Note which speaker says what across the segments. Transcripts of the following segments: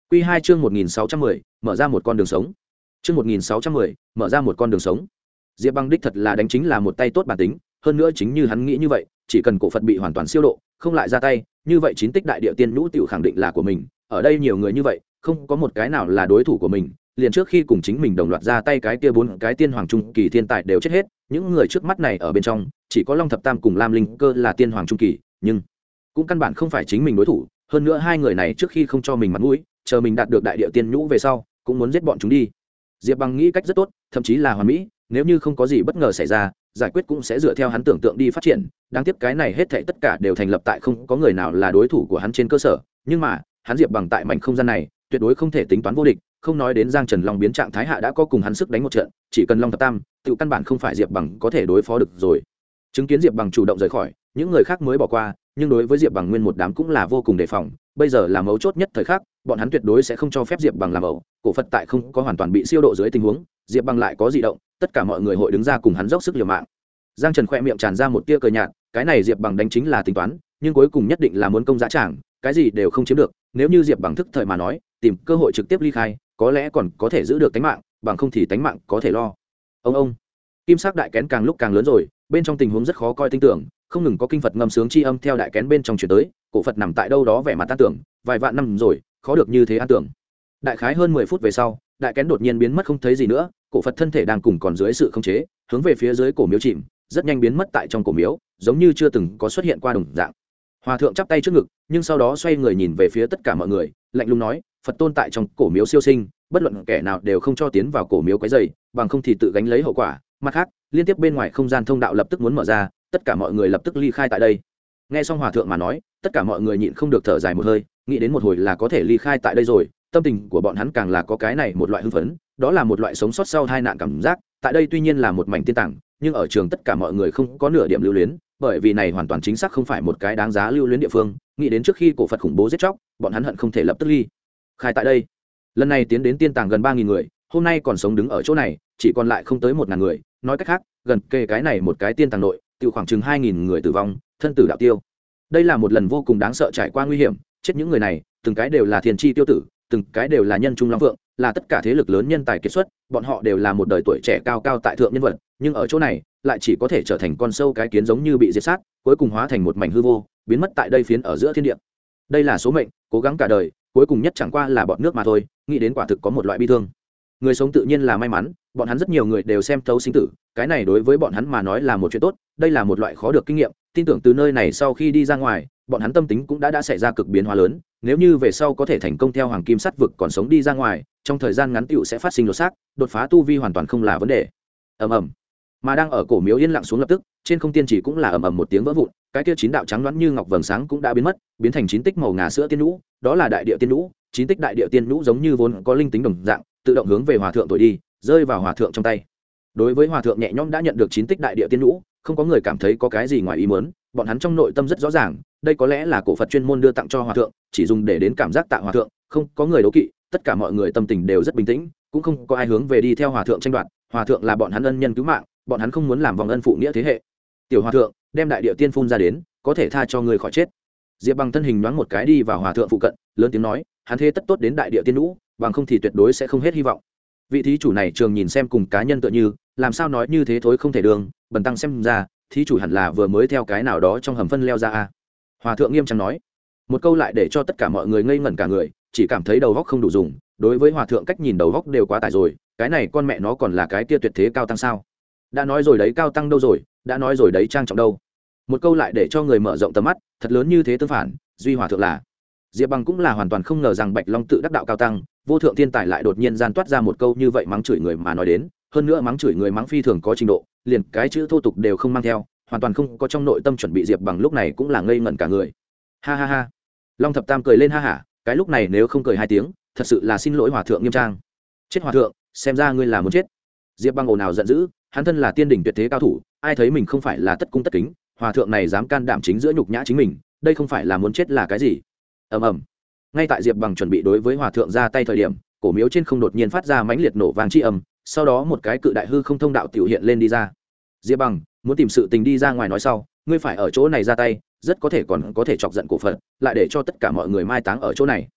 Speaker 1: Quy 2 chương 1610, mở ra một con đường sống. Chương 1610, mở ra một con đường sống. Diệp Băng đích thật là đánh chính là một tay tốt bản tính, hơn nữa chính như hắn nghĩ như vậy, chỉ cần cổ Phật bị hoàn toàn siêu độ, không lại ra tay, như vậy chín tích đại địa tiên nhũ tiểu khẳng định là của mình. Ở đây nhiều người như vậy, không có một cái nào là đối thủ của mình, liền trước khi cùng chính mình đồng loạt ra tay cái kia bốn cái tiên hoàng trung kỳ thiên tài đều chết hết, những người trước mắt này ở bên trong, chỉ có Long Thập Tam cùng Lam Linh Cơ là tiên hoàng trung kỳ, nhưng cũng căn bản không phải chính mình đối thủ, hơn nữa hai người này trước khi không cho mình mặt mũi, chờ mình đạt được đại địa tiên nhũ về sau, cũng muốn giết bọn chúng đi. Diệp Băng nghĩ cách rất tốt, thậm chí là hoàn mỹ, nếu như không có gì bất ngờ xảy ra, giải quyết cũng sẽ dựa theo hắn tưởng tượng đi phát triển, đáng tiếc cái này hết thảy tất cả đều thành lập tại không có người nào là đối thủ của hắn trên cơ sở, nhưng mà, hắn Diệp Băng tại mảnh không gian này, tuyệt đối không thể tính toán vô địch, không nói đến Giang Trần Long biến trạng thái hạ đã có cùng hắn sức đánh một trận, chỉ cần Long Thập Tam, tự căn bản không phải Diệp Băng có thể đối phó được rồi. Chứng kiến Diệp Băng chủ động rời khỏi, những người khác mới bỏ qua, nhưng đối với Diệp Băng nguyên một đám cũng là vô cùng đề phòng, bây giờ là mấu chốt nhất thời khắc, bọn hắn tuyệt đối sẽ không cho phép Diệp Băng làm ẩu, cổ Phật tại không có hoàn toàn bị siêu độ dưới tình huống, Diệp Băng lại có dị động, tất cả mọi người hội đứng ra cùng hắn dốc sức liều mạng. Giang Trần khẽ miệng tràn ra một tia cười nhạt, cái này Diệp Băng đánh chính là tính toán, nhưng cuối cùng nhất định là muốn công dã tràng, cái gì đều không chiếm được, nếu như Diệp Băng thức thời mà nói, tìm cơ hội trực tiếp ly khai, có lẽ còn có thể giữ được tính mạng, bằng không thì tính mạng có thể lo. Ông kim sắc đại kén càng lúc càng lớn rồi, bên trong tình huống rất khó coi tinh tưởng, không ngừng có kinh Phật ngâm sướng chi âm theo đại kén bên trong truyền tới, cổ Phật nằm tại đâu đó vẻ mặt tan tưởng, vài vạn năm rồi, khó được như thế an tưởng. Đại khái hơn 10 phút về sau, đại kén đột nhiên biến mất không thấy gì nữa, cổ Phật thân thể đang cùng còn dưới sự khống chế, hướng về phía dưới cổ miếu chìm, rất nhanh biến mất tại trong cổ miếu, giống như chưa từng có xuất hiện qua đồng dạng. Hòa thượng chắp tay trước ngực, nhưng sau đó xoay người nhìn về phía tất cả mọi người, lạnh lùng nói, Phật tôn tại trong cổ miếu siêu sinh, bất luận kẻ nào đều không cho tiến vào cổ miếu quấy rầy, bằng không thì tự gánh lấy hậu quả. Mặt khác, liên tiếp bên ngoài không gian thông đạo lập tức muốn mở ra, tất cả mọi người lập tức ly khai tại đây. Nghe xong hòa thượng mà nói, tất cả mọi người nhịn không được thở dài một hơi, nghĩ đến một hồi là có thể ly khai tại đây rồi, tâm tình của bọn hắn càng là có cái này một loại hưng phấn, đó là một loại sống sót sau tai nạn cảm giác. Tại đây tuy nhiên là một mảnh tiên tàng, nhưng ở trường tất cả mọi người không có nửa điểm lưu luyến, bởi vì này hoàn toàn chính xác không phải một cái đáng giá lưu luyến địa phương. Nghĩ đến trước khi cổ Phật khủng bố giết chóc, bọn hắn hận không thể lập tức ly khai tại đây. Lần này tiến đến tiên tàng gần 3000 người, hôm nay còn sống đứng ở chỗ này, chỉ còn lại không tới 1000 người, nói cách khác, gần kề cái này một cái tiên tàng nội, tiêu khoảng chừng 2000 người tử vong, thân tử đạo tiêu. Đây là một lần vô cùng đáng sợ trải qua nguy hiểm, chết những người này, từng cái đều là thiên chi tiêu tử, từng cái đều là nhân trung long vượng, là tất cả thế lực lớn nhân tài kiệt xuất, bọn họ đều là một đời tuổi trẻ cao cao tại thượng nhân vật, nhưng ở chỗ này, lại chỉ có thể trở thành con sâu cái kiến giống như bị diệt sát, cuối cùng hóa thành một mảnh hư vô, biến mất tại đây phiến ở giữa thiên địa. Đây là số mệnh, cố gắng cả đời, cuối cùng nhất chẳng qua là bọt nước mà thôi, nghĩ đến quả thực có một loại bi thương. Người sống tự nhiên là may mắn, bọn hắn rất nhiều người đều xem thấu sinh tử, cái này đối với bọn hắn mà nói là một chuyện tốt, đây là một loại khó được kinh nghiệm, tin tưởng từ nơi này sau khi đi ra ngoài, bọn hắn tâm tính cũng đã xảy ra cực biến hóa lớn, nếu như về sau có thể thành công theo hoàng kim sắt vực còn sống đi ra ngoài, trong thời gian ngắn tựu sẽ phát sinh đột xác, đột phá tu vi hoàn toàn không là vấn đề. Ầm ầm. Mà đang ở cổ miếu yên lặng xuống lập tức, trên không tiên chỉ cũng là ầm ầm một tiếng vỡ vụn, cái kia chín đạo trắng đoán như ngọc vầng sáng cũng đã biến mất, biến thành chín tích màu ngà sữa tiên nhũ, đó là đại địa tiên nhũ, chín tích đại địa tiên nhũ giống như vốn có linh tính đồng dạng, tự động hướng về hòa thượng thổi đi, rơi vào hòa thượng trong tay. Đối với hòa thượng nhẹ nhõm đã nhận được chín tích đại địa tiên nhũ, không có người cảm thấy có cái gì ngoài ý muốn, bọn hắn trong nội tâm rất rõ ràng, đây có lẽ là cổ Phật chuyên môn đưa tặng cho hòa thượng, chỉ dùng để đến cảm giác tạ hòa thượng, không có người đố kỵ, tất cả mọi người tâm tình đều rất bình tĩnh, cũng không có ai hướng về đi theo hòa thượng tranh đoạt, hòa thượng là bọn hắn ân nhân cứu mạng, bọn hắn không muốn làm vòng ân phụ nghĩa thế hệ. Tiểu hòa thượng, đem đại địa tiên phun ra đến, có thể tha cho người khỏi chết. Diệp Băng thân hình nhoáng một cái đi vào hòa thượng phụ cận, lớn tiếng nói, hắn thế tất tốt đến đại địa tiên nhũ, bằng không thì tuyệt đối sẽ không hết hy vọng. Vị thí chủ này trường nhìn xem cùng cá nhân tựa như, làm sao nói như thế thối không thể đường, bần tăng xem ra, thí chủ hẳn là vừa mới theo cái nào đó trong hầm phân leo ra a. Hòa thượng nghiêm trang nói, một câu lại để cho tất cả mọi người ngây ngẩn cả người, chỉ cảm thấy đầu óc không đủ dùng, đối với hòa thượng cách nhìn đầu óc đều quá tải rồi, cái này con mẹ nó còn là cái kia tuyệt thế cao tăng sao? Đã nói rồi đấy cao tăng đâu rồi, đã nói rồi đấy trang trọng đâu. Một câu lại để cho người mở rộng tầm mắt, thật lớn như thế tương phản, duy hòa thượng là. Diệp Băng cũng là hoàn toàn không ngờ rằng Bạch Long tự đắc đạo cao tăng, vô thượng thiên tài lại đột nhiên gian toát ra một câu như vậy mắng chửi người mà nói đến, hơn nữa mắng chửi người mắng phi thường có trình độ, liền cái chữ thô tục đều không mang theo, hoàn toàn không có trong nội tâm chuẩn bị. Diệp Băng lúc này cũng là ngây ngẩn cả người. Ha ha ha. Long Thập Tam cười lên ha hả, cái lúc này nếu không cười hai tiếng, thật sự là xin lỗi hòa thượng nghiêm trang. Chết hòa thượng, xem ra ngươi là muốn chết. Diệp Băng ồn ào giận dữ, hắn thân là tiên đỉnh tuyệt thế cao thủ, ai thấy mình không phải là tất cung tất kính, hòa thượng này dám can đảm chính giữa nhục nhã chính mình, đây không phải là muốn chết là cái gì? Ầm ầm. Ngay tại Diệp Băng chuẩn bị đối với hòa thượng ra tay thời điểm, cổ miếu trên không đột nhiên phát ra mãnh liệt nổ vang chi âm, sau đó một cái cự đại hư không thông đạo tiểu hiện lên đi ra. Diệp Băng muốn tìm sự tình đi ra ngoài nói sau, ngươi phải ở chỗ này ra tay, rất có thể còn có thể chọc giận cổ Phật, lại để cho tất cả mọi người mai táng ở chỗ này.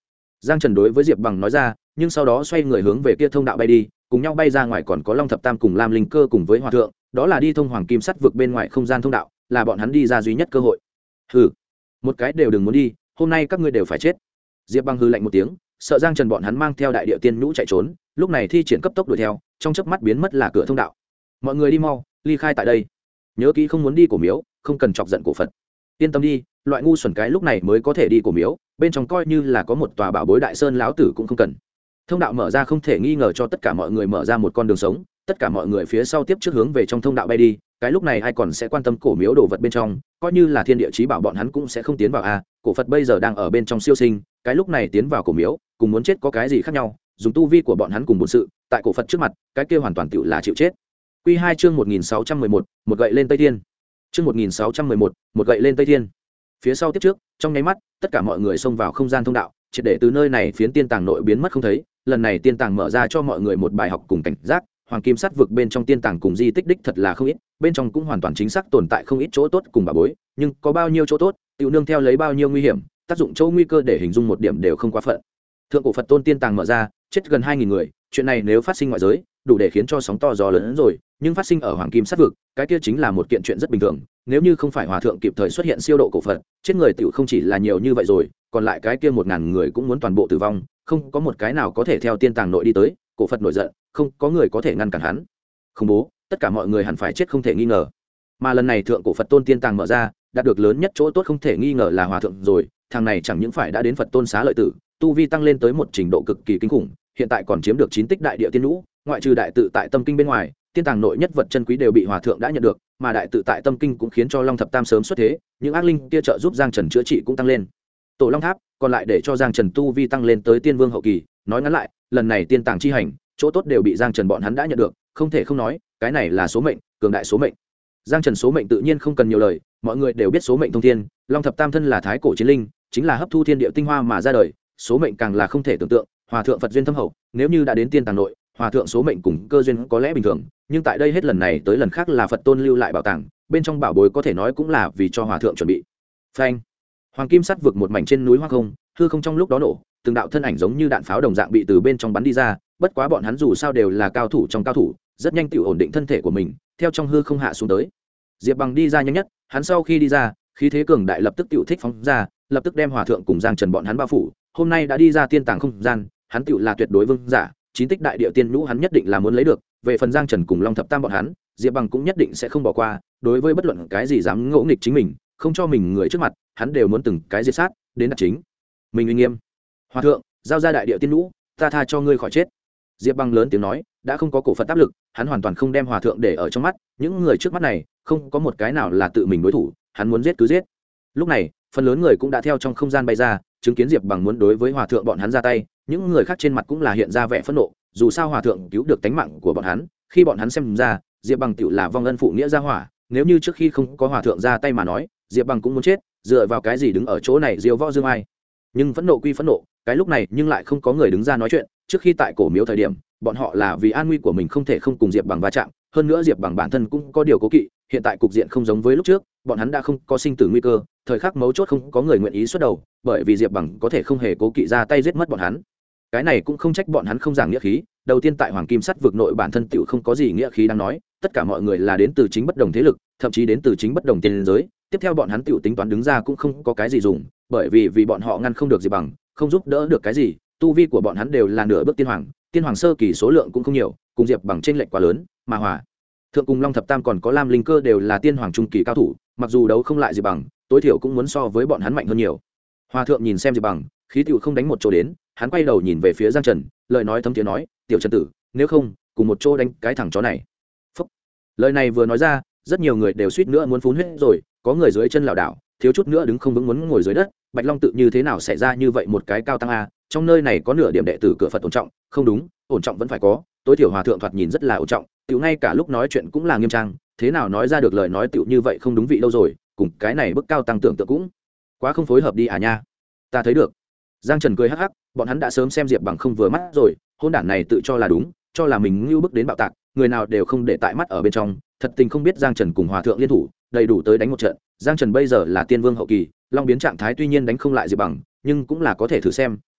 Speaker 1: Giang Trần đối với Diệp Bằng nói ra, nhưng sau đó xoay người hướng về kia thông đạo bay đi, cùng nhau bay ra ngoài còn có Long Thập Tam cùng Lam Linh Cơ cùng với Hòa Thượng, đó là đi thông Hoàng Kim Sắt vực bên ngoài không gian thông đạo, là bọn hắn đi ra duy nhất cơ hội. Hừ, một cái đều đừng muốn đi, hôm nay các ngươi đều phải chết. Diệp Bằng hừ lạnh một tiếng, sợ Giang Trần bọn hắn mang theo đại địa tiên nhũ chạy trốn, lúc này thi triển cấp tốc đuổi theo, trong chớp mắt biến mất là cửa thông đạo. Mọi người đi mau, ly khai tại đây. Nhớ kỹ không muốn đi cổ miếu, không cần chọc giận cổ Phật. Yên tâm đi, loại ngu xuẩn cái lúc này mới có thể đi cổ miếu, bên trong coi như là có một tòa bảo bối đại sơn lão tử cũng không cần. Thông đạo mở ra không thể nghi ngờ cho tất cả mọi người mở ra một con đường sống, tất cả mọi người phía sau tiếp trước hướng về trong thông đạo bay đi, cái lúc này ai còn sẽ quan tâm cổ miếu đồ vật bên trong, coi như là thiên địa chí bảo bọn hắn cũng sẽ không tiến vào a, cổ Phật bây giờ đang ở bên trong siêu sinh, cái lúc này tiến vào cổ miếu, cùng muốn chết có cái gì khác nhau, dùng tu vi của bọn hắn cùng bổn sự, tại cổ Phật trước mặt, cái kia hoàn toàn tựu là chịu chết. Quy 2 chương 1611, một gậy lên Tây Thiên. Chương 1611, một gậy lên Tây Thiên. Phía sau tiếp trước, trong nháy mắt, tất cả mọi người xông vào không gian thông đạo, triệt để từ nơi này phiến tiên tàng nội biến mất không thấy, lần này tiên tàng mở ra cho mọi người một bài học cùng cảnh giác, Hoàng Kim Sắt vực bên trong tiên tàng cùng di tích đích thật là không ít, bên trong cũng hoàn toàn chính xác tồn tại không ít chỗ tốt cùng bà bối, nhưng có bao nhiêu chỗ tốt, tiểu nương theo lấy bao nhiêu nguy hiểm, tác dụng chỗ nguy cơ để hình dung một điểm đều không quá phận. Thượng cổ Phật tôn tiên tàng mở ra, chết gần 2000 người, chuyện này nếu phát sinh ngoại giới, đủ để khiến cho sóng to gió lớn hơn rồi, nhưng phát sinh ở Hoàng Kim Sắt vực, cái kia chính là một kiện chuyện rất bình thường, nếu như không phải hòa thượng kịp thời xuất hiện siêu độ cổ Phật, chết người tiểu không chỉ là nhiều như vậy rồi, còn lại cái kia 1000 người cũng muốn toàn bộ tử vong, không có một cái nào có thể theo tiên tàng nội đi tới, cổ Phật nổi giận, không có người có thể ngăn cản hắn. Khủng bố, tất cả mọi người hẳn phải chết không thể nghi ngờ. Mà lần này thượng cổ Phật tôn tiên tàng mở ra, đạt được lớn nhất chỗ tốt không thể nghi ngờ là hòa thượng rồi, thằng này chẳng những phải đã đến Phật tôn xá lợi tử, tu vi tăng lên tới một trình độ cực kỳ kinh khủng, hiện tại còn chiếm được 9 tích đại địa tiên nhũ, ngoại trừ đại tự tại tâm kinh bên ngoài, tiên tàng nội nhất vật chân quý đều bị hòa thượng đã nhận được, mà đại tự tại tâm kinh cũng khiến cho Long Thập Tam sớm xuất thế, những ác linh kia trợ giúp Giang Trần chữa trị cũng tăng lên. Tổ Long Tháp còn lại để cho Giang Trần tu vi tăng lên tới tiên vương hậu kỳ, nói ngắn lại, lần này tiên tàng chi hành, chỗ tốt đều bị Giang Trần bọn hắn đã nhận được, không thể không nói, cái này là số mệnh, cường đại số mệnh. Giang Trần số mệnh tự nhiên không cần nhiều lời, mọi người đều biết số mệnh thông thiên, Long Thập Tam thân là thái cổ chiến linh, chính là hấp thu thiên địa tinh hoa mà ra đời, số mệnh càng là không thể tưởng tượng, hòa thượng Phật duyên thâm hậu, nếu như đã đến tiên tàng nội, hòa thượng số mệnh cùng cơ duyên có lẽ bình thường, nhưng tại đây hết lần này tới lần khác là Phật tôn lưu lại bảo tàng, bên trong bảo bối có thể nói cũng là vì cho hòa thượng chuẩn bị. Phanh! Hoàng Kim Sắt vực một mảnh trên núi hoang không, hư không trong lúc đó nổ, từng đạo thân ảnh giống như đạn pháo đồng dạng bị từ bên trong bắn đi ra, bất quá bọn hắn dù sao đều là cao thủ trong cao thủ, rất nhanh tự ổn định thân thể của mình, theo trong hư không hạ xuống tới. Diệp Bằng đi ra nhanh nhất, hắn sau khi đi ra, khí thế cường đại lập tức tự thích phóng ra, lập tức đem hòa thượng cùng Giang Trần bọn hắn bao phủ, hôm nay đã đi ra tiên tàng không gian, hắn tự là tuyệt đối vương giả, 9 tích đại địa tiên nhũ hắn nhất định là muốn lấy được, về phần Giang Trần cùng Long Thập Tam bọn hắn, Diệp Bằng cũng nhất định sẽ không bỏ qua, đối với bất luận cái gì dám ngỗ nghịch chính mình, không cho mình người trước mặt, hắn đều muốn từng cái diệt sát, đến đặt chính mình uy nghiêm. Hòa thượng, giao ra đại địa tiên nhũ, ta tha cho ngươi khỏi chết. Diệp Bằng lớn tiếng nói, đã không có cổ Phật áp lực, hắn hoàn toàn không đem hòa thượng để ở trong mắt, những người trước mắt này, không có một cái nào là tự mình đối thủ, hắn muốn giết cứ giết. Lúc này, phần lớn người cũng đã theo trong không gian bay ra, chứng kiến Diệp Bằng muốn đối với hòa thượng bọn hắn ra tay, những người khác trên mặt cũng là hiện ra vẻ phẫn nộ, dù sao hòa thượng cứu được tánh mạng của bọn hắn, khi bọn hắn xem ra, Diệp Bằng tiểu là vong ân phụ nghĩa gia hỏa, nếu như trước khi không có hòa thượng ra tay mà nói, Diệp Bằng cũng muốn chết, dựa vào cái gì đứng ở chỗ này diêu võ dương ai. Nhưng phẫn nộ quy phẫn nộ, cái lúc này nhưng lại không có người đứng ra nói chuyện, trước khi tại cổ miếu thời điểm, bọn họ là vì an nguy của mình không thể không cùng Diệp Bằng va chạm, hơn nữa Diệp Bằng bản thân cũng có điều cố kỵ, hiện tại cục diện không giống với lúc trước, bọn hắn đã không có sinh tử nguy cơ, thời khắc mấu chốt không có người nguyện ý xuất đầu, bởi vì Diệp Bằng có thể không hề cố kỵ ra tay giết mất bọn hắn. Cái này cũng không trách bọn hắn không giảng nghĩa khí, đầu tiên tại Hoàng Kim Sắt vực nội bản thân tiểu không có gì nghĩa khí đang nói, tất cả mọi người là đến từ chính bất đồng thế lực, thậm chí đến từ chính bất đồng tiên giới, tiếp theo bọn hắn tiểu tính toán đứng ra cũng không có cái gì dùng, bởi vì bọn họ ngăn không được Diệp Bằng, không giúp đỡ được cái gì, tu vi của bọn hắn đều là nửa bước tiên hoàng sơ kỳ số lượng cũng không nhiều, cùng Diệp Bằng chênh lệch quá lớn, mà hòa thượng cùng Long Thập Tam còn có Lam Linh Cơ đều là tiên hoàng trung kỳ cao thủ, mặc dù đấu không lại Diệp Bằng, tối thiểu cũng muốn so với bọn hắn mạnh hơn nhiều. Hòa thượng nhìn xem Diệp Bằng, khí tiểu không đánh một chỗ đến, hắn quay đầu nhìn về phía Giang Trần, lời nói thấm thiế nói, tiểu Trần tử, nếu không cùng một chỗ đánh cái thằng chó này. Phúc. Lời này vừa nói ra, rất nhiều người đều suýt nữa muốn phun huyết rồi, có người dưới chân lảo đảo, thiếu chút nữa đứng không vững muốn ngồi dưới đất. Bạch Long tự như thế nào xảy ra như vậy một cái cao tăng a, trong nơi này có nửa điểm đệ tử cửa Phật ổn trọng, không đúng, ổn trọng vẫn phải có, tối thiểu hòa thượng thoạt nhìn rất là ổn trọng, tiểu ngay cả lúc nói chuyện cũng là nghiêm trang, thế nào nói ra được lời nói tiểu như vậy không đúng vị đâu rồi, cùng cái này bức cao tăng tưởng tượng cũng quá không phối hợp đi à nha. Ta thấy được. Giang Trần cười hắc hắc, bọn hắn đã sớm xem Diệp Bằng không vừa mắt rồi, hôn đản này tự cho là đúng, cho là mình ngưu bức đến bạo tạc, người nào đều không để tại mắt ở bên trong, thật tình không biết Giang Trần cùng hòa thượng liên thủ, đầy đủ tới đánh một trận. Giang Trần bây giờ là tiên vương hậu kỳ, long biến trạng thái tuy nhiên đánh không lại Diệp Bằng, nhưng cũng là có thể thử xem,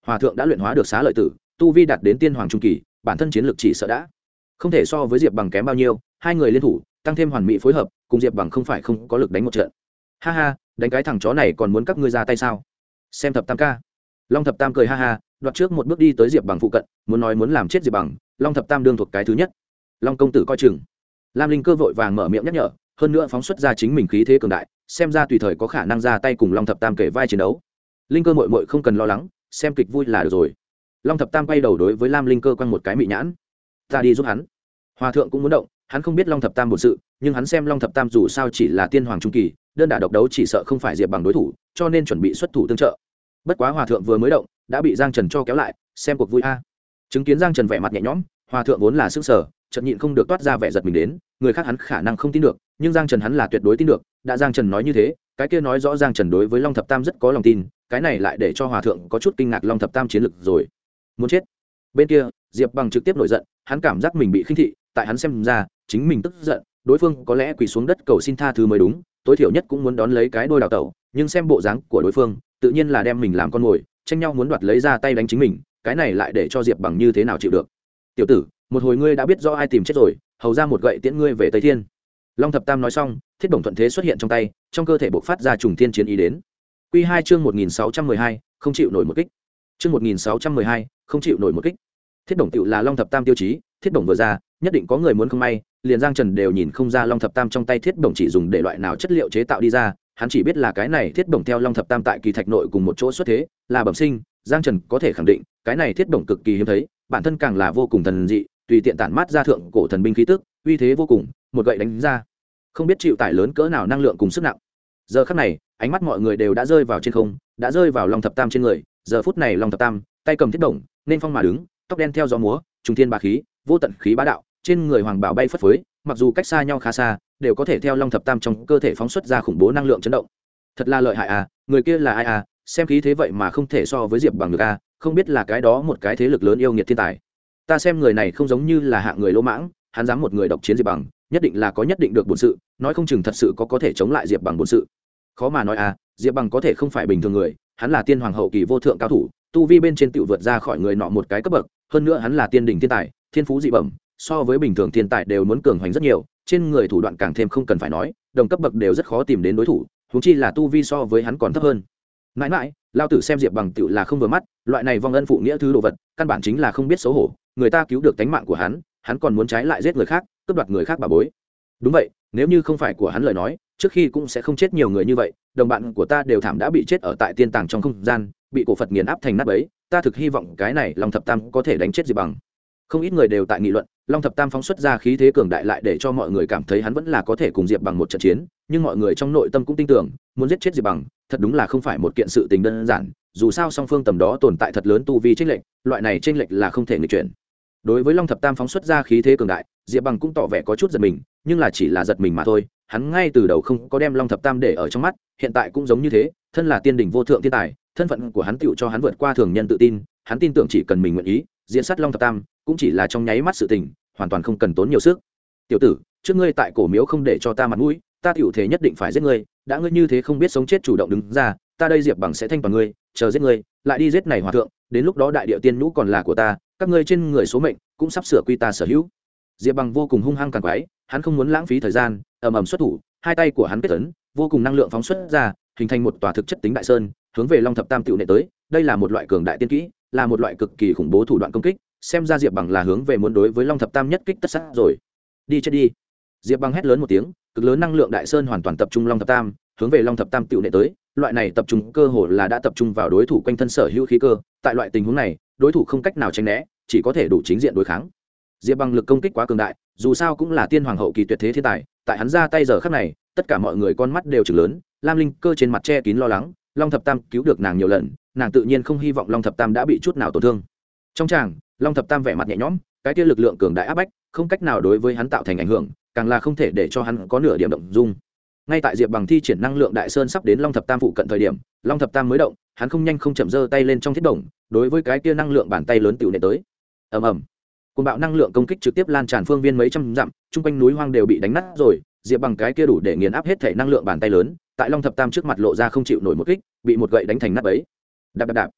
Speaker 1: hòa thượng đã luyện hóa được xá lợi tử, tu vi đạt đến tiên hoàng trung kỳ, bản thân chiến lược chỉ sợ đã không thể so với Diệp Bằng kém bao nhiêu. Hai người liên thủ tăng thêm hoàn mỹ phối hợp, cùng Diệp Bằng không phải không có lực đánh một trận. Ha ha, đánh cái thằng chó này còn muốn các ngươi ra tay sao? Xem thập tam ca. Long thập tam cười ha ha, đoạt trước một bước đi tới Diệp Bằng phụ cận, muốn làm chết Diệp Bằng. Long thập tam đương thuộc cái thứ nhất. Long công tử coi chừng. Lam Linh Cơ vội vàng mở miệng nhắc nhở, hơn nữa phóng xuất ra chính mình khí thế cường đại, xem ra tùy thời có khả năng ra tay cùng Long thập tam kể vai chiến đấu. Linh Cơ muội muội không cần lo lắng, xem kịch vui là được rồi. Long thập tam quay đầu đối với Lam Linh Cơ quăng một cái mị nhãn. Ta đi giúp hắn. Hòa thượng cũng muốn động, hắn không biết Long thập tam bổn sự, nhưng hắn xem Long thập tam dù sao chỉ là tiên hoàng trung kỳ, đơn đả độc đấu chỉ sợ không phải Diệp Bằng đối thủ, cho nên chuẩn bị xuất thủ tương trợ. Bất quá Hòa thượng vừa mới động, đã bị Giang Trần cho kéo lại, xem cuộc vui a. Chứng kiến Giang Trần vẻ mặt nhẹ nhõm, Hòa thượng vốn là sững sờ, chợt nhịn không được toát ra vẻ giật mình đến, người khác hắn khả năng không tin được, nhưng Giang Trần hắn là tuyệt đối tin được, đã Giang Trần nói như thế, cái kia nói rõ Giang Trần đối với Long thập tam rất có lòng tin, cái này lại để cho Hòa thượng có chút kinh ngạc Long thập tam chiến lực rồi. Muốn chết. Bên kia, Diệp Bằng trực tiếp nổi giận, hắn cảm giác mình bị khinh thị, tại hắn xem ra, chính mình tức giận, đối phương có lẽ quỳ xuống đất cầu xin tha thứ mới đúng, tối thiểu nhất cũng muốn đón lấy cái đôi đào tẩu, nhưng xem bộ dáng của đối phương, tự nhiên là đem mình làm con mồi, tranh nhau muốn đoạt lấy ra tay đánh chính mình, cái này lại để cho Diệp Bằng như thế nào chịu được. Tiểu tử, một hồi ngươi đã biết rõ ai tìm chết rồi, hầu ra một gậy tiễn ngươi về Tây Thiên. Long thập tam nói xong, thiết bổng thuận thế xuất hiện trong tay, trong cơ thể bộc phát ra trùng thiên chiến ý đến. Quy 2 chương 1612, không chịu nổi một kích. Chương 1612, không chịu nổi một kích. Thiết bổng tiểu là Long thập tam tiêu chí, thiết bổng vừa ra, nhất định có người muốn không may, liền Giang Trần đều nhìn không ra Long thập tam trong tay thiết bổng chỉ dùng để loại nào chất liệu chế tạo đi ra, hắn chỉ biết là cái này thiết bổng theo Long thập tam tại kỳ thạch nội cùng một chỗ xuất thế, là bẩm sinh. Giang Trần có thể khẳng định, cái này thiết bổng cực kỳ hiếm thấy, bản thân càng là vô cùng thần dị, tùy tiện tản mát ra thượng cổ thần binh khí tức, uy thế vô cùng, một gậy đánh ra, không biết chịu tải lớn cỡ nào năng lượng cùng sức nặng. Giờ khắc này, ánh mắt mọi người đều đã rơi vào trên không, đã rơi vào Long thập tam trên người. Giờ phút này Long thập tam tay cầm thiết bổng, nên phong mà đứng, tóc đen theo gió múa, trùng thiên bá khí, vô tận khí bá đạo, trên người hoàng bảo bay phất phới, mặc dù cách xa nhau khá xa, đều có thể theo Long thập tam trong cơ thể phóng xuất ra khủng bố năng lượng chấn động. Thật là lợi hại à, người kia là ai à, xem khí thế vậy mà không thể so với Diệp Bằng được à, không biết là cái đó một cái thế lực lớn yêu nghiệt thiên tài. Ta xem người này không giống như là hạng người lỗ mãng, hắn dám một người độc chiến Diệp Bằng, nhất định là có nhất định được bổn sự, nói không chừng thật sự có thể chống lại Diệp Bằng bổn sự. Khó mà nói à, Diệp Bằng có thể không phải bình thường người, hắn là tiên hoàng hậu kỳ vô thượng cao thủ, tu vi bên trên tiểu vượt ra khỏi người nọ một cái cấp bậc, hơn nữa hắn là tiên đỉnh thiên tài, thiên phú dị bẩm, so với bình thường thiên tài đều muốn cường hoành rất nhiều, trên người thủ đoạn càng thêm không cần phải nói, đồng cấp bậc đều rất khó tìm đến đối thủ, huống chi là tu vi so với hắn còn thấp hơn. Mãi mãi, lao tử xem Diệp Bằng tiểu là không vừa mắt, loại này vong ân phụ nghĩa thứ đồ vật, căn bản chính là không biết xấu hổ, người ta cứu được tánh mạng của hắn còn muốn trái lại giết người khác, cướp đoạt người khác bà bối. Đúng vậy, nếu như không phải của hắn lời nói, trước khi cũng sẽ không chết nhiều người như vậy, đồng bạn của ta đều thảm đã bị chết ở tại tiên tàng trong không gian, bị cổ Phật nghiền áp thành nát bấy, ta thực hy vọng cái này Long thập tam có thể đánh chết Diệp Bằng. Không ít người đều tại nghị luận, Long thập tam phóng xuất ra khí thế cường đại lại để cho mọi người cảm thấy hắn vẫn là có thể cùng Diệp Bằng một trận chiến, nhưng mọi người trong nội tâm cũng tin tưởng, muốn giết chết Diệp Bằng, thật đúng là không phải một kiện sự tình đơn giản, dù sao song phương tầm đó tồn tại thật lớn tu vi chênh lệch, loại này chênh lệch là không thể nghịch chuyển. Đối với Long thập tam phóng xuất ra khí thế cường đại, Diệp Bằng cũng tỏ vẻ có chút giật mình, nhưng là chỉ là giật mình mà thôi, hắn ngay từ đầu không có đem Long thập tam để ở trong mắt, hiện tại cũng giống như thế, thân là tiên đỉnh vô thượng thiên tài, thân phận của hắn tựu cho hắn vượt qua thường nhân tự tin, hắn tin tưởng chỉ cần mình nguyện ý, diễn sát Long thập tam cũng chỉ là trong nháy mắt sự tình, hoàn toàn không cần tốn nhiều sức. Tiểu tử, trước ngươi tại cổ miếu không để cho ta mặt mũi, ta tiểu thể nhất định phải giết ngươi, đã ngươi như thế không biết sống chết chủ động đứng ra, ta đây Diệp Bằng sẽ thanh toàn ngươi, chờ giết ngươi, lại đi giết này hòa thượng, đến lúc đó đại địa tiên nhũ còn là của ta, các ngươi trên người số mệnh cũng sắp sửa quy ta sở hữu. Diệp Bằng vô cùng hung hăng càng quái, hắn không muốn lãng phí thời gian, ầm ầm xuất thủ, hai tay của hắn kết ấn, vô cùng năng lượng phóng xuất ra, hình thành một tòa thực chất tính đại sơn, hướng về Long thập tam tiểu nệ tới. Đây là một loại cường đại tiên kỹ, là một loại cực kỳ khủng bố thủ đoạn công kích, xem ra Diệp Bằng là hướng về muốn đối với Long thập tam nhất kích tất sát rồi. Đi chết đi. Diệp Bằng hét lớn một tiếng, cực lớn năng lượng đại sơn hoàn toàn tập trung Long thập tam, hướng về Long thập tam tiểu nệ tới. Loại này tập trung cơ hồ là đã tập trung vào đối thủ quanh thân sở hữu khí cơ, tại loại tình huống này, đối thủ không cách nào tránh né, chỉ có thể đủ chính diện đối kháng. Diệp Bằng lực công kích quá cường đại, dù sao cũng là tiên hoàng hậu kỳ tuyệt thế thiên tài, tại hắn ra tay giờ khắc này, tất cả mọi người con mắt đều trừng lớn, Lam Linh Cơ trên mặt che kín lo lắng, Long thập tam cứu được nàng nhiều lần, nàng tự nhiên không hy vọng Long thập tam đã bị chút nào tổn thương. Trong tràng, Long thập tam vẻ mặt nhẹ nhõm, cái kia lực lượng cường đại áp bách, không cách nào đối với hắn tạo thành ảnh hưởng, càng là không thể để cho hắn có nửa điểm động dung. Ngay tại Diệp Bằng thi triển năng lượng đại sơn sắp đến Long thập tam phụ cận thời điểm, Long thập tam mới động, hắn không nhanh không chậm giơ tay lên trong thiết đồng, đối với cái kia năng lượng bàn tay lớn tiểu nệ tới. Ầm ầm. Cuồng bạo năng lượng công kích trực tiếp lan tràn phương viên mấy trăm dặm, chung quanh núi hoang đều bị đánh nát rồi, Diệp Bằng cái kia đủ để nghiền áp hết thể năng lượng bàn tay lớn, tại Long thập tam trước mặt lộ ra không chịu nổi một kích, bị một gậy đánh thành nát bấy. Đạp đạp đạp.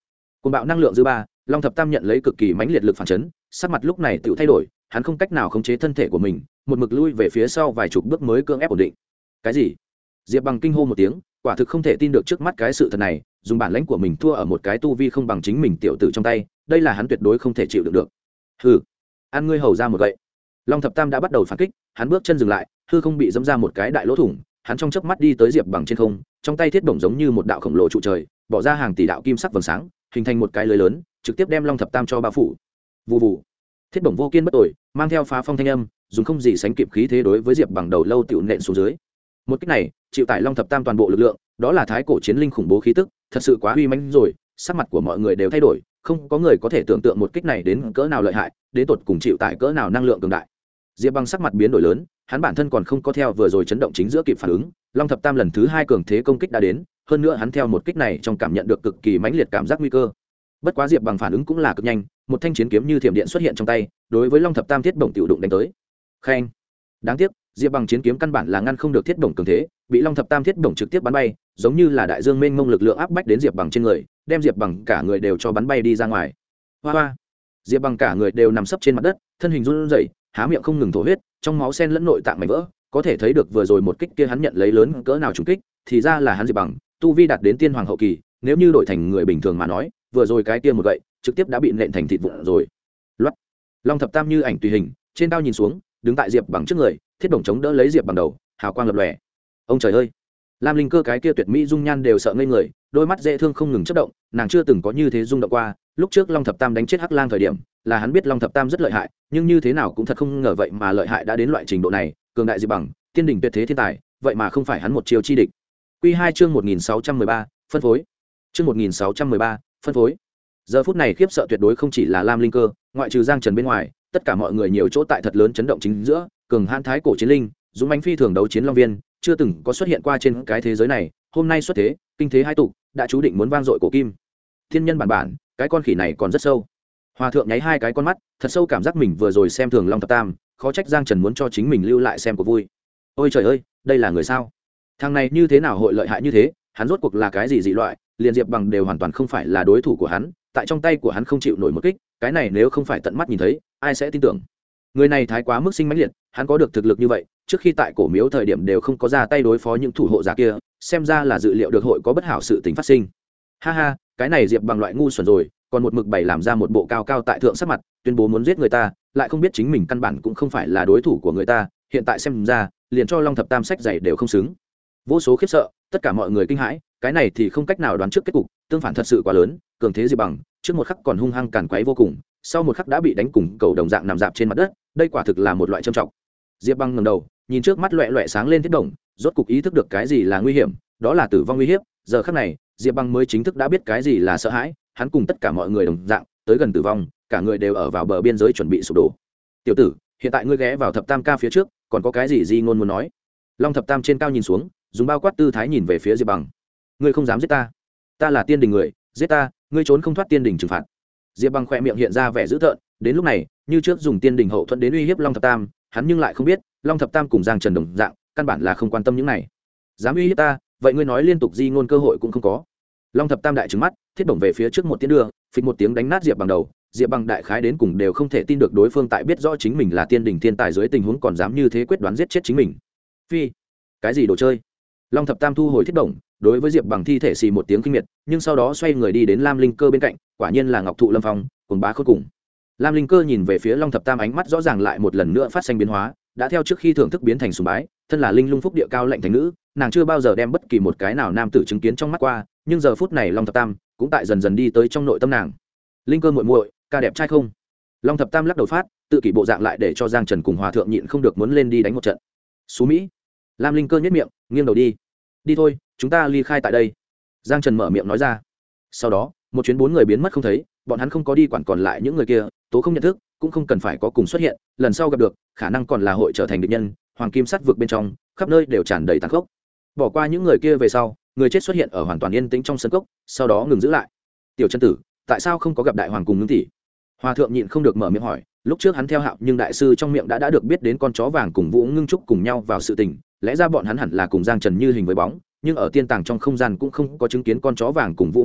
Speaker 1: Cùng bạo năng lượng dư ba, Long Thập Tam nhận lấy cực kỳ mãnh liệt lực phản chấn, sắc mặt lúc này tự thay đổi, hắn không cách nào khống chế thân thể của mình, một mực lui về phía sau vài chục bước mới cưỡng ép ổn định. Cái gì? Diệp Bằng kinh hô một tiếng, quả thực không thể tin được trước mắt cái sự thật này, dùng bản lãnh của mình thua ở một cái tu vi không bằng chính mình tiểu tử trong tay, đây là hắn tuyệt đối không thể chịu đựng được. Hừ, ăn ngươi hầu ra một gậy. Long Thập Tam đã bắt đầu phản kích, hắn bước chân dừng lại, hư không bị dẫm ra một cái đại lỗ thủng, hắn trong chớp mắt đi tới Diệp Bằng trên không, trong tay thiết bổng giống như một đạo khổng lồ trụ trời, bỏ ra hàng tỷ đạo kim sắc vầng sáng, hình thành một cái lưới lớn, trực tiếp đem Long Thập Tam cho bao phủ. Vù vù. Thiết bổng vô kiên bất tồi, mang theo phá phong thanh âm, dùng không gì sánh kịp khí thế đối với Diệp Bằng đầu lâu tiểu nện xuống dưới. Một kích này, chịu tải Long Thập Tam toàn bộ lực lượng, đó là thái cổ chiến linh khủng bố khí tức, thật sự quá uy mãnh rồi, sắc mặt của mọi người đều thay đổi, không có người có thể tưởng tượng một kích này đến cỡ nào lợi hại, đến tột cùng chịu tải cỡ nào năng lượng cường đại. Diệp Bằng sắc mặt biến đổi lớn, hắn bản thân còn không có theo vừa rồi chấn động chính giữa kịp phản ứng, Long Thập Tam lần thứ hai cường thế công kích đã đến, hơn nữa hắn theo một kích này trong cảm nhận được cực kỳ mãnh liệt cảm giác nguy cơ. Bất quá Diệp Bằng phản ứng cũng là cực nhanh, một thanh chiến kiếm như thiểm điện xuất hiện trong tay, đối với Long Thập Tam thiết bổng tiểu đụng đánh tới. Khen. Đáng tiếc, Diệp Bằng chiến kiếm căn bản là ngăn không được thiết bổng cường thế, bị Long Thập Tam thiết bổng trực tiếp bắn bay, giống như là đại dương mênh mông lực lượng áp bách đến Diệp Bằng trên người, đem Diệp Bằng cả người đều cho bắn bay đi ra ngoài. Hoa hoa. Diệp Bằng cả người đều nằm sấp trên mặt đất, thân hình run rẩy, há miệng không ngừng thổ huyết, trong máu sen lẫn nội tạng mảnh vỡ, có thể thấy được vừa rồi một kích kia hắn nhận lấy lớn cỡ nào trùng kích, thì ra là hắn Diệp Bằng, tu vi đạt đến tiên hoàng hậu kỳ, nếu như đổi thành người bình thường mà nói, vừa rồi cái kia một gậy, trực tiếp đã bị nện thành thịt vụn rồi. Loát. Long Thập Tam như ảnh tùy hình, trên cao nhìn xuống, đứng tại Diệp Bằng trước người, thiết bổng chống đỡ lấy Diệp Bằng đầu, hào quang lập lòe. Ông trời ơi! Lam Linh Cơ cái kia tuyệt mỹ dung nhan đều sợ ngây người, đôi mắt dễ thương không ngừng chớp động, nàng chưa từng có như thế rung động qua, lúc trước Long Thập Tam đánh chết Hắc Lang thời điểm, là hắn biết Long Thập Tam rất lợi hại, nhưng như thế nào cũng thật không ngờ vậy mà lợi hại đã đến loại trình độ này, cường đại Diệp Bằng, tiên đỉnh tuyệt thế thiên tài, vậy mà không phải hắn một chiêu chi địch. Quy 2 chương 1613, phân phối. Chương 1613, phân phối. Giờ phút này khiếp sợ tuyệt đối không chỉ là Lam Linh Cơ, ngoại trừ Giang Trần bên ngoài, tất cả mọi người nhiều chỗ tại thật lớn chấn động chính giữa, cường hãn thái cổ chiến linh, dũng mãnh phi thường đấu chiến long viên, chưa từng có xuất hiện qua trên cái thế giới này, hôm nay xuất thế, kinh thế hai tục, đã chú định muốn vang dội cổ kim. Thiên nhân bản bản, cái con khỉ này còn rất sâu. Hòa thượng nháy hai cái con mắt, thật sâu cảm giác mình vừa rồi xem thường Long Thập Tam, khó trách Giang Trần muốn cho chính mình lưu lại xem của vui. Ôi trời ơi, đây là người sao? Thằng này như thế nào hội lợi hại như thế, hắn rốt cuộc là cái gì dị loại, liền Diệp Bằng đều hoàn toàn không phải là đối thủ của hắn, tại trong tay của hắn không chịu nổi một kích, cái này nếu không phải tận mắt nhìn thấy, ai sẽ tin tưởng. Người này thái quá mức sinh mãnh liệt, hắn có được thực lực như vậy, trước khi tại cổ miếu thời điểm đều không có ra tay đối phó những thủ hộ giả kia, xem ra là dự liệu được hội có bất hảo sự tình phát sinh. Ha ha, cái này Diệp Bằng loại ngu xuẩn rồi, còn một mực bày làm ra một bộ cao cao tại thượng sắc mặt, tuyên bố muốn giết người ta, lại không biết chính mình căn bản cũng không phải là đối thủ của người ta, hiện tại xem ra, liền cho Long Thập Tam sách giày đều không xứng. Vô số khiếp sợ, tất cả mọi người kinh hãi, cái này thì không cách nào đoán trước kết cục, tương phản thật sự quá lớn, cường thế Diệp Bằng, trước một khắc còn hung hăng càn quấy vô cùng, sau một khắc đã bị đánh cùng cầu đồng dạng nằm dạp trên mặt đất, đây quả thực là một loại trầm trọng. Diệp Bằng ngẩng đầu, nhìn trước mắt loẹt loẹt sáng lên thiết đồng, rốt cục ý thức được cái gì là nguy hiểm, đó là tử vong nguy hiểm, giờ khắc này, Diệp Bằng mới chính thức đã biết cái gì là sợ hãi, hắn cùng tất cả mọi người đồng dạng, tới gần tử vong, cả người đều ở vào bờ biên giới chuẩn bị sụp đổ. "Tiểu tử, hiện tại ngươi ghé vào Thập Tam ca phía trước, còn có cái gì ngôn muốn nói?" Long Thập Tam trên cao nhìn xuống, dùng bao quát tư thái nhìn về phía Diệp Bằng. "Ngươi không dám giết ta? Ta là tiên đình người, giết ta, ngươi trốn không thoát tiên đình trừng phạt." Diệp Bằng khẽ miệng hiện ra vẻ dữ tợn, đến lúc này, như trước dùng tiên đình hậu thuẫn đến uy hiếp Long Thập Tam, hắn nhưng lại không biết, Long Thập Tam cùng Giang Trần đồng dạng, căn bản là không quan tâm những này. "Dám uy hiếp ta, vậy ngươi nói liên tục di ngôn cơ hội cũng không có." Long Thập Tam đại trừng mắt, thiết bổng về phía trước một tiến đường, phịch một tiếng đánh nát Diệp Bằng đầu. Diệp Bằng đại khái đến cùng đều không thể tin được đối phương tại biết rõ chính mình là tiên đỉnh thiên tài dưới tình huống còn dám như thế quyết đoán giết chết chính mình. Phi, cái gì đồ chơi? Long Thập Tam thu hồi thiết bổng, đối với Diệp Bằng thi thể xì một tiếng kinh miệt, nhưng sau đó xoay người đi đến Lam Linh Cơ bên cạnh, quả nhiên là Ngọc Thụ Lâm Phong, cuồng bá khôn cùng. Lam Linh Cơ nhìn về phía Long Thập Tam, ánh mắt rõ ràng lại một lần nữa phát sinh biến hóa, đã theo trước khi thưởng thức biến thành sùng bái, thân là linh lung phúc địa cao lệnh thành nữ, nàng chưa bao giờ đem bất kỳ một cái nào nam tử chứng kiến trong mắt qua, nhưng giờ phút này Long Thập Tam cũng tại dần dần đi tới trong nội tâm nàng. "Linh Cơ muội muội, ca đẹp trai không?" Long Thập Tam lắc đầu phát, tự kỷ bộ dạng lại để cho Giang Trần cùng Hòa thượng nhịn không được muốn lên đi đánh một trận. "Xú Mỹ." Lam Linh Cơ nhếch miệng, nghiêng đầu đi. "Đi thôi, chúng ta ly khai tại đây." Giang Trần mở miệng nói ra. Sau đó, một chuyến bốn người biến mất không thấy, bọn hắn không có đi quản còn lại những người kia, tố không nhận thức, cũng không cần phải có cùng xuất hiện, lần sau gặp được, khả năng còn là hội trở thành địch nhân. Hoàng kim sắt vực bên trong, khắp nơi đều tràn đầy tàn khốc. Bỏ qua những người kia về sau, người chết xuất hiện ở hoàn toàn yên tĩnh trong sân cốc, sau đó ngừng giữ lại. "Tiểu chân tử, tại sao không có gặp đại hoàng cùng Ngưng tỷ?" Hòa thượng nhịn không được mở miệng hỏi, lúc trước hắn theo Hạo nhưng đại sư trong miệng đã được biết đến con chó vàng cùng Vũ Ngưng Trúc cùng nhau vào sự tình, lẽ ra bọn hắn hẳn là cùng Giang Trần như hình với bóng, nhưng ở tiên tàng trong không gian cũng không có chứng kiến con chó vàng cùng Vũ Ngưng Trúc,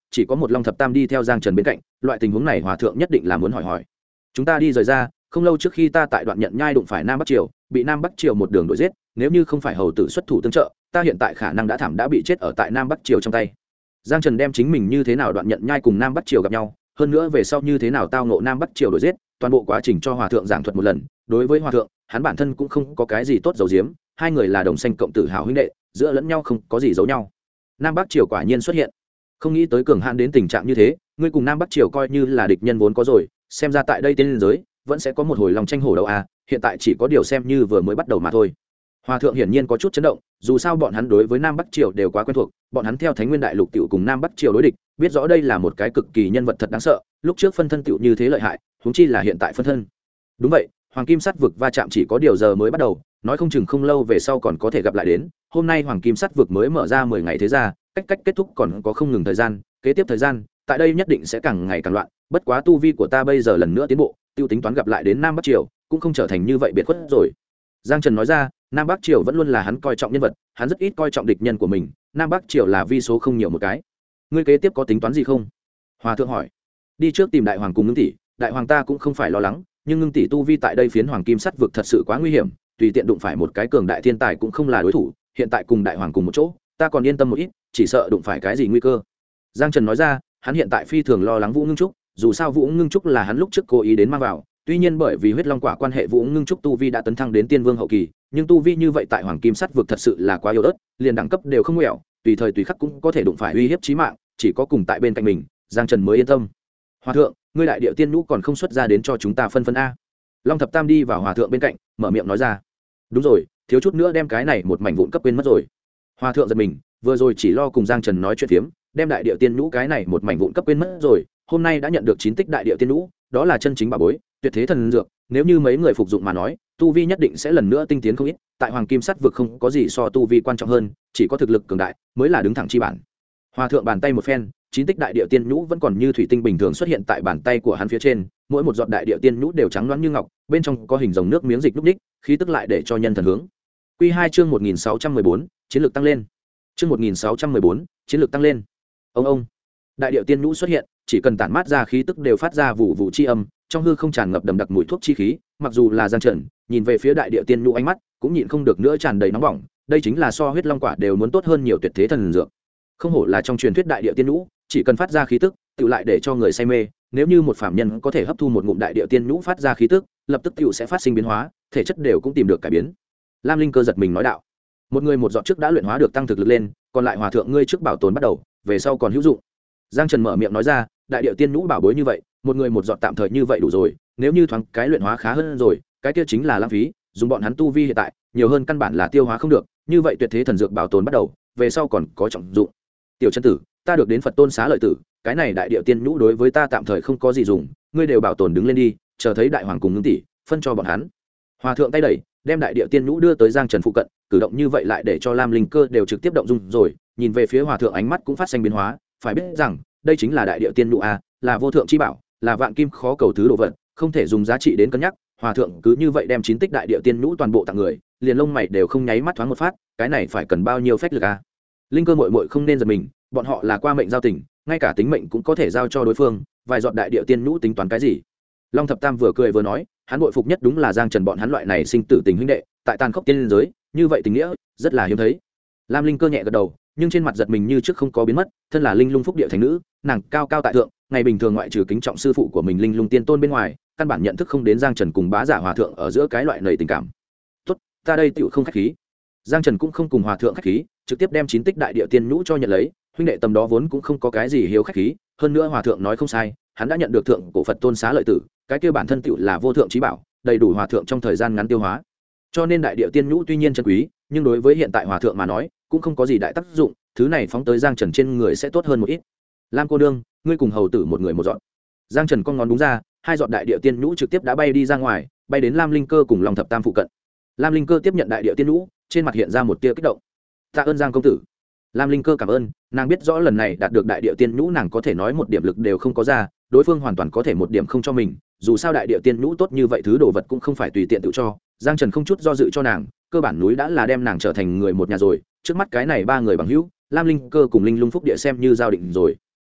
Speaker 1: chỉ có một Long Thập Tam đi theo Giang Trần bên cạnh, loại tình huống này hòa thượng nhất định là muốn hỏi. Chúng ta đi rời ra, không lâu trước khi ta tại đoạn Nhận Nhai đụng phải Nam Bắc Triều, bị Nam Bắc Triều một đường đuổi giết, nếu như không phải hầu tử xuất thủ tương trợ, ta hiện tại khả năng đã bị chết ở tại Nam Bắc Triều trong tay. Giang Trần đem chính mình như thế nào đoạn Nhận Nhai cùng Nam Bắc Triều gặp nhau, hơn nữa về sau như thế nào tao ngộ Nam Bắc Triều đuổi giết, toàn bộ quá trình cho hòa thượng giảng thuật một lần. Đối với hòa thượng, hắn bản thân cũng không có cái gì tốt giấu giếm, hai người là đồng sanh cộng tử hảo huynh đệ, giữa lẫn nhau không có gì giấu nhau. Nam Bắc Triều quả nhiên xuất hiện, không nghĩ tới cường hãn đến tình trạng như thế, ngươi cùng Nam Bắc Triều coi như là địch nhân vốn có rồi, xem ra tại đây tiên liên giới vẫn sẽ có một hồi lòng tranh hổ đấu à, hiện tại chỉ có điều xem như vừa mới bắt đầu mà thôi. Hòa thượng hiển nhiên có chút chấn động, dù sao bọn hắn đối với Nam Bắc Triều đều quá quen thuộc, bọn hắn theo Thánh Nguyên Đại Lục tiểu cùng Nam Bắc Triều đối địch, biết rõ đây là một cái cực kỳ nhân vật thật đáng sợ, lúc trước phân thân tiểu như thế lợi hại, huống chi là hiện tại phân thân. Đúng vậy, Hoàng Kim Sắt vực va chạm chỉ có điều giờ mới bắt đầu, nói không chừng không lâu về sau còn có thể gặp lại đến. Hôm nay Hoàng Kim Sắt vực mới mở ra 10 ngày thế ra, cách kết thúc còn có không ngừng thời gian, kế tiếp thời gian, tại đây nhất định sẽ càng ngày càng loạn, bất quá tu vi của ta bây giờ lần nữa tiến bộ, tiêu tính toán gặp lại đến Nam Bắc Triều, cũng không trở thành như vậy biệt khuất rồi. Giang Trần nói ra, Nam Bắc Triều vẫn luôn là hắn coi trọng nhân vật, hắn rất ít coi trọng địch nhân của mình, Nam Bắc Triều là vi số không nhiều một cái. Ngươi kế tiếp có tính toán gì không? Hòa thượng hỏi. Đi trước tìm đại hoàng cùng Ngưng tỷ, đại hoàng ta cũng không phải lo lắng, nhưng Ngưng tỷ tu vi tại đây phiến Hoàng Kim Sắt vực thật sự quá nguy hiểm, tùy tiện đụng phải một cái cường đại thiên tài cũng không là đối thủ, hiện tại cùng đại hoàng cùng một chỗ, ta còn yên tâm một ít, chỉ sợ đụng phải cái gì nguy cơ. Giang Trần nói ra, hắn hiện tại phi thường lo lắng Vũ Ngưng Trúc, dù sao Vũ Ngưng Trúc là hắn lúc trước cố ý đến mang vào, tuy nhiên bởi vì huyết long quả quan hệ Vũ Ngưng Trúc tu vi đã tấn thăng đến tiên vương hậu kỳ, nhưng tu vi như vậy tại Hoàng Kim Sắt vực thật sự là quá yếu ớt, liền đẳng cấp đều không nguẹo, tùy thời tùy khắc cũng có thể đụng phải uy hiếp chí mạng, chỉ có cùng tại bên cạnh mình, Giang Trần mới yên tâm. Hòa thượng, ngươi đại điệu tiên nhũ còn không xuất ra đến cho chúng ta phân a? Long Thập Tam đi vào hòa thượng bên cạnh, mở miệng nói ra. Đúng rồi, thiếu chút nữa đem cái này một mảnh vụn cấp quên mất rồi. Hòa thượng giật mình, vừa rồi chỉ lo cùng Giang Trần nói chuyện phiếm, đem đại điệu tiên nhũ cái này một mảnh vụn cấp quên mất rồi, hôm nay đã nhận được 9 tích đại điệu tiên nhũ, đó là chân chính bảo bối, tuyệt thế thần dược, nếu như mấy người phục dụng mà nói, tu vi nhất định sẽ lần nữa tinh tiến không ít, tại Hoàng Kim Sắt vực không có gì so tu vi quan trọng hơn, chỉ có thực lực cường đại mới là đứng thẳng chi bản. Hòa thượng bàn tay một phen, 9 tích đại điệu tiên nhũ vẫn còn như thủy tinh bình thường xuất hiện tại bàn tay của hắn phía trên, mỗi một giọt đại điệu tiên nhũ đều trắng loáng như ngọc, bên trong có hình rồng nước miếng dịch lúc ních, khí tức lại để cho nhân thần hướng. Quy 2 chương 1614, chiến lược tăng lên. Chương 1614, chiến lược tăng lên. Ông đại điệu tiên nhũ xuất hiện, chỉ cần tản mát ra khí tức đều phát ra vụ vụ chi âm, trong hư không tràn ngập đậm đặc mùi thuốc chi khí, mặc dù là Giang Trần, nhìn về phía đại điệu tiên nhũ ánh mắt cũng nhịn không được nữa tràn đầy nóng bỏng, đây chính là so huyết long quả đều muốn tốt hơn nhiều tuyệt thế thần dược. Không hổ là trong truyền thuyết đại điệu tiên nhũ, chỉ cần phát ra khí tức, tự lại để cho người say mê, nếu như một phàm nhân có thể hấp thu một ngụm đại điệu tiên nhũ phát ra khí tức, lập tức tựu sẽ phát sinh biến hóa, thể chất đều cũng tìm được cải biến. Lam Linh Cơ giật mình nói đạo, một người một giọt trước đã luyện hóa được tăng thực lực lên, còn lại hòa thượng ngươi trước bảo tồn bắt đầu, về sau còn hữu dụng. Giang Trần mở miệng nói ra, đại điệu tiên nhũ bảo bối như vậy, một người một giọt tạm thời như vậy đủ rồi, nếu như thoáng cái luyện hóa khá hơn rồi, cái kia chính là lãng phí, dùng bọn hắn tu vi hiện tại, nhiều hơn căn bản là tiêu hóa không được, như vậy tuyệt thế thần dược bảo tồn bắt đầu, về sau còn có trọng dụng. Tiểu chân tử, ta được đến Phật Tôn xá lợi tử, cái này đại điệu tiên nhũ đối với ta tạm thời không có gì dùng, ngươi đều bảo tồn đứng lên đi, chờ thấy đại hoàng cùng Ngưng tỷ, phân cho bọn hắn. Hòa thượng tay đẩy, đem đại điệu tiên nhũ đưa tới Giang Trần phụ cận, cử động như vậy lại để cho Lam Linh Cơ đều trực tiếp động dung rồi, nhìn về phía hòa thượng ánh mắt cũng phát sinh biến hóa, phải biết rằng, đây chính là đại điệu tiên nhũ a, là vô thượng chi bảo, là vạn kim khó cầu thứ đồ vật, không thể dùng giá trị đến cân nhắc. Hòa thượng cứ như vậy đem 9 tích đại điệu tiên nhũ toàn bộ tặng người, liền lông mày đều không nháy mắt thoáng một phát, cái này phải cần bao nhiêu phách lực a? Linh Cơ muội muội không nên giật mình, bọn họ là qua mệnh giao tình, ngay cả tính mệnh cũng có thể giao cho đối phương, vài giọt đại điệu tiên nhũ tính toán cái gì? Long Thập Tam vừa cười vừa nói, hắn bội phục nhất đúng là Giang Trần bọn hắn loại này sinh tử tình huynh đệ, tại tàn khốc tiên liên giới, như vậy tình nghĩa rất là hiếm thấy. Lam Linh Cơ nhẹ gật đầu, nhưng trên mặt giật mình như trước không có biến mất, thân là Linh Lung Phúc Địa thành nữ, nàng cao cao tại thượng, ngày bình thường ngoại trừ kính trọng sư phụ của mình Linh Lung Tiên Tôn bên ngoài, căn bản nhận thức không đến Giang Trần cùng bá giả hòa thượng ở giữa cái loại nảy tình cảm. Tốt, ta đây tựu không khách khí. Giang Trần cũng không cùng hòa thượng khách khí, trực tiếp đem 9 tích đại điệu tiên nhũ cho nhận lấy, huynh đệ tầm đó vốn cũng không có cái gì hiếu khách khí, hơn nữa hòa thượng nói không sai, hắn đã nhận được thượng cổ Phật Tôn xá lợi tử, cái kia bản thân tựu là vô thượng chí bảo, đầy đủ hòa thượng trong thời gian ngắn tiêu hóa. Cho nên đại điệu tiên nhũ tuy nhiên chân quý, nhưng đối với hiện tại hòa thượng mà nói, cũng không có gì đại tác dụng, thứ này phóng tới Giang Trần trên người sẽ tốt hơn một ít. Lam cô đương, ngươi cùng hầu tử một người một dọn. Giang Trần con ngón đúng ra, hai giọt đại điệu tiên nhũ trực tiếp đã bay đi ra ngoài, bay đến Lam Linh Cơ cùng Long Thập Tam phụ cận. Lam Linh Cơ tiếp nhận đại điệu tiên nhũ, trên mặt hiện ra một tia kích động. Tạ ơn Giang công tử. Lam Linh Cơ cảm ơn, nàng biết rõ lần này đạt được đại điệu tiên nhũ nàng có thể nói một điểm lực đều không có ra, đối phương hoàn toàn có thể một điểm không cho mình, dù sao đại điệu tiên nhũ tốt như vậy thứ đồ vật cũng không phải tùy tiện tự cho. Giang Trần không chút do dự cho nàng, cơ bản núi đã là đem nàng trở thành người một nhà rồi, trước mắt cái này ba người bằng hữu, Lam Linh Cơ cùng Linh Lung Phúc Địa xem như giao định rồi.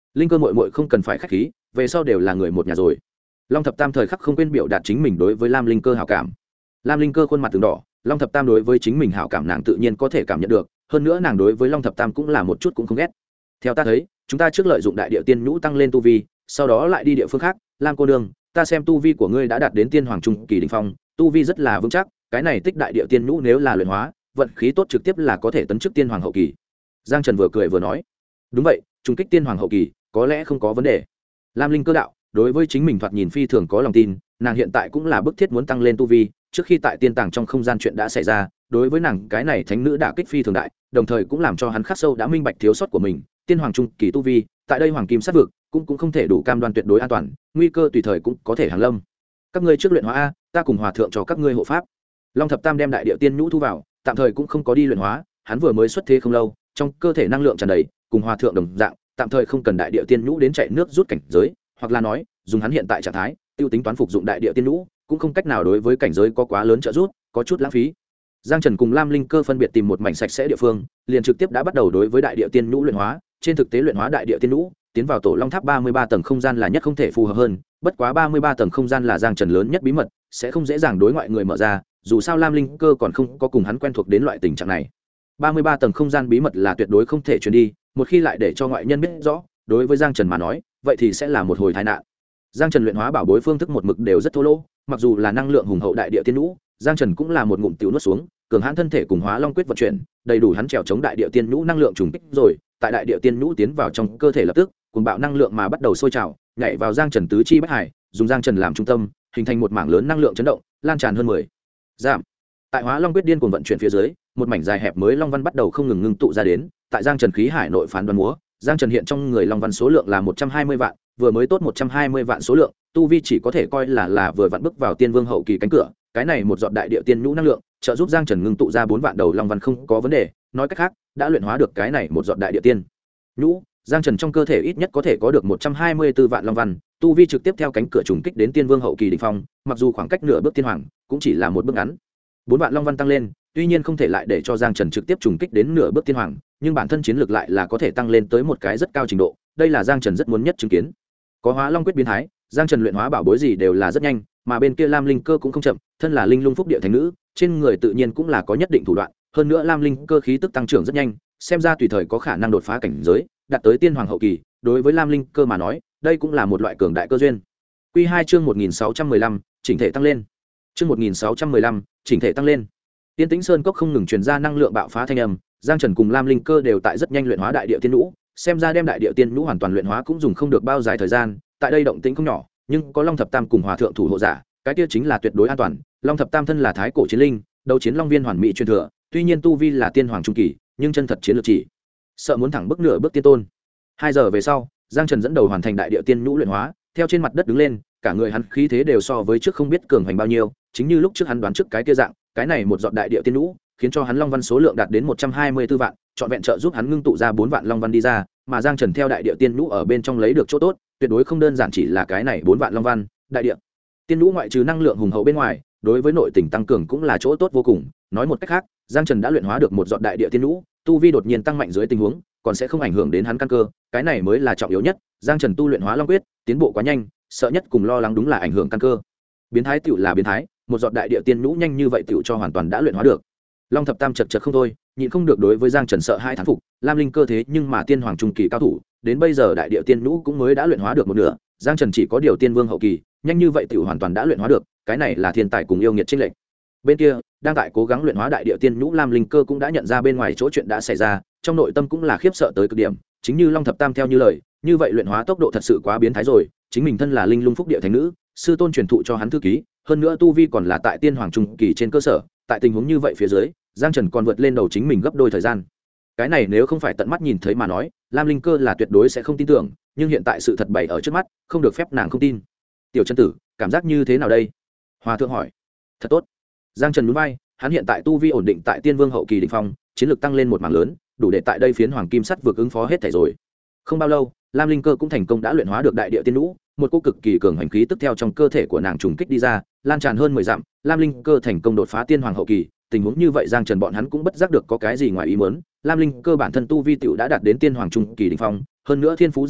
Speaker 1: linh cơ mội mội không cần phải khách khí, về sau đều là người một nhà rồi. Long thập tam thời khắc không quên biểu đạt chính mình đối với lam linh cơ hảo cảm. Lam linh cơ khuôn mặt từng đỏ, long thập tam đối với chính mình hảo cảm nàng tự nhiên có thể cảm nhận được, hơn nữa nàng đối với long thập tam cũng là một chút cũng không ghét. Theo ta thấy, chúng ta trước lợi dụng đại địa tiên nhũ tăng lên tu vi, sau đó lại đi địa phương khác. Lam cô nương, ta xem tu vi của ngươi đã đạt đến tiên hoàng trung kỳ đỉnh phong, tu vi rất là vững chắc, cái này tích đại địa tiên nhũ nếu là luyện hóa, vận khí tốt trực tiếp là có thể tấn chức tiên hoàng hậu kỳ. Giang Trần vừa cười vừa nói, đúng vậy, trung kích tiên hoàng hậu kỳ có lẽ không có vấn đề. Lam linh cơ đạo, đối với chính mình thoạt nhìn phi thường có lòng tin, nàng hiện tại cũng là bức thiết muốn tăng lên tu vi, trước khi tại tiên tàng trong không gian chuyện đã xảy ra, đối với nàng cái này thánh nữ đả kích phi thường đại, đồng thời cũng làm cho hắn khắc sâu đã minh bạch thiếu sót của mình, tiên hoàng trung kỳ tu vi, tại đây hoàng kim sát vực, cũng không thể đủ cam đoan tuyệt đối an toàn, nguy cơ tùy thời cũng có thể hàng lâm. Các ngươi trước luyện hóa a, ta cùng hòa thượng cho các ngươi hộ pháp. Long thập tam đem đại địa tiên nhũ thu vào, tạm thời cũng không có đi luyện hóa, hắn vừa mới xuất thế không lâu, trong cơ thể năng lượng tràn đầy, cùng hòa thượng đồng dạng, tạm thời không cần đại địa tiên nhũ đến chạy nước rút cảnh giới, hoặc là nói, dùng hắn hiện tại trạng thái, tiêu tính toán phục dụng đại địa tiên nhũ, cũng không cách nào đối với cảnh giới có quá lớn trợ giúp, có chút lãng phí. Giang Trần cùng Lam Linh Cơ phân biệt tìm một mảnh sạch sẽ địa phương, liền trực tiếp đã bắt đầu đối với đại địa tiên nhũ luyện hóa. Trên thực tế luyện hóa đại địa tiên nhũ, tiến vào tổ long tháp 33 tầng không gian là nhất không thể phù hợp hơn, bất quá 33 tầng không gian là Giang Trần lớn nhất bí mật, sẽ không dễ dàng đối ngoại người mở ra, dù sao Lam Linh Cơ còn không có cùng hắn quen thuộc đến loại tình trạng này. 33 tầng không gian bí mật là tuyệt đối không thể truyền đi, một khi lại để cho ngoại nhân biết rõ, đối với Giang Trần mà nói, vậy thì sẽ là một hồi tai nạn. Giang Trần luyện hóa bảo bối phương thức một mực đều rất thô lỗ, mặc dù là năng lượng hùng hậu đại địa tiên nhũ, Giang Trần cũng là một ngụm tiểu nuốt xuống, cường hãn thân thể cùng hóa long quyết vận chuyển, đầy đủ hắn trèo chống đại địa tiên nhũ năng lượng trùng kích rồi, tại đại địa tiên nhũ tiến vào trong cơ thể lập tức, cuồng bạo năng lượng mà bắt đầu sôi trào, nhảy vào Giang Trần tứ chi bách hải, dùng Giang Trần làm trung tâm, hình thành một mảng lớn năng lượng chấn động, lan tràn hơn 10 giảm. Tại hóa long quyết điên cuồng vận chuyển phía dưới, một mảnh dài hẹp mới long văn bắt đầu không ngừng ngưng tụ ra đến, tại Giang Trần khí hải nội phán đoán múa, Giang Trần hiện trong người long văn số lượng là 120 vạn, vừa mới tốt 120 vạn số lượng, tu vi chỉ có thể coi là vừa vặn bước vào tiên vương hậu kỳ cánh cửa, cái này một giọt đại địa tiên nhũ năng lượng, trợ giúp Giang Trần ngưng tụ ra 4 vạn đầu long văn không có vấn đề, nói cách khác, đã luyện hóa được cái này một giọt đại địa tiên nhũ, Giang Trần trong cơ thể ít nhất có thể có được 124 vạn long văn, tu vi trực tiếp theo cánh cửa trùng kích đến tiên vương hậu kỳ đỉnh phong, mặc dù khoảng cách nửa bước tiên hoàng, cũng chỉ là một bước ngắn. 4 vạn long văn tăng lên, tuy nhiên không thể lại để cho Giang Trần trực tiếp trùng kích đến nửa bước tiên hoàng, nhưng bản thân chiến lược lại là có thể tăng lên tới một cái rất cao trình độ, đây là Giang Trần rất muốn nhất chứng kiến. Có hóa long quyết biến thái, Giang Trần luyện hóa bảo bối gì đều là rất nhanh, mà bên kia Lam Linh Cơ cũng không chậm, thân là linh lung phúc địa thánh nữ, trên người tự nhiên cũng là có nhất định thủ đoạn, hơn nữa Lam Linh Cơ khí tức tăng trưởng rất nhanh, xem ra tùy thời có khả năng đột phá cảnh giới, đạt tới tiên hoàng hậu kỳ, đối với Lam Linh Cơ mà nói, đây cũng là một loại cường đại cơ duyên. Quy 2 chương 1615, chỉnh thể tăng lên. Chương 1615, chỉnh thể tăng lên. Tiên Tĩnh Sơn cốc không ngừng truyền ra năng lượng bạo phá thanh âm, Giang Trần cùng Lam Linh Cơ đều tại rất nhanh luyện hóa đại địa tiên nhũ, xem ra đem đại địa tiên nhũ hoàn toàn luyện hóa cũng dùng không được bao dài thời gian, tại đây động tĩnh không nhỏ, nhưng có Long Thập Tam cùng Hòa thượng thủ hộ giả, cái kia chính là tuyệt đối an toàn. Long Thập Tam thân là thái cổ chiến linh, đấu chiến long viên hoàn mỹ truyền thừa, tuy nhiên tu vi là tiên hoàng trung kỳ, nhưng chân thật chiến lược chỉ sợ muốn thẳng bước nửa bước tiên tôn. 2 giờ về sau, Giang Trần dẫn đầu hoàn thành đại địa tiên nhũ luyện hóa, theo trên mặt đất đứng lên, cả người hắn khí thế đều so với trước không biết cường hành bao nhiêu, chính như lúc trước hắn đoán trước cái kia dạng, cái này một giọt đại địa tiên nhũ, khiến cho hắn long văn số lượng đạt đến 124 vạn, trọn vẹn trợ giúp hắn ngưng tụ ra 4 vạn long văn đi ra, mà Giang Trần theo đại địa tiên nhũ ở bên trong lấy được chỗ tốt, tuyệt đối không đơn giản chỉ là cái này 4 vạn long văn, đại địa tiên nhũ ngoại trừ năng lượng hùng hậu bên ngoài, đối với nội tình tăng cường cũng là chỗ tốt vô cùng. Nói một cách khác, Giang Trần đã luyện hóa được một giọt đại địa tiên nhũ, tu vi đột nhiên tăng mạnh dưới tình huống, còn sẽ không ảnh hưởng đến hắn căn cơ, cái này mới là trọng yếu nhất. Giang Trần tu luyện hóa long quyết, tiến bộ quá nhanh, sợ nhất cùng lo lắng đúng là ảnh hưởng căn cơ. Biến thái tiểu là biến thái, một giọt đại địa tiên nhũ nhanh như vậy tiểu cho hoàn toàn đã luyện hóa được. Long Thập Tam chật không thôi, nhịn không được đối với Giang Trần sợ hai thán phục, Lam Linh Cơ thế nhưng mà tiên hoàng trung kỳ cao thủ, đến bây giờ đại địa tiên nhũ cũng mới đã luyện hóa được một nửa, Giang Trần chỉ có điều tiên vương hậu kỳ, nhanh như vậy tiểu hoàn toàn đã luyện hóa được, cái này là thiên tài cùng yêu nghiệt chênh lệch. Bên kia, đang tại cố gắng luyện hóa đại địa tiên nhũ Lam Linh Cơ cũng đã nhận ra bên ngoài chỗ chuyện đã xảy ra, trong nội tâm cũng là khiếp sợ tới cực điểm, chính như Long Thập Tam theo như lời, như vậy luyện hóa tốc độ thật sự quá biến thái rồi, chính mình thân là linh lung phúc địa thánh nữ, sư tôn truyền thụ cho hắn thư ký, hơn nữa tu vi còn là tại tiên hoàng trung kỳ trên cơ sở, tại tình huống như vậy phía dưới, Giang Trần còn vượt lên đầu chính mình gấp đôi thời gian. Cái này nếu không phải tận mắt nhìn thấy mà nói, Lam Linh Cơ là tuyệt đối sẽ không tin tưởng, nhưng hiện tại sự thật bày ở trước mắt, không được phép nàng không tin. Tiểu chân tử, cảm giác như thế nào đây? Hòa thượng hỏi. Thật tốt. Giang Trần nhún vai, hắn hiện tại tu vi ổn định tại tiên vương hậu kỳ đỉnh phong, chiến lược tăng lên một mảng lớn, đủ để tại đây phiến hoàng kim sắt vượt ứng phó hết thảy rồi. Không bao lâu, Lam Linh Cơ cũng thành công đã luyện hóa được đại địa tiên nhũ, một cỗ cực kỳ cường hành khí tức theo trong cơ thể của nàng trùng kích đi ra, lan tràn hơn 10 dặm, Lam Linh Cơ thành công đột phá tiên hoàng hậu kỳ, tình huống như vậy Giang Trần bọn hắn cũng bất giác được có cái gì ngoài ý muốn, Lam Linh Cơ bản thân tu vi tiểu đã đạt đến tiên hoàng trung kỳ đỉnh phong, hơn nữa thiên phú dị bẩm,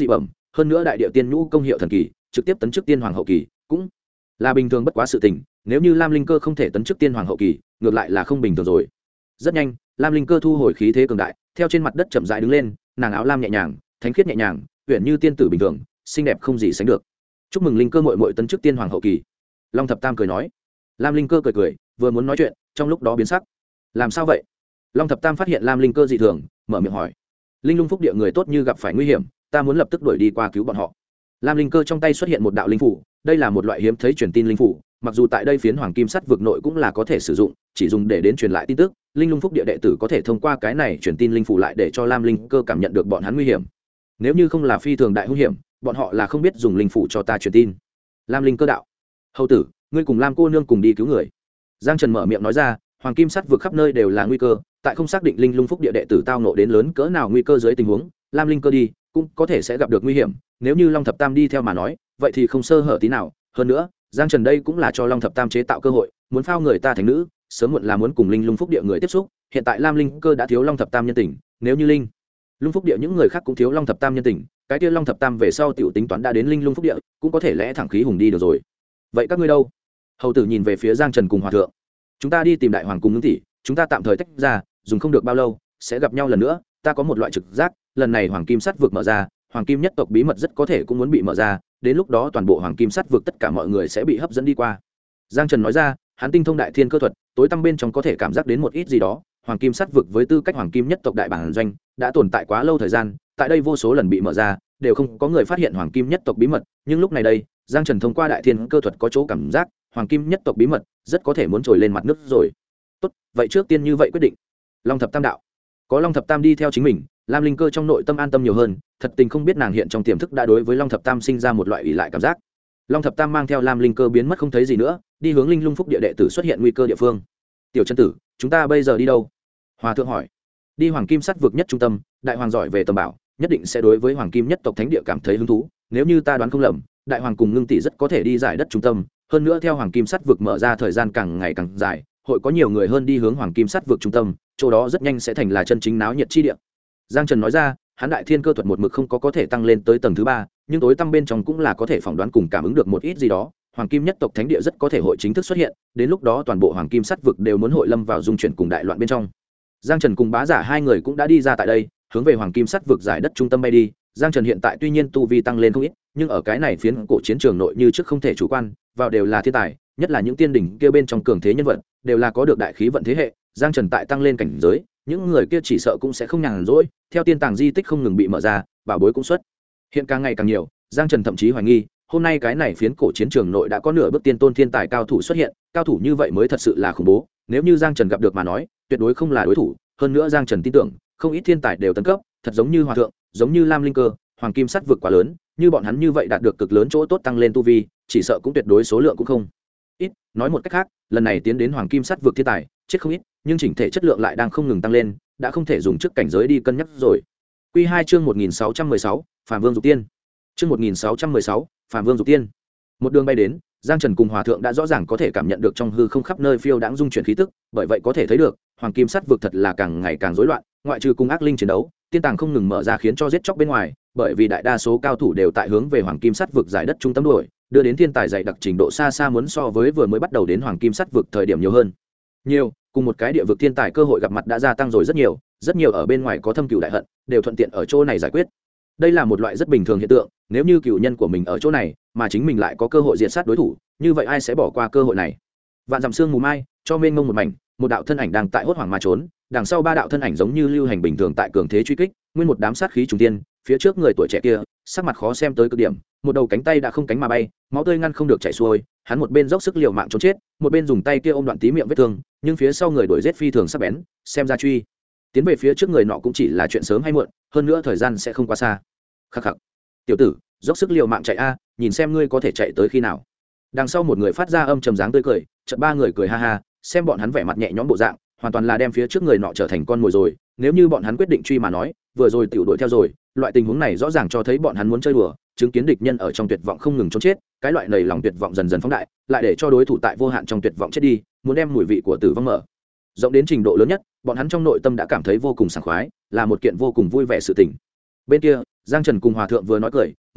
Speaker 1: hơn nữa đại địa tiên nhũ công hiệu thần kỳ trực tiếp tấn chức tiên hoàng hậu kỳ cũng là bình thường bất quá sự tình. Nếu như lam linh cơ không thể tấn chức tiên hoàng hậu kỳ ngược lại là không bình thường rồi. Rất nhanh lam linh cơ thu hồi khí thế cường đại, theo trên mặt đất chậm rãi đứng lên, nàng áo lam nhẹ nhàng, thánh khiết nhẹ nhàng, uyển như tiên tử bình thường, xinh đẹp không gì sánh được. Chúc mừng linh cơ muội muội tấn chức tiên hoàng hậu kỳ. Long thập tam cười nói. Lam linh cơ cười cười, vừa muốn nói chuyện trong lúc đó biến sắc. Làm sao vậy? Long thập tam phát hiện lam linh cơ dị thường, mở miệng hỏi. Linh lung phúc địa người tốt như gặp phải nguy hiểm, ta muốn lập tức đuổi đi qua cứu bọn họ. Lam linh cơ trong tay xuất hiện một đạo linh phủ, đây là một loại hiếm thấy truyền tin linh phủ, mặc dù tại đây phiến hoàng kim sắt vực nội cũng là có thể sử dụng, chỉ dùng để đến truyền lại tin tức. Linh lung phúc địa đệ tử có thể thông qua cái này truyền tin linh phủ lại để cho lam linh cơ cảm nhận được bọn hắn nguy hiểm. Nếu như không là phi thường đại hung hiểm, bọn họ là không biết dùng linh phủ cho ta truyền tin. Lam linh cơ đạo. Hầu tử, ngươi cùng lam cô nương cùng đi cứu người. Giang Trần mở miệng nói ra, hoàng kim sắt vực khắp nơi đều là nguy cơ, tại không xác định linh lung phúc địa đệ tử tao nộ đến lớn cỡ nào nguy cơ dưới tình huống, lam linh cơ đi cũng có thể sẽ gặp được nguy hiểm. Nếu như long thập tam đi theo mà nói, vậy thì không sơ hở tí nào. Hơn nữa Giang Trần đây cũng là cho long thập tam chế tạo cơ hội, muốn phao người ta thành nữ, sớm muộn là muốn cùng linh lung phúc địa người tiếp xúc. Hiện tại lam linh cơ đã thiếu long thập tam nhân tình, nếu như linh lung phúc địa những người khác cũng thiếu long thập tam nhân tình, cái kia long thập tam về sau tiểu tính toán đã đến linh lung phúc địa cũng có thể lẽ thẳng khí hùng đi được rồi. Vậy các ngươi đâu? Hầu tử nhìn về phía Giang Trần cùng hòa thượng. Chúng ta đi tìm đại hoàng cùng ngưng tỷ, chúng ta tạm thời tách ra, dùng không được bao lâu sẽ gặp nhau lần nữa. Ta có một loại trực giác, lần này hoàng kim sắt vực mở ra, hoàng kim nhất tộc bí mật rất có thể cũng muốn bị mở ra, đến lúc đó toàn bộ hoàng kim sắt vực tất cả mọi người sẽ bị hấp dẫn đi qua. Giang Trần nói ra, hắn tinh thông đại thiên cơ thuật, tối tăm bên trong có thể cảm giác đến một ít gì đó. Hoàng kim sắt vực với tư cách hoàng kim nhất tộc đại bản doanh đã tồn tại quá lâu thời gian, tại đây vô số lần bị mở ra đều không có người phát hiện hoàng kim nhất tộc bí mật, nhưng lúc này đây Giang Trần thông qua đại thiên cơ thuật có chỗ cảm giác hoàng kim nhất tộc bí mật rất có thể muốn trồi lên mặt nước rồi. Tốt, vậy trước tiên như vậy quyết định. Long thập tam đạo. Có long thập tam đi theo chính mình, lam linh cơ trong nội tâm an tâm nhiều hơn, thật tình không biết nàng hiện trong tiềm thức đã đối với long thập tam sinh ra một loại ủy lại cảm giác. Long thập tam mang theo lam linh cơ biến mất không thấy gì nữa, đi hướng linh lung phúc địa đệ tử xuất hiện nguy cơ địa phương. Tiểu chân tử, chúng ta bây giờ đi đâu? Hòa thượng hỏi. Đi hoàng kim sắt vực nhất trung tâm, đại hoàng giỏi về tầm bảo, nhất định sẽ đối với hoàng kim nhất tộc thánh địa cảm thấy hứng thú. Nếu như ta đoán không lầm, đại hoàng cùng ngưng tỷ rất có thể đi giải đất trung tâm, hơn nữa theo hoàng kim sắt vực mở ra thời gian càng ngày càng dài, hội có nhiều người hơn đi hướng hoàng kim sắt vực trung tâm, chỗ đó rất nhanh sẽ thành là chân chính náo nhiệt chi địa. Giang Trần nói ra, hắn đại thiên cơ thuật một mực không có thể tăng lên tới tầng thứ 3, nhưng tối tăm bên trong cũng là có thể phỏng đoán cùng cảm ứng được một ít gì đó. Hoàng kim nhất tộc thánh địa rất có thể hội chính thức xuất hiện, đến lúc đó toàn bộ hoàng kim sắt vực đều muốn hội lâm vào dung chuyển cùng đại loạn bên trong. Giang Trần cùng Bá Giả hai người cũng đã đi ra tại đây, hướng về hoàng kim sắt vực giải đất trung tâm bay đi. Giang Trần hiện tại tuy nhiên tu vi tăng lên không ít, nhưng ở cái này phiến cổ chiến trường nội như trước không thể chủ quan, vào đều là thiên tài, nhất là những tiên đỉnh kia bên trong cường thế nhân vật, đều là có được đại khí vận thế hệ. Giang Trần tại tăng lên cảnh giới, những người kia chỉ sợ cũng sẽ không nhàn rỗi, theo tiên tàng di tích không ngừng bị mở ra, bảo bối cũng xuất hiện càng ngày càng nhiều. Giang Trần thậm chí hoài nghi, hôm nay cái này phiến cổ chiến trường nội đã có nửa bước tiên tôn thiên tài cao thủ xuất hiện, cao thủ như vậy mới thật sự là khủng bố. Nếu như Giang Trần gặp được mà nói, tuyệt đối không là đối thủ. Hơn nữa Giang Trần tin tưởng, không ít thiên tài đều tấn cấp, thật giống như hòa thượng, giống như lam linh cơ, hoàng kim sắt vực quá lớn, như bọn hắn như vậy đạt được cực lớn chỗ tốt tăng lên tu vi, chỉ sợ cũng tuyệt đối số lượng cũng không ít. Nói một cách khác, lần này tiến đến hoàng kim sắt vực thiên tài chết không ít, nhưng chỉnh thể chất lượng lại đang không ngừng tăng lên, đã không thể dùng trước cảnh giới đi cân nhắc rồi. Quy 2 chương 1616, Phạm Vương Dục Tiên. Chương 1616, Phạm Vương Dục Tiên. Một đường bay đến, Giang Trần cùng hòa thượng đã rõ ràng có thể cảm nhận được trong hư không khắp nơi phiêu đãng dung chuyển khí tức, bởi vậy có thể thấy được, hoàng kim sắt vực thật là càng ngày càng rối loạn, ngoại trừ cùng ác linh chiến đấu, tiên tàng không ngừng mở ra khiến cho giết chóc bên ngoài, bởi vì đại đa số cao thủ đều tại hướng về hoàng kim sắt vực giải đất trung tâm đuổi, đưa đến thiên tài dày đặc trình độ xa xa muốn so với vừa mới bắt đầu đến hoàng kim sắt vực thời điểm nhiều hơn. Nhiều, cùng một cái địa vực thiên tài cơ hội gặp mặt đã gia tăng rồi rất nhiều ở bên ngoài có thâm cửu đại hận, đều thuận tiện ở chỗ này giải quyết. Đây là một loại rất bình thường hiện tượng, nếu như cửu nhân của mình ở chỗ này, mà chính mình lại có cơ hội diệt sát đối thủ, như vậy ai sẽ bỏ qua cơ hội này? Vạn dặm sương mù mai, cho mênh mông một mảnh, một đạo thân ảnh đang tại hốt hoảng mà trốn, đằng sau ba đạo thân ảnh giống như lưu hành bình thường tại cường thế truy kích, nguyên một đám sát khí trùng tiên, phía trước người tuổi trẻ kia, sắc mặt khó xem tới cực điểm, một đầu cánh tay đã không cánh mà bay, máu tươi ngăn không được chảy xuôi, hắn một bên dốc sức liều mạng trốn chết, một bên dùng tay kia ôm đoạn tí miệng vết thương, nhưng phía sau người đuổi giết phi thường sắc bén, xem ra truy tiến về phía trước người nọ cũng chỉ là chuyện sớm hay muộn, hơn nữa thời gian sẽ không quá xa. Khắc khắc, tiểu tử, dốc sức liều mạng chạy a, nhìn xem ngươi có thể chạy tới khi nào. Đằng sau một người phát ra âm trầm dáng tươi cười, chợt ba người cười ha ha, xem bọn hắn vẻ mặt nhẹ nhõm bộ dạng, hoàn toàn là đem phía trước người nọ trở thành con mồi rồi. Nếu như bọn hắn quyết định truy mà nói, vừa rồi tiểu đuổi theo rồi, loại tình huống này rõ ràng cho thấy bọn hắn muốn chơi đùa, chứng kiến địch nhân ở trong tuyệt vọng không ngừng trốn chết, cái loại nảy lòng tuyệt vọng dần dần phóng đại, lại để cho đối thủ tại vô hạn trong tuyệt vọng chết đi, muốn đem mùi vị của tử vong mở rộng đến trình độ lớn nhất, bọn hắn trong nội tâm đã cảm thấy vô cùng sảng khoái, là một kiện vô cùng vui vẻ sự tình. Bên kia, Giang Trần cùng hòa thượng vừa nói cười,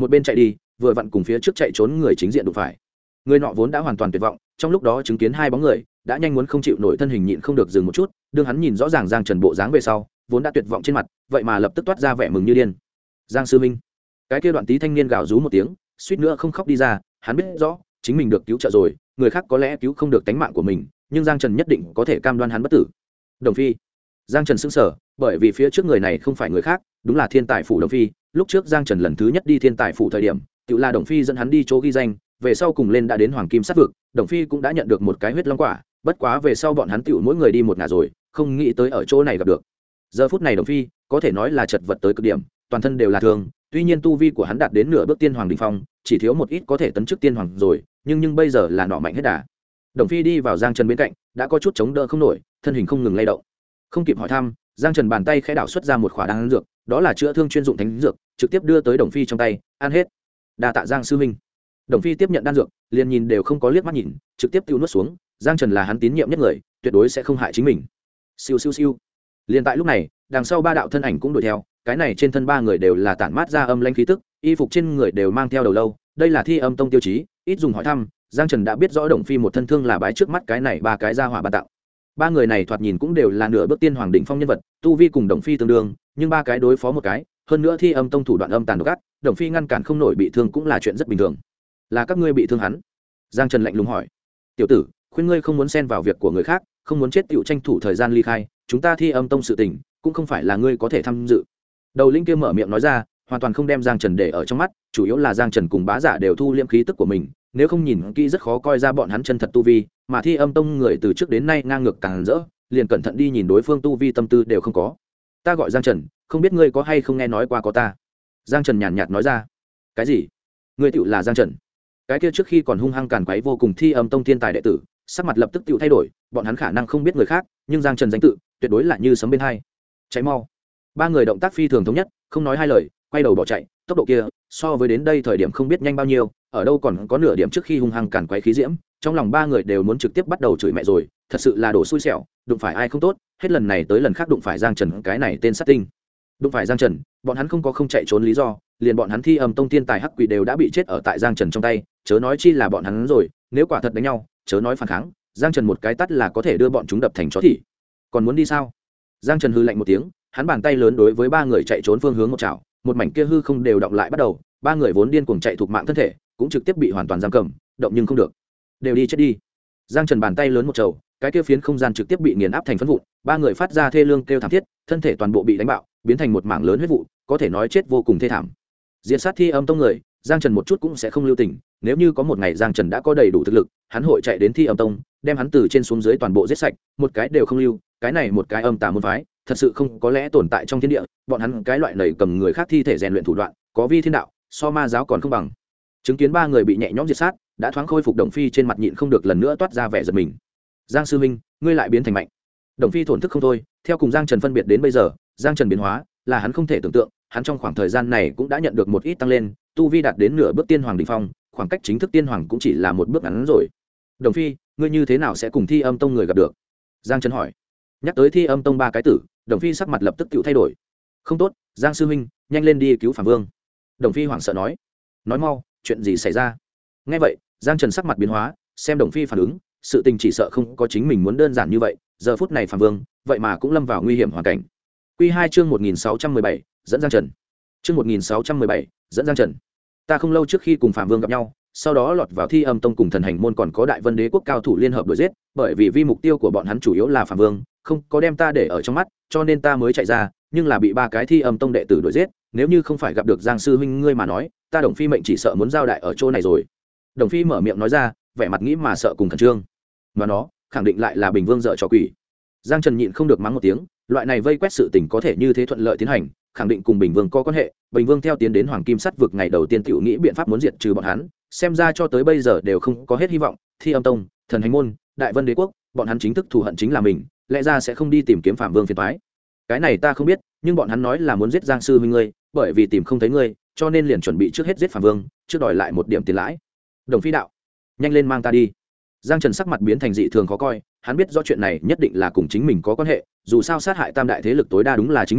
Speaker 1: một bên chạy đi vừa vặn cùng phía trước chạy trốn người chính diện đụng phải. Người nọ vốn đã hoàn toàn tuyệt vọng, trong lúc đó chứng kiến hai bóng người đã nhanh muốn không chịu nổi, thân hình nhịn không được dừng một chút. Đương hắn nhìn rõ ràng Giang Trần bộ dáng về sau, vốn đã tuyệt vọng trên mặt vậy mà lập tức toát ra vẻ mừng như điên. Giang sư minh. Cái kia đoạn tí thanh niên gào rú một tiếng, suýt nữa không khóc đi ra. Hắn biết rõ chính mình được cứu trợ rồi, người khác có lẽ cứu không được tính mạng của mình, nhưng Giang Trần nhất định có thể cam đoan hắn bất tử. Đồng Phi. Giang Trần sững sờ, bởi vì phía trước người này không phải người khác, đúng là Thiên Tài phủ Đồng Phi. Lúc trước Giang Trần lần thứ nhất đi Thiên Tài phủ thời điểm, tự là Đồng Phi dẫn hắn đi chỗ ghi danh, về sau cùng lên đã đến Hoàng Kim Sát vực, Đồng Phi cũng đã nhận được một cái huyết long quả, bất quá về sau bọn hắn tiểu mỗi người đi một ngả rồi, không nghĩ tới ở chỗ này gặp được. Giờ phút này Đồng Phi có thể nói là chật vật tới cực điểm, toàn thân đều là thương, tuy nhiên tu vi của hắn đạt đến nửa bước tiên hoàng đỉnh phong, chỉ thiếu một ít có thể tấn chức tiên hoàng rồi, nhưng bây giờ là nọ mạnh hết đà. Đồng Phi đi vào Giang Trần bên cạnh, đã có chút chống đỡ không nổi, thân hình không ngừng lay động. Không kịp hỏi thăm, Giang Trần bàn tay khẽ đảo xuất ra một khỏa đan dược, đó là chữa thương chuyên dụng thánh dược, trực tiếp đưa tới Đồng Phi trong tay, ăn hết. Đa tạ Giang sư huynh. Đồng Phi tiếp nhận đan dược, liền nhìn đều không có liếc mắt nhìn, trực tiếp tiêu nuốt xuống. Giang Trần là hắn tín nhiệm nhất người, tuyệt đối sẽ không hại chính mình. Siêu siêu siêu. Liền tại lúc này, đằng sau ba đạo thân ảnh cũng đuổi theo, cái này trên thân ba người đều là tản mát ra âm lãnh khí tức, y phục trên người đều mang theo đầu lâu, đây là Thi Âm Tông tiêu chí, ít dùng hỏi thăm. Giang Trần đã biết rõ Đồng Phi một thân thương là bái trước mắt cái này ba cái gia hỏa ban tặng. Ba người này thoạt nhìn cũng đều là nửa bước tiên hoàng đỉnh phong nhân vật, tu vi cùng Đồng Phi tương đương, nhưng ba cái đối phó một cái, hơn nữa Thi Âm Tông thủ đoạn âm tàn độc ác, Đồng Phi ngăn cản không nổi, bị thương cũng là chuyện rất bình thường. Là các ngươi bị thương hắn? Giang Trần lạnh lùng hỏi. Tiểu tử, khuyên ngươi không muốn xen vào việc của người khác, không muốn chết tiểu tranh thủ thời gian ly khai, chúng ta Thi Âm Tông sự tình cũng không phải là ngươi có thể tham dự. Đầu linh kia mở miệng nói ra, hoàn toàn không đem Giang Trần để ở trong mắt, chủ yếu là Giang Trần cùng bá giả đều thu liễm khí tức của mình, nếu không nhìn kỹ rất khó coi ra bọn hắn chân thật tu vi, mà Thi Âm Tông người từ trước đến nay ngang ngược càng rỡ, liền cẩn thận đi nhìn đối phương tu vi tâm tư đều không có. Ta gọi Giang Trần, không biết ngươi có hay không nghe nói qua có ta. Giang Trần nhàn nhạt nói ra. Cái gì? Ngươi tựu là Giang Trần? Cái kia trước khi còn hung hăng càn quấy vô cùng Thi Âm Tông thiên tài đệ tử, sắc mặt lập tức tựu thay đổi, bọn hắn khả năng không biết người khác, nhưng Giang Trần danh tự tuyệt đối là như sấm bên hai. Cháy mau. Ba người động tác phi thường thống nhất, không nói hai lời, quay đầu bỏ chạy, tốc độ kia so với đến đây thời điểm không biết nhanh bao nhiêu, ở đâu còn có nửa điểm trước khi hung hăng càn quấy khí diễm, trong lòng ba người đều muốn trực tiếp bắt đầu chửi mẹ rồi, thật sự là đổ xui xẻo, đụng phải ai không tốt, hết lần này tới lần khác đụng phải Giang Trần cái này tên sát tinh. Đụng phải Giang Trần, bọn hắn không có không chạy trốn lý do, liền bọn hắn Thi Âm Tông thiên tài hắc quỷ đều đã bị chết ở tại Giang Trần trong tay, chớ nói chi là bọn hắn rồi, nếu quả thật đánh nhau, chớ nói phản kháng, Giang Trần một cái tát là có thể đưa bọn chúng đập thành chó thị. Còn muốn đi sao? Giang Trần hư lạnh một tiếng, hắn bàn tay lớn đối với ba người chạy trốn phương hướng một chảo, một mảnh kia hư không đều động lại bắt đầu, ba người vốn điên cuồng chạy thuộc mạng thân thể, cũng trực tiếp bị hoàn toàn giam cầm, động nhưng không được. Đều đi chết đi. Giang Trần bàn tay lớn một chảo, cái kia phiến không gian trực tiếp bị nghiền áp thành phấn vụn, ba người phát ra thê lương kêu thảm thiết, thân thể toàn bộ bị đánh bạo, biến thành một mảng lớn huyết vụ, có thể nói chết vô cùng thê thảm. Diệt sát Thi Âm Tông người, Giang Trần một chút cũng sẽ không lưu tình, nếu như có một ngày Giang Trần đã có đầy đủ thực lực, hắn hội chạy đến Thi Âm Tông, đem hắn từ trên xuống dưới toàn bộ giết sạch, một cái đều không lưu, cái này một cái âm tà môn phái, thật sự không có lẽ tồn tại trong thiên địa, bọn hắn cái loại này cầm người khác thi thể rèn luyện thủ đoạn, có vi thiên đạo, so ma giáo còn không bằng. Chứng kiến ba người bị nhẹ nhõm diệt sát, đã thoáng khôi phục, Đồng Phi trên mặt nhịn không được lần nữa toát ra vẻ giật mình. Giang sư minh, ngươi lại biến thành mạnh. Đồng Phi thổn thức không thôi, theo cùng Giang Trần phân biệt đến bây giờ, Giang Trần biến hóa là hắn không thể tưởng tượng, hắn trong khoảng thời gian này cũng đã nhận được một ít tăng lên, tu vi đạt đến nửa bước tiên hoàng đỉnh phong, khoảng cách chính thức tiên hoàng cũng chỉ là một bước ngắn rồi. Đồng Phi, ngươi như thế nào sẽ cùng Thi Âm Tông người gặp được? Giang Trần hỏi. Nhắc tới Thi Âm Tông ba cái tử, Đồng Phi sắc mặt lập tức tự thay đổi. Không tốt, Giang sư huynh, nhanh lên đi cứu Phạm Vương. Đồng Phi hoảng sợ nói. Nói mau, chuyện gì xảy ra? Nghe vậy, Giang Trần sắc mặt biến hóa, xem Đồng Phi phản ứng, sự tình chỉ sợ không có chính mình muốn đơn giản như vậy, giờ phút này Phạm Vương vậy mà cũng lâm vào nguy hiểm hoàn cảnh. Quy 2 chương 1617, dẫn Giang Trần. Chương 1617, dẫn Giang Trần. Ta không lâu trước khi cùng Phạm Vương gặp nhau, sau đó lọt vào Thi Âm Tông cùng Thần Hành môn còn có Đại Vân Đế quốc cao thủ liên hợp đuổi giết, bởi vì vi mục tiêu của bọn hắn chủ yếu là Phạm Vương, không có đem ta để ở trong mắt, cho nên ta mới chạy ra, nhưng là bị ba cái Thi Âm Tông đệ tử đuổi giết, nếu như không phải gặp được Giang sư huynh ngươi mà nói, ta Đồng Phi mệnh chỉ sợ muốn giao đại ở chỗ này rồi. Đồng Phi mở miệng nói ra, vẻ mặt nghĩ mà sợ cùng khẩn trương. Mà nó, khẳng định lại là Bình Vương dợ trò quỷ. Giang Trần nhịn không được mắng một tiếng, loại này vây quét sự tình có thể như thế thuận lợi tiến hành, khẳng định cùng Bình Vương có quan hệ. Bình Vương theo tiến đến Hoàng Kim Sắt vực ngày đầu tiên tiểu nghĩ biện pháp muốn diệt trừ bọn hắn, xem ra cho tới bây giờ đều không có hết hy vọng. Thi Âm Tông, Thần Hành môn, Đại Vân Đế quốc, bọn hắn chính thức thù hận chính là mình, lẽ ra sẽ không đi tìm kiếm Phạm Vương phiền toái. Cái này ta không biết, nhưng bọn hắn nói là muốn giết Giang sư huynh ngươi, bởi vì tìm không thấy ngươi, cho nên liền chuẩn bị trước hết giết Phạm Vương, trước đòi lại một điểm tiền lãi. Đồng Phi đạo, nhanh lên mang ta đi. Giang Trần sắc mặt biến thành dị thường khó coi, hắn biết rõ chuyện này nhất định là cùng chính mình có quan hệ, dù sao sát hại tam đại thế lực tối đa đúng là chính mình,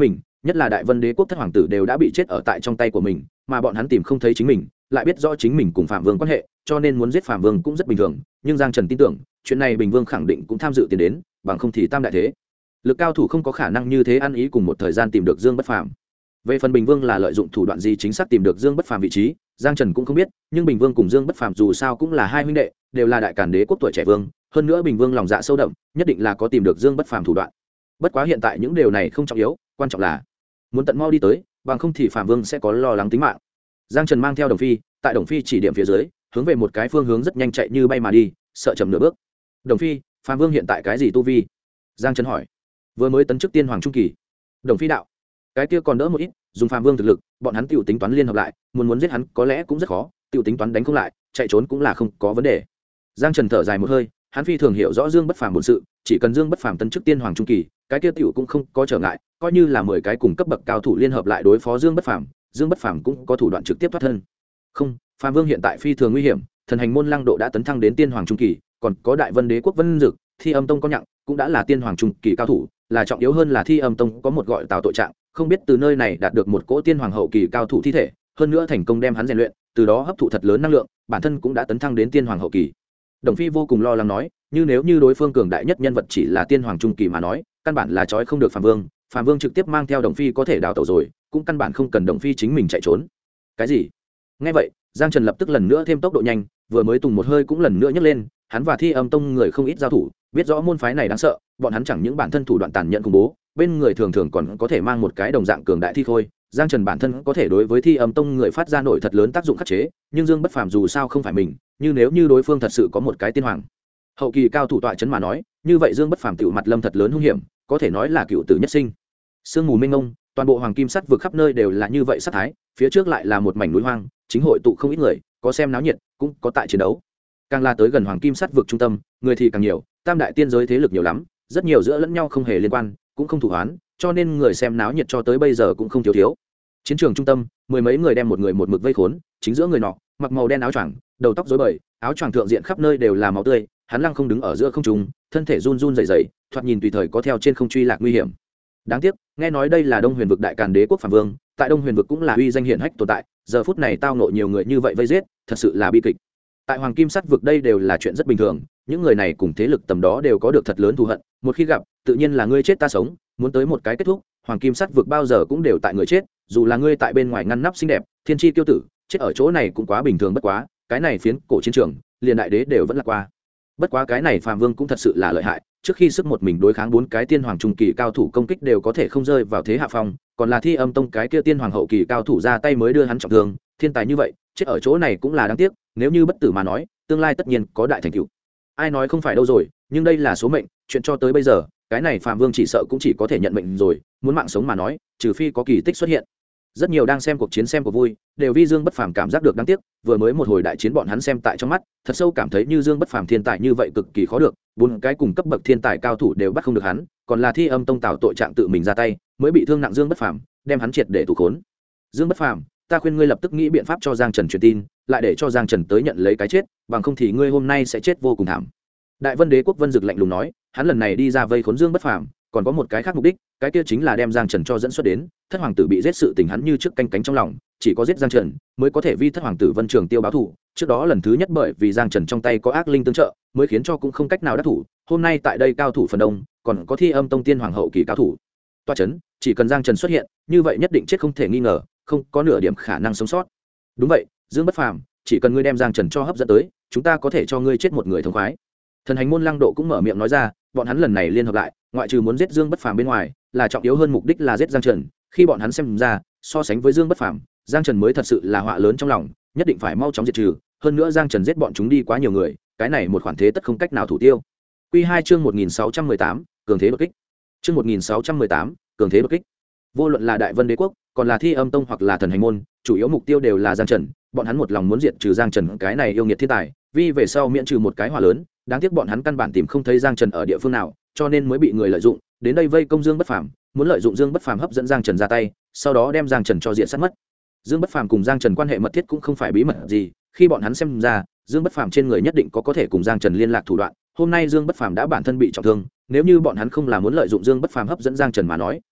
Speaker 1: nhất là Đại Vân Đế quốc thất hoàng tử đều đã bị chết ở tại trong tay của mình, mà bọn hắn tìm không thấy chính mình, lại biết rõ chính mình cùng Phạm Vương quan hệ, cho nên muốn giết Phạm Vương cũng rất bình thường, nhưng Giang Trần tin tưởng, chuyện này Bình Vương khẳng định cũng tham dự tiền đến, bằng không thì tam đại thế lực cao thủ không có khả năng như thế ăn ý cùng một thời gian tìm được Dương Bất Phàm. Về phần Bình Vương là lợi dụng thủ đoạn gì chính xác tìm được Dương Bất Phàm vị trí, Giang Trần cũng không biết, nhưng Bình Vương cùng Dương Bất Phàm dù sao cũng là hai huynh đệ, đều là đại càn đế quốc tuổi trẻ vương, hơn nữa Bình Vương lòng dạ sâu đậm, nhất định là có tìm được Dương Bất Phàm thủ đoạn. Bất quá hiện tại những điều này không trọng yếu, quan trọng là muốn tận mau đi tới, bằng không thì Phạm Vương sẽ có lo lắng tính mạng. Giang Trần mang theo Đồng Phi, tại Đồng Phi chỉ điểm phía dưới, hướng về một cái phương hướng rất nhanh chạy như bay mà đi, sợ chậm nửa bước. Đồng Phi, Phạm Vương hiện tại cái gì tu vi? Giang Trần hỏi. Vừa mới tấn chức tiên hoàng trung kỳ. Đồng Phi đạo. Cái kia còn đỡ một ít, dùng Phạm Vương thực lực, bọn hắn tiểu tính toán liên hợp lại, muốn giết hắn có lẽ cũng rất khó, tiểu tính toán đánh không lại, chạy trốn cũng là không có vấn đề. Giang Trần thở dài một hơi, hắn phi thường hiểu rõ Dương Bất Phàm bổn sự, chỉ cần Dương Bất Phàm tấn chức tiên hoàng trung kỳ, cái kia tiểu cũng không có trở ngại, coi như là 10 cái cùng cấp bậc cao thủ liên hợp lại đối phó Dương Bất Phàm, Dương Bất Phàm cũng có thủ đoạn trực tiếp thoát thân. Không, Phạm Vương hiện tại phi thường nguy hiểm, thần hành môn Lăng Độ đã tấn thăng đến tiên hoàng trung kỳ, còn có Đại Vân Đế quốc Vân Dực, Thi Âm Tông có nhặng, cũng đã là tiên hoàng trung kỳ cao thủ, là trọng yếu hơn là Thi Âm Tông có một gọi Tào tội trạng, không biết từ nơi này đạt được một cỗ tiên hoàng hậu kỳ cao thủ thi thể, hơn nữa thành công đem hắn rèn luyện, từ đó hấp thụ thật lớn năng lượng, bản thân cũng đã tấn thăng đến tiên hoàng hậu kỳ. Đồng Phi vô cùng lo lắng nói, nếu như đối phương cường đại nhất nhân vật chỉ là tiên hoàng trung kỳ mà nói, căn bản là trói không được Phạm Vương, Phạm Vương trực tiếp mang theo Đồng Phi có thể đào tẩu rồi, cũng căn bản không cần Đồng Phi chính mình chạy trốn. Cái gì? Nghe vậy, Giang Trần lập tức lần nữa thêm tốc độ nhanh, vừa mới tùng một hơi cũng lần nữa nhấc lên, hắn và Thi Âm Tông người không ít giao thủ, biết rõ môn phái này đáng sợ, bọn hắn chẳng những bản thân thủ đoạn tàn nhẫn khủng bố, bên người thường thường còn có thể mang một cái đồng dạng cường đại thi khôi. Giang Trần bản thân có thể đối với Thi Âm Tông người phát ra nổi thật lớn tác dụng khắc chế, nhưng Dương Bất Phàm dù sao không phải mình, nếu như đối phương thật sự có một cái tiên hoàng hậu kỳ cao thủ tọa chấn mà nói, như vậy Dương Bất Phàm tiểu mặt lâm thật lớn hung hiểm, có thể nói là cựu tử nhất sinh. Sương mù mênh mông, toàn bộ hoàng kim sắt vực khắp nơi đều là như vậy sát thái, phía trước lại là một mảnh núi hoang, chính hội tụ không ít người, có xem náo nhiệt, cũng có tại chiến đấu. Càng là tới gần hoàng kim sắt vực trung tâm, người thì càng nhiều, tam đại tiên giới thế lực nhiều lắm, rất nhiều giữa lẫn nhau không hề liên quan, cũng không thủ hoán, cho nên người xem náo nhiệt cho tới bây giờ cũng không thiếu thiếu. Chiến trường trung tâm, 10 mấy người đem một người một mực vây khốn, chính giữa người nọ, mặc màu đen áo choàng, đầu tóc rối bời, áo choàng thượng diện khắp nơi đều là máu tươi, hắn lăng không đứng ở giữa không trung, thân thể run run rẩy rẩy, thoạt nhìn tùy thời có theo trên không truy lạc nguy hiểm. Đáng tiếc, nghe nói đây là Đông Huyền vực đại càn đế quốc Phạm Vương, tại Đông Huyền vực cũng là uy danh hiển hách tồn tại, giờ phút này tao ngộ nhiều người như vậy vây giết, thật sự là bi kịch. Tại hoàng kim sắt vực đây đều là chuyện rất bình thường, những người này cùng thế lực tầm đó đều có được thật lớn thù hận, một khi gặp, tự nhiên là ngươi chết ta sống, muốn tới một cái kết thúc, hoàng kim sắt vực bao giờ cũng đều tại người chết, dù là ngươi tại bên ngoài ngăn nắp xinh đẹp, thiên chi tiêu tử, chết ở chỗ này cũng quá bình thường bất quá, cái này phiến cổ chiến trường, liền đại đế đều vẫn là qua. Bất quá cái này Phạm Vương cũng thật sự là lợi hại, trước khi sức một mình đối kháng 4 cái tiên hoàng trung kỳ cao thủ công kích đều có thể không rơi vào thế hạ phong, còn là Thi Âm Tông cái kia tiên hoàng hậu kỳ cao thủ ra tay mới đưa hắn trọng thương, thiên tài như vậy, chết ở chỗ này cũng là đáng tiếc, nếu như bất tử mà nói, tương lai tất nhiên có đại thành tựu. Ai nói không phải đâu rồi, nhưng đây là số mệnh, chuyện cho tới bây giờ, cái này Phạm Vương chỉ sợ cũng chỉ có thể nhận mệnh rồi, muốn mạng sống mà nói, trừ phi có kỳ tích xuất hiện. Rất nhiều đang xem cuộc chiến xem cuộc vui, đều vì Dương Bất Phàm cảm giác được đáng tiếc, vừa mới một hồi đại chiến bọn hắn xem tại trong mắt, thật sâu cảm thấy như Dương Bất Phàm thiên tài như vậy cực kỳ khó được, 4 cái cùng cấp bậc thiên tài cao thủ đều bắt không được hắn, còn là Thi Âm Tông tạo tội trạng tự mình ra tay, mới bị thương nặng Dương Bất Phàm, đem hắn triệt để tù khốn. Dương Bất Phàm, ta khuyên ngươi lập tức nghĩ biện pháp cho Giang Trần truyền tin, lại để cho Giang Trần tới nhận lấy cái chết, bằng không thì ngươi hôm nay sẽ chết vô cùng thảm. Đại Vân Đế quốc Vân Dực lạnh lùng nói, hắn lần này đi ra vây khốn Dương Bất Phàm, còn có một cái khác mục đích, cái kia chính là đem Giang Trần cho dẫn xuất đến, thất hoàng tử bị giết sự tình hắn như trước canh cánh trong lòng, chỉ có giết Giang Trần mới có thể vi thất hoàng tử Vân Trường Tiêu báo thù. Trước đó lần thứ nhất bởi vì Giang Trần trong tay có ác linh tương trợ, mới khiến cho cũng không cách nào đắc thủ. Hôm nay tại đây cao thủ phần đông, còn có Thi Âm Tông tiên hoàng hậu kỳ cao thủ. Toa chấn, chỉ cần Giang Trần xuất hiện, như vậy nhất định chết không thể nghi ngờ, không có nửa điểm khả năng sống sót. Đúng vậy, Dương Bất Phàm, chỉ cần ngươi đem Giang Trần cho hấp dẫn tới, chúng ta có thể cho ngươi chết một người thống khoái. Thần hành môn Lăng Độ cũng mở miệng nói ra, bọn hắn lần này liên hợp lại, ngoại trừ muốn giết Dương Bất Phàm bên ngoài, là trọng yếu hơn mục đích là giết Giang Trần. Khi bọn hắn xem ra, so sánh với Dương Bất Phàm, Giang Trần mới thật sự là họa lớn trong lòng, nhất định phải mau chóng diệt trừ. Hơn nữa Giang Trần giết bọn chúng đi quá nhiều người, cái này một khoản thế tất không cách nào thủ tiêu. Quy 2 chương 1618, cường thế đột kích. Chương 1618, cường thế đột kích. Vô luận là Đại Vân Đế quốc, còn là Thi Âm Tông hoặc là Thần hành môn, chủ yếu mục tiêu đều là Giang Trần, bọn hắn một lòng muốn diệt trừ Giang Trần cái này yêu nghiệt thiên tài, vì về sau miễn trừ một cái họa lớn, đáng tiếc bọn hắn căn bản tìm không thấy Giang Trần ở địa phương nào, cho nên mới bị người lợi dụng, đến đây vây công Dương Bất Phàm, muốn lợi dụng Dương Bất Phàm hấp dẫn Giang Trần ra tay, sau đó đem Giang Trần cho diện sát mất. Dương Bất Phàm cùng Giang Trần quan hệ mật thiết cũng không phải bí mật gì, khi bọn hắn xem ra, Dương Bất Phàm trên người nhất định có thể cùng Giang Trần liên lạc thủ đoạn. Hôm nay Dương Bất Phàm đã bản thân bị trọng thương, nếu như bọn hắn không là muốn lợi dụng Dương Bất Phàm hấp dẫn Giang Trần mà nói,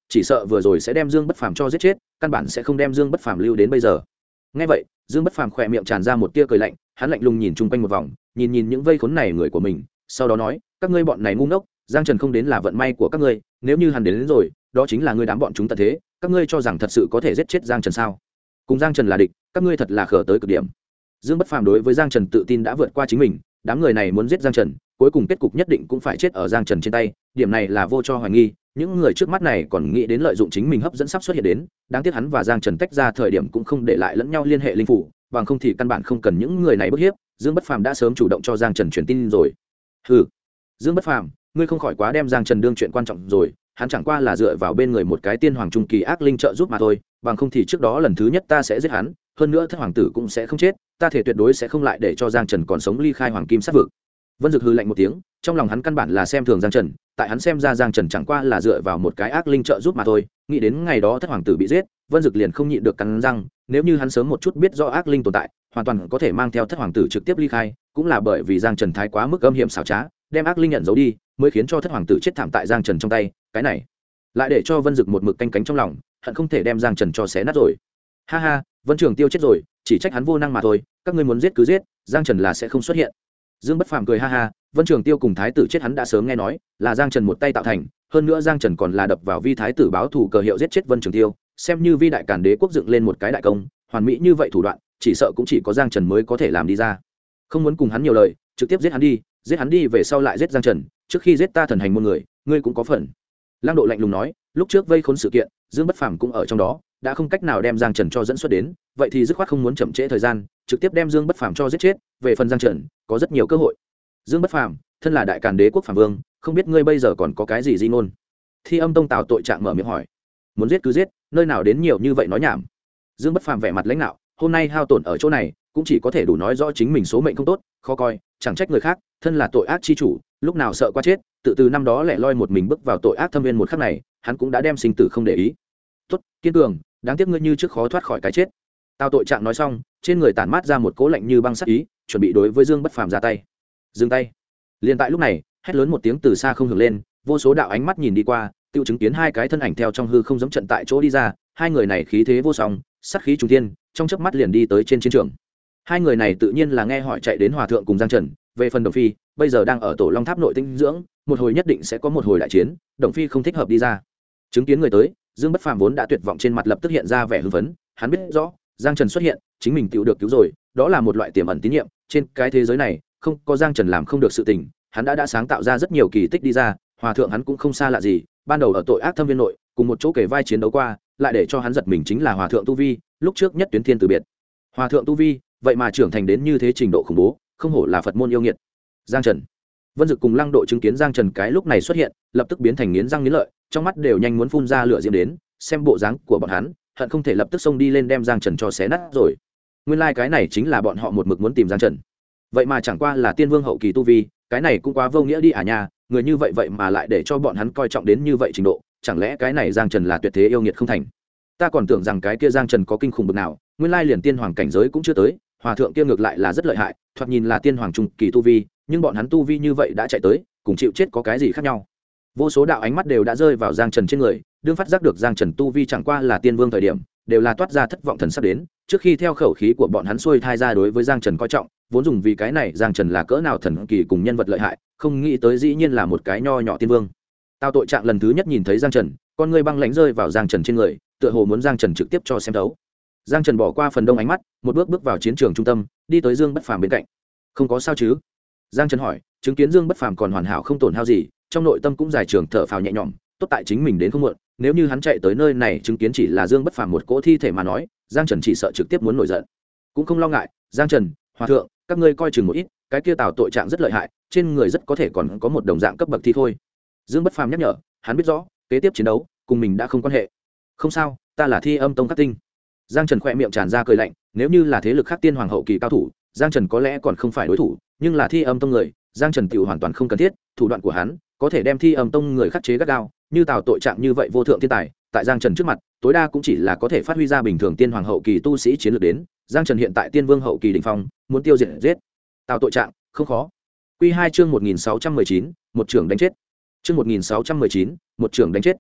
Speaker 1: chỉ sợ vừa rồi sẽ đem Dương Bất Phàm cho giết chết, căn bản sẽ không đem Dương Bất Phàm lưu đến bây giờ. Nghe vậy, Dương Bất Phàm khỏe miệng tràn ra một tia cười lạnh, hắn lạnh lùng nhìn chung quanh một vòng, nhìn những vây khốn này người của mình, sau đó nói, các ngươi bọn này ngu ngốc, Giang Trần không đến là vận may của các ngươi, nếu như hắn đến rồi, đó chính là ngươi đám bọn chúng tận thế, các ngươi cho rằng thật sự có thể giết chết Giang Trần sao? Cùng Giang Trần là địch, các ngươi thật là khờ tới cực điểm. Dương Bất Phàm đối với Giang Trần tự tin đã vượt qua chính mình, đám người này muốn giết Giang Trần, cuối cùng kết cục nhất định cũng phải chết ở Giang Trần trên tay, điểm này là vô cho hoài nghi. Những người trước mắt này còn nghĩ đến lợi dụng chính mình hấp dẫn sắp xuất hiện đến, đáng tiếc hắn và Giang Trần tách ra thời điểm cũng không để lại lẫn nhau liên hệ linh phủ, bằng không thì căn bản không cần những người này bức hiếp. Dương Bất Phàm đã sớm chủ động cho Giang Trần truyền tin rồi. Hừ, Dương Bất Phàm, ngươi không khỏi quá đem Giang Trần đương chuyện quan trọng rồi, hắn chẳng qua là dựa vào bên người một cái tiên hoàng trung kỳ ác linh trợ giúp mà thôi, bằng không thì trước đó lần thứ nhất ta sẽ giết hắn, hơn nữa Thất hoàng tử cũng sẽ không chết, ta thể tuyệt đối sẽ không lại để cho Giang Trần còn sống ly khai hoàng kim sát vực. Vân Dực hừ lạnh một tiếng, trong lòng hắn căn bản là xem thường Giang Trần, tại hắn xem ra Giang Trần chẳng qua là dựa vào một cái ác linh trợ giúp mà thôi, nghĩ đến ngày đó Thất hoàng tử bị giết, Vân Dực liền không nhịn được cắn răng, nếu như hắn sớm một chút biết rõ ác linh tồn tại, hoàn toàn có thể mang theo Thất hoàng tử trực tiếp ly khai, cũng là bởi vì Giang Trần thái quá mức âm hiểm xảo trá, đem ác linh nhận giấu đi, mới khiến cho Thất hoàng tử chết thảm tại Giang Trần trong tay, cái này lại để cho Vân Dực một mực canh cánh trong lòng, hận không thể đem Giang Trần cho xé nát rồi. Ha ha, Vân Trường Tiêu chết rồi, chỉ trách hắn vô năng mà thôi, các ngươi muốn giết cứ giết, Giang Trần là sẽ không xuất hiện. Dương Bất Phàm cười ha ha, Vân Trường Tiêu cùng thái tử chết hắn đã sớm nghe nói, là Giang Trần một tay tạo thành, hơn nữa Giang Trần còn là đập vào vi thái tử báo thù cờ hiệu giết chết Vân Trường Tiêu, xem như vi đại càn đế quốc dựng lên một cái đại công, hoàn mỹ như vậy thủ đoạn, chỉ sợ cũng chỉ có Giang Trần mới có thể làm đi ra. Không muốn cùng hắn nhiều lời, trực tiếp giết hắn đi về sau lại giết Giang Trần, trước khi giết ta thần hành môn người, ngươi cũng có phần. Lăng Độ lạnh lùng nói, lúc trước vây khốn sự kiện, Dương Bất Phàm cũng ở trong đó, đã không cách nào đem Giang Trần cho dẫn xuất đến, vậy thì dứt khoát không muốn chậm trễ thời gian, trực tiếp đem Dương Bất Phàm cho giết chết, về phần Giang Trần, có rất nhiều cơ hội. Dương Bất Phàm, thân là đại càn đế quốc phàm vương, không biết ngươi bây giờ còn có cái gì di ngôn? Thi Âm Tông Tào Tội Trạng mở miệng hỏi. Muốn giết cứ giết, nơi nào đến nhiều như vậy nói nhảm. Dương Bất Phàm vẻ mặt lãnh nạo, hôm nay hao tổn ở chỗ này, cũng chỉ có thể đủ nói rõ chính mình số mệnh không tốt, khó coi, chẳng trách người khác, thân là tội ác chi chủ, lúc nào sợ qua chết, tự từ năm đó lẻ loi một mình bước vào tội ác thâm viên một khắc này, hắn cũng đã đem sinh tử không để ý. Tốt, kiên cường, đáng tiếc ngươi như trước khó thoát khỏi cái chết. Tào Tội Trạng nói xong, trên người tản mát ra một cỗ lạnh như băng sắc ý, chuẩn bị đối với Dương Bất Phàm ra tay. Dừng tay. Liền tại lúc này, hét lớn một tiếng từ xa không hưởng lên, vô số đạo ánh mắt nhìn đi qua, tiêu chứng kiến hai cái thân ảnh theo trong hư không giống trận tại chỗ đi ra, hai người này khí thế vô song, sát khí trùng thiên, trong chớp mắt liền đi tới trên chiến trường. Hai người này tự nhiên là nghe hỏi chạy đến hòa thượng cùng Giang Trần, về phần Đồng Phi, bây giờ đang ở Tổ Long Tháp nội tinh dưỡng, một hồi nhất định sẽ có một hồi đại chiến, Đồng Phi không thích hợp đi ra. Chứng kiến người tới, Dương Bất Phàm vốn đã tuyệt vọng trên mặt lập tức hiện ra vẻ hưng phấn, hắn biết rõ, Giang Trần xuất hiện, chính mình tiểu được cứu rồi, đó là một loại tiềm ẩn tín nhiệm, trên cái thế giới này, không có Giang Trần làm không được sự tình, hắn đã sáng tạo ra rất nhiều kỳ tích đi ra, hòa thượng hắn cũng không xa lạ gì, ban đầu ở tội ác thâm viên nội, cùng một chỗ kể vai chiến đấu qua, lại để cho hắn giật mình chính là hòa thượng tu vi, lúc trước nhất tuyến thiên từ biệt. Hòa thượng tu vi, vậy mà trưởng thành đến như thế trình độ khủng bố, không hổ là Phật môn yêu nghiệt. Giang Trần. Vân Dực cùng Lăng Độ chứng kiến Giang Trần cái lúc này xuất hiện, lập tức biến thành nghiến răng nghiến lợi, trong mắt đều nhanh muốn phun ra lửa diễm đến, xem bộ dáng của bọn hắn, hận không thể lập tức xông đi lên đem Giang Trần cho xé nát rồi. Nguyên lai cái này chính là bọn họ một mực muốn tìm Giang Trần. Vậy mà chẳng qua là tiên vương hậu kỳ tu vi, cái này cũng quá vô nghĩa đi à nha, người như vậy vậy mà lại để cho bọn hắn coi trọng đến như vậy trình độ, chẳng lẽ cái này Giang Trần là tuyệt thế yêu nghiệt không thành? Ta còn tưởng rằng cái kia Giang Trần có kinh khủng bực nào, nguyên lai liền tiên hoàng cảnh giới cũng chưa tới, hòa thượng kia ngược lại là rất lợi hại, thoạt nhìn là tiên hoàng trung kỳ tu vi, nhưng bọn hắn tu vi như vậy đã chạy tới, cùng chịu chết có cái gì khác nhau? Vô số đạo ánh mắt đều đã rơi vào Giang Trần trên người, đương phát giác được Giang Trần tu vi chẳng qua là tiên vương thời điểm, đều là toát ra thất vọng thần sắc đến, trước khi theo khẩu khí của bọn hắn xuôi thai ra đối với Giang Trần coi trọng, vốn dùng vì cái này Giang Trần là cỡ nào thần kỳ cùng nhân vật lợi hại, không nghĩ tới dĩ nhiên là một cái nho nhỏ tiên vương. Tao Tội Trạng lần thứ nhất nhìn thấy Giang Trần, con ngươi băng lãnh rơi vào Giang Trần trên người, tựa hồ muốn Giang Trần trực tiếp cho xem thấu. Giang Trần bỏ qua phần đông ánh mắt, một bước bước vào chiến trường trung tâm, đi tới Dương Bất Phàm bên cạnh. Không có sao chứ? Giang Trần hỏi, chứng kiến Dương Bất Phàm còn hoàn hảo không tổn hao gì, trong nội tâm cũng dài trường thở phào nhẹ nhõm, tốt tại chính mình đến không muộn, nếu như hắn chạy tới nơi này chứng kiến chỉ là Dương Bất Phàm một cỗ thi thể mà nói, Giang Trần chỉ sợ trực tiếp muốn nổi giận. Cũng không lo ngại, Giang Trần, hòa thượng, các ngươi coi chừng một ít, cái kia Tào Tội Trạng rất lợi hại, trên người rất có thể còn có một đồng dạng cấp bậc thi thôi. Dương Bất Phàm nhắc nhở, hắn biết rõ, kế tiếp chiến đấu cùng mình đã không quan hệ. Không sao, ta là Thi Âm Tông Cát Tinh. Giang Trần khẽ miệng tràn ra cười lạnh, nếu như là thế lực khác tiên hoàng hậu kỳ cao thủ, Giang Trần có lẽ còn không phải đối thủ, nhưng là Thi Âm Tông người, Giang Trần tiểu hoàn toàn không cần thiết, thủ đoạn của hắn có thể đem Thi Âm Tông người khắc chế gắt gao, như Tào Tội Trạng như vậy vô thượng thiên tài, tại Giang Trần trước mặt, tối đa cũng chỉ là có thể phát huy ra bình thường tiên hoàng hậu kỳ tu sĩ chiến lược đến, Giang Trần hiện tại tiên vương hậu kỳ đỉnh phong, muốn tiêu diệt giết Tào Tội Trạng, không khó. Quy 2 chương 1619, một trưởng đánh chết. Chương 1619, một trưởng đánh chết.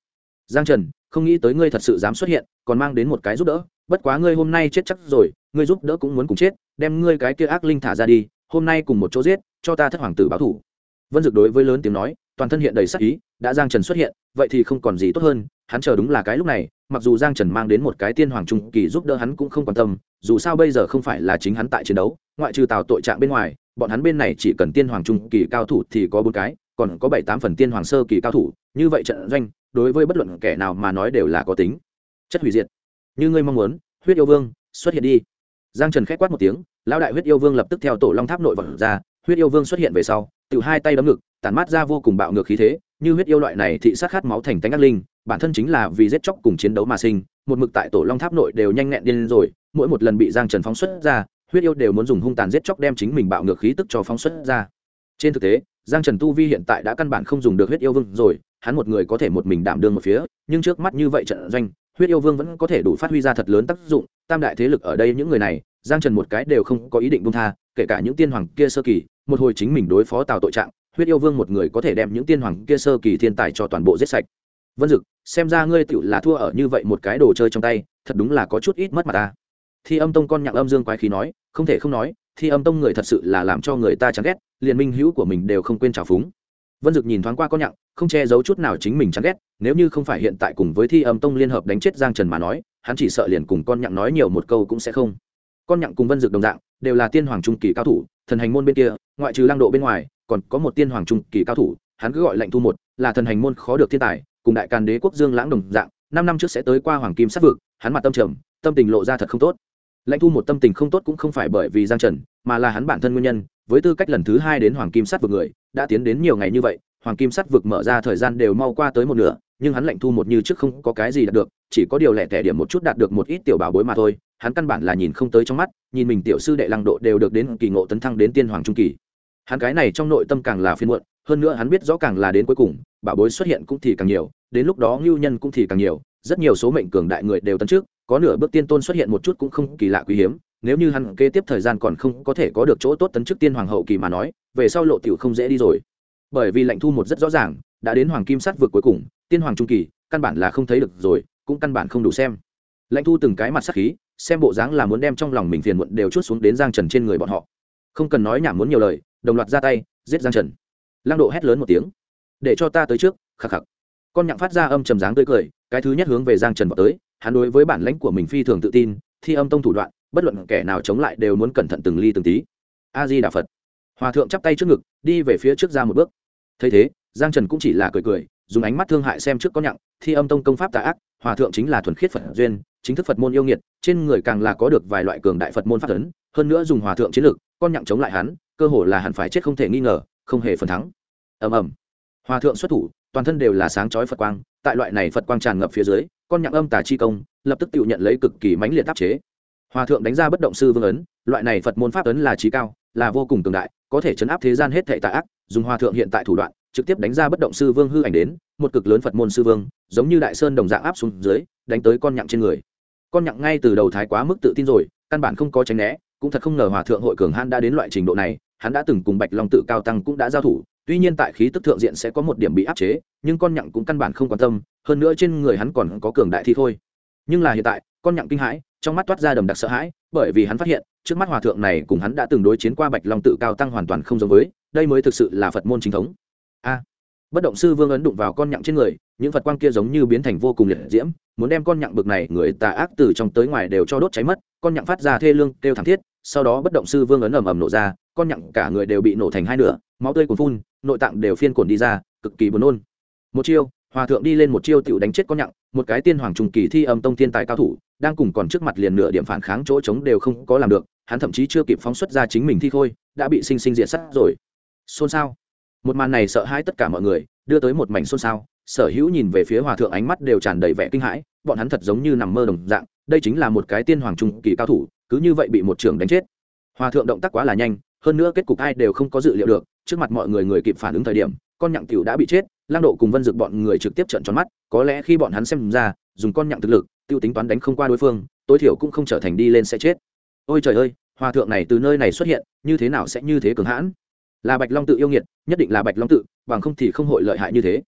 Speaker 1: Giang Trần, không nghĩ tới ngươi thật sự dám xuất hiện, còn mang đến một cái giúp đỡ, bất quá ngươi hôm nay chết chắc rồi, ngươi giúp đỡ cũng muốn cùng chết, đem ngươi cái kia ác linh thả ra đi, hôm nay cùng một chỗ giết, cho ta thất hoàng tử báo thủ. Vân Dực đối với lớn tiếng nói, toàn thân hiện đầy sát ý, đã Giang Trần xuất hiện, vậy thì không còn gì tốt hơn, hắn chờ đúng là cái lúc này, mặc dù Giang Trần mang đến một cái tiên hoàng trung kỳ giúp đỡ hắn cũng không quan tâm, dù sao bây giờ không phải là chính hắn tại chiến đấu, ngoại trừ Tào tội trạng bên ngoài, bọn hắn bên này chỉ cần tiên hoàng trung kỳ cao thủ thì có 4 cái, còn có 7-8 phần tiên hoàng sơ kỳ cao thủ, như vậy trận doanh, đối với bất luận kẻ nào mà nói đều là có tính chất hủy diệt. Như ngươi mong muốn, huyết yêu vương, xuất hiện đi. Giang Trần khẽ quát một tiếng, lão đại huyết yêu vương lập tức theo tổ long tháp nội vọt ra, huyết yêu vương xuất hiện về sau, tự hai tay đấm ngực, tản mát ra vô cùng bạo ngược khí thế, như huyết yêu loại này thị sát khát máu thành tánh ác linh, bản thân chính là vì giết chóc cùng chiến đấu mà sinh, một mực tại tổ long tháp nội đều nhanh nhẹn điên rồi, mỗi một lần bị Giang Trần phóng xuất ra, huyết yêu đều muốn dùng hung tàn giết chóc đem chính mình bạo ngược khí tức cho phóng xuất ra. Trên thực tế, Giang Trần tu vi hiện tại đã căn bản không dùng được huyết yêu vương rồi, hắn một người có thể một mình đảm đương một phía, nhưng trước mắt như vậy trận doanh, huyết yêu vương vẫn có thể đủ phát huy ra thật lớn tác dụng, tam đại thế lực ở đây những người này, Giang Trần một cái đều không có ý định buông tha, kể cả những tiên hoàng kia sơ kỳ, một hồi chính mình đối phó Tào tội trạng, huyết yêu vương một người có thể đem những tiên hoàng kia sơ kỳ thiên tài cho toàn bộ giết sạch. Vân Dực, xem ra ngươi tựu là thua ở như vậy một cái đồ chơi trong tay, thật đúng là có chút ít mất mặt ta. Thi Âm Tông con nhặng âm dương quái khí nói, không thể không nói, Thi Âm Tông người thật sự là làm cho người ta chán ghét, liền minh hữu của mình đều không quên trào phúng. Vân Dực nhìn thoáng qua con nhặng, không che giấu chút nào chính mình chán ghét, nếu như không phải hiện tại cùng với Thi Âm Tông liên hợp đánh chết Giang Trần mà nói, hắn chỉ sợ liền cùng con nhặng nói nhiều một câu cũng sẽ không. Con nhặng cùng Vân Dực đồng dạng, đều là tiên hoàng trung kỳ cao thủ, thần hành môn bên kia, ngoại trừ Lăng Độ bên ngoài, còn có một tiên hoàng trung kỳ cao thủ, hắn cứ gọi lệnh thu một, là thần hành môn khó được thiên tài, cùng đại càn đế quốc Dương Lãng đồng dạng, 5 năm trước sẽ tới qua hoàng kim sát vực, hắn mặt tâm trầm, tâm tình lộ ra thật không tốt. Lệnh thu một tâm tình không tốt cũng không phải bởi vì Giang Trần, mà là hắn bản thân nguyên nhân, với tư cách lần thứ 2 đến hoàng kim sát vực người, đã tiến đến nhiều ngày như vậy, hoàng kim sát vực mở ra thời gian đều mau qua tới một nửa, nhưng hắn lệnh thu một như trước không có cái gì đạt được, chỉ có điều lẻ tẻ điểm một chút đạt được một ít tiểu bảo bối mà thôi, hắn căn bản là nhìn không tới trong mắt, nhìn mình tiểu sư đệ Lăng Độ đều được đến kỳ ngộ tấn thăng đến tiên hoàng trung kỳ. Hắn cái này trong nội tâm càng là phiền muộn, hơn nữa hắn biết rõ càng là đến cuối cùng, bảo bối xuất hiện cũng thì càng nhiều, đến lúc đó ngưu nhân cũng thì càng nhiều, rất nhiều số mệnh cường đại người đều tấn trước, có nửa bước tiên tôn xuất hiện một chút cũng không kỳ lạ quý hiếm, nếu như hắn kế tiếp thời gian còn không có thể có được chỗ tốt tấn chức tiên hoàng hậu kỳ mà nói, về sau lộ tiểu không dễ đi rồi. Bởi vì lệnh thu một rất rõ ràng, đã đến hoàng kim sát vực cuối cùng, tiên hoàng trung kỳ, căn bản là không thấy được rồi, cũng căn bản không đủ xem. Lệnh thu từng cái mặt sắc khí, xem bộ dáng là muốn đem trong lòng mình phiền muộn đều chút xuống đến Giang Trần trên người bọn họ. Không cần nói nhảm muốn nhiều lời, đồng loạt ra tay, giết Giang Trần. Lăng Độ hét lớn một tiếng, để cho ta tới trước, khắc khắc. Con nhặng phát ra âm trầm dáng tươi cười, cái thứ nhất hướng về Giang Trần vào tới, hắn đối với bản lãnh của mình phi thường tự tin, Thi Âm Tông thủ đoạn, bất luận kẻ nào chống lại đều muốn cẩn thận từng ly từng tí. A Di Đà Phật. Hòa thượng chắp tay trước ngực, đi về phía trước ra một bước. Thấy thế, Giang Trần cũng chỉ là cười cười, dùng ánh mắt thương hại xem trước con nhặng, Thi Âm Tông công pháp tà ác, hòa thượng chính là thuần khiết Phật duyên, chính thức Phật môn yêu nghiệt, trên người càng là có được vài loại cường đại Phật môn pháp ấn, hơn nữa dùng hòa thượng chiến lực, con nhặng chống lại hắn, cơ hồ là hẳn phải chết không thể nghi ngờ, không hề phần thắng. Ầm ầm. Hòa thượng xuất thủ, toàn thân đều là sáng chói Phật quang, tại loại này Phật quang tràn ngập phía dưới, con nhặng âm tà chi công, lập tức tự nhận lấy cực kỳ mãnh liệt áp chế. Hòa thượng đánh ra bất động sư vương ấn, loại này Phật môn pháp ấn là chí cao, là vô cùng cường đại, có thể chấn áp thế gian hết thảy tà ác, dùng hòa thượng hiện tại thủ đoạn, trực tiếp đánh ra bất động sư vương hư ảnh đến, một cực lớn Phật môn sư vương, giống như đại sơn đồng dạng áp xuống dưới, đánh tới con nhặng trên người. Con nhặng ngay từ đầu thái quá mức tự tin rồi, căn bản không có tránh né, cũng thật không ngờ hòa thượng hội cường hãn đã đến loại trình độ này, hắn đã từng cùng Bạch Long tự cao tăng cũng đã giao thủ, tuy nhiên tại khí tức thượng diện sẽ có một điểm bị áp chế, nhưng con nhặng cũng căn bản không quan tâm, hơn nữa trên người hắn còn có cường đại thi thôi. Nhưng là hiện tại, con nhặng kinh hãi, trong mắt toát ra đầm đặc sợ hãi, bởi vì hắn phát hiện, trước mắt hòa thượng này cùng hắn đã từng đối chiến qua Bạch Long tự cao tăng hoàn toàn không giống với, đây mới thực sự là Phật môn chính thống. A. Bất động sư vương ấn đụng vào con nhặng trên người, những Phật quang kia giống như biến thành vô cùng liệt diễm, muốn đem con nhặng bực này người tà ác từ trong tới ngoài đều cho đốt cháy mất, con nhặng phát ra thê lương kêu thảm thiết, sau đó bất động sư vương ấn ầm ầm nổ ra, con nhặng cả người đều bị nổ thành hai nửa, máu tươi cuồn phun, nội tạng đều phiên cuộn đi ra, cực kỳ buồn nôn. Một chiêu, hòa thượng đi lên một chiêu tiểu đánh chết con nhặng, một cái tiên hoàng trùng kỳ Thi Âm Tông thiên tài cao thủ, đang cùng còn trước mặt liền nửa điểm phản kháng chỗ chống đều không có làm được, hắn thậm chí chưa kịp phóng xuất ra chính mình thi khôi, đã bị sinh sinh diệt sát rồi. Xôn xao. Một màn này sợ hãi tất cả mọi người, đưa tới một mảnh xôn xao, sở hữu nhìn về phía hòa thượng ánh mắt đều tràn đầy vẻ kinh hãi, bọn hắn thật giống như nằm mơ đồng dạng, đây chính là một cái tiên hoàng trung kỳ cao thủ, cứ như vậy bị một trưởng đánh chết. Hòa thượng động tác quá là nhanh, hơn nữa kết cục ai đều không có dự liệu được, trước mặt mọi người người kịp phản ứng thời điểm, con nhặng tiểu đã bị chết, Lang Độ cùng Vân Dực bọn người trực tiếp trợn tròn mắt, có lẽ khi bọn hắn xem ra, dùng con nhặng thực lực, tiêu tính toán đánh không qua đối phương, tối thiểu cũng không trở thành đi lên sẽ chết. Ôi trời ơi, hòa thượng này từ nơi này xuất hiện, như thế nào sẽ như thế cường hãn? Là Bạch Long tự yêu nghiệt, nhất định là Bạch Long tự, bằng không thì không hội lợi hại như thế.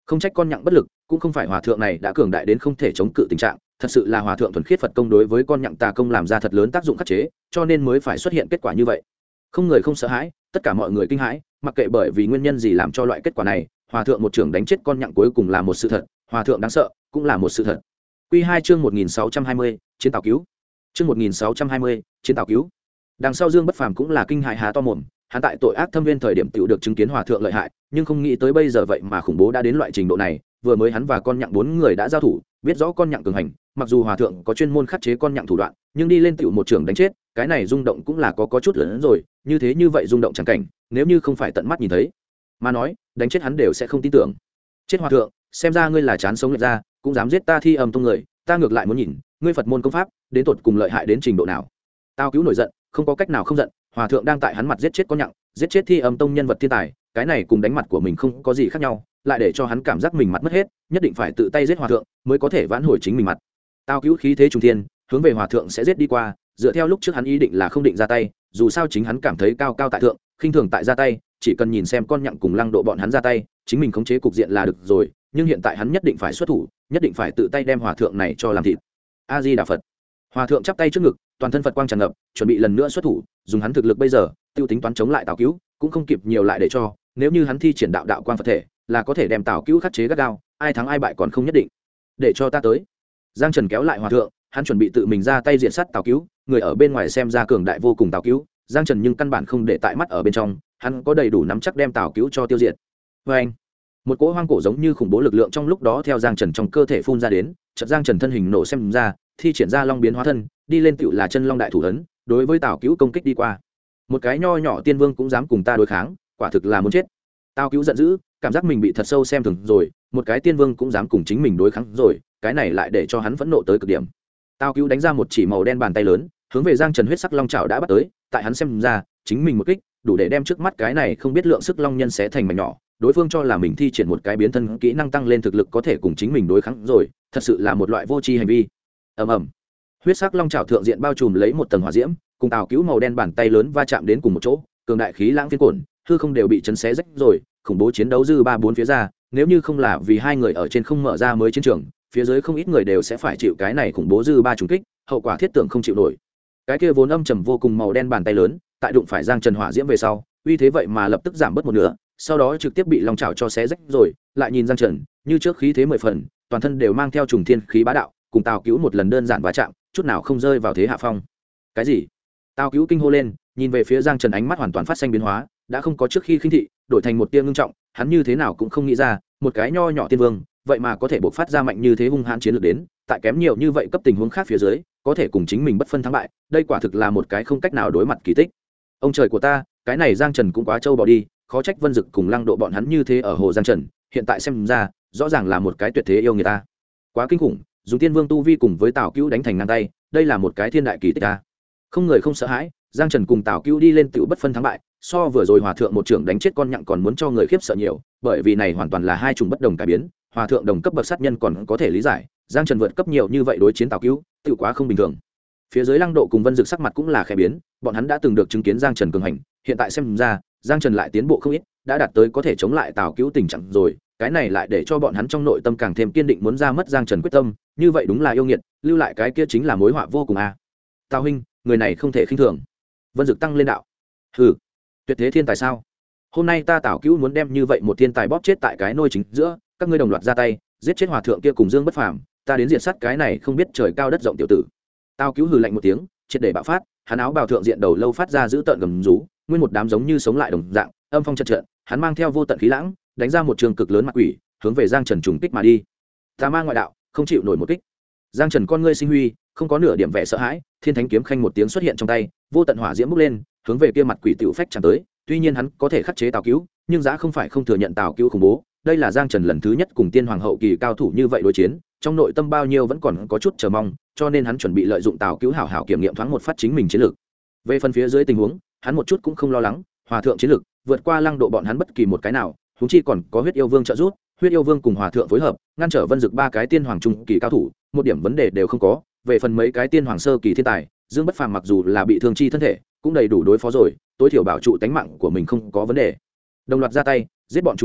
Speaker 1: không trách con nhặng bất lực, cũng không phải hòa thượng này đã cường đại đến không thể chống cự tình trạng, thật sự là hòa thượng thuần khiết Phật công đối với con nhặng tà công làm ra thật lớn tác dụng khắc chế, cho nên mới phải xuất hiện kết quả như vậy. Không người không sợ hãi, tất cả mọi người kinh hãi, mặc kệ bởi vì nguyên nhân gì làm cho loại kết quả này, hòa thượng một trưởng đánh chết con nhặng cuối cùng là một sự thật, hòa thượng đáng sợ cũng là một sự thật. Quy 2 chương 1620, chiến tào cứu. Chương 1620, chiến tào cứu. Đằng sau Dương Bất Phàm cũng là kinh hãi há to mồm, hắn tại tội ác thâm viên thời điểm tiểu được chứng kiến hòa thượng lợi hại, nhưng không nghĩ tới bây giờ vậy mà khủng bố đã đến loại trình độ này. Vừa mới hắn và con nhặng 4 người đã giao thủ, biết rõ con nhặng cường hành, mặc dù hòa thượng có chuyên môn khắc chế con nhặng thủ đoạn, nhưng đi lên tiểu một trưởng đánh chết, cái này rung động cũng là có chút lớn rồi, như vậy rung động chẳng cảnh, nếu như không phải tận mắt nhìn thấy, mà nói, đánh chết hắn đều sẽ không tin tưởng. Chết hòa thượng, xem ra ngươi là chán sống lệch ra, cũng dám giết ta Thi Âm tông người, ta ngược lại muốn nhìn, ngươi Phật môn công pháp, đến tột cùng lợi hại đến trình độ nào. Tao Cứu nổi giận, không có cách nào không giận, hòa thượng đang tại hắn mặt giết chết con nhặng, giết chết Thi Âm tông nhân vật thiên tài, cái này cùng đánh mặt của mình không có gì khác nhau, lại để cho hắn cảm giác mình mặt mất hết, nhất định phải tự tay giết hòa thượng mới có thể vãn hồi chính mình mặt. Tao Cứu khí thế trùng thiên, hướng về hòa thượng sẽ giết đi qua, dựa theo lúc trước hắn ý định là không định ra tay, dù sao chính hắn cảm thấy cao cao tại thượng, khinh thường tại ra tay, chỉ cần nhìn xem con nhặng cùng Lăng Độ bọn hắn ra tay, chính mình khống chế cục diện là được rồi, nhưng hiện tại hắn nhất định phải xuất thủ, nhất định phải tự tay đem hòa thượng này cho làm thịt. A Di Đà Phật. Hòa thượng chắp tay trước ngực, toàn thân Phật quang tràn ngập, chuẩn bị lần nữa xuất thủ, dùng hắn thực lực bây giờ, tiêu tính toán chống lại Tào Cứu, cũng không kịp nhiều lại để cho, nếu như hắn thi triển đạo quang Phật thể, là có thể đem Tào Cứu khắc chế gắt gao, ai thắng ai bại còn không nhất định. Để cho ta tới. Giang Trần kéo lại hòa thượng, hắn chuẩn bị tự mình ra tay diện sát Tào Cứu, người ở bên ngoài xem ra cường đại vô cùng Tào Cứu, Giang Trần nhưng căn bản không để tại mắt ở bên trong, hắn có đầy đủ nắm chắc đem Tào Cứu cho tiêu diệt. Và anh, một cỗ hoang cổ giống như khủng bố lực lượng trong lúc đó theo Giang Trần trong cơ thể phun ra đến, chợt Giang Trần thân hình nổ xem ra, thi triển ra long biến hóa thân, đi lên tựu là chân long đại thủ ấn, đối với Tào Cứu công kích đi qua. Một cái nho nhỏ tiên vương cũng dám cùng ta đối kháng, quả thực là muốn chết. Tào Cứu giận dữ, cảm giác mình bị thật sâu xem thường rồi, một cái tiên vương cũng dám cùng chính mình đối kháng rồi, cái này lại để cho hắn phẫn nộ tới cực điểm. Tào Cứu đánh ra một chỉ màu đen bàn tay lớn, hướng về Giang Trần huyết sắc long chảo đã bắt tới, tại hắn xem ra, chính mình một kích, đủ để đem trước mắt cái này không biết lượng sức long nhân xé thành mảnh nhỏ, đối phương cho là mình thi triển một cái biến thân kỹ năng tăng lên thực lực có thể cùng chính mình đối kháng rồi, thật sự là một loại vô tri hành vi. Ầm ầm. Huyết sắc long chảo thượng diện bao trùm lấy một tầng hỏa diễm, cùng Tào Cứu màu đen bàn tay lớn va chạm đến cùng một chỗ, cường đại khí lãng phiên cuộn, hư không đều bị chấn xé rách rồi, khủng bố chiến đấu dư ba bốn phía ra, nếu như không là vì hai người ở trên không mở ra mới chiến trường, phía dưới không ít người đều sẽ phải chịu cái này khủng bố dư ba trùng kích, hậu quả thiết tưởng không chịu nổi. Cái kia vốn âm trầm vô cùng màu đen bàn tay lớn, tại đụng phải Giang Trần hỏa diễm về sau, uy thế vậy mà lập tức giảm bớt một nửa, sau đó trực tiếp bị long chảo cho xé rách rồi, lại nhìn Giang Trần, như trước khí thế 10 phần, toàn thân đều mang theo trùng thiên khí bá đạo, cùng Tào Cứu một lần đơn giản va chạm, chút nào không rơi vào thế hạ phong. Cái gì? Tào Cứu kinh hô lên, nhìn về phía Giang Trần ánh mắt hoàn toàn phát sinh biến hóa, đã không có trước khi khinh thị, đổi thành một tia ngưng trọng, hắn như thế nào cũng không nghĩ ra, một cái nho nhỏ tiên vương, vậy mà có thể bộc phát ra mạnh như thế hung hãn chiến lược đến, tại kém nhiều như vậy cấp tình huống khác phía dưới, có thể cùng chính mình bất phân thắng bại, đây quả thực là một cái không cách nào đối mặt kỳ tích. Ông trời của ta, cái này Giang Trần cũng quá trâu bỏ đi, khó trách Vân Dực cùng Lăng Độ bọn hắn như thế ở hồ Giang Trần, hiện tại xem ra, rõ ràng là một cái tuyệt thế yêu người ta. Quá kinh khủng, dùng tiên vương tu vi cùng với Tào Cứu đánh thành ngang tay, đây là một cái thiên đại kỳ tích a. Không người không sợ hãi, Giang Trần cùng Tào Cứu đi lên tựu bất phân thắng bại, so vừa rồi hòa thượng một trưởng đánh chết con nhặng còn muốn cho người khiếp sợ nhiều, bởi vì này hoàn toàn là hai chủng bất đồng cải biến, hòa thượng đồng cấp bậc sát nhân còn có thể lý giải, Giang Trần vượt cấp nhiều như vậy đối chiến Tào Cứu, tựu quá không bình thường. Phía dưới Lăng Độ cùng Vân Dực sắc mặt cũng là khẽ biến, bọn hắn đã từng được chứng kiến Giang Trần cường hành, hiện tại xem ra, Giang Trần lại tiến bộ không ít, đã đạt tới có thể chống lại Tào Cứu tình trạng rồi, cái này lại để cho bọn hắn trong nội tâm càng thêm kiên định muốn ra mất Giang Trần quyết tâm, như vậy đúng là yêu nghiệt, lưu lại cái kia chính là mối họa vô cùng a. Tào huynh, người này không thể khinh thường. Vân Dực tăng lên đạo. Hừ, tuyệt thế thiên tài sao? Hôm nay ta Tào Cứu muốn đem như vậy một thiên tài bóp chết tại cái nôi chính giữa, các ngươi đồng loạt ra tay, giết chết hòa thượng kia cùng Dương Bất Phàm, ta đến diệt sát cái này không biết trời cao đất rộng tiểu tử. Tào Cứu hừ lạnh một tiếng, triệt để bạo phát, hắn áo bào thượng diện đầu lâu phát ra giữ tợn gầm rú, nguyên một đám giống như sống lại đồng dạng, âm phong chợt chợt, hắn mang theo vô tận khí lãng, đánh ra một trường cực lớn mặt quỷ, hướng về Giang Trần trùng kích mà đi. Tà ma ngoại đạo, không chịu nổi một kích. Giang Trần con ngươi sinh huy, không có nửa điểm vẻ sợ hãi, thiên thánh kiếm khanh một tiếng xuất hiện trong tay, vô tận hỏa diễm bốc lên, hướng về kia mặt quỷ tiểu phách chẳng tới. Tuy nhiên hắn có thể khắc chế Tào Cứu, nhưng giá không phải không thừa nhận Tào Cứu khủng bố. Đây là Giang Trần lần thứ nhất cùng tiên hoàng hậu kỳ cao thủ như vậy đối chiến, trong nội tâm bao nhiêu vẫn còn có chút chờ mong, cho nên hắn chuẩn bị lợi dụng Tào Cứu hảo hảo kiểm nghiệm thoáng một phát chính mình chiến lược. Về phần phía dưới tình huống, hắn một chút cũng không lo lắng, hòa thượng chiến lược vượt qua Lăng Độ bọn hắn bất kỳ một cái nào, huống chi còn có huyết yêu vương trợ giúp, huyết yêu vương cùng hòa thượng phối hợp, ngăn trở Vân Dực ba cái tiên hoàng trung kỳ cao thủ, một điểm vấn đề đều không có. Về phần mấy cái tiên hoàng sơ kỳ thiên tài, Dương Bất Phàm mặc dù là bị thương chi thân thể, cũng đầy đủ đối phó rồi, tối thiểu bảo trụ tính mạng của mình không có vấn đề. Đồng loạt ra tay, giết bọn chúng đi,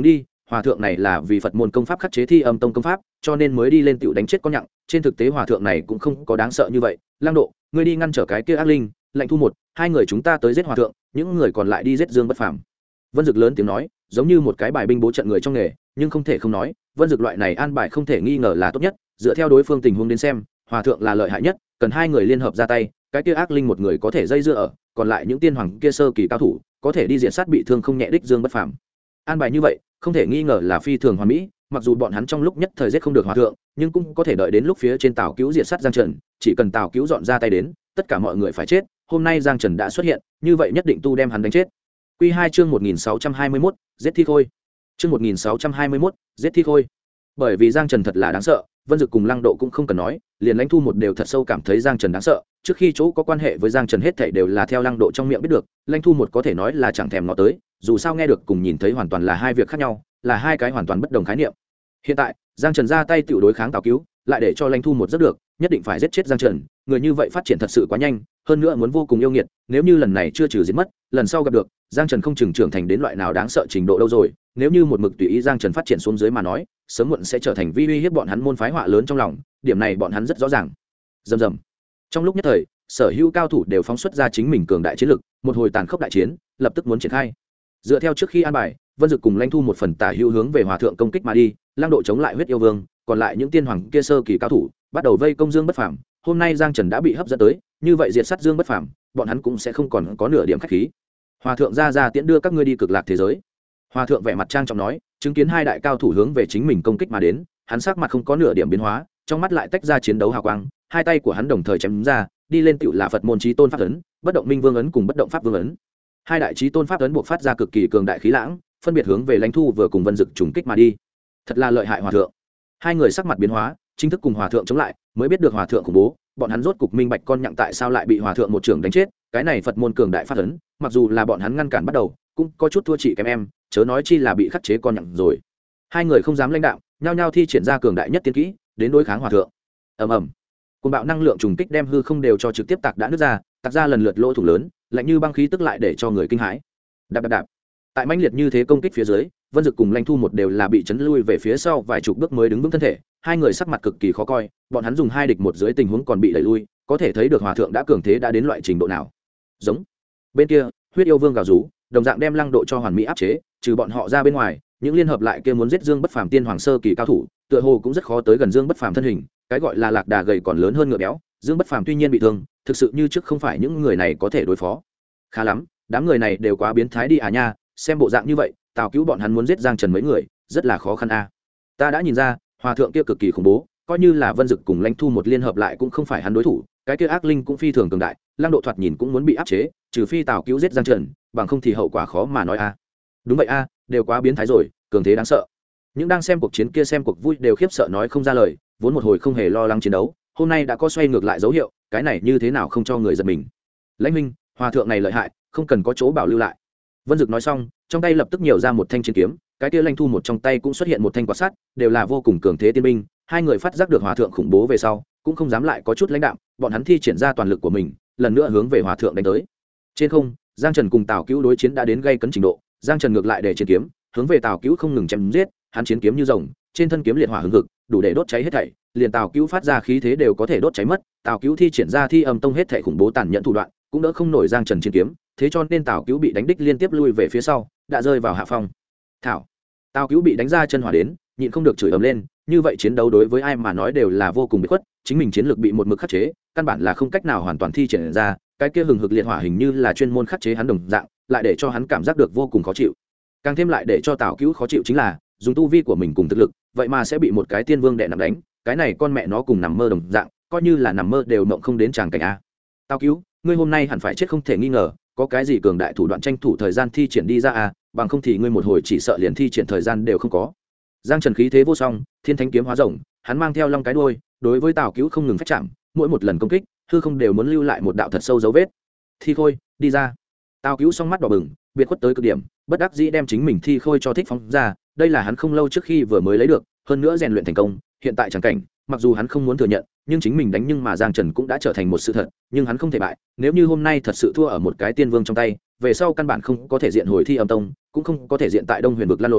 Speaker 1: hòa thượng này là vì Phật môn công pháp khắc chế Thi Âm Tông công pháp, cho nên mới đi lên tiểu đánh chết con nhặng, trên thực tế hòa thượng này cũng không có đáng sợ như vậy. Lăng Độ, ngươi đi ngăn trở cái kia ác linh, Lệnh Thu một, hai người chúng ta tới giết hòa thượng, những người còn lại đi giết Dương Bất Phàm. Vân Dực lớn tiếng nói, giống như một cái bài binh bố trận người trong nghề, nhưng không thể không nói, Vân Dực loại này an bài không thể nghi ngờ là tốt nhất, dựa theo đối phương tình huống đến xem, hòa thượng là lợi hại nhất, cần hai người liên hợp ra tay, cái kia ác linh một người có thể dây dưa ở, còn lại những tiên hoàng kia sơ kỳ cao thủ, có thể đi diện sát bị thương không nhẹ đích Dương Bất Phàm. An bài như vậy, không thể nghi ngờ là phi thường hoàn mỹ, mặc dù bọn hắn trong lúc nhất thời giết không được hòa thượng, nhưng cũng có thể đợi đến lúc phía trên Tào Cứu diện sát Giang Trần, chỉ cần Tào Cứu dọn ra tay đến, tất cả mọi người phải chết. Hôm nay Giang Trần đã xuất hiện, như vậy nhất định tu đem hắn đánh chết. Quy 2 chương 1621, giết thi khôi. Chương 1621, giết thi khôi. Bởi vì Giang Trần thật là đáng sợ, Vân Dực cùng Lăng Độ cũng không cần nói, liền Lãnh Thu một đều thật sâu cảm thấy Giang Trần đáng sợ. Trước khi chỗ có quan hệ với Giang Trần hết thảy đều là theo Lăng Độ trong miệng biết được, Lãnh Thu một có thể nói là chẳng thèm ngó tới, dù sao nghe được cùng nhìn thấy hoàn toàn là hai việc khác nhau, là hai cái hoàn toàn bất đồng khái niệm. Hiện tại, Giang Trần ra tay tiểu đối kháng Tào Cứu, lại để cho Lãnh Thu một rất được, nhất định phải giết chết Giang Trần, người như vậy phát triển thật sự quá nhanh, hơn nữa muốn vô cùng yêu nghiệt, nếu như lần này chưa trừ diệt mất, lần sau gặp được, Giang Trần không chừng trưởng thành đến loại nào đáng sợ trình độ đâu rồi, nếu như một mực tùy ý Giang Trần phát triển xuống dưới mà nói, sớm muộn sẽ trở thành vi uy hiếp bọn hắn môn phái họa lớn trong lòng, điểm này bọn hắn rất rõ ràng. Rầm rầm. Trong lúc nhất thời, sở hữu cao thủ đều phóng xuất ra chính mình cường đại chiến lực, một hồi tàn khốc đại chiến, lập tức muốn triển khai. Dựa theo trước khi an bài, Vân Dực cùng Lãnh Thu một phần tả hữu hướng về hòa thượng công kích mà đi, Lăng Độ chống lại huyết yêu vương, còn lại những tiên hoàng kia sơ kỳ cao thủ, bắt đầu vây công Dương Bất Phàm. Hôm nay Giang Trần đã bị hấp dẫn tới, như vậy diệt sát Dương Bất Phàm, bọn hắn cũng sẽ không còn có nửa điểm khách khí. Hòa thượng ra tiễn đưa các ngươi đi cực lạc thế giới. Hòa thượng vẻ mặt trang trọng nói, chứng kiến hai đại cao thủ hướng về chính mình công kích mà đến, hắn sắc mặt không có nửa điểm biến hóa, trong mắt lại tách ra chiến đấu hào quang, hai tay của hắn đồng thời chém ra, đi lên tựu là Phật môn chí tôn pháp ấn, bất động minh vương ấn cùng bất động pháp vương ấn. Hai đại chí tôn pháp ấn buộc phát ra cực kỳ cường đại khí lãng, phân biệt hướng về Lãnh Thu vừa cùng Vân Dực trùng kích mà đi. Thật là lợi hại hòa thượng. Hai người sắc mặt biến hóa, chính thức cùng hòa thượng chống lại, mới biết được hòa thượng khủng bố, bọn hắn rốt cục minh bạch con nhặng tại sao lại bị hòa thượng một trường đánh chết, cái này Phật môn cường đại pháp ấn, mặc dù là bọn hắn ngăn cản bắt đầu, cũng có chút thua chị kém em, chớ nói chi là bị khắc chế con nhặng rồi. Hai người không dám lãnh đạo, nhao nhao thi triển ra cường đại nhất tiên kỹ, đến đối kháng hòa thượng. Ầm ầm. Cuồng bạo năng lượng trùng kích đem hư không đều cho trực tiếp tạc đã nứt ra, tạc ra lần lượt lỗ thủng lớn, lạnh như băng khí tức lại để cho người kinh hãi. Đạp đạp đạp. Tại mãnh liệt như thế công kích phía dưới, Vân Dực cùng Lãnh Thu một đều là bị chấn lui về phía sau vài chục bước mới đứng vững thân thể, hai người sắc mặt cực kỳ khó coi, bọn hắn dùng hai địch một dưới tình huống còn bị đẩy lui, có thể thấy được hòa thượng đã cường thế đã đến loại trình độ nào. Giống. Bên kia, huyết yêu vương gào rú, đồng dạng đem Lăng Độ cho hoàn mỹ áp chế, trừ bọn họ ra bên ngoài, những liên hợp lại kia muốn giết Dương Bất Phàm tiên hoàng sơ kỳ cao thủ, tựa hồ cũng rất khó tới gần Dương Bất Phàm thân hình, cái gọi là lạc đà gầy còn lớn hơn ngựa béo, Dương Bất Phàm tuy nhiên bị thương, thực sự như trước không phải những người này có thể đối phó. Khá lắm, đám người này đều quá biến thái đi à nha, xem bộ dạng như vậy, Tào Cứu bọn hắn muốn giết Giang Trần mấy người, rất là khó khăn a. Ta đã nhìn ra, hòa thượng kia cực kỳ khủng bố, coi như là Vân Dực cùng Lãnh Thu một liên hợp lại cũng không phải hắn đối thủ, cái kia ác linh cũng phi thường cường đại, Lăng Độ thoạt nhìn cũng muốn bị áp chế, trừ phi Tào Cứu giết Giang Trần, bằng không thì hậu quả khó mà nói a. Đúng vậy a, đều quá biến thái rồi, cường thế đáng sợ. Những đang xem cuộc chiến kia xem cuộc vui đều khiếp sợ nói không ra lời, vốn một hồi không hề lo lắng chiến đấu, hôm nay đã có xoay ngược lại dấu hiệu, cái này như thế nào không cho người giật mình. Lãnh Minh, hòa thượng này lợi hại, không cần có chỗ bảo lưu lại. Vân Dực nói xong, trong tay lập tức nhiều ra một thanh chiến kiếm, cái kia Lãnh Thu một trong tay cũng xuất hiện một thanh quạt sắt, đều là vô cùng cường thế tiên binh. Hai người phát giác được hòa thượng khủng bố về sau, cũng không dám lại có chút lãnh đạm, bọn hắn thi triển ra toàn lực của mình, lần nữa hướng về hòa thượng đánh tới. Trên không, Giang Trần cùng Tào Cứu đối chiến đã đến gây cấn trình độ, Giang Trần ngược lại để chiến kiếm, hướng về Tào Cứu không ngừng chém giết, hắn chiến kiếm như rồng, trên thân kiếm liệt hỏa hừng hực, đủ để đốt cháy hết thảy, liền Tào Cứu phát ra khí thế đều có thể đốt cháy mất. Tào Cứu thi triển ra Thi Âm Tông hết thảy khủng bố tàn nhẫn thủ đoạn, cũng đỡ không nổi Giang Trần chiến kiếm, thế cho nên Tào Cứu bị đánh đích liên tiếp lui về phía sau, đã rơi vào hạ phong. Thảo, Tào Cứu bị đánh ra chân hỏa đến, nhịn không được chửi ầm lên, như vậy chiến đấu đối với ai mà nói đều là vô cùng bị khuất, chính mình chiến lược bị một mực khắc chế, căn bản là không cách nào hoàn toàn thi triển ra, cái kia hừng hực liệt hỏa hình như là chuyên môn khắc chế hắn đồng dạng, lại để cho hắn cảm giác được vô cùng khó chịu. Càng thêm lại để cho Tào Cứu khó chịu chính là, dùng tu vi của mình cùng thực lực, vậy mà sẽ bị một cái tiên vương đè nặng đánh, cái này con mẹ nó cùng nằm mơ đồng dạng, coi như là nằm mơ đều mộng không đến tràng cảnh a. Tào Cứu, ngươi hôm nay hẳn phải chết không thể nghi ngờ, có cái gì cường đại thủ đoạn tranh thủ thời gian thi triển đi ra a, bằng không thì ngươi một hồi chỉ sợ liền thi triển thời gian đều không có. Giang Trần khí thế vô song, thiên thánh kiếm hóa rồng, hắn mang theo long cái đuôi, đối với Tào Cứu không ngừng phách chạm, mỗi một lần công kích, hư không đều muốn lưu lại một đạo thật sâu dấu vết. Thi khôi, đi ra. Tào Cứu song mắt đỏ bừng, biệt khuất tới cực điểm, bất đắc dĩ đem chính mình thi khôi cho thích phóng ra, đây là hắn không lâu trước khi vừa mới lấy được, hơn nữa rèn luyện thành công, hiện tại chẳng cảnh, mặc dù hắn không muốn thừa nhận, nhưng chính mình đánh nhưng mà Giang Trần cũng đã trở thành một sự thật, nhưng hắn không thể bại, nếu như hôm nay thật sự thua ở một cái tiên vương trong tay, về sau căn bản không có thể diện hồi Thi Âm Tông, cũng không có thể diện tại Đông Huyền vực lan lộn.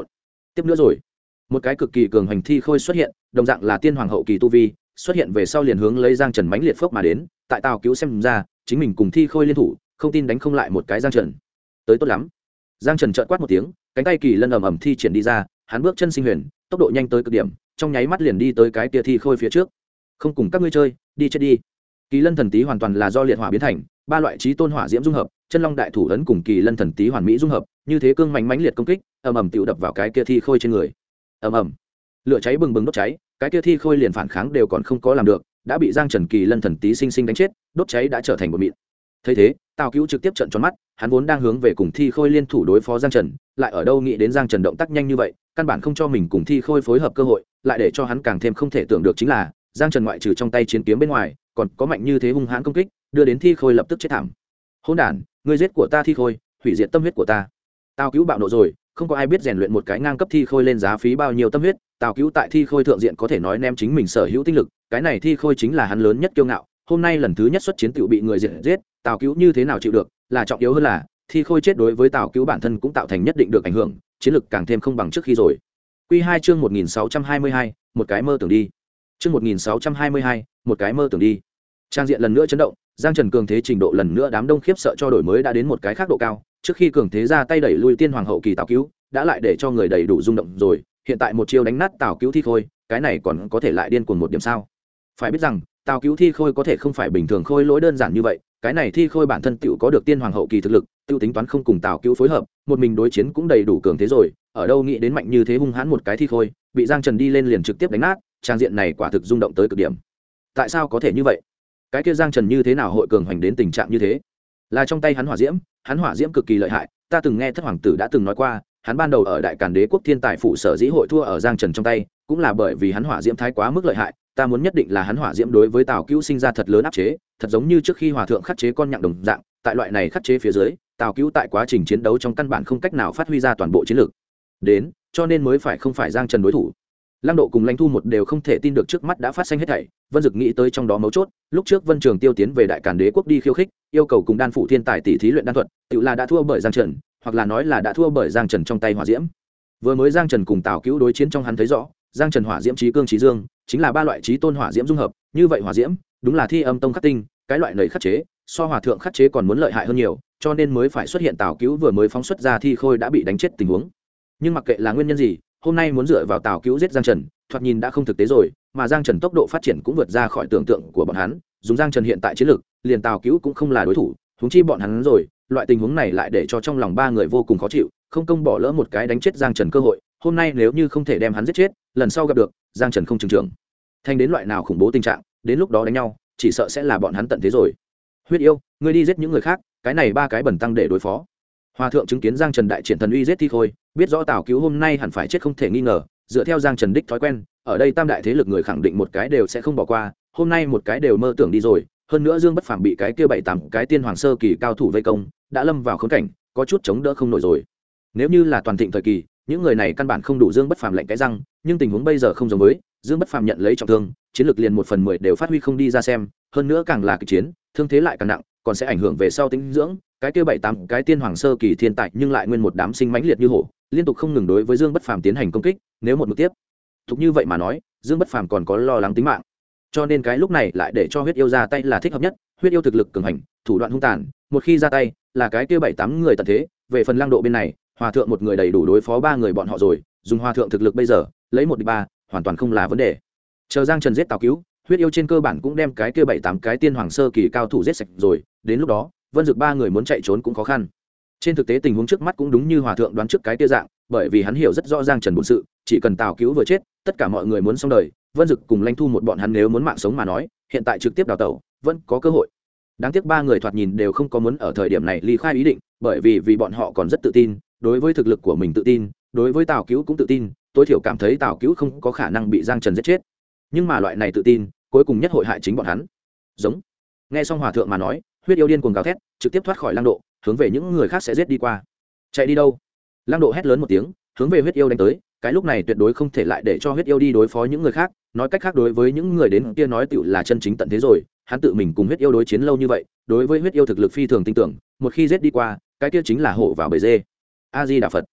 Speaker 1: tiếp nữa rồi, một cái cực kỳ cường hành thi khôi xuất hiện, đồng dạng là tiên hoàng hậu kỳ tu vi, xuất hiện về sau liền hướng lấy Giang Trần mãnh liệt phốc mà đến. Tại Tào Cứu xem ra, chính mình cùng thi khôi liên thủ, không tin đánh không lại một cái Giang Trần. Tới tốt lắm. Giang Trần trợn quát một tiếng, cánh tay kỳ lân ầm ầm thi triển đi ra, hắn bước chân sinh huyền, tốc độ nhanh tới cực điểm, trong nháy mắt liền đi tới cái kia thi khôi phía trước. Không cùng các ngươi chơi, đi chết đi. Kỳ lân thần tý hoàn toàn là do liệt hỏa biến thành, ba loại chí tôn hỏa diễm dung hợp, chân long đại thủ ấn cùng kỳ lân thần tý hoàn mỹ dung hợp, như thế cương mạnh mãnh liệt công kích, ầm ầm tiểu đập vào cái kia thi khôi trên người. Ầm ầm. Lửa cháy bừng bừng đốt cháy, cái kia thi khôi liền phản kháng đều còn không có làm được, đã bị Giang Trần kỳ lân thần tý sinh sinh đánh chết, đốt cháy đã trở thành một mịn. Thấy thế, Tào Cứu trực tiếp trợn tròn mắt, hắn vốn đang hướng về cùng thi khôi liên thủ đối phó Giang Trần, lại ở đâu nghĩ đến Giang Trần động tác nhanh như vậy, căn bản không cho mình cùng thi khôi phối hợp cơ hội, lại để cho hắn càng thêm không thể tưởng được chính là, Giang Trần ngoại trừ trong tay chiến kiếm bên ngoài, còn có mạnh như thế hung hãn công kích, đưa đến thi khôi lập tức chết thảm. Hỗn đản, ngươi giết của ta thi khôi, hủy diệt tâm huyết của ta. Tào Cứu bạo nộ rồi, không có ai biết rèn luyện một cái ngang cấp thi khôi lên giá phí bao nhiêu tâm huyết, Tào Cứu tại thi khôi thượng diện có thể nói ném chính mình sở hữu tinh lực, cái này thi khôi chính là hắn lớn nhất kiêu ngạo, hôm nay lần thứ nhất xuất chiến tiểu bị người diệt giết, Tào Cứu như thế nào chịu được, là trọng yếu hơn là thi khôi chết đối với Tào Cứu bản thân cũng tạo thành nhất định được ảnh hưởng, chiến lực càng thêm không bằng trước khi rồi. Quy 2 chương 1622, một cái mơ tưởng đi. Chương 1622, một cái mơ tưởng đi. Trang diện lần nữa chấn động, Giang Trần cường thế trình độ lần nữa đám đông khiếp sợ cho đổi mới đã đến một cái khác độ cao, trước khi cường thế ra tay đẩy lui tiên hoàng hậu kỳ Tào Cứu, đã lại để cho người đầy đủ rung động rồi, hiện tại một chiêu đánh nát Tào Cứu thi khôi, cái này còn có thể lại điên cuồng một điểm sao? Phải biết rằng, Tào Cứu thi khôi có thể không phải bình thường khôi lỗi đơn giản như vậy, cái này thi khôi bản thân tựu có được tiên hoàng hậu kỳ thực lực, tiêu tính toán không cùng Tào Cứu phối hợp, một mình đối chiến cũng đầy đủ cường thế rồi, ở đâu nghĩ đến mạnh như thế hung hãn một cái thi khôi, bị Giang Trần đi lên liền trực tiếp đánh nát, trang diện này quả thực rung động tới cực điểm. Tại sao có thể như vậy? Cái kia Giang Trần như thế nào hội cường hoành đến tình trạng như thế? Là trong tay hắn hỏa diễm cực kỳ lợi hại, ta từng nghe Thất hoàng tử đã từng nói qua, hắn ban đầu ở Đại Càn Đế quốc thiên tài phủ sở dĩ hội thua ở Giang Trần trong tay, cũng là bởi vì hắn hỏa diễm thái quá mức lợi hại, ta muốn nhất định là hắn hỏa diễm đối với Tào Cứu sinh ra thật lớn áp chế, thật giống như trước khi hòa thượng khắc chế con nhặng đồng dạng, tại loại này khắc chế phía dưới, Tào Cứu tại quá trình chiến đấu trong căn bản không cách nào phát huy ra toàn bộ chiến lược. Đến, cho nên mới phải không phải Giang Trần đối thủ. Lăng Độ cùng Lãnh Thu một đều không thể tin được trước mắt đã phát sinh hết thảy, Vân Dực nghĩ tới trong đó mấu chốt, lúc trước Vân Trường Tiêu tiến về Đại Càn Đế quốc đi khiêu khích, yêu cầu cùng đan phụ thiên tài tỷ thí luyện đan thuật, tự là đã thua bởi Giang Trần, hoặc là nói là đã thua bởi Giang Trần trong tay hỏa diễm. Vừa mới Giang Trần cùng Tào Cứu đối chiến trong hắn thấy rõ, Giang Trần hỏa diễm chí cương chí dương, chính là ba loại chí tôn hỏa diễm dung hợp, như vậy hỏa diễm, đúng là Thi Âm Tông khắc tinh, cái loại nảy khắc chế, so hòa thượng khắc chế còn muốn lợi hại hơn nhiều, cho nên mới phải xuất hiện Tào Cứu vừa mới phóng xuất ra thi khôi đã bị đánh chết tình huống. Nhưng mặc kệ là nguyên nhân gì, hôm nay muốn dựa vào Tào Cứu giết Giang Trần, thoạt nhìn đã không thực tế rồi, mà Giang Trần tốc độ phát triển cũng vượt ra khỏi tưởng tượng của bọn hắn, dùng Giang Trần hiện tại chiến lược, liền Tào Cứu cũng không là đối thủ, huống chi bọn hắn rồi, loại tình huống này lại để cho trong lòng ba người vô cùng khó chịu, không công bỏ lỡ một cái đánh chết Giang Trần cơ hội, hôm nay nếu như không thể đem hắn giết chết, lần sau gặp được, Giang Trần không trừng trưởng thành đến loại nào khủng bố tình trạng, đến lúc đó đánh nhau, chỉ sợ sẽ là bọn hắn tận thế rồi. Huyết yêu, ngươi đi giết những người khác, cái này ba cái bẩn tăng để đối phó. Hòa thượng chứng kiến Giang Trần đại triển thần uy giết thi khôi, biết rõ Tào Cứu hôm nay hẳn phải chết không thể nghi ngờ, dựa theo Giang Trần đích thói quen, ở đây tam đại thế lực người khẳng định một cái đều sẽ không bỏ qua, hôm nay một cái đều mơ tưởng đi rồi, hơn nữa Dương Bất Phàm bị cái kia 7-8 cái tiên hoàng sơ kỳ cao thủ vây công, đã lâm vào khốn cảnh, có chút chống đỡ không nổi rồi. Nếu như là toàn thịnh thời kỳ, những người này căn bản không đủ Dương Bất Phàm lệnh cái răng, nhưng tình huống bây giờ không giống với, Dương Bất Phàm nhận lấy trọng thương, chiến lược liền 1/10 đều phát huy không đi ra xem, hơn nữa càng là kịch chiến, thương thế lại càng nặng, còn sẽ ảnh hưởng về sau tính dưỡng, cái kia 7-8 cái tiên hoàng sơ kỳ thiên tài nhưng lại nguyên một đám sinh mãnh liệt như hổ, liên tục không ngừng đối với Dương Bất Phàm tiến hành công kích, nếu một mực tiếp tục như vậy mà nói, Dương Bất Phàm còn có lo lắng tính mạng. Cho nên cái lúc này lại để cho Huyết yêu ra tay là thích hợp nhất, Huyết yêu thực lực cường hành, thủ đoạn hung tàn, một khi ra tay, là cái kia 7-8 người tận thế, về phần Lăng Độ bên này, hòa thượng một người đầy đủ đối phó ba người bọn họ rồi, dùng hòa thượng thực lực bây giờ, lấy 1 địch 3, hoàn toàn không là vấn đề. Chờ Giang Trần giết Tào Cứu, Huyết yêu trên cơ bản cũng đem cái kia 7-8 cái tiên hoàng sơ kỳ cao thủ giết sạch rồi, đến lúc đó, Vân Dực ba người muốn chạy trốn cũng khó khăn. Trên thực tế tình huống trước mắt cũng đúng như hòa thượng đoán trước cái kia dạng, bởi vì hắn hiểu rất rõ Giang Trần bổn sự, chỉ cần Tào Cứu vừa chết, tất cả mọi người muốn xong đời, Vân Dực cùng Lãnh Thu một bọn hắn nếu muốn mạng sống mà nói, hiện tại trực tiếp đào tẩu, vẫn có cơ hội. Đáng tiếc ba người thoạt nhìn đều không có muốn ở thời điểm này ly khai ý định, bởi vì bọn họ còn rất tự tin, đối với thực lực của mình tự tin, đối với Tào Cứu cũng tự tin, tối thiểu cảm thấy Tào Cứu không có khả năng bị Giang Trần giết chết. Nhưng mà loại này tự tin, cuối cùng nhất hội hại chính bọn hắn. Giống. Nghe xong hòa thượng mà nói, Huyết yêu điên cuồng gào thét, trực tiếp thoát khỏi Lăng Độ, hướng về những người khác sẽ giết đi qua. Chạy đi đâu? Lăng Độ hét lớn một tiếng, hướng về Huyết yêu đánh tới, cái lúc này tuyệt đối không thể lại để cho Huyết yêu đi đối phó những người khác, nói cách khác đối với những người đến kia nói tựu là chân chính tận thế rồi, hắn tự mình cùng Huyết yêu đối chiến lâu như vậy, đối với Huyết yêu thực lực phi thường tin tưởng, một khi giết đi qua, cái kia chính là hổ vào bầy dê. A Di Đà Phật.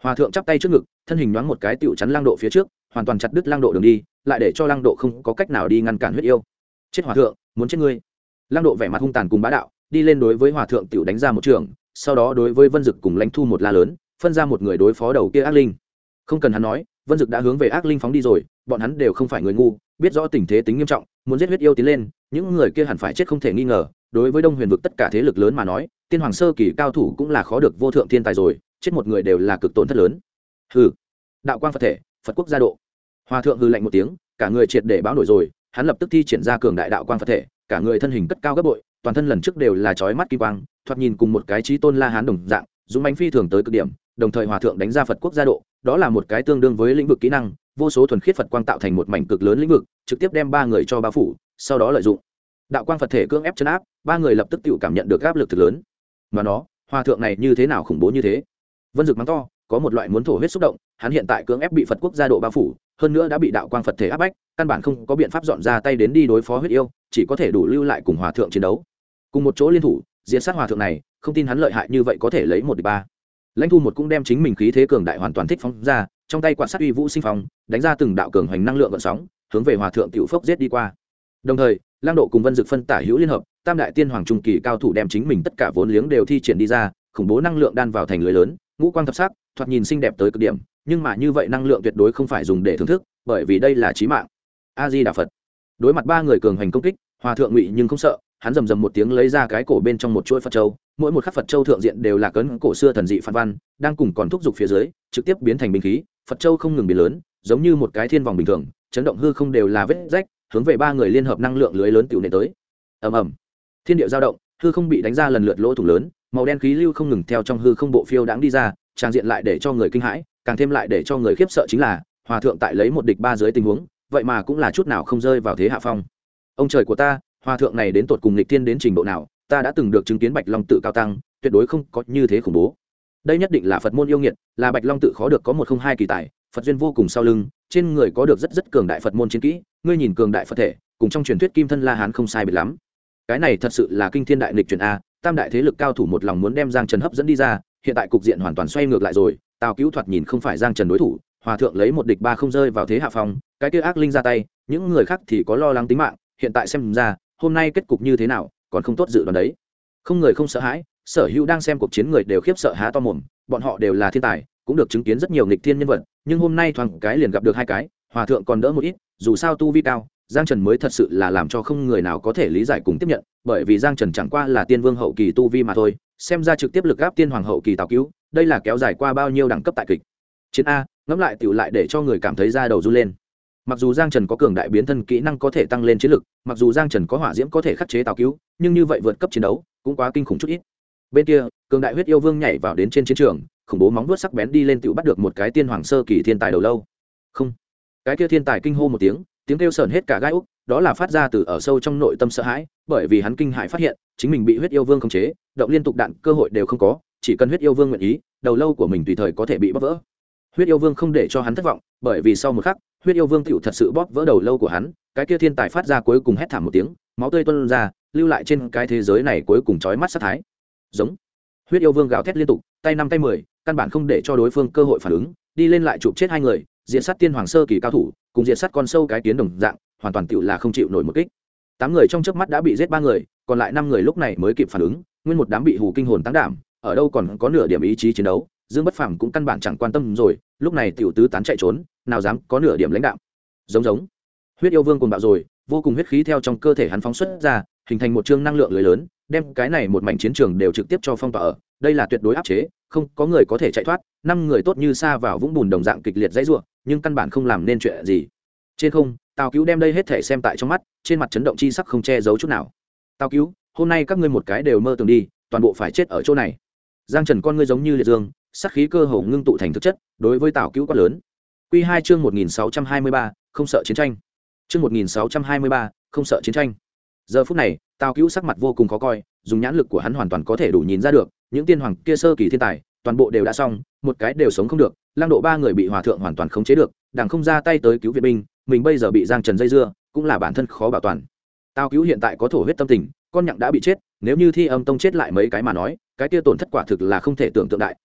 Speaker 1: Hòa thượng chắp tay trước ngực, thân hình nhoáng một cái tựu chắn Lăng Độ phía trước, hoàn toàn chặt đứt Lăng Độ đường đi, lại để cho Lăng Độ không có cách nào đi ngăn cản huyết yêu. Chết hòa thượng, muốn chết ngươi. Lăng Độ vẻ mặt hung tàn cùng bá đạo, đi lên đối với hòa thượng tựu đánh ra một trường, sau đó đối với Vân Dực cùng Lãnh Thu một la lớn, phân ra một người đối phó đầu kia ác linh. Không cần hắn nói, Vân Dực đã hướng về ác linh phóng đi rồi, bọn hắn đều không phải người ngu, biết rõ tình thế tính nghiêm trọng, muốn giết huyết yêu tiến lên, những người kia hẳn phải chết không thể nghi ngờ. Đối với Đông Huyền vực tất cả thế lực lớn mà nói, tiên hoàng sơ kỳ cao thủ cũng là khó được vô thượng thiên tài rồi, chết một người đều là cực tổn thất lớn. Hừ, đạo quang Phật thể, Phật quốc gia độ. Hòa thượng hừ lạnh một tiếng, cả người triệt để báo nổi rồi, hắn lập tức thi triển ra cường đại đạo quang Phật thể, cả người thân hình cất cao gấp bội, toàn thân lần trước đều là chói mắt kim quang, thoạt nhìn cùng một cái chí tôn La Hán đồng dạng, dũng mãnh phi thường tới cực điểm. Đồng thời hòa thượng đánh ra Phật quốc gia độ, đó là một cái tương đương với lĩnh vực kỹ năng, vô số thuần khiết Phật quang tạo thành một mảnh cực lớn lĩnh vực, trực tiếp đem ba người cho bao phủ, sau đó lợi dụng đạo quang Phật thể cưỡng ép chấn áp, ba người lập tức tự cảm nhận được áp lực thực lớn. Mà nó, hòa thượng này như thế nào khủng bố như thế? Vân Dực mắng to, có một loại muốn thổ huyết xúc động, hắn hiện tại cưỡng ép bị Phật quốc gia độ bao phủ, hơn nữa đã bị đạo quang Phật thể áp bách, căn bản không có biện pháp dọn ra tay đến đi đối phó huyết yêu, chỉ có thể đủ lưu lại cùng hòa thượng chiến đấu. Cùng một chỗ liên thủ, diệt sát hòa thượng này, không tin hắn lợi hại như vậy có thể lấy một địch ba. Lãnh Thu một cũng đem chính mình khí thế cường đại hoàn toàn thích phóng ra, trong tay quạt sắt uy vũ sinh phong, đánh ra từng đạo cường hoành năng lượng gợn sóng, hướng về hòa thượng tiểu phốc giết đi qua. Đồng thời, Lang Độ cùng Vân Dực phân tả hữu liên hợp, tam đại tiên hoàng trung kỳ cao thủ đem chính mình tất cả vốn liếng đều thi triển đi ra, khủng bố năng lượng đan vào thành lưới lớn, ngũ quang thập sắc, thoạt nhìn xinh đẹp tới cực điểm, nhưng mà như vậy năng lượng tuyệt đối không phải dùng để thưởng thức, bởi vì đây là chí mạng. A Di Đà Phật. Đối mặt ba người cường hoành công kích, hòa thượng Ngụy nhưng không sợ, hắn rầm rầm một tiếng lấy ra cái cổ bên trong một chuỗi Phật châu, mỗi một khắc Phật châu thượng diện đều là cấn cổ xưa thần dị phản văn, đang cùng còn thúc dục phía dưới, trực tiếp biến thành binh khí, Phật châu không ngừng biến lớn, giống như một cái thiên vòng bình thường, chấn động hư không đều là vết rách, hướng về ba người liên hợp năng lượng lưới lớn tiểu nện tới. Ầm ầm. Thiên địa dao động, hư không bị đánh ra lần lượt lỗ thủng lớn, màu đen khí lưu không ngừng theo trong hư không bộ phiêu đãng đi ra, trang diện lại để cho người kinh hãi, càng thêm lại để cho người khiếp sợ chính là, hòa thượng tại lấy một địch ba dưới tình huống, vậy mà cũng là chút nào không rơi vào thế hạ phong. Ông trời của ta, hòa thượng này đến tột cùng nghịch thiên đến trình độ nào, ta đã từng được chứng kiến Bạch Long tự cao tăng, tuyệt đối không có như thế khủng bố. Đây nhất định là Phật môn yêu nghiệt, là Bạch Long tự khó được có một không hai kỳ tài, Phật duyên vô cùng sau lưng, trên người có được rất cường đại Phật môn chiến kỹ, ngươi nhìn cường đại Phật thể, cùng trong truyền thuyết Kim Thân La Hán không sai biệt lắm. Cái này thật sự là kinh thiên đại nghịch chuyển a, tam đại thế lực cao thủ một lòng muốn đem Giang Trần hấp dẫn đi ra, hiện tại cục diện hoàn toàn xoay ngược lại rồi, Tào Cứu thoạt nhìn không phải Giang Trần đối thủ, hòa thượng lấy một địch ba không rơi vào thế hạ phong, cái kia ác linh ra tay, những người khác thì có lo lắng tính mạng, hiện tại xem ra, hôm nay kết cục như thế nào, còn không tốt dự đoán đấy. Không người không sợ hãi, sở hữu đang xem cuộc chiến người đều khiếp sợ há to mồm, bọn họ đều là thiên tài, cũng được chứng kiến rất nhiều nghịch thiên nhân vật, nhưng hôm nay thoáng cái liền gặp được hai cái, hòa thượng còn đỡ một ít, dù sao tu vi cao, Giang Trần mới thật sự là làm cho không người nào có thể lý giải cùng tiếp nhận, bởi vì Giang Trần chẳng qua là tiên vương hậu kỳ tu vi mà thôi, xem ra trực tiếp lực áp tiên hoàng hậu kỳ Tào Cứu, đây là kéo dài qua bao nhiêu đẳng cấp tại kịch chiến a, ngẫm lại tiểu lại để cho người cảm thấy da đầu run lên. Mặc dù Giang Trần có cường đại biến thân kỹ năng có thể tăng lên chiến lực, mặc dù Giang Trần có hỏa diễm có thể khắc chế Tào Cứu, nhưng như vậy vượt cấp chiến đấu cũng quá kinh khủng chút ít. Bên kia, cường đại huyết yêu vương nhảy vào đến trên chiến trường, khủng bố móng vuốt sắc bén đi lên tiểu bắt được một cái tiên hoàng sơ kỳ thiên tài đầu lâu. Không, cái kia thiên tài kinh hô một tiếng, tiếng kêu sởn hết cả gai úc, đó là phát ra từ ở sâu trong nội tâm sợ hãi, bởi vì hắn kinh hãi phát hiện, chính mình bị huyết yêu vương khống chế, động liên tục đạn cơ hội đều không có, chỉ cần huyết yêu vương nguyện ý, đầu lâu của mình tùy thời có thể bị bóp vỡ. Huyết yêu vương không để cho hắn thất vọng, bởi vì sau một khắc, huyết yêu vương tiểu thật sự bóp vỡ đầu lâu của hắn, cái kia thiên tài phát ra cuối cùng hét thảm một tiếng, máu tươi tuôn ra, lưu lại trên cái thế giới này cuối cùng chói mắt sát thái. Giống. Huyết yêu vương gào thét liên tục, tay năm tay 10, căn bản không để cho đối phương cơ hội phản ứng, đi lên lại chụp chết hai người, diệt sát tiên hoàng sơ kỳ cao thủ, cùng diệt sát con sâu cái kiến đồng dạng, hoàn toàn tiểu là không chịu nổi một kích. 8 người trong chớp mắt đã bị giết 3 người, còn lại 5 người lúc này mới kịp phản ứng, nguyên một đám bị hù kinh hồn táng đảm, ở đâu còn có nửa điểm ý chí chiến đấu, Dương Bất Phàm cũng căn bản chẳng quan tâm rồi, lúc này tiểu tứ tán chạy trốn, nào dám có nửa điểm lãnh đạo. Giống. Huyết yêu vương cuồng bạo rồi, vô cùng huyết khí theo trong cơ thể hắn phóng xuất ra, hình thành một chương năng lượng lưới lớn, đem cái này một mảnh chiến trường đều trực tiếp cho phong tỏa ở. Đây là tuyệt đối áp chế, không có người có thể chạy thoát, 5 người tốt như sa vào vũng bùn đồng dạng kịch liệt dãy rủa, nhưng căn bản không làm nên chuyện gì. Trên không, Tào Cứu đem đây hết thể xem tại trong mắt, trên mặt chấn động chi sắc không che giấu chút nào. Tào Cứu, hôm nay các ngươi một cái đều mơ tưởng đi, toàn bộ phải chết ở chỗ này. Giang Trần con ngươi giống như liệt dương, sát khí cơ hồ ngưng tụ thành thực chất, đối với Tào Cứu quá lớn. Quy 2 chương 1623, không sợ chiến tranh. Chương 1623, không sợ chiến tranh. Giờ phút này, Tào Cứu sắc mặt vô cùng khó coi, dùng nhãn lực của hắn hoàn toàn có thể đủ nhìn ra được, những tiên hoàng kia sơ kỳ thiên tài, toàn bộ đều đã xong, một cái đều sống không được, Lang Độ 3 người bị hòa thượng hoàn toàn khống chế được, đảng không ra tay tới cứu viện binh, mình bây giờ bị Giang Trần dây dưa, cũng là bản thân khó bảo toàn. Tào Cứu hiện tại có thổ huyết tâm tình, con nhặng đã bị chết, nếu như Thi Âm Tông chết lại mấy cái mà nói, cái kia tổn thất quả thực là không thể tưởng tượng đại,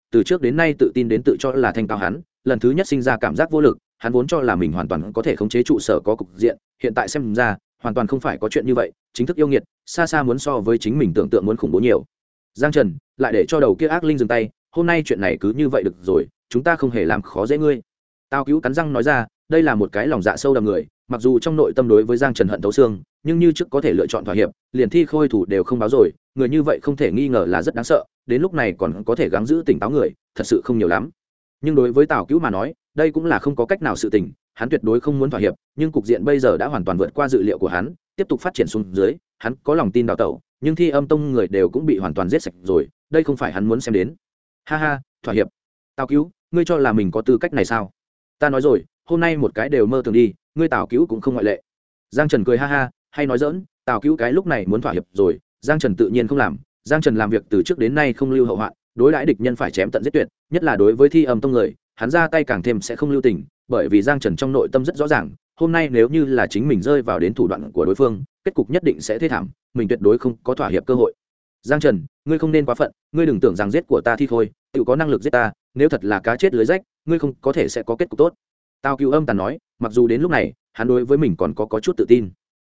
Speaker 1: từ trước đến nay tự tin đến tự cho là thanh cao hắn lần thứ nhất sinh ra cảm giác vô lực, hắn vốn cho là mình hoàn toàn có thể khống chế trụ sở có cục diện, hiện tại xem ra hoàn toàn không phải có chuyện như vậy, chính thức yêu nghiệt xa xa muốn so với chính mình tưởng tượng muốn khủng bố nhiều. Giang Trần lại để cho đầu kia ác linh dừng tay, hôm nay chuyện này cứ như vậy được rồi, chúng ta không hề làm khó dễ ngươi. Tào Cứu cắn răng nói ra, đây là một cái lòng dạ sâu đậm người, mặc dù trong nội tâm đối với Giang Trần hận thấu xương, nhưng như trước có thể lựa chọn thỏa hiệp, liền Thi Khôi thủ đều không báo rồi, người như vậy không thể nghi ngờ là rất đáng sợ, đến lúc này còn có thể gắng giữ tỉnh táo người, thật sự không nhiều lắm. Nhưng đối với Tào Cứu mà nói, đây cũng là không có cách nào sự tình, hắn tuyệt đối không muốn thỏa hiệp, nhưng cục diện bây giờ đã hoàn toàn vượt qua dự liệu của hắn, tiếp tục phát triển xuống dưới, hắn có lòng tin đào tẩu, nhưng Thi Âm Tông người đều cũng bị hoàn toàn giết sạch rồi, đây không phải hắn muốn xem đến. Ha ha, thỏa hiệp. Tào Cứu, ngươi cho là mình có tư cách này sao? Ta nói rồi, hôm nay một cái đều mơ tưởng đi, ngươi Tào Cứu cũng không ngoại lệ. Giang Trần cười ha ha, hay nói dỡn, Tào Cứu cái lúc này muốn thỏa hiệp rồi, Giang Trần tự nhiên không làm, Giang Trần làm việc từ trước đến nay không lưu hậu hoạn, đối đãi địch nhân phải chém tận giết tuyệt, nhất là đối với Thi Âm Tông người, hắn ra tay càng thêm sẽ không lưu tình, bởi vì Giang Trần trong nội tâm rất rõ ràng, hôm nay nếu như là chính mình rơi vào đến thủ đoạn của đối phương, kết cục nhất định sẽ thê thảm, mình tuyệt đối không có thỏa hiệp cơ hội. Giang Trần, ngươi không nên quá phận, ngươi đừng tưởng rằng giết của ta Thi Khôi, tự có năng lực giết ta, nếu thật là cá chết lưới rách, ngươi không có thể sẽ có kết cục tốt. Tào Cứu âm tàn nói, mặc dù đến lúc này, hắn đối với mình còn có chút tự tin.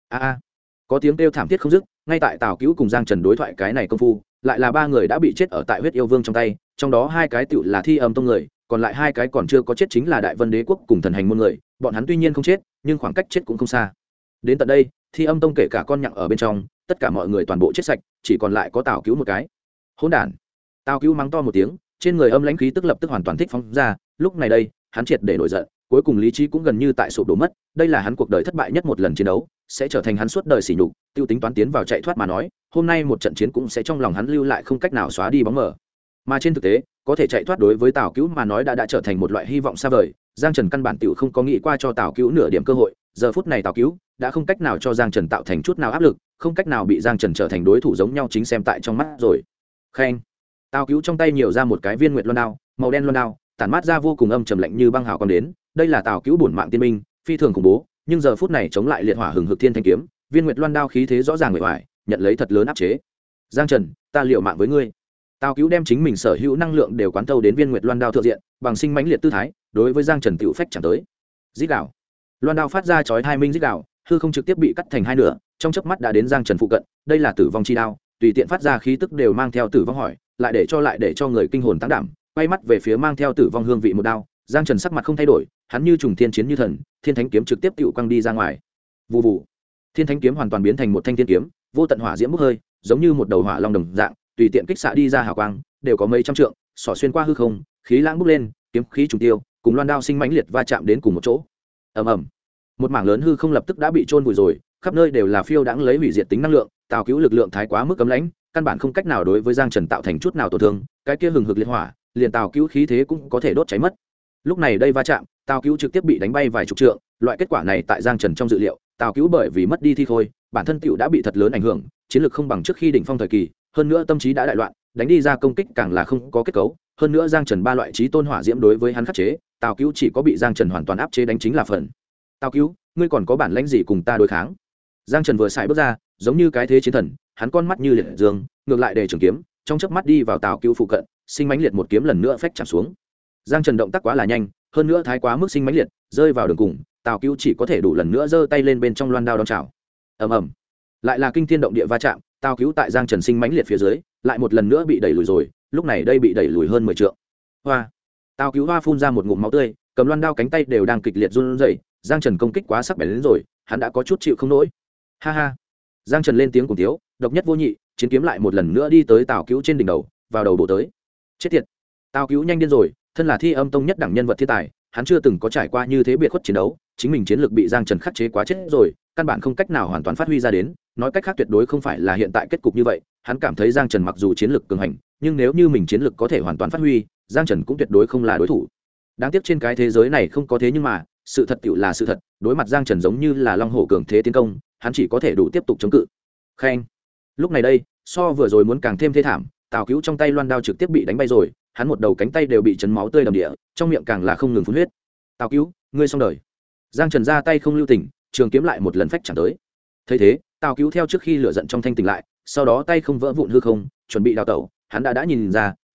Speaker 1: Có tiếng kêu thảm thiết không dứt, ngay tại Tào Cứu cùng Giang Trần đối thoại cái này công phu, lại là ba người đã bị chết ở tại Huyết Yêu Vương trong tay, trong đó hai cái tựu là Thi Âm Tông người, còn lại hai cái còn chưa có chết chính là Đại Vân Đế quốc cùng Thần Hành môn người, bọn hắn tuy nhiên không chết, nhưng khoảng cách chết cũng không xa. Đến tận đây, Thi Âm Tông kể cả con nhặng ở bên trong, tất cả mọi người toàn bộ chết sạch, chỉ còn lại có Tào Cứu một cái. Hỗn đản! Tào Cứu mắng to một tiếng, trên người âm lãnh khí tức lập tức hoàn toàn thích phóng ra, lúc này đây, hắn triệt để nổi giận, cuối cùng lý trí cũng gần như tại sụp đổ mất, đây là hắn cuộc đời thất bại nhất một lần chiến đấu, sẽ trở thành hắn suốt đời sỉ nhục, tiêu tính toán tiến vào chạy thoát mà nói, hôm nay một trận chiến cũng sẽ trong lòng hắn lưu lại không cách nào xóa đi bóng mờ. Mà trên thực tế, có thể chạy thoát đối với Tào Cứu mà nói đã trở thành một loại hy vọng xa vời, Giang Trần căn bản tiểu không có nghĩ qua cho Tào Cứu nửa điểm cơ hội, giờ phút này Tào Cứu đã không cách nào cho Giang Trần tạo thành chút nào áp lực, không cách nào bị Giang Trần trở thành đối thủ giống nhau chính xem tại trong mắt rồi. Khen. Tào Cứu trong tay nhiều ra một cái viên nguyệt loan đao, màu đen loan đao, tản mát ra vô cùng âm trầm lạnh như băng hào quang đến, đây là Tào Cứu bổn mạng tiên minh, phi thường khủng bố, nhưng giờ phút này chống lại liệt hỏa hừng hực thiên thanh kiếm, viên nguyệt loan đao khí thế rõ ràng bề ngoài, nhận lấy thật lớn áp chế. Giang Trần, ta liều mạng với ngươi. Tào Cứu đem chính mình sở hữu năng lượng đều quán thâu đến viên nguyệt loan đao thượng diện, bằng sinh mãnh liệt tư thái, đối với Giang Trần tiểu phách chẳng tới. Rít gào. Loan đao phát ra chói tai minh rít gào, hư không trực tiếp bị cắt thành hai nửa, trong chớp mắt đã đến Giang Trần phụ cận, đây là tử vong chi đao, tùy tiện phát ra khí tức đều mang theo tử vong hỏi, lại để cho người kinh hồn tăng đảm, quay mắt về phía mang theo tử vong hương vị một đao, Giang Trần sắc mặt không thay đổi, hắn như trùng thiên chiến như thần, thiên thánh kiếm trực tiếp tiểu quăng đi ra ngoài. Vù vù. Thiên thánh kiếm hoàn toàn biến thành một thanh thiên kiếm, vô tận hỏa diễm bốc hơi, giống như một đầu hỏa long đồng dạng, tùy tiện kích xạ đi ra hào quang, đều có mấy trăm trượng, xỏ xuyên qua hư không, khí lãng bốc lên, kiếm khí trùng tiêu, cùng loan đao sinh mãnh liệt va chạm đến cùng một chỗ. Ầm ầm. Một mảng lớn hư không lập tức đã bị chôn vùi rồi, khắp nơi đều là phiêu đãng lấy hủy diệt tính năng lượng, Tào Cứu lực lượng thái quá mức cấm lãnh, căn bản không cách nào đối với Giang Trần tạo thành chút nào tổn thương, cái kia hừng hực liệt hỏa, liền Tào Cứu khí thế cũng có thể đốt cháy mất. Lúc này đây va chạm, Tào Cứu trực tiếp bị đánh bay vài chục trượng, loại kết quả này tại Giang Trần trong dự liệu, Tào Cứu bởi vì mất đi Thi Khôi, bản thân tiểu đã bị thật lớn ảnh hưởng, chiến lược không bằng trước khi đỉnh phong thời kỳ, hơn nữa tâm trí đã đại loạn, đánh đi ra công kích càng là không có kết cấu, hơn nữa Giang Trần ba loại chí tôn hỏa diễm đối với hắn khắc chế, Tào Cứu chỉ có bị Giang Trần hoàn toàn áp chế đánh chính là phần. Tào Cứu, ngươi còn có bản lĩnh gì cùng ta đối kháng? Giang Trần vừa xài bước ra, giống như cái thế chiến thần, hắn con mắt như liệt dương, ngược lại để trường kiếm, trong chớp mắt đi vào Tào Cứu phụ cận, sinh mãnh liệt một kiếm lần nữa phách chạm xuống. Giang Trần động tác quá là nhanh, hơn nữa thái quá mức sinh mãnh liệt, rơi vào đường cùng, Tào Cứu chỉ có thể đủ lần nữa giơ tay lên bên trong loan đao đón chào. Ầm ầm. Lại là kinh thiên động địa va chạm, Tào Cứu tại Giang Trần sinh mãnh liệt phía dưới, lại một lần nữa bị đẩy lùi rồi, lúc này đây bị đẩy lùi hơn 10 trượng. Hoa. Tào Cứu hoa phun ra một ngụm máu tươi, cầm loan đao cánh tay đều đang kịch liệt run rẩy, Giang Trần công kích quá sắc bén đến rồi, hắn đã có chút chịu không nổi. Ha ha. Giang Trần lên tiếng cùng tiếu, độc nhất vô nhị, chiến kiếm lại một lần nữa đi tới Tào Cứu trên đỉnh đầu, vào đầu bổ tới. Chết tiệt. Tào Cứu nhanh điên rồi, thân là Thi Âm Tông nhất đẳng nhân vật thiên tài, hắn chưa từng có trải qua như thế biệt khuất chiến đấu, chính mình chiến lược bị Giang Trần khắc chế quá chết rồi, căn bản không cách nào hoàn toàn phát huy ra đến, nói cách khác tuyệt đối không phải là hiện tại kết cục như vậy, hắn cảm thấy Giang Trần mặc dù chiến lược cường hành, nhưng nếu như mình chiến lược có thể hoàn toàn phát huy, Giang Trần cũng tuyệt đối không là đối thủ. Đáng tiếc trên cái thế giới này không có thế, nhưng mà sự thật tựu là sự thật, đối mặt Giang Trần giống như là long hổ cường thế tiến công, hắn chỉ có thể đủ tiếp tục chống cự. Khen. Lúc này đây, so vừa rồi muốn càng thêm thê thảm, Tào Cứu trong tay loan đao trực tiếp bị đánh bay rồi, hắn một đầu cánh tay đều bị chấn máu tươi đầm địa, trong miệng càng là không ngừng phun huyết. Tào Cứu, ngươi xong đời. Giang Trần ra tay không lưu tình, trường kiếm lại một lần phách chẳng tới. Thấy thế, Tào Cứu theo trước khi lửa giận trong thanh tỉnh lại, sau đó tay không vỡ vụn hư không, chuẩn bị đào tẩu, hắn đã nhìn ra,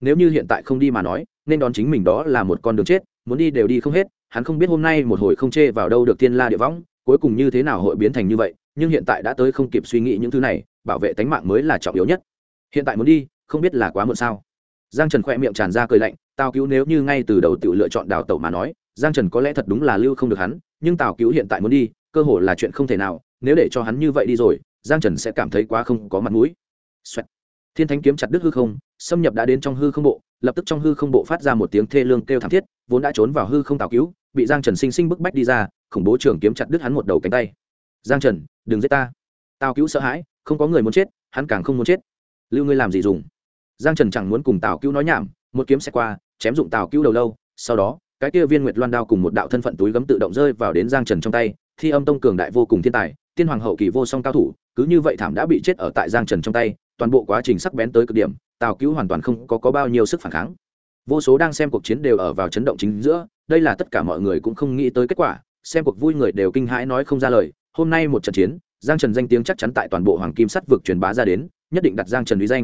Speaker 1: nếu như hiện tại không đi mà nói nên đón chính mình đó là một con đường chết, muốn đi đều đi không hết. Hắn không biết hôm nay một hồi không chê vào đâu được thiên la địa võng, cuối cùng như thế nào hội biến thành như vậy, nhưng hiện tại đã tới không kịp suy nghĩ những thứ này, bảo vệ tính mạng mới là trọng yếu nhất. Hiện tại muốn đi không biết là quá muộn sao. Giang Trần khẽ miệng tràn ra cười lạnh, Tào Cứu nếu như ngay từ đầu tự lựa chọn đào tẩu mà nói, Giang Trần có lẽ thật đúng là lưu không được hắn, nhưng Tào Cứu hiện tại muốn đi cơ hội là chuyện không thể nào, nếu để cho hắn như vậy đi rồi Giang Trần sẽ cảm thấy quá không có mặt mũi. Xoẹt. Thiên Thánh kiếm chặt đứt hư không, xâm nhập đã đến trong hư không bộ, lập tức trong hư không bộ phát ra một tiếng thê lương kêu thảm thiết, vốn đã trốn vào hư không Tào Cứu bị Giang Trần sinh sinh bức bách đi ra, khủng bố trường kiếm chặt đứt hắn một đầu cánh tay. Giang Trần, đừng giết ta. Tào Cứu sợ hãi, không có người muốn chết, hắn càng không muốn chết. Lưu ngươi làm gì dùng? Giang Trần chẳng muốn cùng Tào Cứu nói nhảm, một kiếm sẽ qua, chém dụng Tào Cứu đầu lâu, sau đó cái kia viên nguyệt loan đao cùng một đạo thân phận túi gấm tự động rơi vào đến Giang Trần trong tay. Thi Âm Tông cường đại vô cùng thiên tài, tiên hoàng hậu kỳ vô song cao thủ, cứ như vậy thảm đã bị chết ở tại Giang Trần trong tay, toàn bộ quá trình sắc bén tới cực điểm, Tào Cứu hoàn toàn không có bao nhiêu sức phản kháng. Vô số đang xem cuộc chiến đều ở vào chấn động chính giữa, đây là tất cả mọi người cũng không nghĩ tới kết quả, xem cuộc vui người đều kinh hãi nói không ra lời. Hôm nay một trận chiến, Giang Trần danh tiếng chắc chắn tại toàn bộ Hoàng Kim Sắt vực truyền bá ra đến, nhất định đặt Giang Trần uy danh.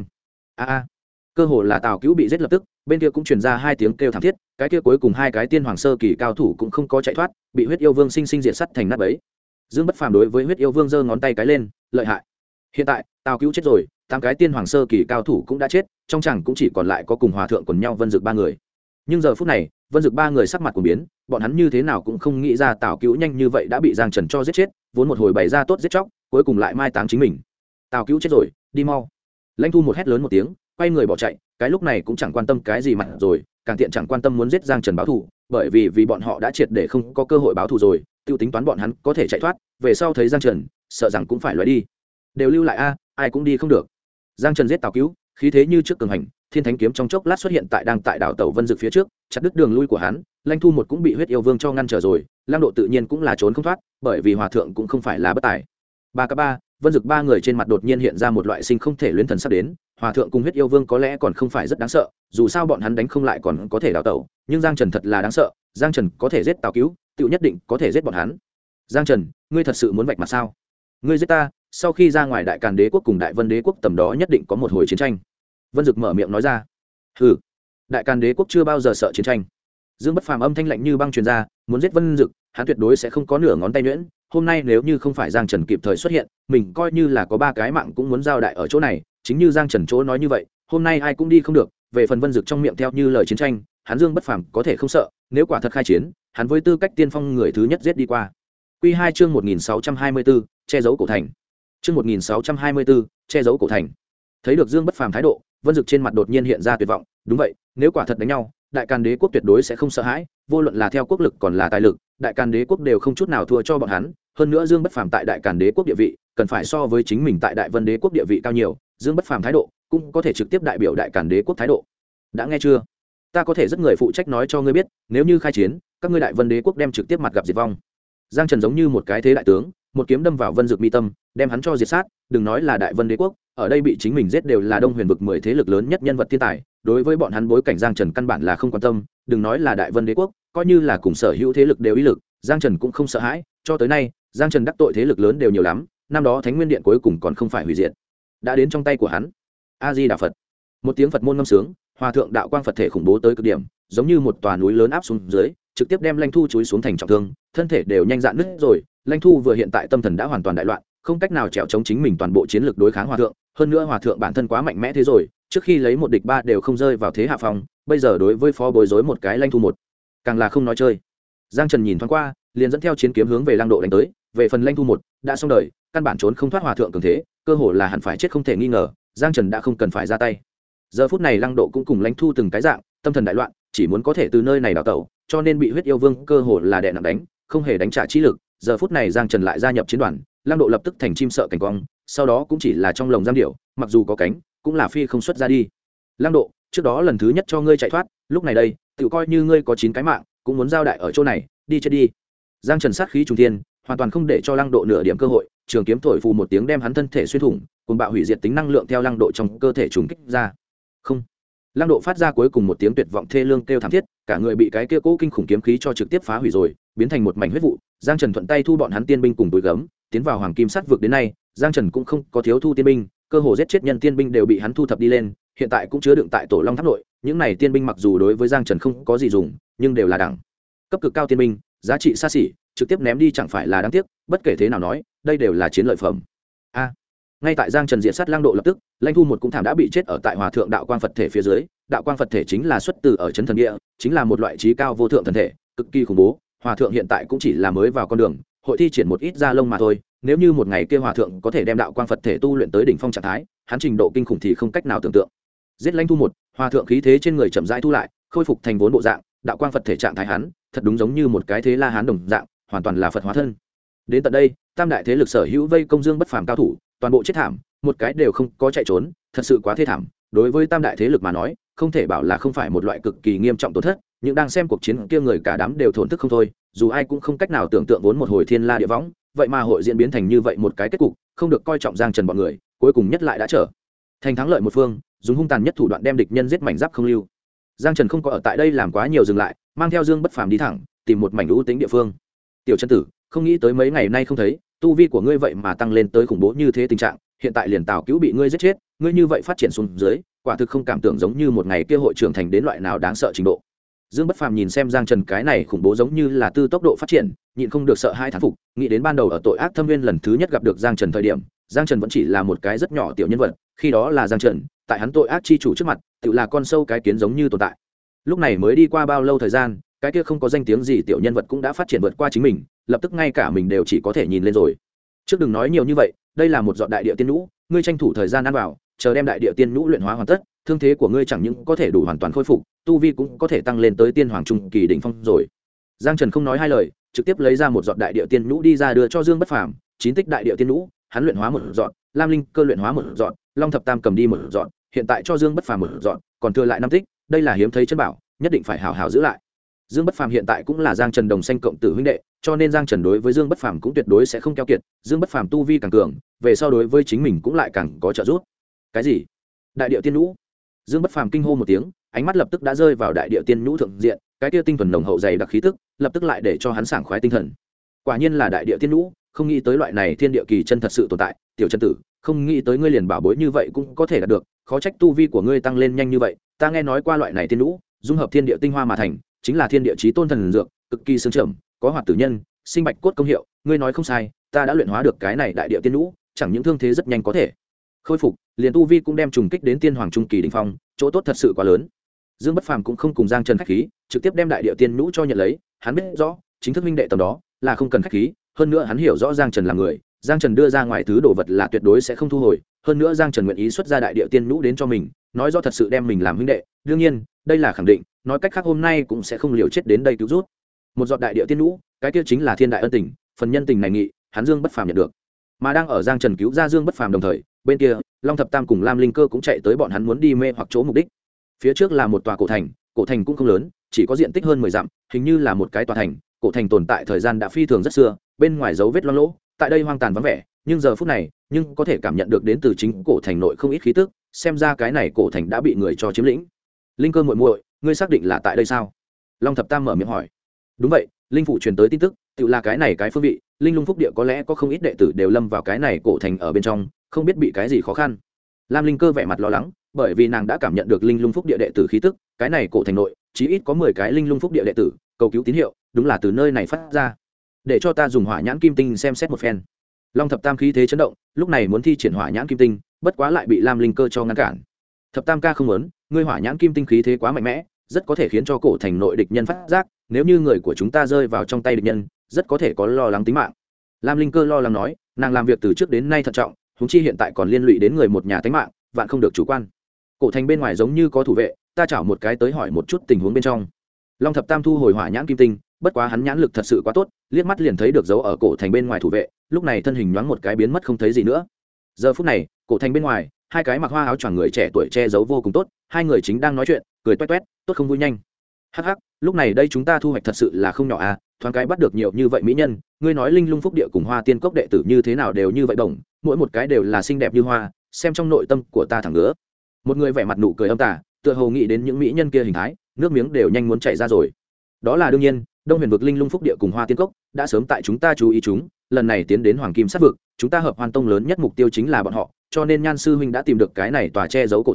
Speaker 1: Cơ hồ là Tào Cứu bị giết lập tức, bên kia cũng truyền ra hai tiếng kêu thảm thiết, cái kia cuối cùng hai cái tiên hoàng sơ kỳ cao thủ cũng không có chạy thoát, bị Huyết Yêu Vương sinh sinh diệt sắt thành nát bấy. Dương Bất Phàm đối với Huyết Yêu Vương giơ ngón tay cái lên, lợi hại. Hiện tại, Tào Cứu chết rồi, tám cái tiên hoàng sơ kỳ cao thủ cũng đã chết, trong chàng cũng chỉ còn lại có cùng hòa thượng quần nhau Vân Dực ba người. Nhưng giờ phút này, Vân Dực ba người sắc mặt cuồng biến, bọn hắn như thế nào cũng không nghĩ ra Tào Cứu nhanh như vậy đã bị Giang Trần cho giết chết, vốn một hồi bày ra tốt giết chóc, cuối cùng lại mai táng chính mình. Tào Cứu chết rồi, đi mau. Lãnh Thu một hét lớn một tiếng, quay người bỏ chạy, cái lúc này cũng chẳng quan tâm cái gì mặt rồi, càng tiện chẳng quan tâm muốn giết Giang Trần báo thù, bởi vì bọn họ đã triệt để không có cơ hội báo thù rồi, tiêu tính toán bọn hắn có thể chạy thoát, về sau thấy Giang Trần, sợ rằng cũng phải loại đi. Đều lưu lại ai cũng đi không được. Giang Trần giết Tào Cứu, khí thế như trước cường hành, Thiên Thánh kiếm trong chốc lát xuất hiện tại đang tại đảo tàu Vân Dực phía trước, chặt đứt đường lui của hắn. Lãnh Thu một cũng bị Huyết Yêu Vương cho ngăn trở rồi, Lam Độ tự nhiên cũng là trốn không thoát, bởi vì hòa thượng cũng không phải là bất tài. Ba Vân Dực ba người trên mặt đột nhiên hiện ra một loại sinh không thể luyến thần sắp đến, hòa thượng cùng Huyết Yêu Vương có lẽ còn không phải rất đáng sợ, dù sao bọn hắn đánh không lại còn có thể đào tẩu, nhưng Giang Trần thật là đáng sợ, Giang Trần có thể giết Tào Cứu, tự nhất định có thể giết bọn hắn. Giang Trần, ngươi thật sự muốn vạch mặt sao? Ngươi giết ta, sau khi ra ngoài Đại Càn Đế quốc cùng Đại Vân Đế quốc tầm đó nhất định có một hồi chiến tranh. Vân Dực mở miệng nói ra. Hừ, Đại Càn Đế quốc chưa bao giờ sợ chiến tranh. Dương Bất Phàm âm thanh lạnh như băng truyền ra, muốn giết Vân Dực, hắn tuyệt đối sẽ không có nửa ngón tay nhuyễn. Hôm nay nếu như không phải Giang Trần kịp thời xuất hiện, mình coi như là có ba cái mạng cũng muốn giao đại ở chỗ này. Chính như Giang Trần chỗ nói như vậy, hôm nay ai cũng đi không được. Về phần Vân Dực trong miệng theo như lời chiến tranh, hắn Dương Bất Phàm có thể không sợ, nếu quả thật khai chiến, hắn với tư cách tiên phong người thứ nhất giết đi qua. Quy 2 chương 1624, che giấu cổ thành. Chương 1624, che giấu cổ thành. Thấy được Dương Bất Phàm thái độ, Vân Dực trên mặt đột nhiên hiện ra tuyệt vọng, đúng vậy, nếu quả thật đánh nhau, Đại Càn Đế quốc tuyệt đối sẽ không sợ hãi, vô luận là theo quốc lực còn là tài lực, Đại Càn Đế quốc đều không chút nào thua cho bọn hắn, hơn nữa Dương Bất Phàm tại Đại Càn Đế quốc địa vị, cần phải so với chính mình tại Đại Vân Đế quốc địa vị cao nhiều, Dương Bất Phàm thái độ cũng có thể trực tiếp đại biểu Đại Càn Đế quốc thái độ. Đã nghe chưa? Ta có thể rất người phụ trách nói cho ngươi biết, nếu như khai chiến, các ngươi Đại Vân Đế quốc đem trực tiếp mặt gặp diệt vong. Giang Trần giống như một cái thế đại tướng, một kiếm đâm vào Vân Dực mi tâm, đem hắn cho diệt sát, đừng nói là Đại Vân Đế quốc, ở đây bị chính mình giết đều là Đông Huyền vực 10 thế lực lớn nhất nhân vật thiên tài, đối với bọn hắn bối cảnh Giang Trần căn bản là không quan tâm, đừng nói là Đại Vân Đế quốc, coi như là cùng sở hữu thế lực đều ý lực, Giang Trần cũng không sợ hãi, cho tới nay, Giang Trần đắc tội thế lực lớn đều nhiều lắm, năm đó Thánh Nguyên Điện cuối cùng còn không phải hủy diệt, đã đến trong tay của hắn. A Di Đà Phật. Một tiếng Phật môn ngâm sướng, hòa thượng đạo quang Phật thể khủng bố tới cực điểm, giống như một tòa núi lớn áp xuống dưới, trực tiếp đem Lãnh Thu chúi xuống thành trọng thương, thân thể đều nhanh dạn nứt rồi. Lãnh Thu vừa hiện tại tâm thần đã hoàn toàn đại loạn, không cách nào trèo chống chính mình toàn bộ chiến lược đối kháng hòa thượng, hơn nữa hòa thượng bản thân quá mạnh mẽ thế rồi, trước khi lấy một địch ba đều không rơi vào thế hạ phong, bây giờ đối với phó bối rối một cái Lãnh Thu một, càng là không nói chơi. Giang Trần nhìn thoáng qua, liền dẫn theo chiến kiếm hướng về Lăng Độ đánh tới, về phần Lãnh Thu một, đã xong đời, căn bản trốn không thoát hòa thượng cường thế, cơ hồ là hẳn phải chết không thể nghi ngờ, Giang Trần đã không cần phải ra tay. Giờ phút này Lăng Độ cũng cùng Lãnh Thu từng cái dạng, tâm thần đại loạn, chỉ muốn có thể từ nơi này đào tẩu, cho nên bị Huyết Yêu Vương cơ hồ là đè nặng đánh, không hề đánh trả trí lực. Giờ phút này Giang Trần lại gia nhập chiến đoàn, Lăng Độ lập tức thành chim sợ cảnh quang, sau đó cũng chỉ là trong lồng giam điểu, mặc dù có cánh, cũng là phi không xuất ra đi. Lăng Độ, trước đó lần thứ nhất cho ngươi chạy thoát, lúc này đây, tự coi như ngươi có 9 cái mạng, cũng muốn giao đại ở chỗ này, đi chết đi. Giang Trần sát khí trùng thiên, hoàn toàn không để cho Lăng Độ nửa điểm cơ hội, trường kiếm thổi phù một tiếng đem hắn thân thể xuyên thủng, cùng bạo hủy diệt tính năng lượng theo Lăng Độ trong cơ thể trùng kích ra. Không. Lăng Độ phát ra cuối cùng một tiếng tuyệt vọng thê lương kêu thảm thiết, cả người bị cái kia cố kinh khủng kiếm khí cho trực tiếp phá hủy rồi, biến thành một mảnh huyết vụ. Giang Trần thuận tay thu bọn hắn tiên binh cùng túi gấm, tiến vào Hoàng Kim Sắt vực đến nay, Giang Trần cũng không có thiếu thu tiên binh, cơ hồ giết chết nhân tiên binh đều bị hắn thu thập đi lên, hiện tại cũng chứa đựng tại tổ long tháp nội. Những này tiên binh mặc dù đối với Giang Trần không có gì dùng, nhưng đều là đẳng cấp cực cao tiên binh, giá trị xa xỉ, trực tiếp ném đi chẳng phải là đáng tiếc. Bất kể thế nào nói, đây đều là chiến lợi phẩm. Ngay tại Giang Trần diện sát Lăng Độ lập tức, Lãnh Thu một cũng thảm đã bị chết ở tại Hòa thượng đạo quang Phật thể phía dưới. Đạo quang Phật thể chính là xuất từ ở Trấn Thần Địa, chính là một loại trí cao vô thượng thần thể, cực kỳ khủng bố. Hòa thượng hiện tại cũng chỉ là mới vào con đường, hội thi triển một ít da lông mà thôi. Nếu như một ngày kia Hòa thượng có thể đem đạo quang Phật thể tu luyện tới đỉnh phong trạng thái, hắn trình độ kinh khủng thì không cách nào tưởng tượng. Giết Lãnh Thu một, Hòa thượng khí thế trên người chậm rãi thu lại, khôi phục thành vốn bộ dạng, đạo quang Phật thể trạng thái hắn, thật đúng giống như một cái thế La Hán đồng dạng, hoàn toàn là Phật hóa thân. Đến tận đây, tam đại thế lực sở hữu vây công Dương Bất Phàm cao thủ, toàn bộ chết thảm, một cái đều không có chạy trốn, thật sự quá thê thảm. Đối với tam đại thế lực mà nói, không thể bảo là không phải một loại cực kỳ nghiêm trọng tổn thất, nhưng đang xem cuộc chiến kia người cả đám đều thổn thức không thôi, dù ai cũng không cách nào tưởng tượng vốn một hồi thiên la địa võng, vậy mà hội diễn biến thành như vậy một cái kết cục, không được coi trọng Giang Trần bọn người, cuối cùng nhất lại đã trở thành thắng lợi một phương, dùng hung tàn nhất thủ đoạn đem địch nhân giết mảnh giáp không lưu. Giang Trần không có ở tại đây làm quá nhiều dừng lại, mang theo Dương Bất Phàm đi thẳng, tìm một mảnh ưu tính địa phương. Tiểu Chân Tử, không nghĩ tới mấy ngày nay không thấy, tu vi của ngươi vậy mà tăng lên tới khủng bố như thế tình trạng, hiện tại liền Tào Cứu bị ngươi giết chết, ngươi như vậy phát triển xuống dưới, quả thực không cảm tưởng giống như một ngày kia hội trưởng thành đến loại nào đáng sợ trình độ. Dương Bất Phàm nhìn xem Giang Trần cái này khủng bố giống như là tư tốc độ phát triển, nhịn không được sợ hai thán phục, nghĩ đến ban đầu ở tội ác thâm viên lần thứ nhất gặp được Giang Trần thời điểm, Giang Trần vẫn chỉ là một cái rất nhỏ tiểu nhân vật, khi đó là Giang Trần, tại hắn tội ác chi chủ trước mặt, tự là con sâu cái kiến giống như tồn tại. Lúc này mới đi qua bao lâu thời gian, cái kia không có danh tiếng gì tiểu nhân vật cũng đã phát triển vượt qua chính mình, lập tức ngay cả mình đều chỉ có thể nhìn lên rồi. Trước đừng nói nhiều như vậy, đây là một giọt đại địa tiên nhũ, ngươi tranh thủ thời gian ăn vào, chờ đem đại địa tiên nhũ luyện hóa hoàn tất, thương thế của ngươi chẳng những có thể đủ hoàn toàn khôi phục, tu vi cũng có thể tăng lên tới tiên hoàng trung kỳ đỉnh phong rồi. Giang Trần không nói hai lời, trực tiếp lấy ra một giọt đại địa tiên nhũ đi ra đưa cho Dương Bất Phàm, 9 tích đại địa tiên nhũ, hắn luyện hóa một giọt, Lam Linh Cơ luyện hóa một giọt, Long Thập Tam cầm đi một giọt, hiện tại cho Dương Bất Phàm một giọt, còn thừa lại 5 tích, đây là hiếm thấy chân bảo, nhất định phải hảo hảo giữ lại. Dương Bất Phàm hiện tại cũng là Giang Trần đồng sanh cộng tử huynh đệ, cho nên Giang Trần đối với Dương Bất Phàm cũng tuyệt đối sẽ không keo kiệt, Dương Bất Phàm tu vi càng cường, về sau đối với chính mình cũng lại càng có trợ giúp. Cái gì? Đại địa tiên nhũ? Dương Bất Phàm kinh hô một tiếng, ánh mắt lập tức đã rơi vào đại địa tiên nhũ thượng diện, cái kia tinh thuần nồng hậu dày đặc khí tức, lập tức lại để cho hắn sảng khoái tinh thần. Quả nhiên là đại địa tiên nhũ, không nghĩ tới loại này thiên địa kỳ chân thật sự tồn tại, tiểu chân tử, không nghĩ tới ngươi liền bảo bối như vậy cũng có thể đạt được, khó trách tu vi của ngươi tăng lên nhanh như vậy, ta nghe nói qua loại này tiên nhũ, dung hợp thiên địa tinh hoa mà thành, chính là thiên địa chí tôn thần dược, cực kỳ xương trầm, có hoạt tử nhân, sinh bạch cốt công hiệu, ngươi nói không sai, ta đã luyện hóa được cái này đại địa tiên nhũ, chẳng những thương thế rất nhanh có thể khôi phục, liền tu vi cũng đem trùng kích đến tiên hoàng trung kỳ đỉnh phong, chỗ tốt thật sự quá lớn. Dương Bất Phàm cũng không cùng Giang Trần khách khí, trực tiếp đem đại địa tiên nhũ cho nhận lấy, hắn biết rõ, chính thức minh đệ tầm đó là không cần khách khí, hơn nữa hắn hiểu rõ Giang Trần là người, Giang Trần đưa ra ngoài thứ đồ vật là tuyệt đối sẽ không thu hồi, hơn nữa Giang Trần nguyện ý xuất ra đại địa tiên nhũ đến cho mình, nói rõ thật sự đem mình làm huynh đệ, đương nhiên, đây là khẳng định, nói cách khác hôm nay cũng sẽ không liều chết đến đây cứu rút. Một giọt đại địa tiên nhũ, cái kia chính là thiên đại ân tình, phần nhân tình này nghị, hắn Dương Bất Phàm nhận được. Mà đang ở Giang Trần cứu ra Dương Bất Phàm đồng thời, bên kia, Long Thập Tam cùng Lam Linh Cơ cũng chạy tới bọn hắn muốn đi mê hoặc chỗ mục đích. Phía trước là một tòa cổ thành cũng không lớn, chỉ có diện tích hơn 10 dặm, hình như là một cái tòa thành, cổ thành tồn tại thời gian đã phi thường rất xưa, bên ngoài dấu vết loang lỗ, tại đây hoang tàn vắng vẻ, nhưng giờ phút này, nhưng có thể cảm nhận được đến từ chính cổ thành nội không ít khí tức, xem ra cái này cổ thành đã bị người cho chiếm lĩnh. Linh Cơ muội muội, ngươi xác định là tại đây sao? Long Thập Tam mở miệng hỏi. Đúng vậy, linh phủ truyền tới tin tức, tự là cái này cái phương vị, linh lung phúc địa có lẽ có không ít đệ tử đều lâm vào cái này cổ thành ở bên trong, không biết bị cái gì khó khăn. Lam Linh Cơ vẻ mặt lo lắng, bởi vì nàng đã cảm nhận được linh lung phúc địa đệ tử khí tức, cái này cổ thành nội chí ít có 10 cái linh lung phúc địa đệ tử cầu cứu tín hiệu, đúng là từ nơi này phát ra. Để cho ta dùng hỏa nhãn kim tinh xem xét một phen. Long Thập Tam khí thế chấn động, lúc này muốn thi triển hỏa nhãn kim tinh, bất quá lại bị Lam Linh Cơ cho ngăn cản. Thập Tam ca không muốn, ngươi hỏa nhãn kim tinh khí thế quá mạnh mẽ, rất có thể khiến cho cổ thành nội địch nhân phát giác, nếu như người của chúng ta rơi vào trong tay địch nhân, rất có thể có lo lắng tính mạng. Lam Linh Cơ lo lắng nói, nàng làm việc từ trước đến nay thận trọng, huống chi hiện tại còn liên lụy đến người một nhà tính mạng, vạn không được chủ quan. Cổ thành bên ngoài giống như có thủ vệ, ta chảo một cái tới hỏi một chút tình huống bên trong. Long Thập Tam thu hồi hỏa nhãn kim tinh, bất quá hắn nhãn lực thật sự quá tốt, liếc mắt liền thấy được dấu ở cổ thành bên ngoài thủ vệ, lúc này thân hình nhoáng một cái biến mất không thấy gì nữa. Giờ phút này, cổ thành bên ngoài, hai cái mặc hoa áo choàng người trẻ tuổi che giấu vô cùng tốt, hai người chính đang nói chuyện, cười toét toét, tốt không vui nhanh. Hắc hắc, lúc này đây chúng ta thu hoạch thật sự là không nhỏ à, thoáng cái bắt được nhiều như vậy mỹ nhân, ngươi nói linh lung phúc địa cùng Hoa Tiên cốc đệ tử như thế nào đều như vậy bổng, mỗi một cái đều là xinh đẹp như hoa, xem trong nội tâm của ta thẳng ngứa. Một người vẻ mặt nụ cười âm tà, tựa hồ nghĩ đến những mỹ nhân kia hình thái, nước miếng đều nhanh muốn chảy ra rồi. Đó là đương nhiên, Đông Huyền vực linh lung phúc địa cùng Hoa Tiên cốc đã sớm tại chúng ta chú ý chúng, lần này tiến đến Hoàng Kim Sát vực, chúng ta hợp Hoan Tông lớn nhất mục tiêu chính là bọn họ, cho nên Nhan sư huynh đã tìm được cái này tòa che giấu cổ thành,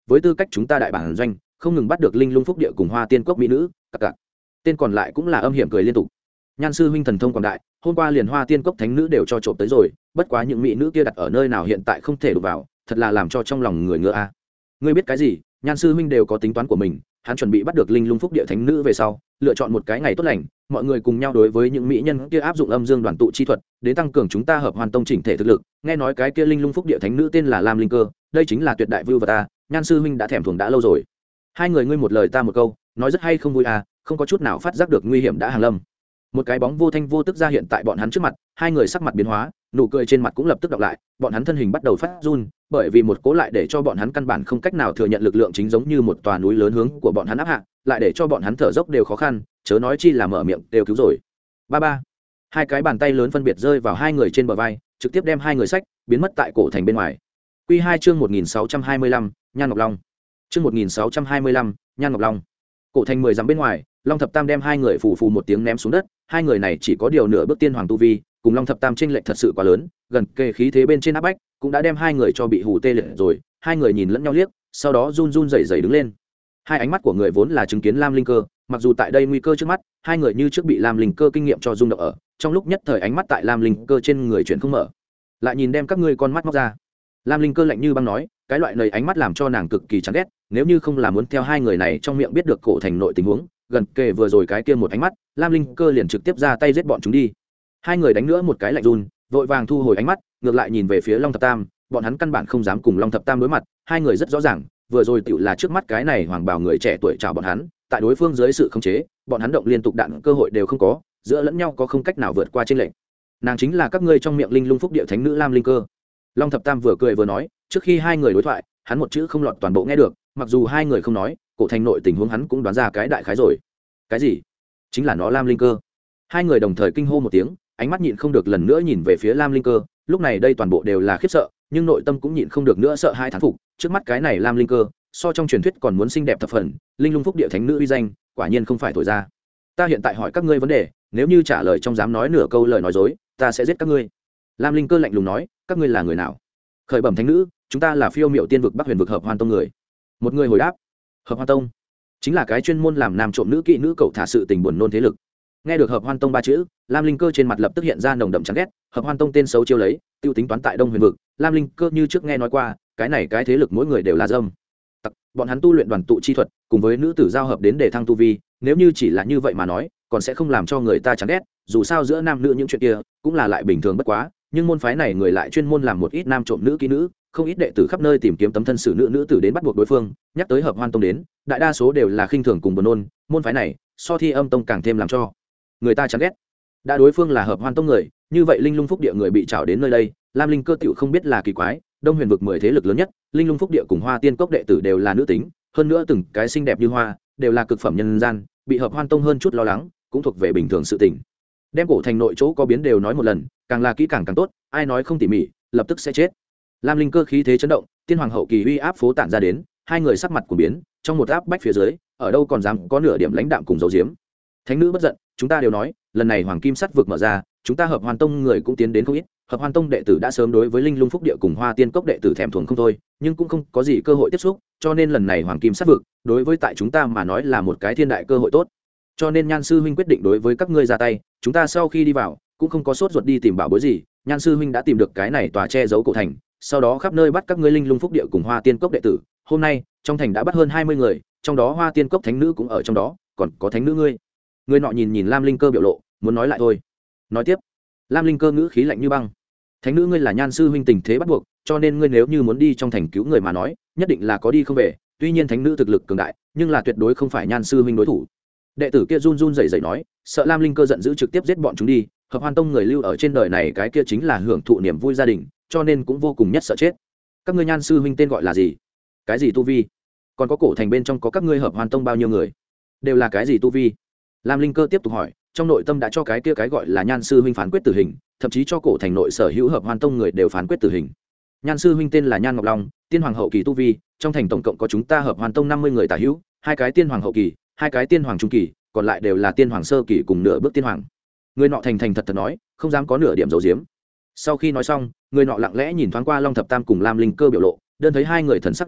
Speaker 1: với tư cách chúng ta đại bản doanh không ngừng bắt được linh lung phúc địa cùng hoa tiên cốc mỹ nữ cặc cặc. Tên còn lại cũng là âm hiểm cười liên tục. Nhan sư huynh thần thông quảng đại, hôm qua liền hoa tiên cốc thánh nữ đều cho trộm tới rồi, bất quá những mỹ nữ kia đặt ở nơi nào hiện tại không thể đụng vào, thật là làm cho trong lòng người ngựa a. Ngươi biết cái gì? Nhan sư huynh đều có tính toán của mình, hắn chuẩn bị bắt được linh lung phúc địa thánh nữ về sau, lựa chọn một cái ngày tốt lành, mọi người cùng nhau đối với những mỹ nhân kia áp dụng âm dương đoàn tụ chi thuật, đến tăng cường chúng ta hợp hoàn tông chỉnh thể thực lực. Nghe nói cái kia linh lung phúc địa thánh nữ tên là Lam Linh Cơ, đây chính là tuyệt đại vưu vật a. Nhan sư huynh đã thèm thuồng đã lâu rồi. Hai người ngươi một lời ta một câu, nói rất hay không vui a, không có chút nào phát giác được nguy hiểm đã hàng lâm. Một cái bóng vô thanh vô tức ra hiện tại bọn hắn trước mặt, hai người sắc mặt biến hóa, nụ cười trên mặt cũng lập tức đọc lại, bọn hắn thân hình bắt đầu phát run, bởi vì một cố lại để cho bọn hắn căn bản không cách nào thừa nhận lực lượng chính giống như một tòa núi lớn hướng của bọn hắn áp hạ, lại để cho bọn hắn thở dốc đều khó khăn, chớ nói chi là mở miệng đều cứu rồi. Ba ba. Hai cái bàn tay lớn phân biệt rơi vào hai người trên bờ vai, trực tiếp đem hai người xách biến mất tại cổ thành bên ngoài. Quy 2 chương 1625, Nhan Ngọc Long. Chương 1625, Nhan Ngọc Long. Cổ thành 10 dặm bên ngoài, Long Thập Tam đem hai người phù phù một tiếng ném xuống đất, hai người này chỉ có điều nửa bước tiên hoàng tu vi, cùng Long Thập Tam chênh lệch thật sự quá lớn, gần kề khí thế bên trên áp bách, cũng đã đem hai người cho bị hù tê liệt rồi. Hai người nhìn lẫn nhau liếc, sau đó run run rẩy rẩy đứng lên. Hai ánh mắt của người vốn là chứng kiến Lam Linh Cơ, mặc dù tại đây nguy cơ trước mắt, hai người như trước bị Lam Linh Cơ kinh nghiệm cho rung động ở, trong lúc nhất thời ánh mắt tại Lam Linh Cơ trên người chuyển không mở. Lại nhìn đem các ngươi con mắt móc ra. Lam Linh Cơ lạnh như băng nói, cái loại này ánh mắt làm cho nàng cực kỳ chán ghét, nếu như không là muốn theo hai người này trong miệng biết được cổ thành nội tình huống, gần kề vừa rồi cái kia một ánh mắt, Lam Linh Cơ liền trực tiếp ra tay giết bọn chúng đi. Hai người đánh nữa một cái lạnh run, vội vàng thu hồi ánh mắt, ngược lại nhìn về phía Long Thập Tam, bọn hắn căn bản không dám cùng Long Thập Tam đối mặt, hai người rất rõ ràng, vừa rồi tựu là trước mắt cái này hoàng bào người trẻ tuổi chào bọn hắn, tại đối phương dưới sự khống chế, bọn hắn động liên tục đạn cơ hội đều không có, giữa lẫn nhau có không cách nào vượt qua trên lệnh. Nàng chính là các ngươi trong miệng linh lung phúc địa thánh nữ Lam Linh Cơ. Long Thập Tam vừa cười vừa nói, trước khi hai người đối thoại, hắn một chữ không lọt toàn bộ nghe được, mặc dù hai người không nói, cổ thành nội tình huống hắn cũng đoán ra cái đại khái rồi. Cái gì? Chính là nó Lam Linh Cơ. Hai người đồng thời kinh hô một tiếng, ánh mắt nhịn không được lần nữa nhìn về phía Lam Linh Cơ, lúc này đây toàn bộ đều là khiếp sợ, nhưng nội tâm cũng nhịn không được nữa sợ hai thán phục, trước mắt cái này Lam Linh Cơ, so trong truyền thuyết còn muốn xinh đẹp thập phần, linh lung phúc địa thánh nữ uy danh, quả nhiên không phải thổi ra. Ta hiện tại hỏi các ngươi vấn đề, nếu như trả lời trong dám nói nửa câu lời nói dối, ta sẽ giết các ngươi. Lam Linh Cơ lạnh lùng nói, các ngươi là người nào? Khởi bẩm thánh nữ, chúng ta là Phiêu Miệu Tiên vực Bắc Huyền vực Hợp Hoan Tông người. Một người hồi đáp, Hợp Hoan Tông chính là cái chuyên môn làm nam trộm nữ kỵ nữ cậu thả sự tình buồn nôn thế lực. Nghe được Hợp Hoan Tông ba chữ, Lam Linh Cơ trên mặt lập tức hiện ra nồng đậm chán ghét. Hợp Hoan Tông tên xấu chiêu lấy, tiêu tính toán tại Đông Huyền vực, Lam Linh Cơ như trước nghe nói qua, cái này cái thế lực mỗi người đều là dâm. Bọn hắn tu luyện đoàn tụ chi thuật, cùng với nữ tử giao hợp đến để thăng tu vi, nếu như chỉ là như vậy mà nói, còn sẽ không làm cho người ta chán ghét, dù sao giữa nam nữ những chuyện kia cũng là lại bình thường bất quá, nhưng môn phái này người lại chuyên môn làm một ít nam trộm nữ kỹ nữ, không ít đệ tử khắp nơi tìm kiếm tấm thân xử nữ tử đến bắt buộc đối phương, nhắc tới Hợp Hoan Tông đến, đại đa số đều là khinh thường cùng buồn nôn, môn phái này so Thi Âm Tông càng thêm làm cho người ta chán ghét. Đã đối phương là Hợp Hoan Tông người, như vậy linh lung phúc địa người bị trảo đến nơi đây, Lam Linh Cơ tiểu không biết là kỳ quái, Đông Huyền vực 10 thế lực lớn nhất, linh lung phúc địa cùng Hoa Tiên cốc đệ tử đều là nữ tính, hơn nữa từng cái xinh đẹp như hoa, đều là cực phẩm nhân gian, bị Hợp Hoan Tông hơn chút lo lắng, cũng thuộc về bình thường sự tình. Đem cổ thành nội chỗ có biến đều nói một lần, càng là kỹ càng càng tốt, ai nói không tỉ mỉ, lập tức sẽ chết. Lam Linh Cơ khí thế chấn động, tiên hoàng hậu kỳ uy áp phố tản ra đến, hai người sắc mặt của biến, trong một áp bách phía dưới, ở đâu còn dám có nửa điểm lãnh đạm cùng giấu giếm. Thánh nữ bất giận, chúng ta đều nói, lần này Hoàng Kim Sắt vực mở ra, chúng ta Hợp Hoan Tông người cũng tiến đến không ít, Hợp Hoan Tông đệ tử đã sớm đối với linh lung phúc địa cùng Hoa Tiên cốc đệ tử thèm thuồng không thôi, nhưng cũng không có gì cơ hội tiếp xúc, cho nên lần này Hoàng Kim Sắt vực, đối với tại chúng ta mà nói là một cái thiên đại cơ hội tốt. Cho nên Nhan sư huynh quyết định đối với các ngươi ra tay, chúng ta sau khi đi vào, cũng không có sốt ruột đi tìm bảo bối gì, Nhan sư huynh đã tìm được cái này tòa che giấu cổ thành, sau đó khắp nơi bắt các ngươi linh lung phúc địa cùng Hoa Tiên cốc đệ tử, hôm nay, trong thành đã bắt hơn 20 người, trong đó Hoa Tiên cốc thánh nữ cũng ở trong đó, còn có thánh nữ ngươi. Người nọ nhìn Lam Linh Cơ biểu lộ, muốn nói lại thôi. Nói tiếp. Lam Linh Cơ ngữ khí lạnh như băng. Thánh nữ ngươi là Nhan sư huynh tình thế bắt buộc, cho nên ngươi nếu như muốn đi trong thành cứu người mà nói, nhất định là có đi không về, tuy nhiên thánh nữ thực lực cường đại, nhưng là tuyệt đối không phải Nhan sư huynh đối thủ. Đệ tử kia run run rẩy rẩy nói, sợ Lam Linh Cơ giận dữ trực tiếp giết bọn chúng đi, Hợp Hoan Tông người lưu ở trên đời này cái kia chính là hưởng thụ niềm vui gia đình, cho nên cũng vô cùng nhất sợ chết. Các ngươi Nhan sư huynh tên gọi là gì? Cái gì tu vi? Còn có cổ thành bên trong có các ngươi Hợp Hoan Tông bao nhiêu người? Đều là cái gì tu vi? Lam Linh Cơ tiếp tục hỏi, trong nội tâm đã cho cái kia cái gọi là Nhan sư huynh phán quyết tử hình, thậm chí cho cổ thành nội sở hữu Hợp Hoan Tông người đều phán quyết tử hình. Nhan sư huynh tên là Nhan Ngọc Long, tiên hoàng hậu kỳ tu vi, trong thành tổng cộng có chúng ta Hợp Hoan Tông 50 người tả hữu, hai cái tiên hoàng hậu kỳ, hai cái tiên hoàng trung kỳ, còn lại đều là tiên hoàng sơ kỳ cùng nửa bước tiên hoàng. Người nọ thành thật nói, không dám có nửa điểm giấu giếm. Sau khi nói xong, người nọ lặng lẽ nhìn thoáng qua Long Thập Tam cùng Lam Linh Cơ biểu lộ, đơn thấy hai người thần sắc đạm mạc,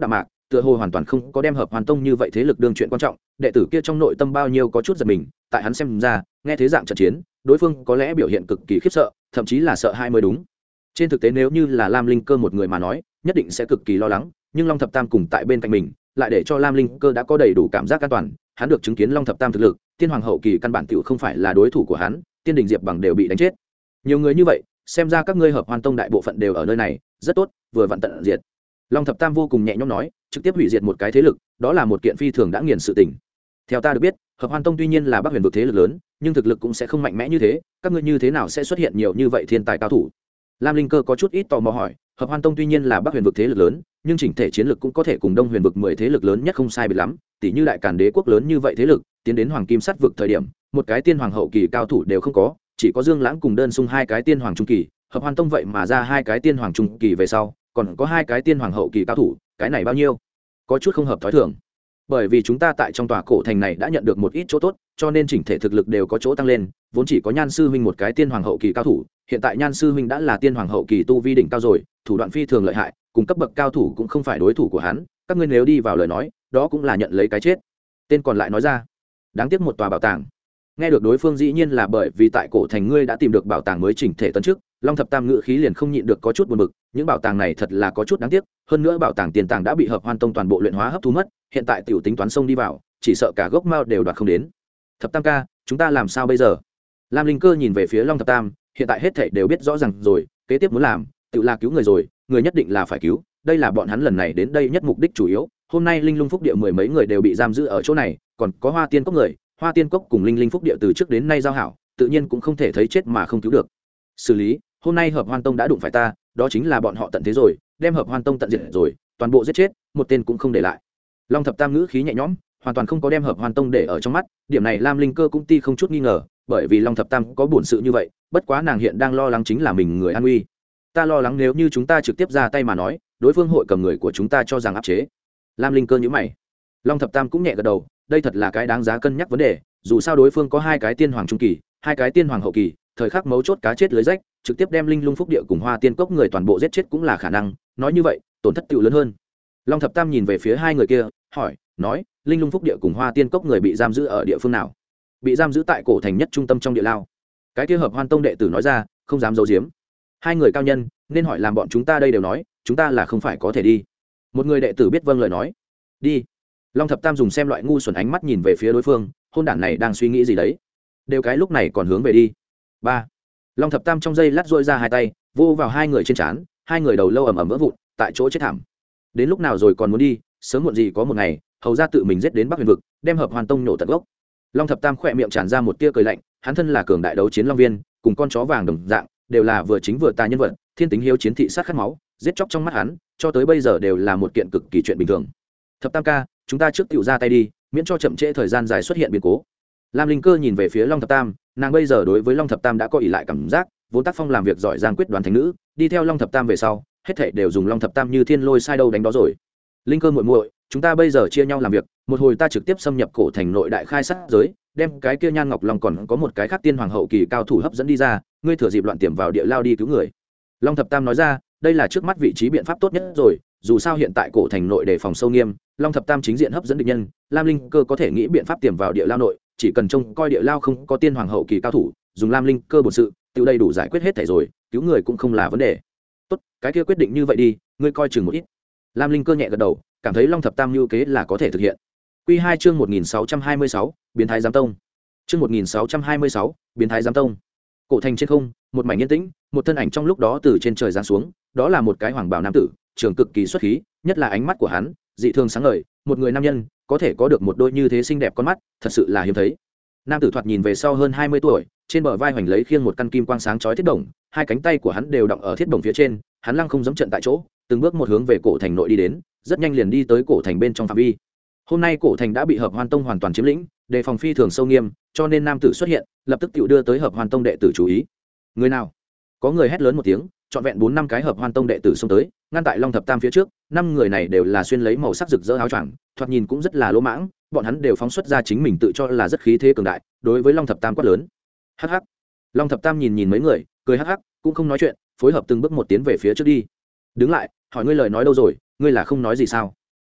Speaker 1: tựa hồ hoàn toàn không có đem hợp hoàn tông như vậy thế lực đương chuyện quan trọng. Đệ tử kia trong nội tâm bao nhiêu có chút giật mình, tại hắn xem ra nghe thế dạng trận chiến đối phương có lẽ biểu hiện cực kỳ khiếp sợ, thậm chí là sợ hãi mới đúng. Trên thực tế nếu như là Lam Linh Cơ một người mà nói nhất định sẽ cực kỳ lo lắng, nhưng Long Thập Tam cùng tại bên cạnh mình lại để cho Lam Linh Cơ đã có đầy đủ cảm giác an toàn. Hắn được chứng kiến Long Thập Tam thực lực, tiên hoàng hậu kỳ căn bản tiểu không phải là đối thủ của hắn, Tiên Đình Diệp Bằng đều bị đánh chết. Nhiều người như vậy, xem ra các ngươi hợp hoàn tông đại bộ phận đều ở nơi này, rất tốt, vừa vặn tận diệt. Long Thập Tam vô cùng nhẹ nhõm nói, trực tiếp hủy diệt một cái thế lực, đó là một kiện phi thường đã nghiền sự tình. Theo ta được biết, hợp hoàn tông tuy nhiên là Bắc Huyền vực thế lực lớn, nhưng thực lực cũng sẽ không mạnh mẽ như thế, các ngươi như thế nào sẽ xuất hiện nhiều như vậy thiên tài cao thủ? Lam Linh Cơ có chút ít tò mò hỏi, hợp hoàn tông tuy nhiên là Bắc Huyền vực thế lực lớn, nhưng chỉnh thể chiến lực cũng có thể cùng Đông Huyền vực 10 thế lực lớn nhất không sai biệt lắm, tỷ như Đại Càn Đế quốc lớn như vậy thế lực, tiến đến Hoàng Kim Sắt vực thời điểm, một cái tiên hoàng hậu kỳ cao thủ đều không có, chỉ có Dương Lãng cùng Đơn Sung hai cái tiên hoàng trung kỳ, hợp hoàn tông vậy mà ra hai cái tiên hoàng trung kỳ về sau, còn có hai cái tiên hoàng hậu kỳ cao thủ, cái này bao nhiêu? Có chút không hợp thói thường. Bởi vì chúng ta tại trong tòa cổ thành này đã nhận được một ít chỗ tốt, cho nên chỉnh thể thực lực đều có chỗ tăng lên, vốn chỉ có Nhan sư huynh một cái tiên hoàng hậu kỳ cao thủ, hiện tại Nhan sư huynh đã là tiên hoàng hậu kỳ tu vi đỉnh cao rồi, thủ đoạn phi thường lợi hại, cùng cấp bậc cao thủ cũng không phải đối thủ của hắn, các ngươi nếu đi vào lời nói, đó cũng là nhận lấy cái chết. Tên còn lại nói ra, đáng tiếc một tòa bảo tàng. Nghe được đối phương dĩ nhiên là bởi vì tại cổ thành ngươi đã tìm được bảo tàng mới chỉnh thể tấn trước, Long Thập Tam ngữ khí liền không nhịn được có chút buồn bực, những bảo tàng này thật là có chút đáng tiếc, hơn nữa bảo tàng tiền tàng đã bị hợp hoàn tông toàn bộ luyện hóa hấp thu mất, hiện tại tiểu tính toán sông đi vào, chỉ sợ cả gốc mao đều đoạt không đến. Thập Tam ca, chúng ta làm sao bây giờ? Lam Linh Cơ nhìn về phía Long Thập Tam, hiện tại hết thảy đều biết rõ ràng rồi, kế tiếp muốn làm, tự là cứu người rồi, người nhất định là phải cứu, đây là bọn hắn lần này đến đây nhất mục đích chủ yếu. Hôm nay Linh Lung Phúc Địa mười mấy người đều bị giam giữ ở chỗ này, còn có Hoa Tiên Cốc người, Hoa Tiên Cốc cùng Linh Linh Phúc Địa từ trước đến nay giao hảo, tự nhiên cũng không thể thấy chết mà không cứu được. Xử lý, hôm nay Hợp Hoan Tông đã đụng phải ta, đó chính là bọn họ tận thế rồi, đem Hợp Hoan Tông tận diệt rồi, toàn bộ giết chết, một tên cũng không để lại. Long Thập Tam ngữ khí nhẹ nhõm, hoàn toàn không có đem Hợp Hoan Tông để ở trong mắt, điểm này Lam Linh Cơ cũng ti không chút nghi ngờ, bởi vì Long Thập Tam có bổn sự như vậy, bất quá nàng hiện đang lo lắng chính là mình người an nguy. Ta lo lắng nếu như chúng ta trực tiếp ra tay mà nói, đối phương hội cầm người của chúng ta cho rằng áp chế. Lam Linh Cơ nhíu mày. Long Thập Tam cũng nhẹ gật đầu, đây thật là cái đáng giá cân nhắc vấn đề, dù sao đối phương có hai cái tiên hoàng trung kỳ, hai cái tiên hoàng hậu kỳ, thời khắc mấu chốt cá chết lưới rách, trực tiếp đem Linh Lung Phúc Địa cùng Hoa Tiên Cốc người toàn bộ giết chết cũng là khả năng, nói như vậy, tổn thất tựu lớn hơn. Long Thập Tam nhìn về phía hai người kia, hỏi, nói, Linh Lung Phúc Địa cùng Hoa Tiên Cốc người bị giam giữ ở địa phương nào? Bị giam giữ tại cổ thành nhất trung tâm trong địa lao. Cái kia Hợp Hoan Tông đệ tử nói ra, không dám giấu giếm. Hai người cao nhân, nên hỏi làm bọn chúng ta đây đều nói, chúng ta là không phải có thể đi. Một người đệ tử biết vâng lời nói, đi. Long Thập Tam dùng xem loại ngu xuẩn ánh mắt nhìn về phía đối phương, hôn đản này đang suy nghĩ gì đấy? Đều cái lúc này còn hướng về đi. Ba. Long Thập Tam trong giây lát dội ra hai tay, vô vào hai người trên trán, hai người đầu lâu ầm ầm vỡ vụn, tại chỗ chết thảm. Đến lúc nào rồi còn muốn đi, sớm muộn gì có một ngày, hầu ra tự mình giết đến Bắc Huyền vực, đem Hợp Hoàn Tông nổ tận gốc. Long Thập Tam khỏe miệng tràn ra một tia cười lạnh, hắn thân là cường đại đấu chiến long viên, cùng con chó vàng đồng dạng, đều là vừa chính vừa tà nhân vật, thiên tính hiếu chiến thị sát khát máu, giết chóc trong mắt hắn, cho tới bây giờ đều là một kiện cực kỳ chuyện bình thường. Thập Tam ca, chúng ta trước tiểu ra tay đi, miễn cho chậm trễ thời gian dài xuất hiện biến cố. Lam Linh Cơ nhìn về phía Long Thập Tam, nàng bây giờ đối với Long Thập Tam đã có ỷ lại cảm giác, vốn tác phong làm việc giỏi giang quyết đoán thánh nữ, đi theo Long Thập Tam về sau, hết thảy đều dùng Long Thập Tam như thiên lôi sai đâu đánh đó rồi. Linh Cơ muội muội, chúng ta bây giờ chia nhau làm việc, một hồi ta trực tiếp xâm nhập cổ thành nội đại khai sát giới, đem cái kia Nhan Ngọc Long còn có một cái khác tiên hoàng hậu kỳ cao thủ hấp dẫn đi ra, ngươi thừa dịp loạn tiềm vào địa lao đi cứu người. Long Thập Tam nói ra, đây là trước mắt vị trí biện pháp tốt nhất rồi, dù sao hiện tại cổ thành nội đề phòng sâu nghiêm, Long Thập Tam chính diện hấp dẫn địch nhân, Lam Linh Cơ có thể nghĩ biện pháp tiềm vào địa lao nội, chỉ cần trông coi địa lao không có tiên hoàng hậu kỳ cao thủ, dùng Lam Linh Cơ bổn sự, tự đây đủ giải quyết hết thảy rồi, cứu người cũng không là vấn đề. Tốt, cái kia quyết định như vậy đi, ngươi coi chừng một ít. Lam Linh Cơ nhẹ gật đầu, cảm thấy Long Thập Tam lưu kế là có thể thực hiện. Quy 2 chương 1626, biến thái giám tông. Chương 1626, biến thái giám tông. Cổ thành trên không, một mảnh yên tĩnh, một thân ảnh trong lúc đó từ trên trời giáng xuống, đó là một cái hoàng bào nam tử, trường cực kỳ xuất khí, nhất là ánh mắt của hắn, dị thường sáng ngời, một người nam nhân có thể có được một đôi như thế xinh đẹp con mắt, thật sự là hiếm thấy. Nam tử thoạt nhìn về sau hơn 20 tuổi, trên bờ vai hoành lấy khiêng một căn kim quang sáng chói thiết đồng, hai cánh tay của hắn đều đọng ở thiết đồng phía trên, hắn lăng không giẫm trận tại chỗ, từng bước một hướng về cổ thành nội đi đến, rất nhanh liền đi tới cổ thành bên trong phạm vi. Hôm nay cổ thành đã bị Hợp Hoan Tông hoàn toàn chiếm lĩnh, đề phòng phi thường sâu nghiêm, cho nên nam tử xuất hiện, lập tức tự đưa tới Hợp Hoan Tông đệ tử chú ý. Người nào? Có người hét lớn một tiếng, trọn vẹn 4-5 cái Hợp Hoan Tông đệ tử xông tới, ngăn tại Long Thập Tam phía trước, 5 người này đều là xuyên lấy màu sắc rực rỡ áo choàng, thoạt nhìn cũng rất là lỗ mãng, bọn hắn đều phóng xuất ra chính mình tự cho là rất khí thế cường đại, đối với Long Thập Tam quát lớn. Hắc hắc. Long Thập Tam nhìn mấy người, cười hắc hắc, cũng không nói chuyện, phối hợp từng bước một tiến về phía trước đi. Đứng lại, hỏi ngươi lời nói đâu rồi, ngươi là không nói gì sao?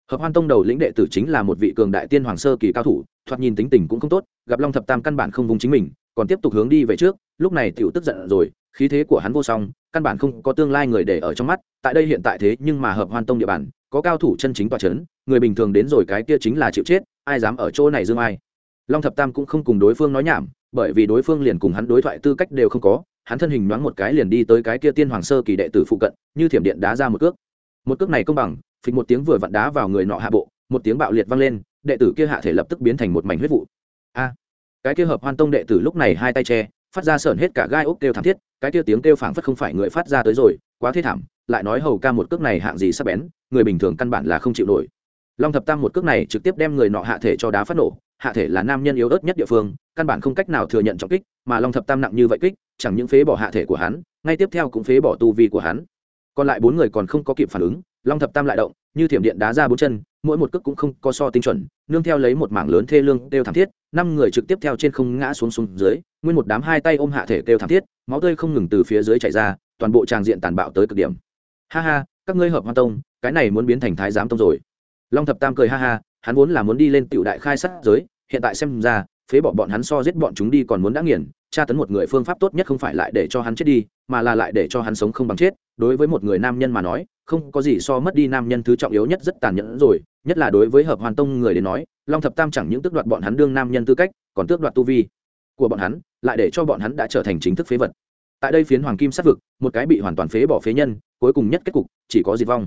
Speaker 1: Hợp Hoan Tông đầu lĩnh đệ tử chính là một vị cường đại tiên hoàng sơ kỳ cao thủ, thoạt nhìn tính tình cũng không tốt, gặp Long Thập Tam căn bản không vùng chính mình, còn tiếp tục hướng đi về trước, lúc này tiểu tức giận rồi, khí thế của hắn vô song, căn bản không có tương lai người để ở trong mắt, tại đây hiện tại thế nhưng mà Hợp Hoan Tông địa bàn, có cao thủ chân chính tọa chấn, người bình thường đến rồi cái kia chính là chịu chết, ai dám ở chỗ này dương ai. Long Thập Tam cũng không cùng đối phương nói nhảm, bởi vì đối phương liền cùng hắn đối thoại tư cách đều không có, hắn thân hình nhoáng một cái liền đi tới cái kia tiên hoàng sơ kỳ đệ tử phụ cận, như thiểm điện đá ra một cước. Một cước này công bằng, phịch một tiếng vừa vặn đá vào người nọ hạ bộ, một tiếng bạo liệt vang lên, đệ tử kia hạ thể lập tức biến thành một mảnh huyết vụ. A! Cái kia Hợp Hoan Tông đệ tử lúc này hai tay che, phát ra sởn hết cả gai ốc kêu thảm thiết, cái kia tiếng kêu phảng phất không phải người phát ra tới rồi, quá thê thảm, lại nói hầu ca một cước này hạng gì sắc bén, người bình thường căn bản là không chịu nổi. Long Thập Tam một cước này trực tiếp đem người nọ hạ thể cho đá phát nổ, hạ thể là nam nhân yếu ớt nhất địa phương, căn bản không cách nào thừa nhận trọng kích, mà Long Thập Tam nặng như vậy kích, chẳng những phế bỏ hạ thể của hắn, ngay tiếp theo cũng phế bỏ tu vi của hắn. Còn lại bốn người còn không có kịp phản ứng, Long Thập Tam lại động, như thiểm điện đá ra bốn chân, mỗi một cước cũng không có so tinh chuẩn, nương theo lấy một mảng lớn thê lương kêu thảm thiết, năm người trực tiếp theo trên không ngã xuống dưới, nguyên một đám hai tay ôm hạ thể kêu thảm thiết, máu tươi không ngừng từ phía dưới chảy ra, toàn bộ tràng diện tàn bạo tới cực điểm. Ha ha, các ngươi Hợp Hoan Tông, cái này muốn biến thành Thái Giám Tông rồi. Long Thập Tam cười ha ha, hắn vốn là muốn đi lên tiểu đại khai sát giới, hiện tại xem ra, phế bỏ bọn hắn so giết bọn chúng đi còn muốn đã nghiền, tra tấn một người phương pháp tốt nhất không phải lại để cho hắn chết đi, mà là lại để cho hắn sống không bằng chết. Đối với một người nam nhân mà nói, không có gì so mất đi nam nhân thứ trọng yếu nhất rất tàn nhẫn rồi, nhất là đối với Hợp Hoan Tông người đến nói, Long Thập Tam chẳng những tước đoạt bọn hắn đương nam nhân tư cách, còn tước đoạt tu vi của bọn hắn, lại để cho bọn hắn đã trở thành chính thức phế vật. Tại đây phiến hoàng kim sát vực, một cái bị hoàn toàn phế bỏ phế nhân, cuối cùng nhất kết cục chỉ có diệt vong.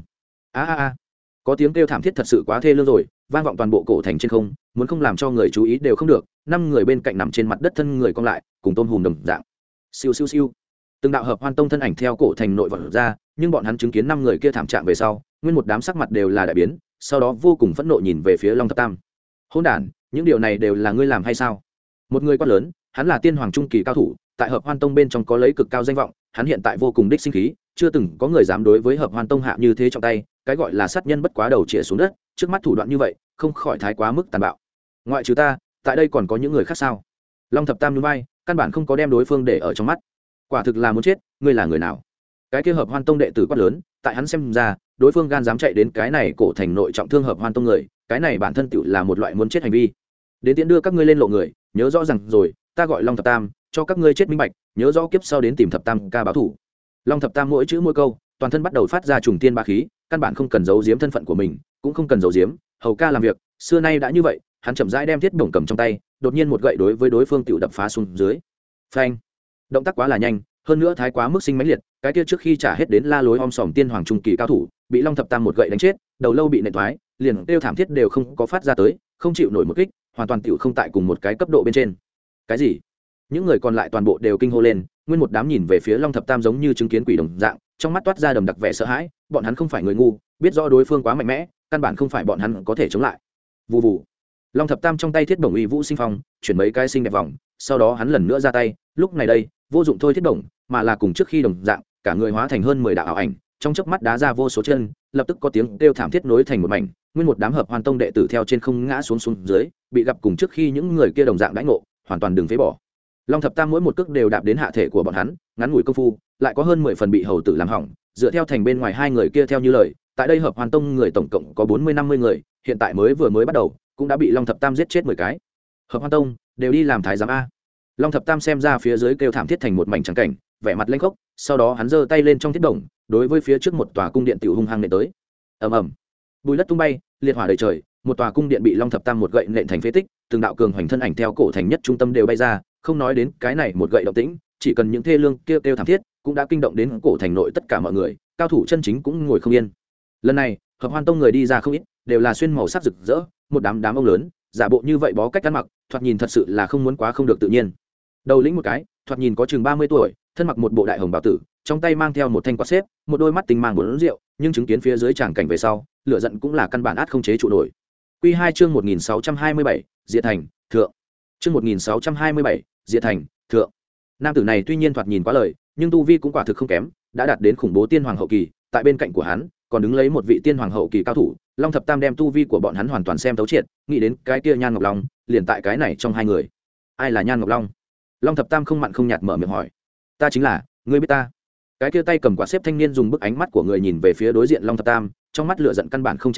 Speaker 1: A, có tiếng kêu thảm thiết thật sự quá thê lương rồi, vang vọng toàn bộ cổ thành trên không, muốn không làm cho người chú ý đều không được. Năm người bên cạnh nằm trên mặt đất thân người cong lại, cùng tôm hùm đồng dạng. Siêu siêu siêu. Từng đạo Hợp Hoan Tông thân ảnh theo cổ thành nội vọt ra, nhưng bọn hắn chứng kiến năm người kia thảm trạng về sau, nguyên một đám sắc mặt đều là đại biến, sau đó vô cùng phẫn nộ nhìn về phía Long Thập Tam. Hỗn đản, những điều này đều là ngươi làm hay sao? Một người quát lớn, hắn là tiên hoàng trung kỳ cao thủ, tại Hợp Hoan Tông bên trong có lấy cực cao danh vọng, hắn hiện tại vô cùng đích sinh khí, chưa từng có người dám đối với Hợp Hoan Tông hạ như thế trọng tay, cái gọi là sát nhân bất quá đầu chĩa xuống đất, trước mắt thủ đoạn như vậy, không khỏi thái quá mức tàn bạo. Ngoại trừ ta, tại đây còn có những người khác sao? Long Thập Tam nhún vai, căn bản không có đem đối phương để ở trong mắt. Quả thực là muốn chết, ngươi là người nào? Cái kia Hợp Hoan Tông đệ tử quát lớn, tại hắn xem ra, đối phương gan dám chạy đến cái này cổ thành nội trọng thương Hợp Hoan Tông người, cái này bản thân tựu là một loại muốn chết hành vi. Đến tiễn đưa các ngươi lên lộ người, nhớ rõ rằng rồi, ta gọi Long Thập Tam, cho các ngươi chết minh bạch, nhớ rõ kiếp sau đến tìm Thập Tam ca báo thủ. Long Thập Tam mỗi chữ mỗi câu, toàn thân bắt đầu phát ra trùng tiên ba khí, căn bản không cần giấu giếm thân phận của mình, cũng không cần giấu giếm, hầu ca làm việc, xưa nay đã như vậy, hắn chậm rãi đem thiết bổng cầm trong tay, đột nhiên một gậy đối với đối phương tiểu đập phá xuống dưới. Phanh! Động tác quá là nhanh, hơn nữa thái quá mức sinh mãnh liệt, cái kia trước khi trả hết đến la lối om sòm tiên hoàng trung kỳ cao thủ, bị Long Thập Tam một gậy đánh chết, đầu lâu bị nện thoái, liền kêu thảm thiết đều không có phát ra tới, không chịu nổi một kích, hoàn toàn tiểu không tại cùng một cái cấp độ bên trên. Cái gì? Những người còn lại toàn bộ đều kinh hô lên, nguyên một đám nhìn về phía Long Thập Tam giống như chứng kiến quỷ đồng dạng, trong mắt toát ra đầm đặc vẻ sợ hãi, bọn hắn không phải người ngu, biết rõ đối phương quá mạnh mẽ, căn bản không phải bọn hắn có thể chống lại. Vù vù. Long Thập Tam trong tay thiết bổng uy vũ sinh phong, chuyển mấy cái sinh đẹp vòng, sau đó hắn lần nữa ra tay, lúc này đây, vô dụng thôi thiết bổng, mà là cùng trước khi đồng dạng, cả người hóa thành hơn 10 đạo ảo ảnh, trong chớp mắt đá ra vô số chân, lập tức có tiếng kêu thảm thiết nối thành một mảnh, nguyên một đám Hợp Hoan Tông đệ tử theo trên không ngã xuống dưới, bị gặp cùng trước khi những người kia đồng dạng đãi ngộ, hoàn toàn đừng phế bỏ. Long Thập Tam mỗi một cước đều đạp đến hạ thể của bọn hắn, ngắn ngủi công phu, lại có hơn 10 phần bị hầu tử làm hỏng, dựa theo thành bên ngoài hai người kia theo như lời, tại đây Hợp Hoan Tông người tổng cộng có 40-50 người, hiện tại vừa mới bắt đầu, cũng đã bị Long Thập Tam giết chết 10 cái. Hợp Hoan Tông đều đi làm thái giám a. Long Thập Tam xem ra phía dưới kêu thảm thiết thành một mảnh trắng cảnh, vẻ mặt lênh khốc, sau đó hắn giơ tay lên trong thiết đồng, đối với phía trước một tòa cung điện tiểu hung hăng nện tới. Ầm ầm. Bùi đất tung bay, liệt hỏa đầy trời, một tòa cung điện bị Long Thập Tam một gậy nện thành phế tích, từng đạo cường hoành thân ảnh theo cổ thành nhất trung tâm đều bay ra, không nói đến cái này một gậy động tĩnh, chỉ cần những thê lương kêu thảm thiết, cũng đã kinh động đến cổ thành nội tất cả mọi người, cao thủ chân chính cũng ngồi không yên. Lần này, Hợp Hoan Tông người đi ra không ít, đều là xuyên màu sắc rực rỡ, một đám ông lớn, giả bộ như vậy bó cách ăn mặc, thoạt nhìn thật sự là không muốn quá không được tự nhiên. Đầu lĩnh một cái, thoạt nhìn có chừng 30 tuổi, thân mặc một bộ đại hồng bảo tử, trong tay mang theo một thanh quạt xếp, một đôi mắt tinh mang bốn rượu, nhưng chứng kiến phía dưới tràng cảnh về sau, lửa giận cũng là căn bản át không chế trụ nổi. Quy 2 chương 1627, Diệt Thành, thượng. Chương 1627, Diệt Thành, thượng. Nam tử này tuy nhiên thoạt nhìn quá lời, nhưng tu vi cũng quả thực không kém, đã đạt đến khủng bố tiên hoàng hậu kỳ, tại bên cạnh của hắn, còn đứng lấy một vị tiên hoàng hậu kỳ cao thủ. Long Thập Tam đem tu vi của bọn hắn hoàn toàn xem thấu triệt, nghĩ đến cái kia Nhan Ngọc Long, liền tại cái này trong hai người. Ai là Nhan Ngọc Long? Long Thập Tam không mặn không nhạt mở miệng hỏi. Ta chính là, ngươi biết ta? Cái kia tay cầm quạt xếp thanh niên dùng bức ánh mắt của người nhìn về phía đối diện Long Thập Tam, trong mắt lửa giận căn bản không che giấu,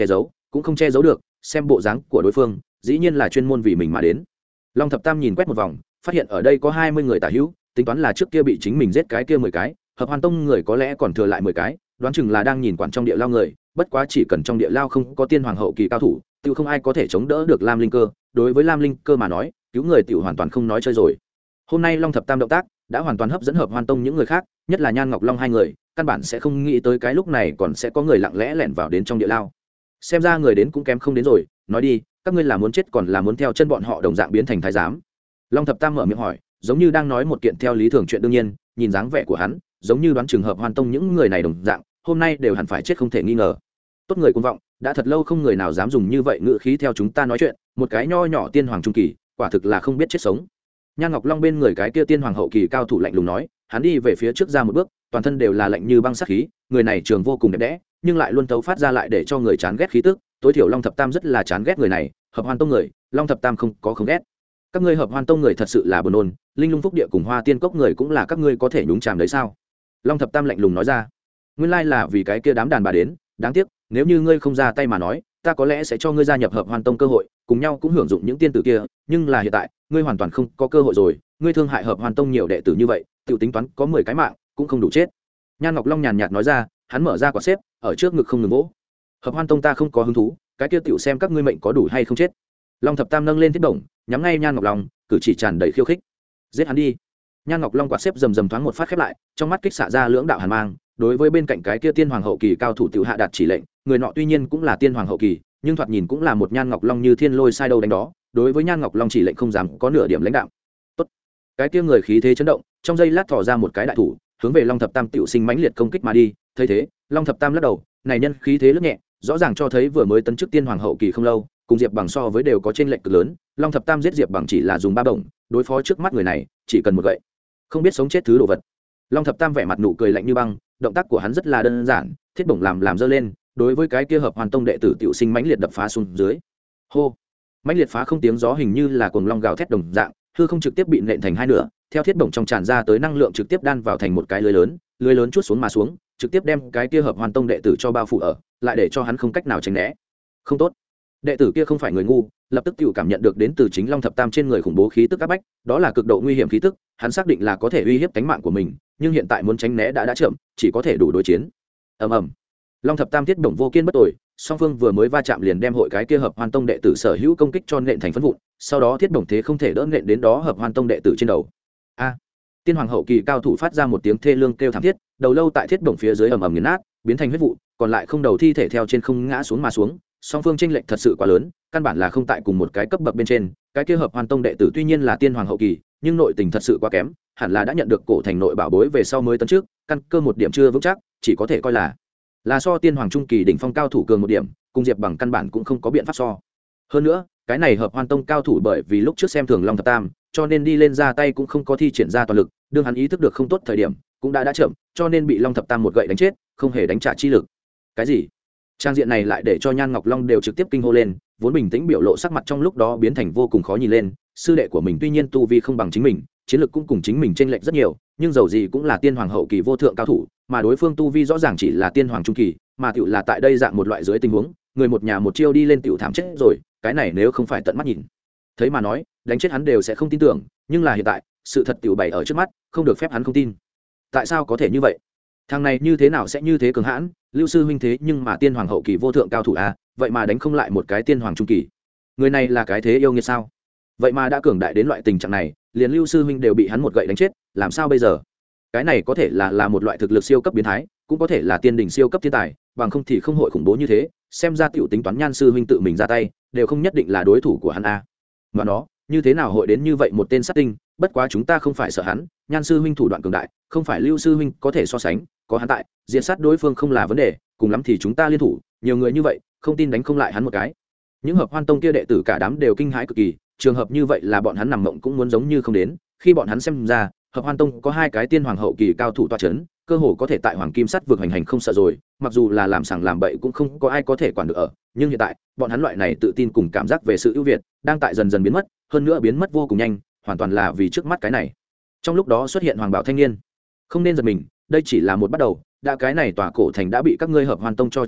Speaker 1: cũng không che giấu được, xem bộ dáng của đối phương dĩ nhiên là chuyên môn vì mình mà đến. Long thập tam nhìn quét một vòng, phát hiện ở đây có 20 người tả hữu, tính toán là trước kia bị chính mình giết cái kia 10 cái, hợp hoàn tông người có lẽ còn thừa lại 10 cái, đoán chừng là đang nhìn quản trong địa lao người, bất quá chỉ cần trong địa lao không có tiên hoàng hậu kỳ cao thủ, tự không ai có thể chống đỡ được Lam Linh Cơ. Đối với Lam Linh Cơ mà nói, cứu người tiểu hoàn toàn không nói chơi rồi. Hôm nay Long thập tam động tác đã hoàn toàn hấp dẫn hợp hoàn tông những người khác, nhất là Nhan Ngọc Long hai người, căn bản sẽ không nghĩ tới cái lúc này còn sẽ có người lặng lẽ lẻn vào đến trong địa lao. Xem ra người đến cũng kém không đến rồi, nói đi, các ngươi là muốn chết còn là muốn theo chân bọn họ đồng dạng biến thành thái giám? Long thập tam mở miệng hỏi, giống như đang nói một kiện theo lý thường chuyện đương nhiên, nhìn dáng vẻ của hắn giống như đoán trường hợp hoàn tông những người này đồng dạng hôm nay đều hẳn phải chết không thể nghi ngờ. Tốt người cuồng vọng, đã thật lâu không người nào dám dùng như vậy ngữ khí theo chúng ta nói chuyện, một cái nho nhỏ tiên hoàng trung kỳ quả thực là không biết chết sống. Nhan Ngọc Long bên người cái kia tiên hoàng hậu kỳ cao thủ lạnh lùng nói, hắn đi về phía trước ra một bước, toàn thân đều là lạnh như băng sát khí, người này trường vô cùng đẹp đẽ, nhưng lại luôn tấu phát ra lại để cho người chán ghét khí tức, tối thiểu Long thập tam rất là chán ghét người này. Hợp hoàn tông người, Long thập tam không có không ghét. Các ngươi hợp hoàn tông người thật sự là buồn nôn, linh lung phúc địa cùng hoa tiên cốc người cũng là các ngươi có thể nhúng chàm đấy sao? Long thập tam lạnh lùng nói ra. Nguyên lai là vì cái kia đám đàn bà đến, đáng tiếc nếu như ngươi không ra tay mà nói, ta có lẽ sẽ cho ngươi gia nhập hợp hoàn tông cơ hội, cùng nhau cũng hưởng dụng những tiên tử kia, nhưng là hiện tại ngươi hoàn toàn không có cơ hội rồi, ngươi thương hại hợp hoàn tông nhiều đệ tử như vậy, tự tính toán có 10 cái mạng cũng không đủ chết. Nhan Ngọc Long nhàn nhạt nói ra, hắn mở ra quả xếp ở trước ngực không ngừng vỗ. Hợp hoàn tông ta không có hứng thú, cái kia tiểu xem các ngươi mệnh có đủ hay không chết. Long thập tam nâng lên thiết đồng, nhắm ngay Nhan Ngọc Long, cử chỉ tràn đầy khiêu khích. Giết hắn đi. Nhan Ngọc Long quạt xếp rầm rầm thoáng một phát khép lại, trong mắt kích xạ ra lưỡng đạo hàn mang, đối với bên cạnh cái kia tiên hoàng hậu kỳ cao thủ tiểu hạ đạt chỉ lệnh, người nọ tuy nhiên cũng là tiên hoàng hậu kỳ, nhưng thoạt nhìn cũng là một Nhan Ngọc Long như thiên lôi sai đâu đánh đó, đối với Nhan Ngọc Long chỉ lệnh không dám có nửa điểm lãnh đạo. Tốt. Cái kia người khí thế chấn động, trong giây lát thò ra một cái đại thủ, hướng về Long thập tam tiểu sinh mãnh liệt công kích mà đi, thấy thế, Long thập tam lắc đầu, này nhân khí thế lướt nhẹ, rõ ràng cho thấy vừa mới tấn chức tiên hoàng hậu kỳ không lâu, cùng Diệp Bằng so với đều có trên lệnh cực lớn. Long thập tam giết Diệp Bằng chỉ là dùng 3 bổng, đối phó trước mắt người này chỉ cần một gậy, không biết sống chết thứ đồ vật. Long thập tam vẻ mặt nụ cười lạnh như băng, động tác của hắn rất là đơn giản, thiết bổng làm dơ lên, đối với cái kia hợp hoàn tông đệ tử tiểu sinh mãnh liệt đập phá xuống dưới. Hô, mãnh liệt phá không tiếng gió hình như là cuồng long gào thét đồng dạng, hư không trực tiếp bị nện thành hai nửa, theo thiết bổng trong tràn ra tới năng lượng trực tiếp đan vào thành một cái lưới lớn chuốt xuống mà xuống, trực tiếp đem cái kia hợp hoàn tông đệ tử cho bao phủ ở, lại để cho hắn không cách nào tránh né. Không tốt, đệ tử kia không phải người ngu, lập tức tự cảm nhận được đến từ chính Long thập tam trên người khủng bố khí tức áp bách, đó là cực độ nguy hiểm khí tức, hắn xác định là có thể uy hiếp tính mạng của mình, nhưng hiện tại muốn tránh né đã chậm, chỉ có thể đủ đối chiến. Ầm ầm. Long thập tam thiết bổng vô kiên bất tồi, song phương vừa mới va chạm liền đem hội cái kia hợp hoàn tông đệ tử sở hữu công kích cho nện thành phấn vụn, sau đó thiết bổng thế không thể đỡ nện đến đó hợp hoàn tông đệ tử trên đầu. A! Tiên hoàng hậu kỳ cao thủ phát ra một tiếng thê lương kêu thảm thiết, đầu lâu tại thiết bổng phía dưới ầm ầm nghiền nát, biến thành huyết vụ, còn lại không đầu thi thể theo trên không ngã xuống mà xuống. Song phương chênh lệch thật sự quá lớn, căn bản là không tại cùng một cái cấp bậc bên trên. Cái kia hợp hoàn tông đệ tử tuy nhiên là tiên hoàng hậu kỳ, nhưng nội tình thật sự quá kém, hẳn là đã nhận được cổ thành nội bảo bối về sau mới tấn trước, căn cơ một điểm chưa vững chắc, chỉ có thể coi là so tiên hoàng trung kỳ đỉnh phong cao thủ cường một điểm, cùng Diệp Bằng căn bản cũng không có biện pháp so. Hơn nữa, cái này hợp hoàn tông cao thủ bởi vì lúc trước xem thường Long thập tam, cho nên đi lên ra tay cũng không có thi triển ra toàn lực, đương hắn ý thức được không tốt thời điểm, cũng đã chậm, cho nên bị Long thập tam một gậy đánh chết, không hề đánh trả chi lực. Cái gì? Trang diện này lại để cho Nhan Ngọc Long đều trực tiếp kinh hô lên, vốn bình tĩnh biểu lộ sắc mặt trong lúc đó biến thành vô cùng khó nhìn lên. Sư đệ của mình tuy nhiên tu vi không bằng chính mình, chiến lực cũng cùng chính mình chênh lệch rất nhiều, nhưng dầu gì cũng là tiên hoàng hậu kỳ vô thượng cao thủ, mà đối phương tu vi rõ ràng chỉ là tiên hoàng trung kỳ, mà tiểu là tại đây dạng một loại dưới tình huống, người một nhà một chiêu đi lên tiểu thảm chết rồi, cái này nếu không phải tận mắt nhìn thấy mà nói, đánh chết hắn đều sẽ không tin tưởng, nhưng là hiện tại, sự thật tiểu bày ở trước mắt, không được phép hắn không tin. Tại sao có thể như vậy? Thằng này như thế nào sẽ như thế cường hãn? Lưu sư huynh thế nhưng mà tiên hoàng hậu kỳ vô thượng cao thủ a, vậy mà đánh không lại một cái tiên hoàng trung kỳ. Người này là cái thế yêu nghiệt sao? Vậy mà đã cường đại đến loại tình trạng này, liền Lưu sư huynh đều bị hắn một gậy đánh chết, làm sao bây giờ? Cái này có thể là một loại thực lực siêu cấp biến thái, cũng có thể là tiên đỉnh siêu cấp thiên tài, bằng không thì không hội khủng bố như thế, xem ra tiểu tính toán Nhan sư huynh tự mình ra tay, đều không nhất định là đối thủ của hắn a. Mà nó, như thế nào hội đến như vậy một tên sát tinh, bất quá chúng ta không phải sợ hắn, Nhan sư huynh thủ đoạn cường đại, không phải Lưu sư huynh có thể so sánh, có hắn tại, diệt sát đối phương không là vấn đề, cùng lắm thì chúng ta liên thủ, nhiều người như vậy, không tin đánh không lại hắn một cái. Những hợp hoan tông kia đệ tử cả đám đều kinh hãi cực kỳ, trường hợp như vậy là bọn hắn nằm mộng cũng muốn giống như không đến, khi bọn hắn xem ra, hợp hoan tông có 2 cái tiên hoàng hậu kỳ cao thủ tọa chấn, cơ hồ có thể tại hoàng kim sắt vượt hành không sợ rồi, mặc dù là làm sằng làm bậy cũng không có ai có thể quản được ở, nhưng hiện tại, bọn hắn loại này tự tin cùng cảm giác về sự ưu việt, đang tại dần dần biến mất, hơn nữa biến mất vô cùng nhanh, hoàn toàn là vì trước mắt cái này. Trong lúc đó xuất hiện hoàng bảo thanh niên, không nên giật mình, đây chỉ là một bắt đầu, đã cái này tòa cổ thành đã bị các ngươi hợp hoàn tông cho chiếm lĩnh,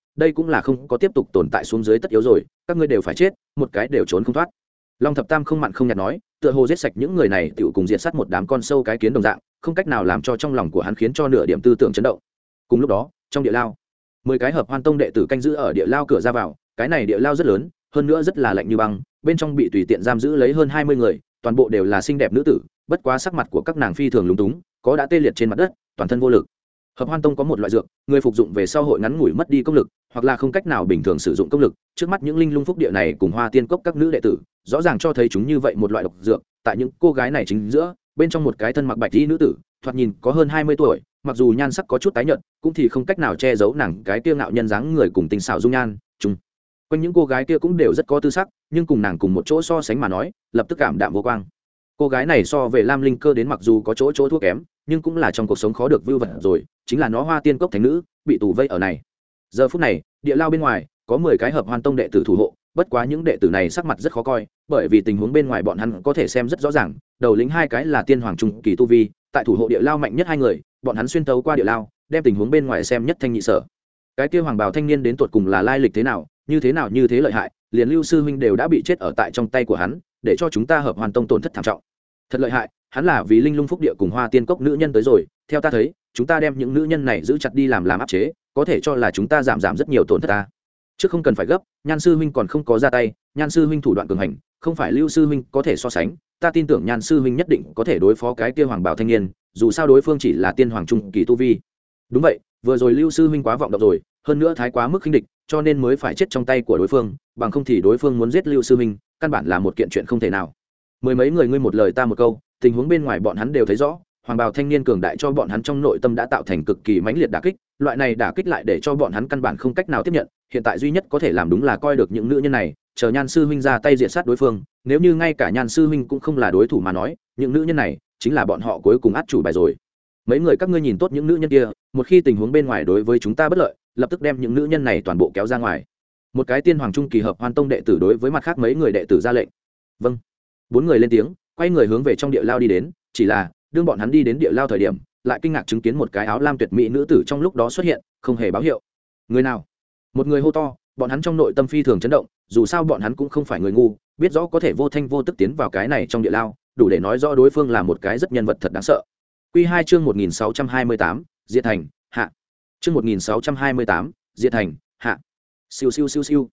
Speaker 1: đây cũng là không có tiếp tục tồn tại xuống dưới tất yếu rồi, các ngươi đều phải chết, một cái đều trốn không thoát. Long Thập Tam không mặn không nhạt nói, tựa hồ giết sạch những người này tiểu cùng diệt sát một đám con sâu cái kiến đồng dạng, không cách nào làm cho trong lòng của hắn khiến cho nửa điểm tư tưởng chấn động. Cùng lúc đó, trong địa lao, 10 cái Hợp Hoan Tông đệ tử canh giữ ở địa lao cửa ra vào, cái này địa lao rất lớn, hơn nữa rất là lạnh như băng, bên trong bị tùy tiện giam giữ lấy hơn 20 người, toàn bộ đều là xinh đẹp nữ tử, bất quá sắc mặt của các nàng phi thường lúng túng, có đã tê liệt trên mặt đất, toàn thân vô lực. Hợp Hoan Tông có một loại dược, người phục dụng về sau hội ngắn ngủi mất đi công lực, hoặc là không cách nào bình thường sử dụng công lực. Trước mắt những linh lung phúc địa này cùng Hoa Tiên Cốc các nữ đệ tử, rõ ràng cho thấy chúng như vậy một loại độc dược. Tại những cô gái này chính giữa, bên trong một cái thân mặc bạch y nữ tử, thoạt nhìn có hơn 20 tuổi, mặc dù nhan sắc có chút tái nhợt, cũng thì không cách nào che giấu nàng cái kiêu ngạo nhân dáng người cùng tinh xảo dung nhan. Chung quanh những cô gái kia cũng đều rất có tư sắc, nhưng cùng nàng cùng một chỗ so sánh mà nói, lập tức cảm đạm vô quang. Cô gái này so về Lam Linh Cơ đến mặc dù có chỗ thua kém, nhưng cũng là trong cuộc sống khó được vưu vật rồi, chính là nó Hoa Tiên Cốc thánh nữ bị tù vây ở này. Giờ phút này, địa lao bên ngoài có 10 cái Hợp Hoan Tông đệ tử thủ hộ, bất quá những đệ tử này sắc mặt rất khó coi, bởi vì tình huống bên ngoài bọn hắn có thể xem rất rõ ràng, đầu lĩnh hai cái là tiên hoàng trung kỳ tu vi, tại thủ hộ địa lao mạnh nhất hai người, bọn hắn xuyên tấu qua địa lao, đem tình huống bên ngoài xem nhất thanh nhị sở. Cái kia hoàng bào thanh niên đến tuột cùng là lai lịch thế nào như thế lợi hại, liền Lưu sư huynh đều đã bị chết ở tại trong tay của hắn, để cho chúng ta Hợp Hoan Tông tổn thất thảm trọng. Thật lợi hại, hắn là vì linh lung phúc địa cùng Hoa Tiên Cốc nữ nhân tới rồi, theo ta thấy, chúng ta đem những nữ nhân này giữ chặt đi làm áp chế, có thể cho là chúng ta giảm rất nhiều tổn thất ta. Chứ không cần phải gấp, Nhan sư huynh còn không có ra tay, Nhan sư huynh thủ đoạn cường hành, không phải Lưu sư huynh có thể so sánh, ta tin tưởng Nhan sư huynh nhất định có thể đối phó cái kia hoàng bào thanh niên, dù sao đối phương chỉ là tiên hoàng trung kỳ tu vi. Đúng vậy, vừa rồi Lưu sư huynh quá vọng động rồi, hơn nữa thái quá mức khinh địch, cho nên mới phải chết trong tay của đối phương, bằng không thì đối phương muốn giết Lưu sư huynh, căn bản là một kiện chuyện không thể nào. Mười mấy người ngươi một lời ta một câu, tình huống bên ngoài bọn hắn đều thấy rõ, hoàng bào thanh niên cường đại cho bọn hắn trong nội tâm đã tạo thành cực kỳ mãnh liệt đả kích, loại này đả kích lại để cho bọn hắn căn bản không cách nào tiếp nhận, hiện tại duy nhất có thể làm đúng là coi được những nữ nhân này, chờ Nhan sư huynh ra tay diệt sát đối phương, nếu như ngay cả Nhan sư huynh cũng không là đối thủ mà nói, những nữ nhân này chính là bọn họ cuối cùng át chủ bài rồi. Mấy người các ngươi nhìn tốt những nữ nhân kia, một khi tình huống bên ngoài đối với chúng ta bất lợi, lập tức đem những nữ nhân này toàn bộ kéo ra ngoài. Một cái tiên hoàng trung kỳ Hợp Hoan Tông đệ tử đối với mặt khác mấy người đệ tử ra lệnh. Vâng. 4 người lên tiếng, quay người hướng về trong địa lao đi đến, chỉ là đương bọn hắn đi đến địa lao thời điểm, lại kinh ngạc chứng kiến một cái áo lam tuyệt mỹ nữ tử trong lúc đó xuất hiện, không hề báo hiệu. Người nào? Một người hô to, bọn hắn trong nội tâm phi thường chấn động, dù sao bọn hắn cũng không phải người ngu, biết rõ có thể vô thanh vô tức tiến vào cái này trong địa lao, đủ để nói rõ đối phương là một cái rất nhân vật thật đáng sợ. Quy 2 chương 1628, Diệt Thành, hạ. Chương 1628, Diệt Thành, hạ. Siêu siêu siêu siêu.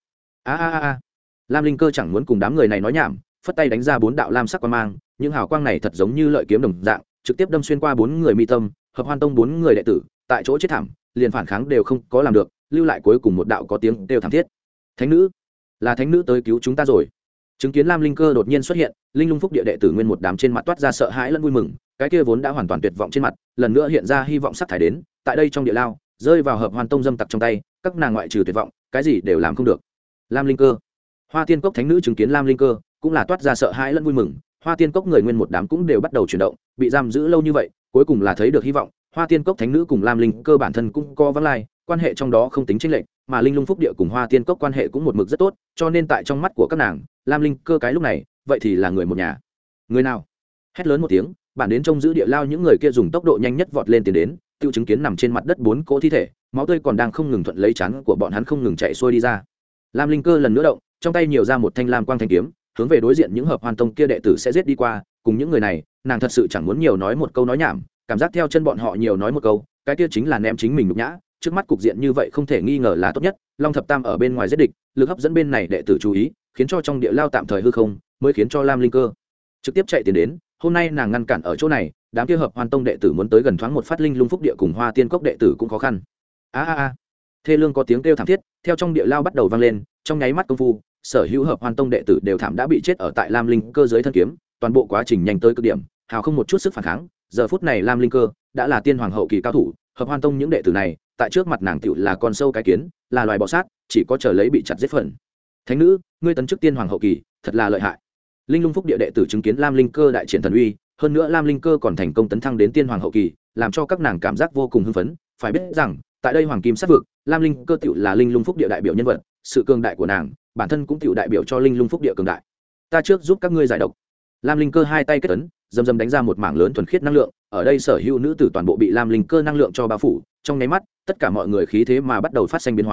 Speaker 1: A. Lam Linh Cơ chẳng muốn cùng đám người này nói nhảm, phất tay đánh ra 4 đạo lam sắc quang mang, những hào quang này thật giống như lợi kiếm đồng dạng, trực tiếp đâm xuyên qua 4 người mi tâm, Hợp Hoan Tông 4 người đệ tử, tại chỗ chết thảm, liền phản kháng đều không có làm được, lưu lại cuối cùng một đạo có tiếng kêu thảm thiết. Thánh nữ, là thánh nữ tới cứu chúng ta rồi. Chứng kiến Lam Linh Cơ đột nhiên xuất hiện, linh lung phúc địa đệ tử nguyên một đám trên mặt toát ra sợ hãi lẫn vui mừng, cái kia vốn đã hoàn toàn tuyệt vọng trên mặt, lần nữa hiện ra hy vọng sắc thải đến, tại đây trong địa lao, rơi vào Hợp Hoan Tông dâm tặc trong tay, các nàng ngoại trừ tuyệt vọng, cái gì đều làm không được. Lam Linh Cơ, Hoa Tiên Cốc thánh nữ chứng kiến Lam Linh Cơ, cũng là toát ra sợ hãi lẫn vui mừng, Hoa Tiên Cốc người nguyên một đám cũng đều bắt đầu chuyển động, bị giam giữ lâu như vậy, cuối cùng là thấy được hy vọng. Hoa Tiên Cốc thánh nữ cùng Lam Linh Cơ bản thân cũng có vắng lai, quan hệ trong đó không tính chênh lệch, mà linh lung phúc địa cùng Hoa Tiên Cốc quan hệ cũng một mực rất tốt, cho nên tại trong mắt của các nàng, Lam Linh Cơ cái lúc này, vậy thì là người một nhà. Người nào? Hét lớn một tiếng, bản đến trông giữ địa lao những người kia dùng tốc độ nhanh nhất vọt lên tiến đến, tiêu chứng kiến nằm trên mặt đất 4 cỗ thi thể, máu tươi còn đang không ngừng thuận lấy trán của bọn hắn không ngừng chạy xuôi đi ra. Lam Linh Cơ lần nữa động, trong tay nhiều ra một thanh lam quang thanh kiếm, hướng về đối diện những Hợp Hoan Tông kia đệ tử sẽ giết đi qua, cùng những người này, nàng thật sự chẳng muốn nhiều nói một câu nói nhảm, cảm giác theo chân bọn họ nhiều nói một câu, cái kia chính là ném chính mình nhục nhã, trước mắt cục diện như vậy không thể nghi ngờ là tốt nhất, Long Thập Tam ở bên ngoài giết địch, lực hấp dẫn bên này đệ tử chú ý, khiến cho trong địa lao tạm thời hư không, mới khiến cho Lam Linh Cơ trực tiếp chạy tiến đến, hôm nay nàng ngăn cản ở chỗ này, đám kia Hợp Hoan Tông đệ tử muốn tới gần thoáng một phát linh lung phúc địa cùng Hoa Tiên Cốc đệ tử cũng khó khăn. A. Thê lương có tiếng kêu thảm thiết, theo trong địa lao bắt đầu vang lên, trong nháy mắt công phu, sở hữu Hợp Hoan Tông đệ tử đều thảm đã bị chết ở tại Lam Linh Cơ dưới thân kiếm, toàn bộ quá trình nhanh tới cực điểm, hào không một chút sức phản kháng. Giờ phút này Lam Linh Cơ đã là tiên hoàng hậu kỳ cao thủ, Hợp Hoan Tông những đệ tử này, tại trước mặt nàng tiểu là con sâu cái kiến, là loài bò sát, chỉ có chờ lấy bị chặt giết phần. Thánh nữ, ngươi tấn chức tiên hoàng hậu kỳ, thật là lợi hại. Linh lung phúc địa đệ tử chứng kiến Lam Linh Cơ đại triển thần uy, hơn nữa Lam Linh Cơ còn thành công tấn thăng đến tiên hoàng hậu kỳ, làm cho các nàng cảm giác vô cùng hưng phấn. Phải biết rằng, tại đây hoàng kim sát vực, Lam Linh Cơ tiểu là linh lung phúc địa đại biểu nhân vật, sự cường đại của nàng, bản thân cũng tiểu đại biểu cho linh lung phúc địa cường đại. Ta trước giúp các ngươi giải độc. Lam Linh Cơ hai tay kết ấn, dầm dầm đánh ra một mảng lớn thuần khiết năng lượng, ở đây sở hữu nữ tử toàn bộ bị Lam Linh Cơ năng lượng cho bao phủ, trong nháy mắt, tất cả mọi người khí thế mà bắt đầu phát sinh biến hóa,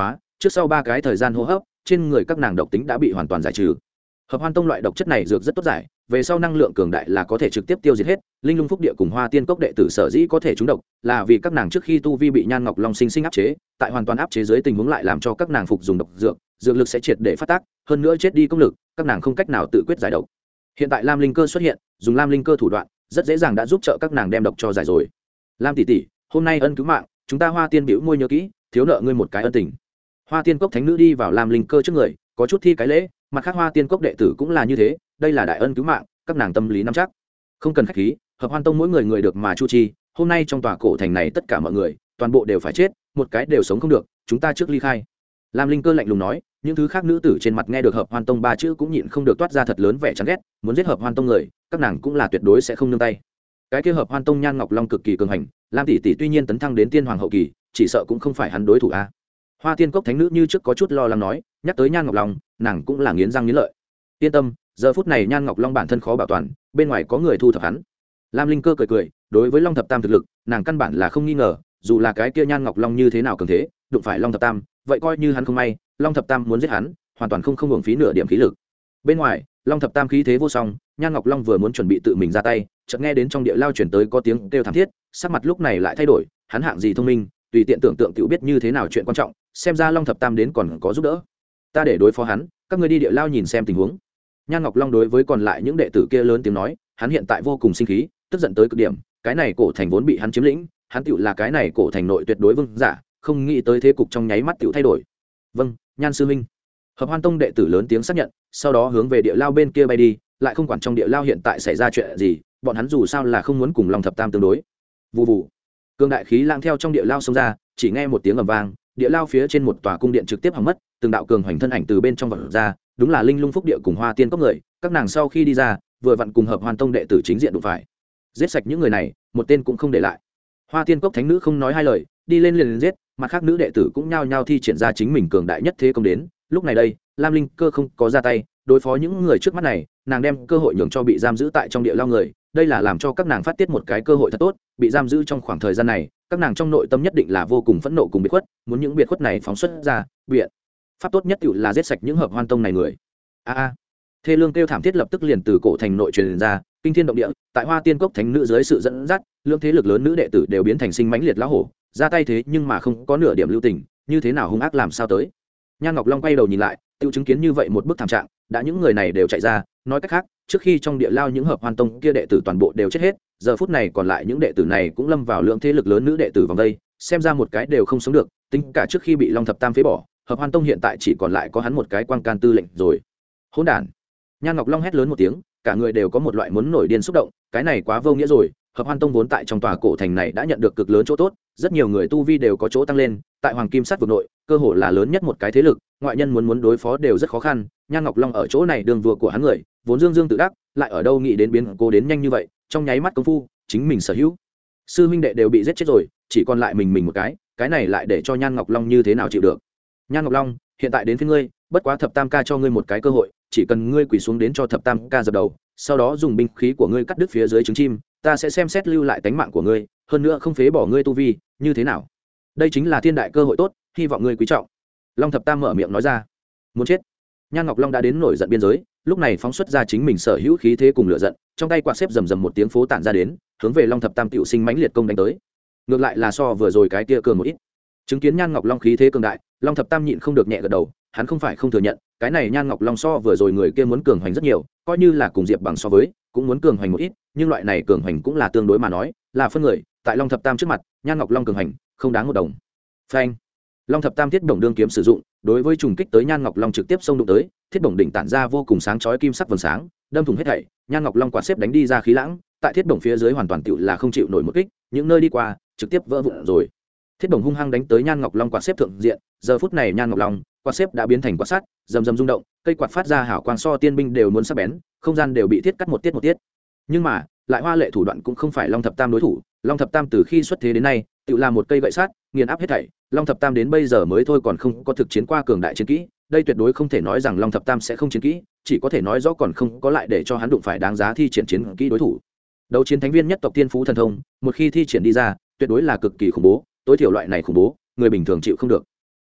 Speaker 1: trước sau 3 cái thời gian hô hấp trên người các nàng độc tính đã bị hoàn toàn giải trừ. Hợp Hoan Tông loại độc chất này dược rất tốt giải, về sau năng lượng cường đại là có thể trực tiếp tiêu diệt hết. Linh Lung Phúc Địa cùng Hoa Tiên Cốc đệ tử sở dĩ có thể trúng độc, là vì các nàng trước khi tu vi bị Nhan Ngọc Long sinh sinh áp chế, tại hoàn toàn áp chế dưới tình huống lại làm cho các nàng phục dùng độc dược, dược lực sẽ triệt để phát tác, hơn nữa chết đi công lực, các nàng không cách nào tự quyết giải độc. Hiện tại Lam Linh Cơ xuất hiện, dùng Lam Linh Cơ thủ đoạn, rất dễ dàng đã giúp trợ các nàng đem độc cho giải rồi. Lam tỷ tỷ, hôm nay ân cứu mạng, chúng ta Hoa Tiên bĩu môi nhớ kỹ, thiếu nợ ngươi một cái ân tình. Hoa Tiên Cốc thánh nữ đi vào Lam Linh Cơ trước người, có chút thi cái lễ, mặt khác Hoa Tiên Cốc đệ tử cũng là như thế, đây là đại ân cứu mạng, các nàng tâm lý nắm chắc. Không cần khách khí, Hợp Hoan Tông mỗi người người được mà chu chi, hôm nay trong tòa cổ thành này tất cả mọi người, toàn bộ đều phải chết, một cái đều sống không được, chúng ta trước ly khai. Lam Linh Cơ lạnh lùng nói, những thứ khác nữ tử trên mặt nghe được Hợp Hoan Tông 3 chữ cũng nhịn không được toát ra thật lớn vẻ chán ghét, muốn giết Hợp Hoan Tông người, các nàng cũng là tuyệt đối sẽ không nương tay. Cái kia Hợp Hoan Tông Nhan Ngọc Long cực kỳ cường hành, Lam tỷ tỷ tuy nhiên tấn thăng đến tiên hoàng hậu kỳ, chỉ sợ cũng không phải hắn đối thủ a. Hoa Tiên Cốc thánh nữ như trước có chút lo lắng nói, nhắc tới Nhan Ngọc Long, nàng cũng là nghiến răng nghiến lợi. Yên tâm, giờ phút này Nhan Ngọc Long bản thân khó bảo toàn, bên ngoài có người thu thập hắn. Lam Linh Cơ cười cười, đối với Long Thập Tam thực lực, nàng căn bản là không nghi ngờ, dù là cái kia Nhan Ngọc Long như thế nào cường thế, đụng phải Long Thập Tam, vậy coi như hắn không may, Long Thập Tam muốn giết hắn, hoàn toàn không hưởng phí nửa điểm khí lực. Bên ngoài, Long Thập Tam khí thế vô song, Nhan Ngọc Long vừa muốn chuẩn bị tự mình ra tay, chợt nghe đến trong địa lao chuyển tới có tiếng kêu thảm thiết, sắc mặt lúc này lại thay đổi, hắn hạng gì thông minh, tùy tiện tưởng tượng tiểu biết như thế nào chuyện quan trọng, xem ra Long Thập Tam đến còn có giúp đỡ. Ta để đối phó hắn, các ngươi đi địa lao nhìn xem tình huống. Nhan Ngọc Long đối với còn lại những đệ tử kia lớn tiếng nói, hắn hiện tại vô cùng sinh khí, tức giận tới cực điểm, cái này cổ thành vốn bị hắn chiếm lĩnh, hắn tiểu là cái này cổ thành nội tuyệt đối vương giả, không nghĩ tới thế cục trong nháy mắt tiểu thay đổi. Vâng, Nhan sư huynh. Hợp Hoan Tông đệ tử lớn tiếng xác nhận, sau đó hướng về địa lao bên kia bay đi, lại không quản trong địa lao hiện tại xảy ra chuyện gì, bọn hắn dù sao là không muốn cùng Long Thập Tam tương đối. Vù vù. Cương đại khí lang theo trong địa lao xông ra, chỉ nghe một tiếng ầm vang, địa lao phía trên một tòa cung điện trực tiếp hỏng mất, từng đạo cường hoành thân ảnh từ bên trong vọt ra, đúng là Linh Lung Phúc Địa cùng Hoa Tiên Cốc người, các nàng sau khi đi ra, vừa vặn cùng Hợp Hoan Tông đệ tử chính diện đụng phải. Giết sạch những người này, một tên cũng không để lại. Hoa Tiên Cốc thánh nữ không nói hai lời, đi lên liền giết, mặt khác nữ đệ tử cũng nhao nhao thi triển ra chính mình cường đại nhất thế công đến. Lúc này đây, Lam Linh Cơ không có ra tay, đối phó những người trước mắt này, nàng đem cơ hội nhường cho bị giam giữ tại trong địa lao người, đây là làm cho các nàng phát tiết một cái cơ hội thật tốt, bị giam giữ trong khoảng thời gian này, các nàng trong nội tâm nhất định là vô cùng phẫn nộ cùng biệt khuất, muốn những biệt khuất này phóng xuất ra, biện pháp tốt nhất là giết sạch những Hợp Hoan Tông này người. A thê lương kêu thảm thiết lập tức liền từ cổ thành nội truyền ra, kinh thiên động địa, tại Hoa Tiên Cốc thánh nữ dưới sự dẫn dắt, lượng thế lực lớn nữ đệ tử đều biến thành sinh mãnh liệt lão hổ, ra tay thế nhưng mà không có nửa điểm lưu tình, như thế nào hung ác làm sao tới. Nhan Ngọc Long quay đầu nhìn lại, tiêu chứng kiến như vậy một bức thảm trạng, đã những người này đều chạy ra, nói cách khác, trước khi trong địa lao những Hợp Hoan Tông kia đệ tử toàn bộ đều chết hết, giờ phút này còn lại những đệ tử này cũng lâm vào lượng thế lực lớn nữ đệ tử vòng đây, xem ra một cái đều không sống được, tính cả trước khi bị Long Thập Tam phế bỏ, Hợp Hoan Tông hiện tại chỉ còn lại có hắn một cái quang can tư lệnh rồi. Hỗn đản. Nhan Ngọc Long hét lớn một tiếng, cả người đều có một loại muốn nổi điên xúc động, cái này quá vô nghĩa rồi, Hợp Hoan Tông vốn tại trong tòa cổ thành này đã nhận được cực lớn chỗ tốt, rất nhiều người tu vi đều có chỗ tăng lên, tại Hoàng Kim Sắt vực nội, cơ hội là lớn nhất một cái thế lực, ngoại nhân muốn đối phó đều rất khó khăn, Nhan Ngọc Long ở chỗ này đường vua của hắn người, vốn dương dương tự đắc, lại ở đâu nghĩ đến biến cố đến nhanh như vậy, trong nháy mắt công phu, chính mình sở hữu sư huynh đệ đều bị giết chết rồi, chỉ còn lại mình một cái này lại để cho Nhan Ngọc Long như thế nào chịu được. Nhan Ngọc Long, hiện tại đến phía ngươi, bất quá Thập Tam ca cho ngươi một cái cơ hội, chỉ cần ngươi quỳ xuống đến cho Thập Tam ca dập đầu, sau đó dùng binh khí của ngươi cắt đứt phía dưới trứng chim, ta sẽ xem xét lưu lại tánh mạng của ngươi, hơn nữa không phế bỏ ngươi tu vi, như thế nào? Đây chính là thiên đại cơ hội tốt, hy vọng ngươi quý trọng. Long Thập Tam mở miệng nói ra. Muốn chết. Nhan Ngọc Long đã đến nổi giận biên giới, lúc này phóng xuất ra chính mình sở hữu khí thế cùng lửa giận, trong tay quạt xếp rầm rầm một tiếng phố tản ra đến, hướng về Long Thập Tam tiểu sinh mãnh liệt công đánh tới. Ngược lại là so vừa rồi cái kia cường một ít. Chứng kiến Nhan Ngọc Long khí thế cường đại, Long Thập Tam nhịn không được nhẹ gật đầu, hắn không phải không thừa nhận, cái này Nhan Ngọc Long so vừa rồi người kia muốn cường hoành rất nhiều, coi như là cùng Diệp Bằng so với, cũng muốn cường hoành một ít, nhưng loại này cường hoành cũng là tương đối mà nói, là phân người, tại Long Thập Tam trước mặt, Nhan Ngọc Long cường hoành, không đáng một đồng. Phanh. Long Thập Tam thiết bổng đương kiếm sử dụng, đối với trùng kích tới Nhan Ngọc Long trực tiếp xông đụng tới, thiết bổng đỉnh tản ra vô cùng sáng chói kim sắc vầng sáng, đâm thủng hết thảy, Nhan Ngọc Long quạt xếp đánh đi ra khí lãng, tại thiết bổng phía dưới hoàn toàn tựu là không chịu nổi một kích, những nơi đi qua, trực tiếp vỡ vụn rồi. Thiết bổng hung hăng đánh tới Nhan Ngọc Long quạt xếp thượng diện, giờ phút này Nhan Ngọc Long quạt xếp đã biến thành quạt sắt, rầm rầm rung động, cây quạt phát ra hào quang so tiên binh đều muốn sắc bén, không gian đều bị thiết cắt một tiết. Nhưng mà, lại hoa lệ thủ đoạn cũng không phải Long Thập Tam đối thủ, Long Thập Tam từ khi xuất thế đến nay, tự là một cây gậy sắt, nghiền áp hết thảy, Long Thập Tam đến bây giờ mới thôi còn không có thực chiến qua cường đại chiến kỹ, đây tuyệt đối không thể nói rằng Long Thập Tam sẽ không chiến kỹ, chỉ có thể nói rõ còn không có lại để cho hắn đụng phải đáng giá thi triển chiến kỹ đối thủ. Đấu chiến thánh viên nhất tộc tiên phú thần thông, một khi thi triển đi ra, tuyệt đối là cực kỳ khủng bố, tối thiểu loại này khủng bố, người bình thường chịu không được.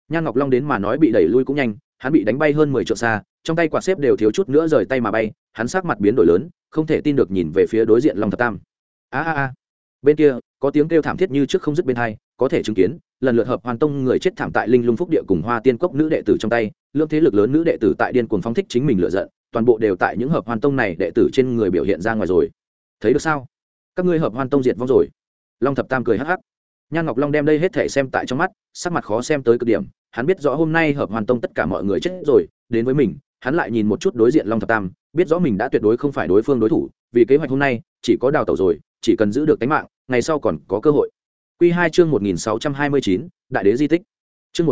Speaker 1: Nhan Ngọc Long đến mà nói bị đẩy lui cũng nhanh, hắn bị đánh bay hơn 10 trượng xa, trong tay quạt xếp đều thiếu chút nữa rời tay mà bay, hắn sắc mặt biến đổi lớn, không thể tin được nhìn về phía đối diện Long Thập Tam. A. Bên kia, có tiếng kêu thảm thiết như trước không dứt bên tai, có thể chứng kiến, lần lượt Hợp Hoan Tông người chết thảm tại Linh Lung Phúc Địa cùng Hoa Tiên Cốc nữ đệ tử trong tay, lượng thế lực lớn nữ đệ tử tại điên cuồng phóng thích chính mình lửa giận, toàn bộ đều tại những Hợp Hoan Tông này đệ tử trên người biểu hiện ra ngoài rồi. Thấy được sao? Các ngươi Hợp Hoan Tông diệt vong rồi. Long Thập Tam cười hắc hắc. Nhan Ngọc Long đem đây hết thể xem tại trong mắt, sắc mặt khó xem tới cực điểm, hắn biết rõ hôm nay Hợp Hoan Tông tất cả mọi người chết rồi, đến với mình, hắn lại nhìn một chút đối diện Long Thập Tam, biết rõ mình đã tuyệt đối không phải đối phương đối thủ, vì kế hoạch hôm nay, chỉ có đào tẩu rồi, chỉ cần giữ được tính mạng, ngày sau còn có cơ hội. Quy 2 chương 1629, Đại đế di tích. Chương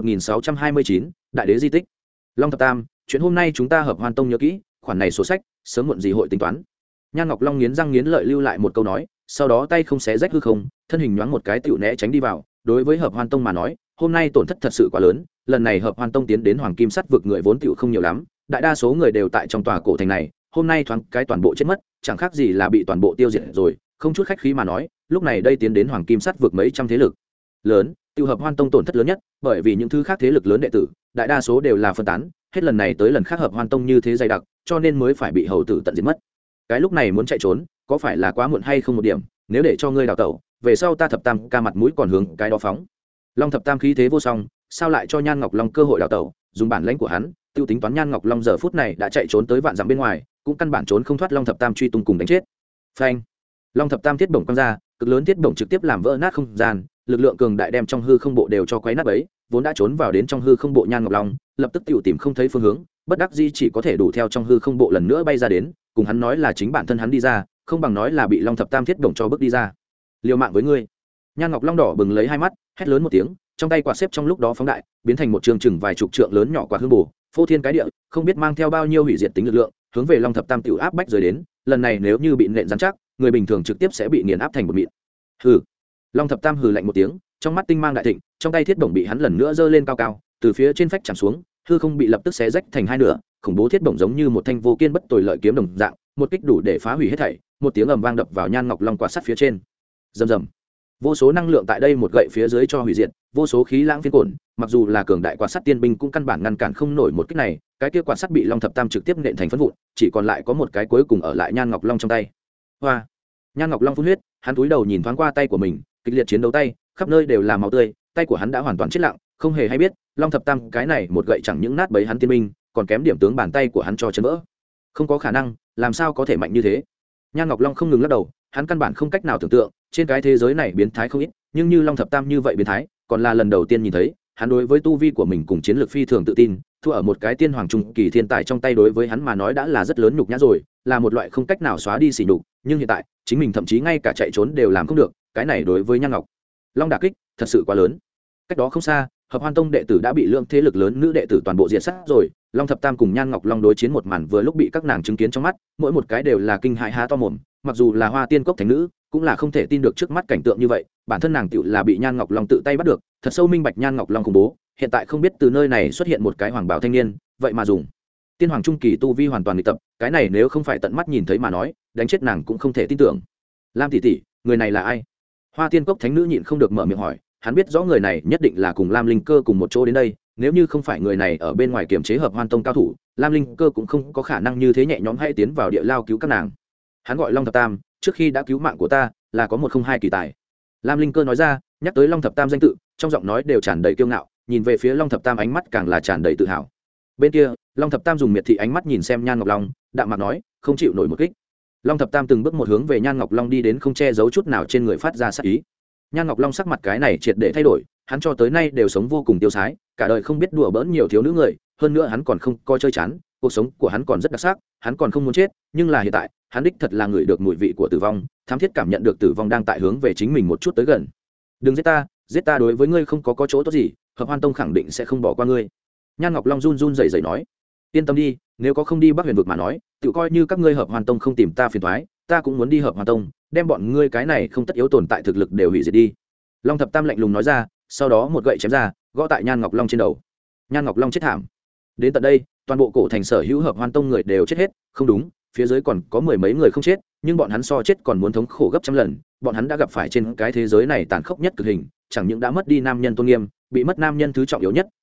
Speaker 1: 1629, Đại đế di tích. Long Thập Tam, chuyện hôm nay chúng ta Hợp Hoan Tông nhớ kỹ, khoản này sổ sách, sớm muộn gì hội tính toán. Nhan Ngọc Long nghiến răng nghiến lợi lưu lại một câu nói, sau đó tay không xé rách hư không, thân hình nhoáng một cái tựu né tránh đi vào. Đối với Hợp Hoan Tông mà nói, hôm nay tổn thất thật sự quá lớn, lần này Hợp Hoan Tông tiến đến Hoàng Kim Sắt vực người vốn tựu không nhiều lắm, đại đa số người đều tại trong tòa cổ thành này, hôm nay thoáng cái toàn bộ chết mất, chẳng khác gì là bị toàn bộ tiêu diệt rồi, không chút khách khí mà nói, lúc này đây tiến đến Hoàng Kim Sắt vực mấy trăm thế lực lớn, tiêu Hợp Hoan Tông tổn thất lớn nhất, bởi vì những thứ khác thế lực lớn đệ tử, đại đa số đều là phân tán, hết lần này tới lần khác Hợp Hoan Tông như thế dày đặc, cho nên mới phải bị hầu tử tận diệt mất. Cái lúc này muốn chạy trốn, có phải là quá muộn hay không một điểm, nếu để cho ngươi đào tẩu, về sau ta Thập Tam ca mặt mũi còn hướng cái đó phóng. Long Thập Tam khí thế vô song, sao lại cho Nhan Ngọc Long cơ hội đào tẩu, dùng bản lãnh của hắn, tiêu tính toán Nhan Ngọc Long giờ phút này đã chạy trốn tới vạn dặm bên ngoài, cũng căn bản trốn không thoát Long Thập Tam truy tung cùng đánh chết. Phanh! Long Thập Tam thiết bổng quăng ra, cực lớn thiết bổng trực tiếp làm vỡ nát không gian, lực lượng cường đại đem trong hư không bộ đều cho quấy nát bấy, vốn đã trốn vào đến trong hư không bộ Nhan Ngọc Long, lập tức tiểu tìm không thấy phương hướng, bất đắc dĩ chỉ có thể đủ theo trong hư không bộ lần nữa bay ra đến, cùng hắn nói là chính bản thân hắn đi ra, không bằng nói là bị Long Thập Tam thiết bổng cho bước đi ra. Liều mạng với ngươi! Nhan Ngọc Long đỏ bừng lấy hai mắt, hét lớn một tiếng, trong tay quạt xếp trong lúc đó phóng đại, biến thành một trường chừng vài chục trượng lớn nhỏ quạt hương bổ, phô thiên cái địa, không biết mang theo bao nhiêu hủy diệt tính lực lượng, hướng về Long Thập Tam tiểu áp bách rồi đến, lần này nếu như bị nện rắn chắc, người bình thường trực tiếp sẽ bị nghiền áp thành một mịn. Hừ. Long Thập Tam hừ lạnh một tiếng, trong mắt tinh mang đại thịnh, trong tay thiết bổng bị hắn lần nữa giơ lên cao cao, từ phía trên phách chạm xuống, hư không bị lập tức xé rách thành hai nửa, khủng bố thiết bổng giống như một thanh vô kiên bất tồi lợi kiếm đồng dạng, một kích đủ để phá hủy hết thảy, một tiếng ầm vang đập vào Nhan Ngọc Long quạt sắt phía trên. Rầm rầm. Vô số năng lượng tại đây một gậy phía dưới cho hủy diệt, vô số khí lãng phiến cồn, mặc dù là cường đại quạt sắt tiên binh cũng căn bản ngăn cản không nổi một kích này, cái kia quạt sắt bị Long Thập Tam trực tiếp nện thành phấn vụn, chỉ còn lại có một cái cuối cùng ở lại Nhan Ngọc Long trong tay. Hoa! Nhan Ngọc Long phun huyết, hắn cúi đầu nhìn thoáng qua tay của mình, kịch liệt chiến đấu tay, khắp nơi đều là máu tươi, tay của hắn đã hoàn toàn chết lặng, không hề hay biết, Long Thập Tam cái này một gậy chẳng những nát bấy hắn tiên binh, còn kém điểm tướng bàn tay của hắn cho chấn vỡ. Không có khả năng, làm sao có thể mạnh như thế? Nhan Ngọc Long không ngừng lắc đầu, hắn căn bản không cách nào tưởng tượng, trên cái thế giới này biến thái không ít, nhưng như Long Thập Tam như vậy biến thái, còn là lần đầu tiên nhìn thấy. Hắn đối với tu vi của mình cùng chiến lược phi thường tự tin, thua ở một cái tiên hoàng trung kỳ thiên tài trong tay đối với hắn mà nói đã là rất lớn nhục nhã rồi, là một loại không cách nào xóa đi sỉ nhục, nhưng hiện tại, chính mình thậm chí ngay cả chạy trốn đều làm không được, cái này đối với Nhan Ngọc Long đả kích thật sự quá lớn. Cách đó không xa, Hợp Hoan Tông đệ tử đã bị lượng thế lực lớn nữ đệ tử toàn bộ diệt sát rồi, Long Thập Tam cùng Nhan Ngọc Long đối chiến một màn vừa lúc bị các nàng chứng kiến trong mắt, mỗi một cái đều là kinh hãi há to mồm, mặc dù là Hoa Tiên Cốc thánh nữ, cũng là không thể tin được trước mắt cảnh tượng như vậy, bản thân nàng tựu là bị Nhan Ngọc Long tự tay bắt được, thật sâu minh bạch Nhan Ngọc Long khủng bố, hiện tại không biết từ nơi này xuất hiện một cái hoàng bào thanh niên, vậy mà dùng tiên hoàng trung kỳ tu vi hoàn toàn nghịch tập, cái này nếu không phải tận mắt nhìn thấy mà nói, đánh chết nàng cũng không thể tin tưởng. Lam tỷ tỷ, người này là ai? Hoa Tiên Cốc thánh nữ nhịn không được mở miệng hỏi, hắn biết rõ người này nhất định là cùng Lam Linh Cơ cùng một chỗ đến đây, nếu như không phải người này ở bên ngoài kiềm chế Hợp Hoan Tông cao thủ, Lam Linh Cơ cũng không có khả năng như thế nhẹ nhõm hay tiến vào địa lao cứu các nàng. Hắn gọi Long Thập Tam, trước khi đã cứu mạng của ta, là có một không hai kỳ tài. Lam Linh Cơ nói ra, nhắc tới Long Thập Tam danh tự, trong giọng nói đều tràn đầy kiêu ngạo, nhìn về phía Long Thập Tam ánh mắt càng là tràn đầy tự hào. Bên kia, Long Thập Tam dùng miệt thị ánh mắt nhìn xem Nhan Ngọc Long, đạm mạc nói, không chịu nổi một kích. Long Thập Tam từng bước một hướng về Nhan Ngọc Long đi đến, không che giấu chút nào trên người phát ra sát ý. Nhan Ngọc Long sắc mặt cái này triệt để thay đổi, hắn cho tới nay đều sống vô cùng tiêu sái, cả đời không biết đùa bỡn nhiều thiếu nữ người, hơn nữa hắn còn không coi chơi chán, cuộc sống của hắn còn rất đặc sắc, hắn còn không muốn chết, nhưng là hiện tại, hắn đích thật là ngửi được mùi vị của tử vong, thám thiết cảm nhận được tử vong đang tại hướng về chính mình một chút tới gần. Đừng giết ta đối với ngươi không có chỗ tốt gì, Hợp Hoan Tông khẳng định sẽ không bỏ qua ngươi. Nhan Ngọc Long run run rẩy rẩy nói, yên tâm đi, nếu có không đi Bắc Huyền vực mà nói, tự coi như các ngươi Hợp Hoan Tông không tìm ta phiền toái, ta cũng muốn đi Hợp Hoan Tông, đem bọn ngươi cái này không tất yếu tồn tại thực lực đều hủy diệt đi. Long Thập Tam lạnh lùng nói ra, sau đó một gậy chém ra, gõ tại Nhan Ngọc Long trên đầu. Nhan Ngọc Long chết thảm. Đến tận đây, toàn bộ cổ thành sở hữu Hợp Hoan Tông người đều chết hết, không đúng, phía dưới còn có mười mấy người không chết, nhưng bọn hắn so chết còn muốn thống khổ gấp trăm lần, bọn hắn đã gặp phải trên cái thế giới này tàn khốc nhất cực hình, chẳng những đã mất đi nam nhân tôn nghiêm, bị mất nam nhân thứ trọng yếu nhất,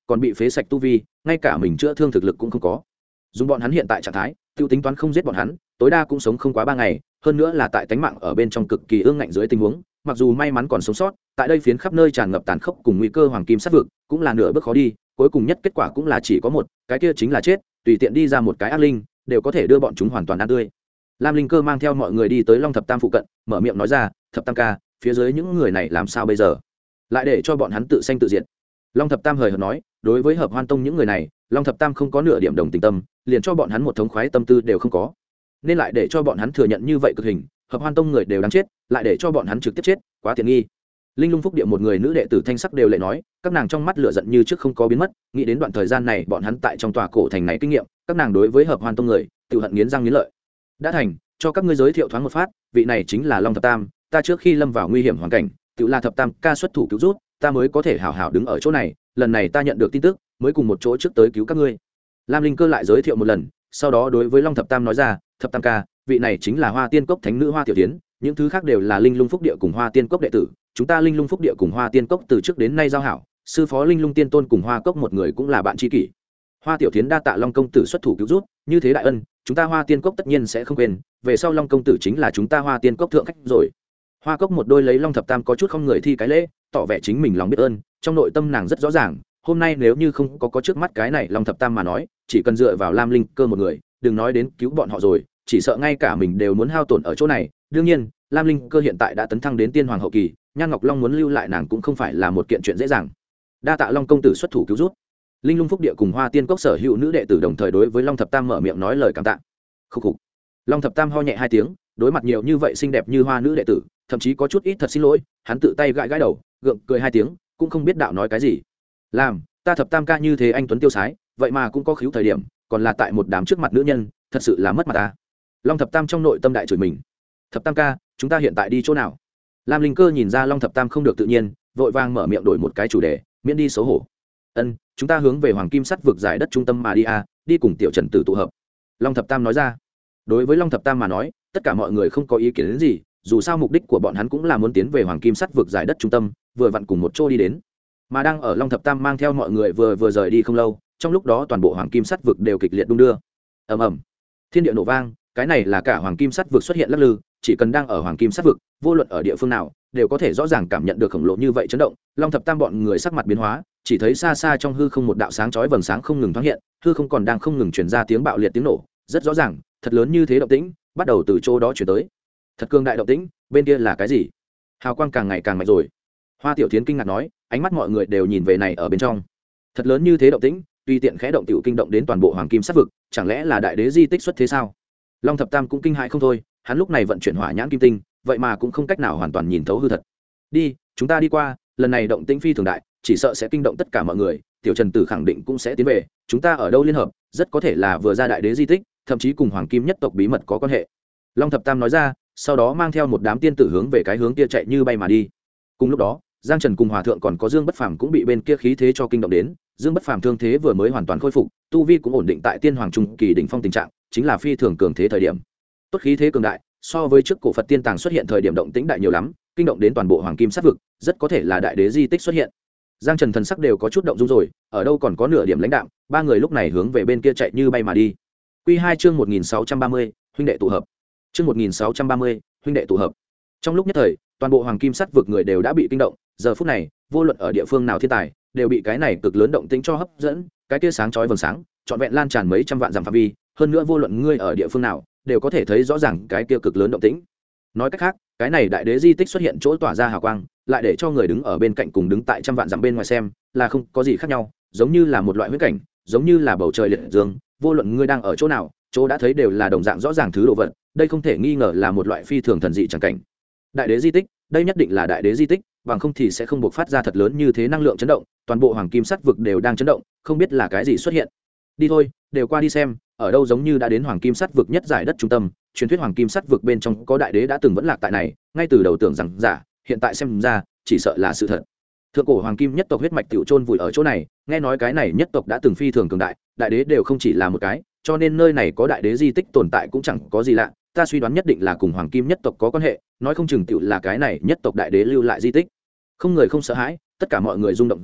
Speaker 1: còn bị phế sạch tu vi, ngay cả mình chữa thương thực lực cũng không có. Dùng bọn hắn hiện tại trạng thái, tiêu tính toán không giết bọn hắn, tối đa cũng sống không quá 3 ngày, hơn nữa là tại tánh mạng ở bên trong cực kỳ ương ngạnh dưới tình huống, mặc dù may mắn còn sống sót, tại đây phiến khắp nơi tràn ngập tàn khốc cùng nguy cơ hoàng kim sát vực, cũng là nửa bước khó đi, cuối cùng nhất kết quả cũng là chỉ có một, cái kia chính là chết, tùy tiện đi ra một cái ác linh, đều có thể đưa bọn chúng hoàn toàn ăn tươi. Lam Linh Cơ mang theo mọi người đi tới Long Thập Tam phụ cận, mở miệng nói ra, "Thập Tam ca, phía dưới những người này làm sao bây giờ? Lại để cho bọn hắn tự sanh tự diệt." Long Thập Tam hời hợt nói, đối với Hợp Hoan Tông những người này, Long Thập Tam không có nửa điểm đồng tình tâm, liền cho bọn hắn một thống khoái tâm tư đều không có. Nên lại để cho bọn hắn thừa nhận như vậy cực hình, Hợp Hoan Tông người đều đáng chết, lại để cho bọn hắn trực tiếp chết, quá tiện nghi. Linh Lung Phúc Địa một người nữ đệ tử thanh sắc đều lệ nói, các nàng trong mắt lửa giận như trước không có biến mất, nghĩ đến đoạn thời gian này bọn hắn tại trong tòa cổ thành này kinh nghiệm, các nàng đối với Hợp Hoan Tông người, tự hận nghiến răng nghiến lợi. Đã thành, cho các ngươi giới thiệu thoáng một phát, vị này chính là Long Thập Tam, ta trước khi lâm vào nguy hiểm hoàn cảnh, tự là Thập Tam ca xuất thủ cứu rút, ta mới có thể hảo hảo đứng ở chỗ này, lần này ta nhận được tin tức, mới cùng một chỗ trước tới cứu các ngươi. Lam Linh Cơ lại giới thiệu một lần, sau đó đối với Long Thập Tam nói ra, Thập Tam ca, vị này chính là Hoa Tiên Cốc thánh nữ Hoa Tiểu Tiến, những thứ khác đều là Linh Lung Phúc Địa cùng Hoa Tiên Cốc đệ tử, chúng ta Linh Lung Phúc Địa cùng Hoa Tiên Cốc từ trước đến nay giao hảo, sư phó Linh Lung Tiên Tôn cùng Hoa Cốc một người cũng là bạn tri kỷ. Hoa Tiểu Tiến đa tạ Long công tử xuất thủ cứu rút, như thế đại ân, chúng ta Hoa Tiên Cốc tất nhiên sẽ không quên, về sau Long công tử chính là chúng ta Hoa Tiên Cốc thượng khách rồi. Hoa Cốc một đôi lấy Long Thập Tam có chút không người thi cái lễ, tỏ vẻ chính mình lòng biết ơn, trong nội tâm nàng rất rõ ràng, hôm nay nếu như không có trước mắt cái này Long Thập Tam mà nói, chỉ cần dựa vào Lam Linh Cơ một người, đừng nói đến cứu bọn họ rồi, chỉ sợ ngay cả mình đều muốn hao tổn ở chỗ này. Đương nhiên, Lam Linh Cơ hiện tại đã tấn thăng đến tiên hoàng hậu kỳ, Nhan Ngọc Long muốn lưu lại nàng cũng không phải là một kiện chuyện dễ dàng. Đa tạ Long công tử xuất thủ cứu rút. Linh Lung Phúc Địa cùng Hoa Tiên Cốc sở hữu nữ đệ tử đồng thời đối với Long Thập Tam mở miệng nói lời cảm tạ. Khục khục. Long Thập Tam ho nhẹ 2 tiếng, đối mặt nhiều như vậy xinh đẹp như hoa nữ đệ tử, thậm chí có chút ít thật xin lỗi, hắn tự tay gãi gãi đầu, gượng cười 2 tiếng, cũng không biết đạo nói cái gì. Làm, ta Thập Tam ca như thế anh tuấn tiêu sái, vậy mà cũng có khiếu thời điểm, còn là tại một đám trước mặt nữ nhân, thật sự là mất mặt ta. Long Thập Tam trong nội tâm đại chửi mình. Thập Tam ca, chúng ta hiện tại đi chỗ nào? Lam Linh Cơ nhìn ra Long Thập Tam không được tự nhiên, vội vàng mở miệng đổi một cái chủ đề, miễn đi xấu hổ. Ân, chúng ta hướng về Hoàng Kim Sắt vực giải đất trung tâm mà đi a, đi cùng Tiểu Trần Tử tụ hợp. Long Thập Tam nói ra. Đối với Long Thập Tam mà nói, tất cả mọi người không có ý kiến đến gì, dù sao mục đích của bọn hắn cũng là muốn tiến về Hoàng Kim Sắt vực giải đất trung tâm, vừa vặn cùng một chỗ đi đến. Mà đang ở Long Thập Tam mang theo mọi người vừa rời đi không lâu, trong lúc đó toàn bộ Hoàng Kim Sắt vực đều kịch liệt đung đưa. Ầm ầm, thiên địa nổ vang, cái này là cả Hoàng Kim Sắt vực xuất hiện lắc lư, chỉ cần đang ở Hoàng Kim Sắt vực, vô luận ở địa phương nào, đều có thể rõ ràng cảm nhận được khổng lồ như vậy chấn động. Long Thập Tam bọn người sắc mặt biến hóa, chỉ thấy xa xa trong hư không một đạo sáng chói vầng sáng không ngừng thoáng hiện, hư không còn đang không ngừng truyền ra tiếng bạo liệt tiếng nổ, rất rõ ràng, thật lớn như thế động tĩnh, bắt đầu từ chỗ đó truyền tới. Thật cường đại động tĩnh, bên kia là cái gì? Hào quang càng ngày càng mạnh rồi. Hoa Tiểu Thiến kinh ngạc nói, ánh mắt mọi người đều nhìn về này ở bên trong. Thật lớn như thế động tĩnh, tùy tiện khẽ động tiểu kinh động đến toàn bộ Hoàng Kim Sắt vực, chẳng lẽ là đại đế di tích xuất thế sao? Long Thập Tam cũng kinh hãi không thôi, hắn lúc này vận chuyển Hỏa Nhãn Kim Tinh, vậy mà cũng không cách nào hoàn toàn nhìn thấu hư thật. Đi, chúng ta đi qua, lần này động tĩnh phi thường đại, chỉ sợ sẽ kinh động tất cả mọi người, Tiểu Trần Tử khẳng định cũng sẽ tiến về, chúng ta ở đâu liên hợp, rất có thể là vừa ra đại đế di tích, thậm chí cùng Hoàng Kim nhất tộc bí mật có quan hệ. Long Thập Tam nói ra, sau đó mang theo một đám tiên tử hướng về cái hướng kia chạy như bay mà đi. Cùng lúc đó, Giang Trần cùng Hòa Thượng còn có Dương Bất Phàm cũng bị bên kia khí thế cho kinh động đến, Dương Bất Phàm thương thế vừa mới hoàn toàn khôi phục, tu vi cũng ổn định tại tiên hoàng trung kỳ đỉnh phong tình trạng, chính là phi thường cường thế thời điểm. Tốt khí thế cường đại, so với trước cổ Phật tiên tàng xuất hiện thời điểm động tĩnh đại nhiều lắm, kinh động đến toàn bộ Hoàng Kim Sắt vực, rất có thể là đại đế di tích xuất hiện. Giang Trần thần sắc đều có chút động dung rồi, ở đâu còn có nửa điểm lãnh đạm, ba người lúc này hướng về bên kia chạy như bay mà đi. Quy 2 chương 1630, huynh đệ tụ hợp. Chương 1630, huynh đệ tụ hợp. Trong lúc nhất thời, toàn bộ Hoàng Kim Sắt vực người đều đã bị kinh động, giờ phút này, vô luận ở địa phương nào thiên tài, đều bị cái này cực lớn động tĩnh cho hấp dẫn, cái kia sáng chói vầng sáng, trọn vẹn lan tràn mấy trăm vạn dặm phạm vi, hơn nữa vô luận ngươi ở địa phương nào, đều có thể thấy rõ ràng cái kia cực lớn động tĩnh. Nói cách khác, cái này đại đế di tích xuất hiện chỗ tỏa ra hào quang, lại để cho người đứng ở bên cạnh cùng đứng tại trăm vạn dặm bên ngoài xem, là không có gì khác nhau, giống như là một loại huyễn cảnh, giống như là bầu trời liệt dương, vô luận ngươi đang ở chỗ nào, chỗ đã thấy đều là đồng dạng rõ ràng thứ đồ vật, đây không thể nghi ngờ là một loại phi thường thần dị chẳng cảnh. Đại đế di tích, đây nhất định là đại đế di tích, bằng không thì sẽ không buộc phát ra thật lớn như thế năng lượng chấn động, toàn bộ Hoàng Kim Sắt vực đều đang chấn động, không biết là cái gì xuất hiện. Đi thôi, đều qua đi xem, ở đâu giống như đã đến Hoàng Kim Sắt vực nhất giải đất trung tâm, truyền thuyết Hoàng Kim Sắt vực bên trong có đại đế đã từng vẫn lạc tại này, ngay từ đầu tưởng rằng giả, hiện tại xem ra, chỉ sợ là sự thật. Thượng cổ Hoàng Kim nhất tộc huyết mạch tiểu chôn vùi ở chỗ này, nghe nói cái này nhất tộc đã từng phi thường cường đại, đại đế đều không chỉ là một cái, cho nên nơi này có đại đế di tích tồn tại cũng chẳng có gì lạ, ta suy đoán nhất định là cùng Hoàng Kim nhất tộc có quan hệ, nói không chừng tiểu là cái này nhất tộc đại đế lưu lại di tích. Không người không sợ hãi, tất cả mọi người rung động rồi,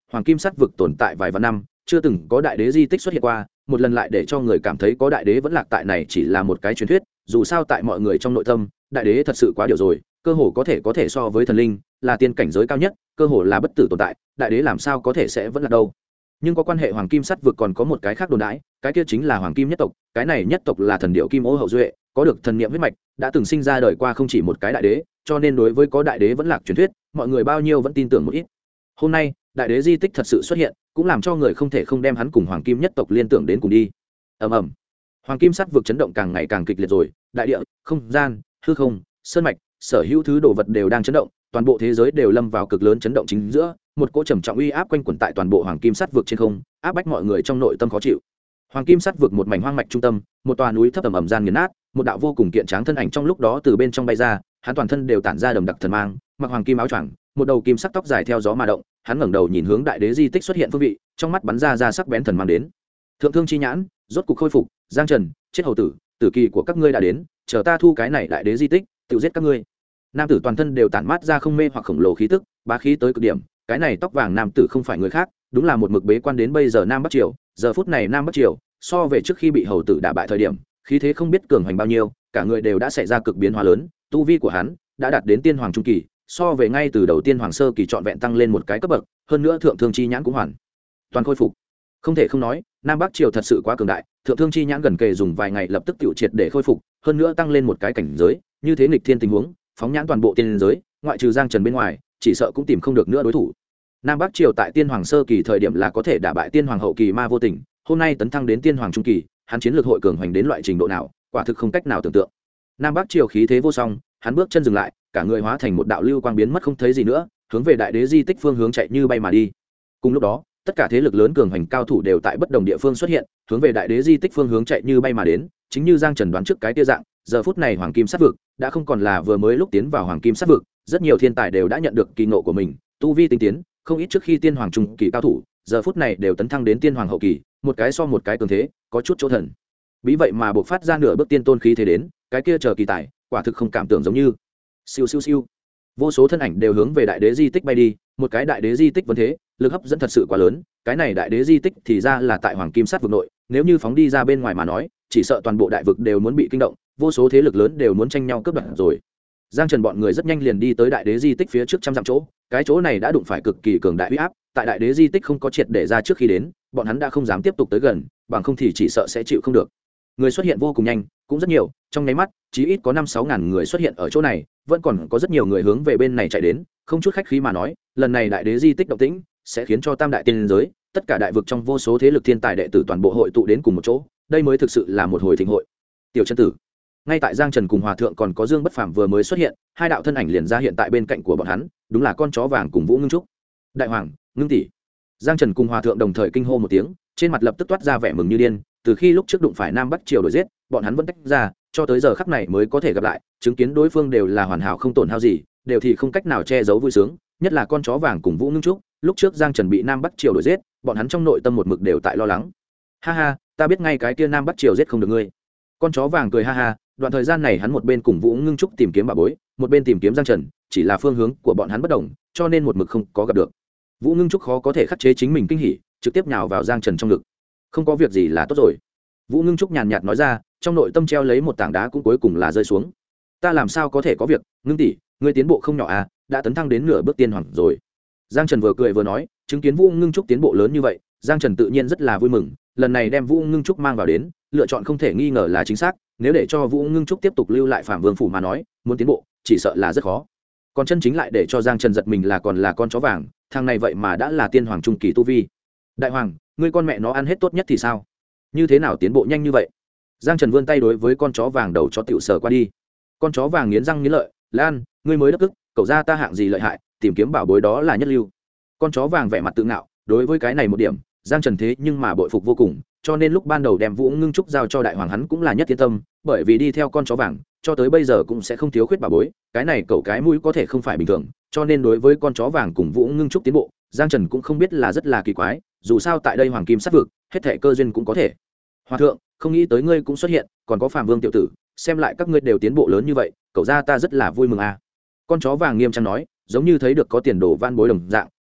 Speaker 1: hoàng kim sắt vực tồn tại vài vạn năm, chưa từng có đại đế di tích xuất hiện qua, một lần lại để cho người cảm thấy có đại đế vẫn lạc tại này chỉ là một cái truyền thuyết. Dù sao tại mọi người trong nội tâm, đại đế thật sự quá điều rồi, cơ hồ có thể so với thần linh, là tiên cảnh giới cao nhất, cơ hồ là bất tử tồn tại, đại đế làm sao có thể sẽ vẫn lạc đâu. Nhưng có quan hệ hoàng kim sắt vực còn có một cái khác đồn đãi, cái kia chính là hoàng kim nhất tộc. Cái này nhất tộc là thần điệu kim ô hậu duệ, có được thần niệm huyết mạch, đã từng sinh ra đời qua không chỉ một cái đại đế, cho nên đối với có đại đế vẫn lạc truyền thuyết, mọi người bao nhiêu vẫn tin tưởng một ít. Hôm nay đại đế di tích thật sự xuất hiện, cũng làm cho người không thể không đem hắn cùng hoàng kim nhất tộc liên tưởng đến cùng đi. Ầm ầm, hoàng kim sắt vực chấn động càng ngày càng kịch liệt rồi, đại địa, không gian, hư không, sơn mạch, sở hữu thứ đồ vật đều đang chấn động, toàn bộ thế giới đều lâm vào cực lớn chấn động chính giữa, một cỗ trầm trọng uy áp quanh quẩn tại toàn bộ hoàng kim sắt vực trên không, áp bách mọi người trong nội tâm khó chịu. Hoàng kim sắt vực một mảnh hoang mạch trung tâm, một tòa núi thấp ẩm ẩm gian nghiền nát, một đạo vô cùng kiện tráng thân ảnh trong lúc đó từ bên trong bay ra, hắn toàn thân đều tản ra đầm đặc thần mang, mặc hoàng kim áo choàng, một đầu kim sắc tóc dài theo gió mà động, hắn ngẩng đầu nhìn hướng đại đế di tích xuất hiện phương vị, trong mắt bắn ra sắc bén thần mang đến. Thượng thương chi nhãn, rốt cục khôi phục, Giang Trần, chết hầu tử, tử kỳ của các ngươi đã đến, chờ ta thu cái này đại đế di tích, tự giết các ngươi. Nam tử toàn thân đều tản mát ra không mê hoặc khổng lồ khí tức, bá khí tới cực điểm. Cái này tóc vàng nam tử không phải người khác, đúng là một mực bế quan đến bây giờ Nam Bắc Triều. Giờ phút này Nam Bắc Triều, so về trước khi bị hầu tử đả bại thời điểm, khí thế không biết cường hành bao nhiêu, cả người đều đã xảy ra cực biến hóa lớn. Tu vi của hắn đã đạt đến tiên hoàng trung kỳ, so về ngay từ đầu tiên hoàng sơ kỳ trọn vẹn tăng lên một cái cấp bậc, hơn nữa thượng thương chi nhãn cũng hoàn toàn khôi phục. Không thể không nói, Nam Bắc Triều thật sự quá cường đại, thượng thương chi nhãn gần kề dùng vài ngày lập tức tiểu triệt để khôi phục, hơn nữa tăng lên một cái cảnh giới, như thế nghịch thiên tình huống, phóng nhãn toàn bộ tiên giới, ngoại trừ Giang Trần bên ngoài, chỉ sợ cũng tìm không được nữa đối thủ. Nam Bắc Triều tại tiên hoàng sơ kỳ thời điểm là có thể đả bại tiên hoàng hậu kỳ ma vô tình, hôm nay tấn thăng đến tiên hoàng trung kỳ, hắn chiến lược hội cường hoành đến loại trình độ nào, quả thực không cách nào tưởng tượng. Nam Bắc Triều khí thế vô song, hắn bước chân dừng lại, cả người hóa thành một đạo lưu quang biến mất không thấy gì nữa, hướng về đại đế di tích phương hướng chạy như bay mà đi. Cùng lúc đó, tất cả thế lực lớn cường hành cao thủ đều tại bất đồng địa phương xuất hiện, hướng về đại đế di tích phương hướng chạy như bay mà đến, chính như Giang Trần đoán trước cái tia dạng, giờ phút này hoàng kim sát vực đã không còn là vừa mới lúc tiến vào hoàng kim sát vực, rất nhiều thiên tài đều đã nhận được kỳ ngộ của mình, tu vi tinh tiến, không ít trước khi tiên hoàng trung kỳ cao thủ, giờ phút này đều tấn thăng đến tiên hoàng hậu kỳ, một cái so một cái cường thế, có chút chỗ thần. Bí vậy mà buộc phát ra nửa bước tiên tôn khí thế đến, cái kia chờ kỳ tài, quả thực không cảm tưởng giống như. Siêu siêu siêu. Vô số thân ảnh đều hướng về đại đế di tích bay đi, một cái đại đế di tích vẫn thế, lực hấp dẫn thật sự quá lớn, cái này đại đế di tích thì ra là tại hoàng kim sát vực nội, nếu như phóng đi ra bên ngoài mà nói, chỉ sợ toàn bộ đại vực đều muốn bị kinh động, vô số thế lực lớn đều muốn tranh nhau cướp đoạt rồi. Giang Trần bọn người rất nhanh liền đi tới đại đế di tích phía trước trăm dặm chỗ, cái chỗ này đã đụng phải cực kỳ cường đại uy áp, tại đại đế di tích không có triệt để ra trước khi đến, bọn hắn đã không dám tiếp tục tới gần, bằng không thì chỉ sợ sẽ chịu không được. Người xuất hiện vô cùng nhanh, cũng rất nhiều, trong nháy mắt, chí ít có 5-6 ngàn người xuất hiện ở chỗ này, vẫn còn có rất nhiều người hướng về bên này chạy đến, không chút khách khí mà nói, lần này đại đế di tích động tĩnh sẽ khiến cho tam đại tiên giới, tất cả đại vực trong vô số thế lực thiên tài đệ tử toàn bộ hội tụ đến cùng một chỗ, đây mới thực sự là một hồi thịnh hội. Tiểu chân tử, ngay tại Giang Trần cùng Hòa thượng còn có Dương Bất Phàm vừa mới xuất hiện, hai đạo thân ảnh liền ra hiện tại bên cạnh của bọn hắn, đúng là con chó vàng cùng Vũ Ngưng Trúc. Đại hoàng, Ngưng tỷ. Giang Trần cùng Hòa thượng đồng thời kinh hô một tiếng, trên mặt lập tức toát ra vẻ mừng như điên, từ khi lúc trước đụng phải Nam Bắc Triều đuổi giết, bọn hắn vẫn tách ra, cho tới giờ khắc này mới có thể gặp lại, chứng kiến đối phương đều là hoàn hảo không tổn hao gì, đều thì không cách nào che giấu vui sướng, nhất là con chó vàng cùng Vũ Ngưng Trúc, lúc trước Giang Trần bị Nam Bắc Triều đuổi giết, bọn hắn trong nội tâm một mực đều tại lo lắng. Ha ha, ta biết ngay cái kia Nam Bắc Triều giết không được ngươi. Con chó vàng cười ha ha, đoạn thời gian này hắn một bên cùng Vũ Ngưng Trúc tìm kiếm bà bối, một bên tìm kiếm Giang Trần, chỉ là phương hướng của bọn hắn bất đồng, cho nên một mực không có gặp được. Vũ Ngưng Trúc khó có thể khắc chế chính mình kinh hỉ, trực tiếp nhào vào Giang Trần trong ngực. Không có việc gì là tốt rồi. Vũ Ngưng Trúc nhàn nhạt nói ra, trong nội tâm treo lấy một tảng đá cũng cuối cùng là rơi xuống. Ta làm sao có thể có việc, Ngưng tỷ, ngươi tiến bộ không nhỏ à, đã tấn thăng đến nửa bước tiên hoàng rồi. Giang Trần vừa cười vừa nói, chứng kiến Vũ Ngưng Trúc tiến bộ lớn như vậy, Giang Trần tự nhiên rất là vui mừng, lần này đem Vũ Ngưng Trúc mang vào đến, lựa chọn không thể nghi ngờ là chính xác, nếu để cho Vũ Ngưng Trúc tiếp tục lưu lại Phạm Vương phủ mà nói, muốn tiến bộ, chỉ sợ là rất khó. Còn chân chính lại để cho Giang Trần giật mình là còn là con chó vàng, thằng này vậy mà đã là tiên hoàng trung kỳ tu vi. Đại hoàng, ngươi con mẹ nó ăn hết tốt nhất thì sao? Như thế nào tiến bộ nhanh như vậy? Giang Trần vươn tay đối với con chó vàng đầu chó tiểu sờ qua đi. Con chó vàng nghiến răng nghiến lợi, Lan, ngươi mới đắc ức, cậu ra ta hạng gì lợi hại, tìm kiếm bảo bối đó là nhất lưu. Con chó vàng vẻ mặt tự ngạo, đối với cái này một điểm, Giang Trần thế nhưng mà bội phục vô cùng, cho nên lúc ban đầu đem Vũ Ngưng Trúc giao cho đại hoàng hắn cũng là nhất yên tâm, bởi vì đi theo con chó vàng, cho tới bây giờ cũng sẽ không thiếu khuyết bảo bối, cái này cậu cái mũi có thể không phải bình thường, cho nên đối với con chó vàng cùng Vũ Ngưng Trúc tiến bộ, Giang Trần cũng không biết là rất là kỳ quái, dù sao tại đây hoàng kim sát vực, hết thảy cơ duyên cũng có thể. Hòa thượng, không nghĩ tới ngươi cũng xuất hiện, còn có Phạm Vương tiểu tử, xem lại các ngươi đều tiến bộ lớn như vậy, cậu ra ta rất là vui mừng à. Con chó vàng nghiêm trang nói, giống như thấy được có tiền đồ van bối đồng dạng,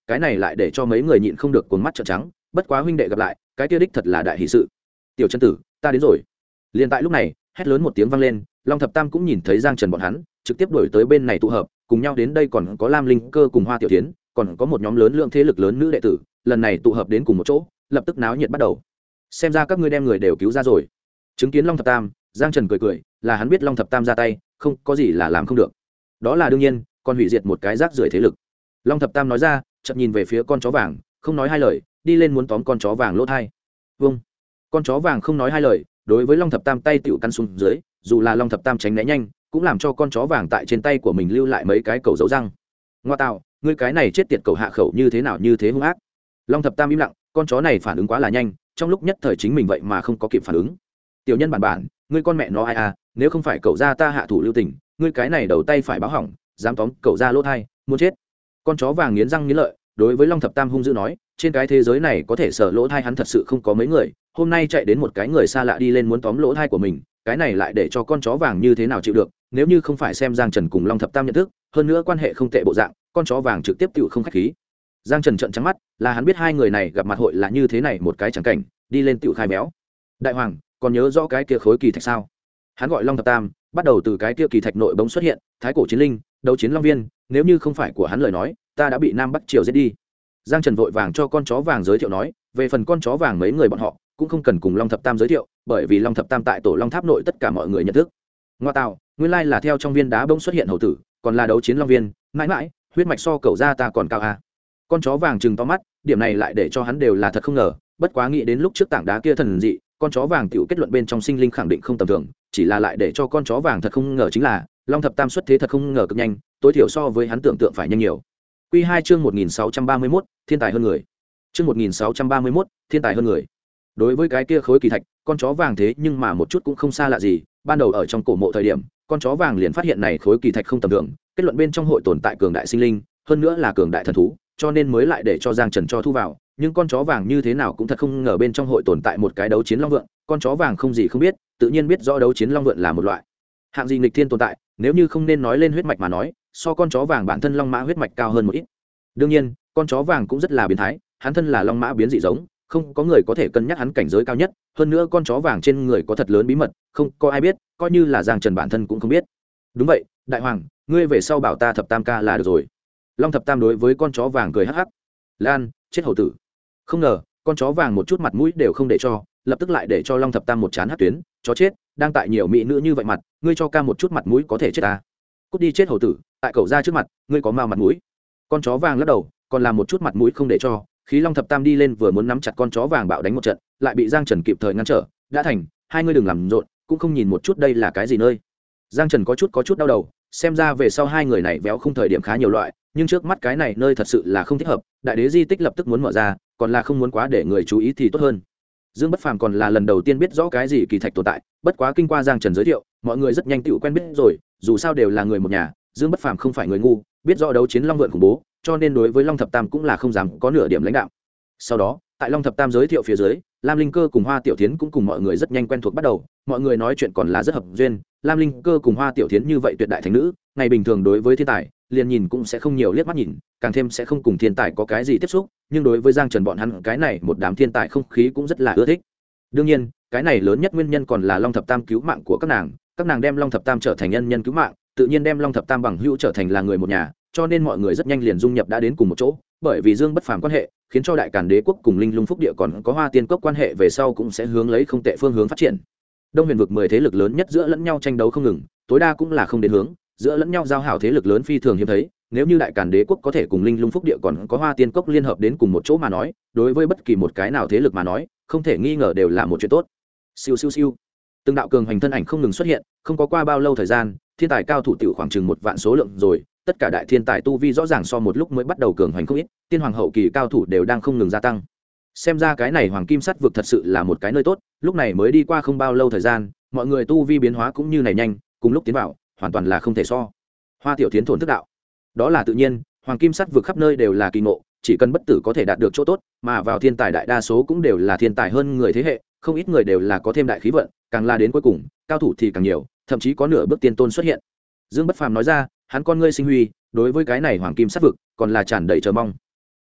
Speaker 1: cái này lại để cho mấy người nhịn không được cuốn mắt trợn trắng. Bất quá huynh đệ gặp lại, cái kia đích thật là đại hỷ sự. Tiểu chân tử, ta đến rồi. Liền tại lúc này, hét lớn một tiếng vang lên, Long Thập Tam cũng nhìn thấy Giang Trần bọn hắn trực tiếp đuổi tới bên này tụ hợp, cùng nhau đến đây còn có Lam Linh Cơ cùng Hoa Tiểu Thiến, còn có một nhóm lớn lượng thế lực lớn nữ đệ tử, lần này tụ hợp đến cùng một chỗ, lập tức náo nhiệt bắt đầu. Xem ra các ngươi đem người đều cứu ra rồi. Chứng kiến Long Thập Tam, Giang Trần cười cười, là hắn biết Long Thập Tam ra tay, không có gì là làm không được. Đó là đương nhiên, còn hủy diệt một cái rác rưởi thế lực. Long Thập Tam nói ra, chợt nhìn về phía con chó vàng, không nói hai lời, đi lên muốn tóm con chó vàng lỗ thai. Vâng. Con chó vàng không nói hai lời, đối với Long Thập Tam tay tiểu căn xuống dưới, dù là Long Thập Tam tránh né nhanh, cũng làm cho con chó vàng tại trên tay của mình lưu lại mấy cái cầu dấu răng. Ngoa tạo, ngươi cái này chết tiệt cầu hạ khẩu như thế nào như thế hung ác. Long Thập Tam im lặng, con chó này phản ứng quá là nhanh, trong lúc nhất thời chính mình vậy mà không có kịp phản ứng. Tiểu nhân bản, ngươi con mẹ nó ai à, nếu không phải cậu ra ta hạ thủ lưu tình, ngươi cái này đầu tay phải báo hỏng, dám tóm cậu ra lỗ thai, muốn chết. Con chó vàng nghiến răng nghiến lợi, đối với Long Thập Tam hung dữ nói, trên cái thế giới này có thể sở lỗ thai hắn thật sự không có mấy người, hôm nay chạy đến một cái người xa lạ đi lên muốn tóm lỗ thai của mình, cái này lại để cho con chó vàng như thế nào chịu được. Nếu như không phải xem Giang Trần cùng Long Thập Tam nhận thức, hơn nữa quan hệ không tệ bộ dạng, con chó vàng trực tiếp tựu không khách khí. Giang Trần trợn trắng mắt, là hắn biết hai người này gặp mặt hội là như thế này một cái chẳng cảnh, đi lên tựu khai béo. Đại hoàng, còn nhớ rõ cái kia khối kỳ thạch sao? Hắn gọi Long Thập Tam, bắt đầu từ cái kia kỳ thạch nội bỗng xuất hiện, thái cổ chiến linh, đấu chiến long viên, nếu như không phải của hắn lời nói, ta đã bị Nam Bắc Triều giết đi. Giang Trần vội vàng cho con chó vàng giới thiệu nói, về phần con chó vàng mấy người bọn họ cũng không cần cùng Long Thập Tam giới thiệu, bởi vì Long Thập Tam tại tổ Long Tháp nội tất cả mọi người nhận thức. Ngoa tạo, nguyên lai là theo trong viên đá bỗng xuất hiện hầu tử, còn là đấu chiến long viên, mãi mãi, huyết mạch so cậu ra ta còn cao à. Con chó vàng trừng to mắt, điểm này lại để cho hắn đều là thật không ngờ, bất quá nghĩ đến lúc trước tảng đá kia thần dị, con chó vàng tiểu kết luận bên trong sinh linh khẳng định không tầm thường, chỉ là lại để cho con chó vàng thật không ngờ chính là Long Thập Tam xuất thế thật không ngờ cực nhanh, tối thiểu so với hắn tưởng tượng phải nhanh nhiều. Quy 2 chương 1631, thiên tài hơn người. Chương 1631, thiên tài hơn người. Đối với cái kia khối kỳ thạch, con chó vàng thế nhưng mà một chút cũng không xa lạ gì, ban đầu ở trong cổ mộ thời điểm, con chó vàng liền phát hiện này khối kỳ thạch không tầm thường, kết luận bên trong hội tồn tại cường đại sinh linh, hơn nữa là cường đại thần thú, cho nên mới lại để cho Giang Trần cho thu vào, nhưng con chó vàng như thế nào cũng thật không ngờ bên trong hội tồn tại một cái đấu chiến long vượn, con chó vàng không gì không biết, tự nhiên biết rõ đấu chiến long vượn là một loại hạng gì nghịch thiên tồn tại, nếu như không nên nói lên huyết mạch mà nói, so con chó vàng bản thân long mã huyết mạch cao hơn một ít. Đương nhiên, con chó vàng cũng rất là biến thái, hắn thân là long mã biến dị giống, không có người có thể cân nhắc hắn cảnh giới cao nhất, hơn nữa con chó vàng trên người có thật lớn bí mật, không có ai biết, coi như là Giang Trần bản thân cũng không biết. Đúng vậy, đại hoàng, ngươi về sau bảo ta Thập Tam ca là được rồi. Long Thập Tam đối với con chó vàng cười hắc hắc. Lan, chết hầu tử. Không ngờ, con chó vàng một chút mặt mũi đều không để cho, lập tức lại để cho Long Thập Tam một chán hất tuyến, chó chết, đang tại nhiều mỹ nữ như vậy mặt, ngươi cho ca một chút mặt mũi có thể chết ta. Cút đi chết hầu tử, tại cậu ra trước mặt, ngươi có mao mặt mũi. Con chó vàng lắc đầu, còn làm một chút mặt mũi không để cho, khí Long Thập Tam đi lên vừa muốn nắm chặt con chó vàng bạo đánh một trận, lại bị Giang Trần kịp thời ngăn trở, đã thành, hai ngươi đừng làm rộn, cũng không nhìn một chút đây là cái gì nơi. Giang Trần có chút đau đầu, xem ra về sau hai người này véo không thời điểm khá nhiều loại, nhưng trước mắt cái này nơi thật sự là không thích hợp, đại đế di tích lập tức muốn mở ra, còn là không muốn quá để người chú ý thì tốt hơn. Dương Bất Phàm còn là lần đầu tiên biết rõ cái gì kỳ thạch tồn tại, bất quá kinh qua Giang Trần giới thiệu, mọi người rất nhanh tựu quen biết rồi, dù sao đều là người một nhà, Dương Bất Phàm không phải người ngu, biết rõ đấu chiến long vượn khủng bố, cho nên đối với Long Thập Tam cũng là không dám có nửa điểm lãnh đạo. Sau đó, tại Long Thập Tam giới thiệu phía dưới, Lam Linh Cơ cùng Hoa Tiểu Thiến cũng cùng mọi người rất nhanh quen thuộc bắt đầu, mọi người nói chuyện còn là rất hợp duyên, Lam Linh Cơ cùng Hoa Tiểu Thiến như vậy tuyệt đại thánh nữ, ngày bình thường đối với thiên tài, liền nhìn cũng sẽ không nhiều liếc mắt nhìn, càng thêm sẽ không cùng thiên tài có cái gì tiếp xúc, nhưng đối với Giang Trần bọn hắn cái này một đám thiên tài không khí cũng rất là ưa thích. Đương nhiên, cái này lớn nhất nguyên nhân còn là Long Thập Tam cứu mạng của các nàng đem Long Thập Tam trở thành nhân nhân cứu mạng, tự nhiên đem Long Thập Tam bằng hữu trở thành là người một nhà, cho nên mọi người rất nhanh liền dung nhập đã đến cùng một chỗ, bởi vì Dương Bất Phàm quan hệ, khiến cho Đại Càn Đế quốc cùng Linh Lung Phúc địa còn có Hoa Tiên Cốc quan hệ về sau cũng sẽ hướng lấy không tệ phương hướng phát triển. Đông Huyền vực 10 thế lực lớn nhất giữa lẫn nhau tranh đấu không ngừng, tối đa cũng là không đến hướng, giữa lẫn nhau giao hảo thế lực lớn phi thường hiếm thấy, nếu như Đại Càn Đế quốc có thể cùng Linh Lung Phúc địa còn có Hoa Tiên Cốc liên hợp đến cùng một chỗ mà nói, đối với bất kỳ một cái nào thế lực mà nói, không thể nghi ngờ đều là một chuyện tốt. Siêu siêu siêu. Từng đạo cường hành thân ảnh không ngừng xuất hiện, không có qua bao lâu thời gian, thiên tài cao thủ tiểu khoảng chừng 1 vạn số lượng rồi, tất cả đại thiên tài tu vi rõ ràng so một lúc mới bắt đầu cường hành không ít, tiên hoàng hậu kỳ cao thủ đều đang không ngừng gia tăng. Xem ra cái này Hoàng Kim Sắt vực thật sự là một cái nơi tốt, lúc này mới đi qua không bao lâu thời gian, mọi người tu vi biến hóa cũng như này nhanh, cùng lúc tiến vào, hoàn toàn là không thể so. Hoa Tiểu Thiến thổn thức đạo. Đó là tự nhiên, Hoàng Kim Sắt vực khắp nơi đều là kỳ ngộ, chỉ cần bất tử có thể đạt được chỗ tốt, mà vào thiên tài đại đa số cũng đều là thiên tài hơn người thế hệ, không ít người đều là có thêm đại khí vận, càng là đến cuối cùng, cao thủ thì càng nhiều, thậm chí có nửa bước tiên tôn xuất hiện. Dương Bất Phàm nói ra, hắn con ngươi sinh huy, đối với cái này Hoàng Kim Sắt vực, còn là tràn đầy chờ mong.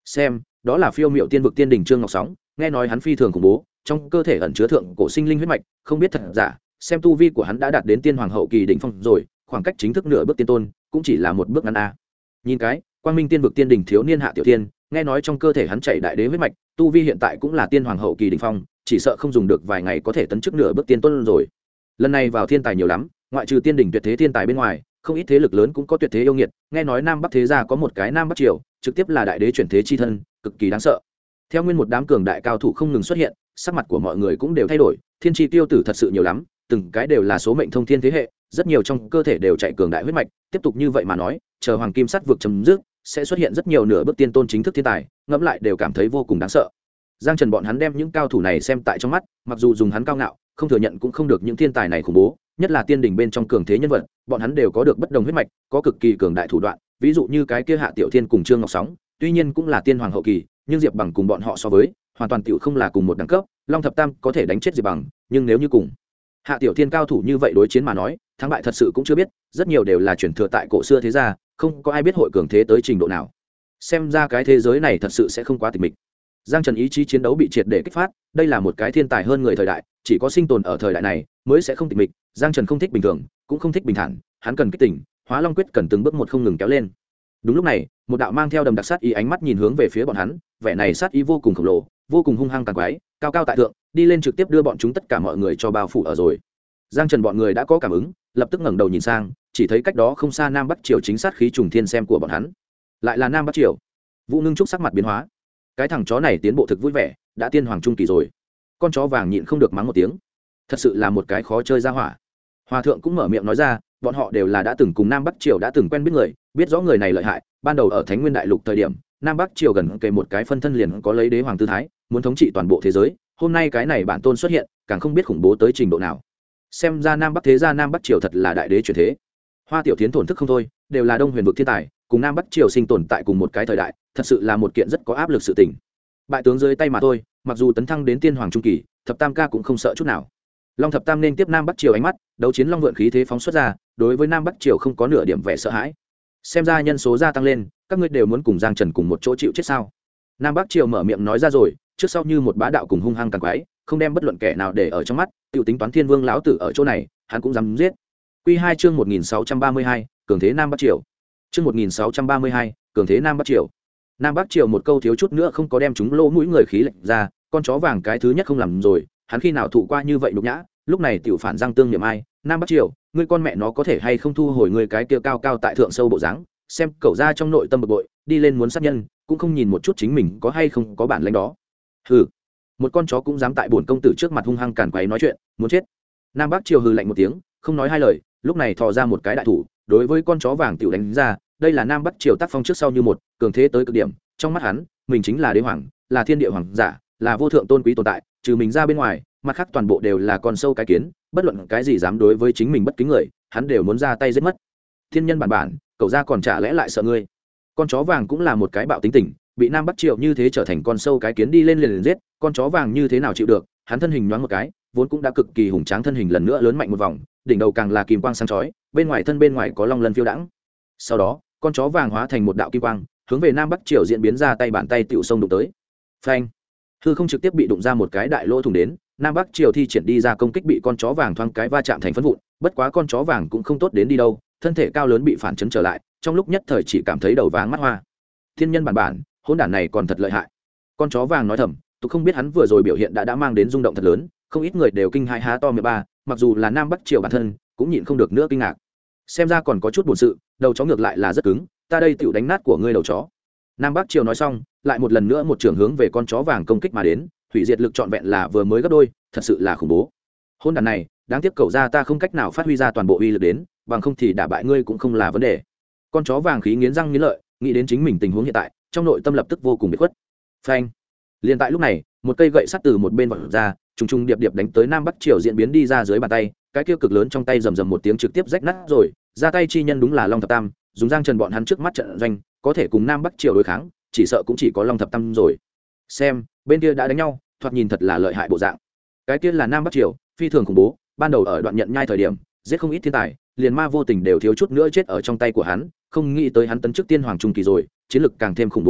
Speaker 1: xem đó là phiêu miệu tiên vực tiên đình trương ngọc sóng, nghe nói hắn phi thường khủng bố, trong cơ thể ẩn chứa thượng cổ sinh linh huyết mạch, không biết thật giả, xem tu vi của hắn đã đạt đến tiên hoàng hậu kỳ đỉnh phong rồi, khoảng cách chính thức nửa bước tiên tôn cũng chỉ là một bước ngắn a. Nhìn cái quang minh tiên vực tiên đình thiếu niên Hạ Tiểu Thiên, nghe nói trong cơ thể hắn chảy đại đế huyết mạch, tu vi hiện tại cũng là tiên hoàng hậu kỳ đỉnh phong, chỉ sợ không dùng được vài ngày có thể tấn chức nửa bước tiên tôn rồi. Lần này vào thiên tài nhiều lắm, ngoại trừ tiên đình tuyệt thế thiên tài bên ngoài, không ít thế lực lớn cũng có tuyệt thế yêu nghiệt, nghe nói Nam Bắc thế gia có một cái Nam Bắc Triều, trực tiếp là đại đế chuyển thế chi thân, cực kỳ đáng sợ. Theo nguyên một đám cường đại cao thủ không ngừng xuất hiện, sắc mặt của mọi người cũng đều thay đổi, thiên chi tiêu tử thật sự nhiều lắm, từng cái đều là số mệnh thông thiên thế hệ, rất nhiều trong cơ thể đều chạy cường đại huyết mạch, tiếp tục như vậy mà nói, chờ hoàng kim sắt vực chấm dứt, sẽ xuất hiện rất nhiều nửa bước tiên tôn chính thức thiên tài, ngẫm lại đều cảm thấy vô cùng đáng sợ. Giang Trần bọn hắn đem những cao thủ này xem tại trong mắt, mặc dù dùng hắn cao ngạo, không thừa nhận cũng không được những thiên tài này khủng bố, nhất là tiên đỉnh bên trong cường thế nhân vật, bọn hắn đều có được bất đồng huyết mạch, có cực kỳ cường đại thủ đoạn, ví dụ như cái kia Hạ Tiểu Thiên cùng Trương Ngọc Sóng, tuy nhiên cũng là tiên hoàng hậu kỳ, nhưng Diệp Bằng cùng bọn họ so với, hoàn toàn tiểu không là cùng một đẳng cấp, Long Thập Tam có thể đánh chết Diệp Bằng, nhưng nếu như cùng Hạ Tiểu Thiên cao thủ như vậy đối chiến mà nói, thắng bại thật sự cũng chưa biết, rất nhiều đều là truyền thừa tại cổ xưa thế gia, không có ai biết hội cường thế tới trình độ nào. Xem ra cái thế giới này thật sự sẽ không quá tịch mịch. Giang Trần ý chí chiến đấu bị triệt để kích phát, đây là một cái thiên tài hơn người thời đại, chỉ có sinh tồn ở thời đại này mới sẽ không tịch mịch. Giang Trần không thích bình thường, cũng không thích bình thản, hắn cần kích tỉnh, Hóa Long quyết cần từng bước một không ngừng kéo lên. Đúng lúc này, một đạo mang theo đầm đặc sát ý ánh mắt nhìn hướng về phía bọn hắn, vẻ này sát ý vô cùng khổng lồ, vô cùng hung hăng tàn quái, cao cao tại thượng, đi lên trực tiếp đưa bọn chúng tất cả mọi người cho bao phủ ở rồi. Giang Trần bọn người đã có cảm ứng, lập tức ngẩng đầu nhìn sang, chỉ thấy cách đó không xa Nam Bắc Triều chính sát khí trùng thiên xem của bọn hắn. Lại là Nam Bắc Triều. Vũ Ngưng Trúc sắc mặt biến hóa. Cái thằng chó này tiến bộ thực vui vẻ, đã tiên hoàng trung kỳ rồi. Con chó vàng nhịn không được mắng một tiếng. Thật sự là một cái khó chơi ra hỏa. Hòa thượng cũng mở miệng nói ra, bọn họ đều là đã từng cùng Nam Bắc Triều đã từng quen biết người, biết rõ người này lợi hại, ban đầu ở Thánh Nguyên Đại Lục thời điểm, Nam Bắc Triều gần kề một cái phân thân liền có lấy đế hoàng tư thái, muốn thống trị toàn bộ thế giới, hôm nay cái này bản tôn xuất hiện, càng không biết khủng bố tới trình độ nào. Xem ra Nam Bắc thế gia Nam Bắc Triều thật là đại đế chuyển thế. Hoa Tiểu Thiến thổn thức không thôi, đều là Đông Huyền vực thiên tài, cùng Nam Bắc Triều sinh tồn tại cùng một cái thời đại, thật sự là một kiện rất có áp lực sự tình. Bại tướng dưới tay mà thôi, mặc dù tấn thăng đến tiên hoàng trung kỳ, Thập Tam ca cũng không sợ chút nào. Long Thập Tam nên tiếp Nam Bắc Triều ánh mắt, đấu chiến long vượn khí thế phóng xuất ra, đối với Nam Bắc Triều không có nửa điểm vẻ sợ hãi. Xem ra nhân số gia tăng lên, các ngươi đều muốn cùng Giang Trần cùng một chỗ chịu chết sao? Nam Bắc Triều mở miệng nói ra rồi, trước sau như một bá đạo cùng hung hăng càng quái, không đem bất luận kẻ nào để ở trong mắt, tiểu tính toán Thiên Vương lão tử ở chỗ này, hắn cũng dám giết. Quy 2 chương 1632, cường thế Nam Bắc Triều. Chương 1632, cường thế Nam Bắc Triều. Nam Bắc Triều một câu thiếu chút nữa không có đem chúng lỗ mũi người khí lệnh ra, con chó vàng cái thứ nhất không làm rồi, hắn khi nào thụ qua như vậy nhục nhã, lúc này tiểu phản Giang Tương niệm ai, Nam Bắc Triều, ngươi con mẹ nó có thể hay không thu hồi ngươi cái kia cao cao tại thượng sâu bộ dáng, xem cậu ra trong nội tâm bực bội, đi lên muốn sát nhân, cũng không nhìn một chút chính mình có hay không có bản lĩnh đó. Hừ, một con chó cũng dám tại bổn công tử trước mặt hung hăng càn quấy nói chuyện, muốn chết. Nam Bắc Triều hừ lạnh một tiếng, không nói hai lời, lúc này thò ra một cái đại thủ, đối với con chó vàng tiểu đánh ra, đây là Nam Bắc Triều tác phong trước sau như một, cường thế tới cực điểm, trong mắt hắn, mình chính là đế hoàng, là thiên địa hoàng giả, là vô thượng tôn quý tồn tại, trừ mình ra bên ngoài, mặt khác toàn bộ đều là con sâu cái kiến, bất luận cái gì dám đối với chính mình bất kính người, hắn đều muốn ra tay giết mất. Thiên nhân bản bản, cậu ra còn chả lẽ lại sợ ngươi? Con chó vàng cũng là một cái bạo tính tình, bị Nam Bắc Triều như thế trở thành con sâu cái kiến đi lên liền giết, con chó vàng như thế nào chịu được, hắn thân hình nhoáng một cái, vốn cũng đã cực kỳ hùng tráng thân hình lần nữa lớn mạnh một vòng, đỉnh đầu càng là kim quang sáng chói, bên ngoài có long lân phiêu đãng. Sau đó, con chó vàng hóa thành một đạo kim quang, hướng về Nam Bắc Triều diễn biến ra tay bàn tay tiểu sông đụng tới. Phanh! Hư không trực tiếp bị đụng ra một cái đại lỗ thủng đến, Nam Bắc Triều thi triển đi ra công kích bị con chó vàng thoáng cái va chạm thành phấn vụn, bất quá con chó vàng cũng không tốt đến đi đâu, thân thể cao lớn bị phản chấn trở lại, trong lúc nhất thời chỉ cảm thấy đầu váng mắt hoa. Thiên nhân bản bản, hỗn đản này còn thật lợi hại. Con chó vàng nói thầm, tôi không biết hắn vừa rồi biểu hiện đã mang đến rung động thật lớn, không ít người đều kinh hãi há to miệng ba, mặc dù là Nam Bắc Triều bản thân cũng nhịn không được nữa kinh ngạc. Xem ra còn có chút buồn sự, đầu chó ngược lại là rất cứng, ta đây tiểu đánh nát của ngươi đầu chó. Nam Bắc Triều nói xong, lại một lần nữa một trường hướng về con chó vàng công kích mà đến, hủy diệt lực trọn vẹn là vừa mới gấp đôi, thật sự là khủng bố. Hôn đàn này, đáng tiếc cậu ra ta không cách nào phát huy ra toàn bộ uy lực đến, bằng không thì đả bại ngươi cũng không là vấn đề. Con chó vàng khí nghiến răng nghiến lợi, nghĩ đến chính mình tình huống hiện tại, trong nội tâm lập tức vô cùng biệt khuất. Phanh! Liên tại lúc này, một cây gậy sắt từ một bên vọt ra, trùng trùng điệp điệp đánh tới Nam Bắc Triều diễn biến đi ra dưới bàn tay, cái kia cực lớn trong tay rầm rầm một tiếng trực tiếp rách nát rồi, ra tay chi nhân đúng là Long Thập Tam, dùng Giang Trần bọn hắn trước mắt trận doanh, có thể cùng Nam Bắc Triều đối kháng, chỉ sợ cũng chỉ có Long Thập Tam rồi. Xem, bên kia đã đánh nhau, thoạt nhìn thật là lợi hại bộ dạng. Cái kia là Nam Bắc Triều, phi thường khủng bố, ban đầu ở đoạn nhận nhai thời điểm, giết không ít thiên tài, liền ma vô tình đều thiếu chút nữa chết ở trong tay của hắn, không nghĩ tới hắn tấn chức tiên hoàng trung kỳ rồi, chiến lực càng thêm khủng bố rồi,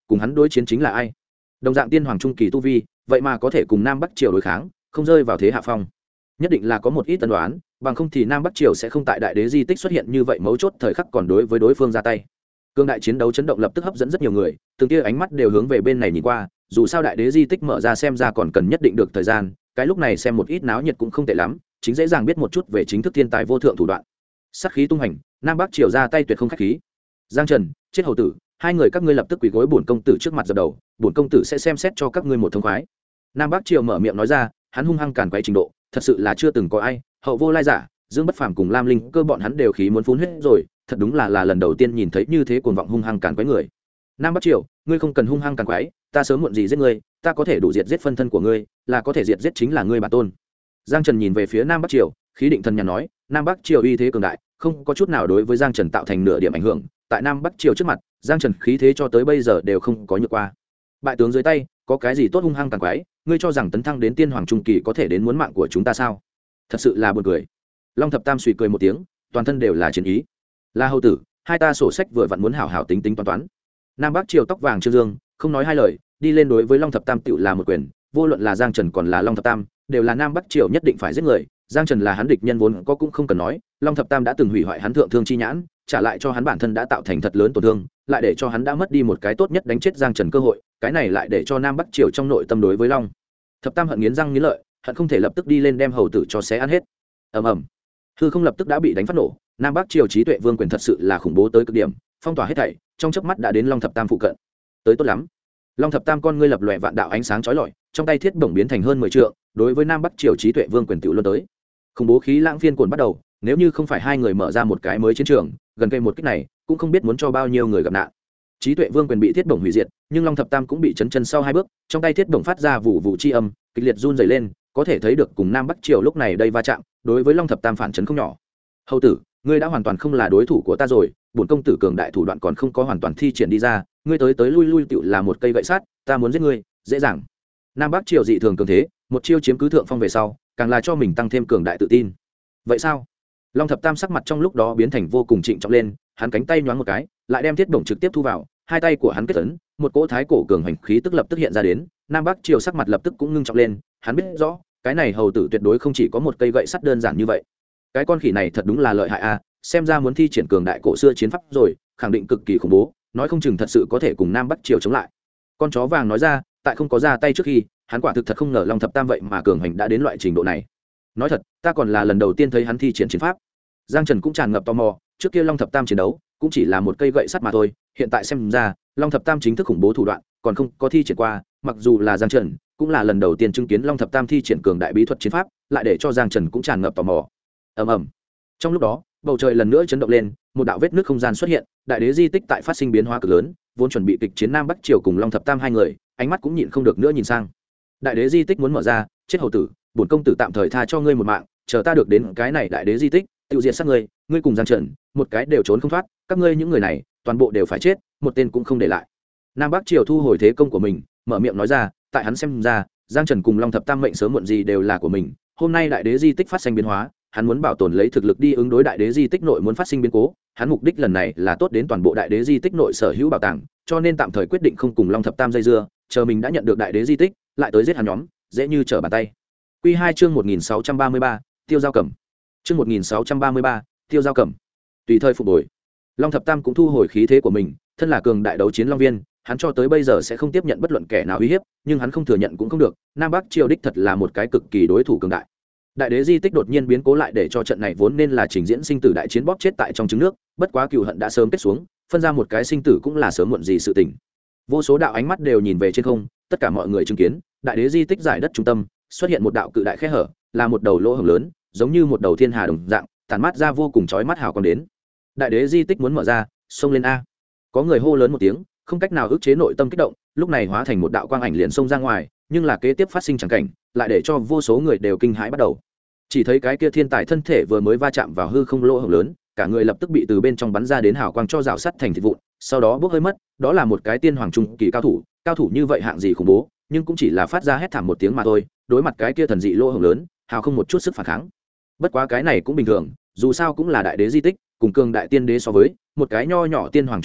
Speaker 1: cùng hắn đối chiến chính là ai? Đồng dạng tiên hoàng trung kỳ tu vi, vậy mà có thể cùng Nam Bắc Triều đối kháng, không rơi vào thế hạ phong. Nhất định là có một ít tân đoán, bằng không thì Nam Bắc Triều sẽ không tại đại đế di tích xuất hiện như vậy mấu chốt thời khắc còn đối với đối phương ra tay. Cương đại chiến đấu chấn động lập tức hấp dẫn rất nhiều người, từng tia ánh mắt đều hướng về bên này nhìn qua, dù sao đại đế di tích mở ra xem ra còn cần nhất định được thời gian, cái lúc này xem một ít náo nhiệt cũng không tệ lắm, chính dễ dàng biết một chút về chính thức thiên tài vô thượng thủ đoạn. Sát khí tung hành, Nam Bắc Triều ra tay tuyệt không khách khí. Giang Trần, chết hầu tử, hai người các ngươi lập tức quỳ gối bổn công tử trước mặt dập đầu, bổn công tử sẽ xem xét cho các ngươi một thông khoái. Nam Bắc Triều mở miệng nói ra, hắn hung hăng càn quấy trình độ, thật sự là chưa từng có ai, hậu vô lai giả, Dương Bất Phàm cùng Lam Linh cơ bọn hắn đều khí muốn phun huyết rồi, thật đúng là lần đầu tiên nhìn thấy như thế cuồng vọng hung hăng càn quấy người. Nam Bắc Triều, ngươi không cần hung hăng càn quấy, ta sớm muộn gì giết ngươi, ta có thể đủ diệt giết phân thân của ngươi, là có thể diệt giết chính là ngươi bản tôn. Giang Trần nhìn về phía Nam Bắc Triều, khí định thần nhàn nói, Nam Bắc Triều uy thế cường đại, không có chút nào đối với Giang Trần tạo thành nửa điểm ảnh hưởng, tại Nam Bắc Triều trước mặt, Giang Trần khí thế cho tới bây giờ đều không có nhược qua. Bại tướng dưới tay, có cái gì tốt hung hăng càn quấy, ngươi cho rằng tấn thăng đến tiên hoàng trung kỳ có thể đến muốn mạng của chúng ta sao? Thật sự là buồn cười. Long Thập Tam suy cười một tiếng, toàn thân đều là chiến ý. La hầu tử, hai ta sổ sách vừa vặn muốn hảo hảo tính tính toán toán. Nam Bắc Triều tóc vàng Trương Dương không nói hai lời, đi lên đối với Long Thập Tam tựu là một quyền, vô luận là Giang Trần còn là Long Thập Tam, đều là Nam Bắc Triều nhất định phải giết người. Giang Trần là hắn địch nhân vốn có cũng không cần nói, Long Thập Tam đã từng hủy hoại hắn thượng thương chi nhãn, trả lại cho hắn bản thân đã tạo thành thật lớn tổn thương, lại để cho hắn đã mất đi một cái tốt nhất đánh chết Giang Trần cơ hội, cái này lại để cho Nam Bắc Triều trong nội tâm đối với Long Thập Tam hận nghiến răng nghiến lợi, hận không thể lập tức đi lên đem hầu tử cho xé ăn hết. Ầm ầm. Hư không lập tức đã bị đánh phát nổ, Nam Bắc Triều trí tuệ vương quyền thật sự là khủng bố tới cực điểm, phong tỏa hết thảy, trong chớp mắt đã đến Long Thập Tam phụ cận. Tới tốt lắm. Long Thập Tam con ngươi lập lòe vạn đạo ánh sáng chói lọi, trong tay thiết bổng biến thành hơn 10 trượng, đối với Nam Bắc Triều trí tuệ vương quyền tiểu luân tới. Khủng bố khí lãng phiên cuồn bắt đầu, nếu như không phải hai người mở ra một cái mới chiến trường, gần cây một kích này, cũng không biết muốn cho bao nhiêu người gặp nạn. Trí tuệ vương quyền bị thiết bổng hủy diệt, nhưng Long Thập Tam cũng bị chấn chân sau hai bước, trong tay thiết bổng phát ra vụ vụ chi âm, kịch liệt run rẩy lên, có thể thấy được cùng Nam Bắc Triều lúc này đây va chạm, đối với Long Thập Tam phản chấn không nhỏ. Hầu tử, ngươi đã hoàn toàn không là đối thủ của ta rồi, bổn công tử cường đại thủ đoạn còn không có hoàn toàn thi triển đi ra, ngươi tới tới lui lui tựu là một cây gậy sắt, ta muốn giết ngươi, dễ dàng. Nam Bắc Triều dị thường cường thế, một chiêu chiếm cứ thượng phong về sau, càng là cho mình tăng thêm cường đại tự tin. Vậy sao? Long Thập Tam sắc mặt trong lúc đó biến thành vô cùng trịnh trọng lên, hắn cánh tay nhoáng một cái, lại đem thiết bổng trực tiếp thu vào, hai tay của hắn kết ấn, một cỗ thái cổ cường hành khí tức lập tức hiện ra đến, Nam Bắc Triều sắc mặt lập tức cũng ngưng trọng lên, hắn biết rõ, cái này hầu tử tuyệt đối không chỉ có một cây gậy sắt đơn giản như vậy. Cái con khỉ này thật đúng là lợi hại a, xem ra muốn thi triển cường đại cổ xưa chiến pháp rồi, khẳng định cực kỳ khủng bố, nói không chừng thật sự có thể cùng Nam Bắc Triều chống lại. Con chó vàng nói ra, tại không có ra tay trước khi, hắn quả thực thật không ngờ Long Thập Tam vậy mà cường hành đã đến loại trình độ này. Nói thật, ta còn là lần đầu tiên thấy hắn thi triển chiến pháp. Giang Trần cũng tràn ngập tò mò, trước kia Long Thập Tam chiến đấu cũng chỉ là một cây gậy sắt mà thôi, hiện tại xem ra, Long Thập Tam chính thức khủng bố thủ đoạn, còn không có thi triển qua, mặc dù là Giang Trần, cũng là lần đầu tiên chứng kiến Long Thập Tam thi triển cường đại bí thuật chiến pháp, lại để cho Giang Trần cũng tràn ngập tò mò. Ầm ầm. Trong lúc đó, bầu trời lần nữa chấn động lên, một đạo vết nứt không gian xuất hiện, đại đế di tích tại phát sinh biến hóa cực lớn, vốn chuẩn bị kịch chiến Nam Bắc Triều cùng Long Thập Tam hai người, ánh mắt cũng nhịn không được nữa nhìn sang. Đại đế di tích muốn mở ra, chết hầu tử, bổn công tử tạm thời tha cho ngươi một mạng, chờ ta được đến cái này đại đế di tích, tiêu diệt sát ngươi, ngươi cùng Giang Trần, một cái đều trốn không thoát, các ngươi những người này, toàn bộ đều phải chết, một tên cũng không để lại. Nam Bắc Triều thu hồi thế công của mình, mở miệng nói ra, tại hắn xem ra, Giang Trần cùng Long Thập Tam mệnh sớm muộn gì đều là của mình, hôm nay đại đế di tích phát sinh biến hóa, hắn muốn bảo tồn lấy thực lực đi ứng đối đại đế di tích nội muốn phát sinh biến cố, hắn mục đích lần này là tốt đến toàn bộ đại đế di tích nội sở hữu bảo tàng, cho nên tạm thời quyết định không cùng Long Thập Tam dây dưa, chờ mình đã nhận được đại đế di tích, lại tới giết hắn nhóm, dễ như trở bàn tay. Quy 2 chương 1633, Tiêu Giao Cẩm. Chương 1633, Tiêu Giao Cẩm. Tùy thời phục hồi. Long Thập Tam cũng thu hồi khí thế của mình, thân là cường đại đấu chiến long viên, hắn cho tới bây giờ sẽ không tiếp nhận bất luận kẻ nào uy hiếp, nhưng hắn không thừa nhận cũng không được, Nam Bắc Triều đích thật là một cái cực kỳ đối thủ cường đại. Đại đế di tích đột nhiên biến cố lại để cho trận này vốn nên là trình diễn sinh tử đại chiến bóp chết tại trong trứng nước, bất quá cừu hận đã sớm kết xuống, phân ra một cái sinh tử cũng là sớm muộn gì sự tình. Vô số đạo ánh mắt đều nhìn về trên không, tất cả mọi người chứng kiến, đại đế di tích giải đất trung tâm, xuất hiện một đạo cự đại khe hở, là một đầu lỗ hổng lớn, giống như một đầu thiên hà đồng dạng, tản mát ra vô cùng chói mắt hào quang đến. Đại đế di tích muốn mở ra, xông lên a. Có người hô lớn một tiếng, không cách nào ức chế nội tâm kích động, lúc này hóa thành một đạo quang ảnh liền xông ra ngoài, nhưng là kế tiếp phát sinh chẳng cảnh, lại để cho vô số người đều kinh hãi bắt đầu. Chỉ thấy cái kia thiên tài thân thể vừa mới va chạm vào hư không lỗ hổng lớn, cả người lập tức bị từ bên trong bắn ra đến hào quang cho rào sắt thành thịt vụn, sau đó bốc hơi mất, đó là một cái tiên hoàng trung kỳ cao thủ như vậy hạng gì khủng bố, nhưng cũng chỉ là phát ra hét thảm một tiếng mà thôi, đối mặt cái kia thần dị lỗ hổng lớn, hào không một chút sức phản kháng. Bất quá cái này cũng bình thường, dù sao cũng là đại đế di tích, cùng cường đại tiên đế so với, một cái nho nhỏ tiên hoàng trung kỳ,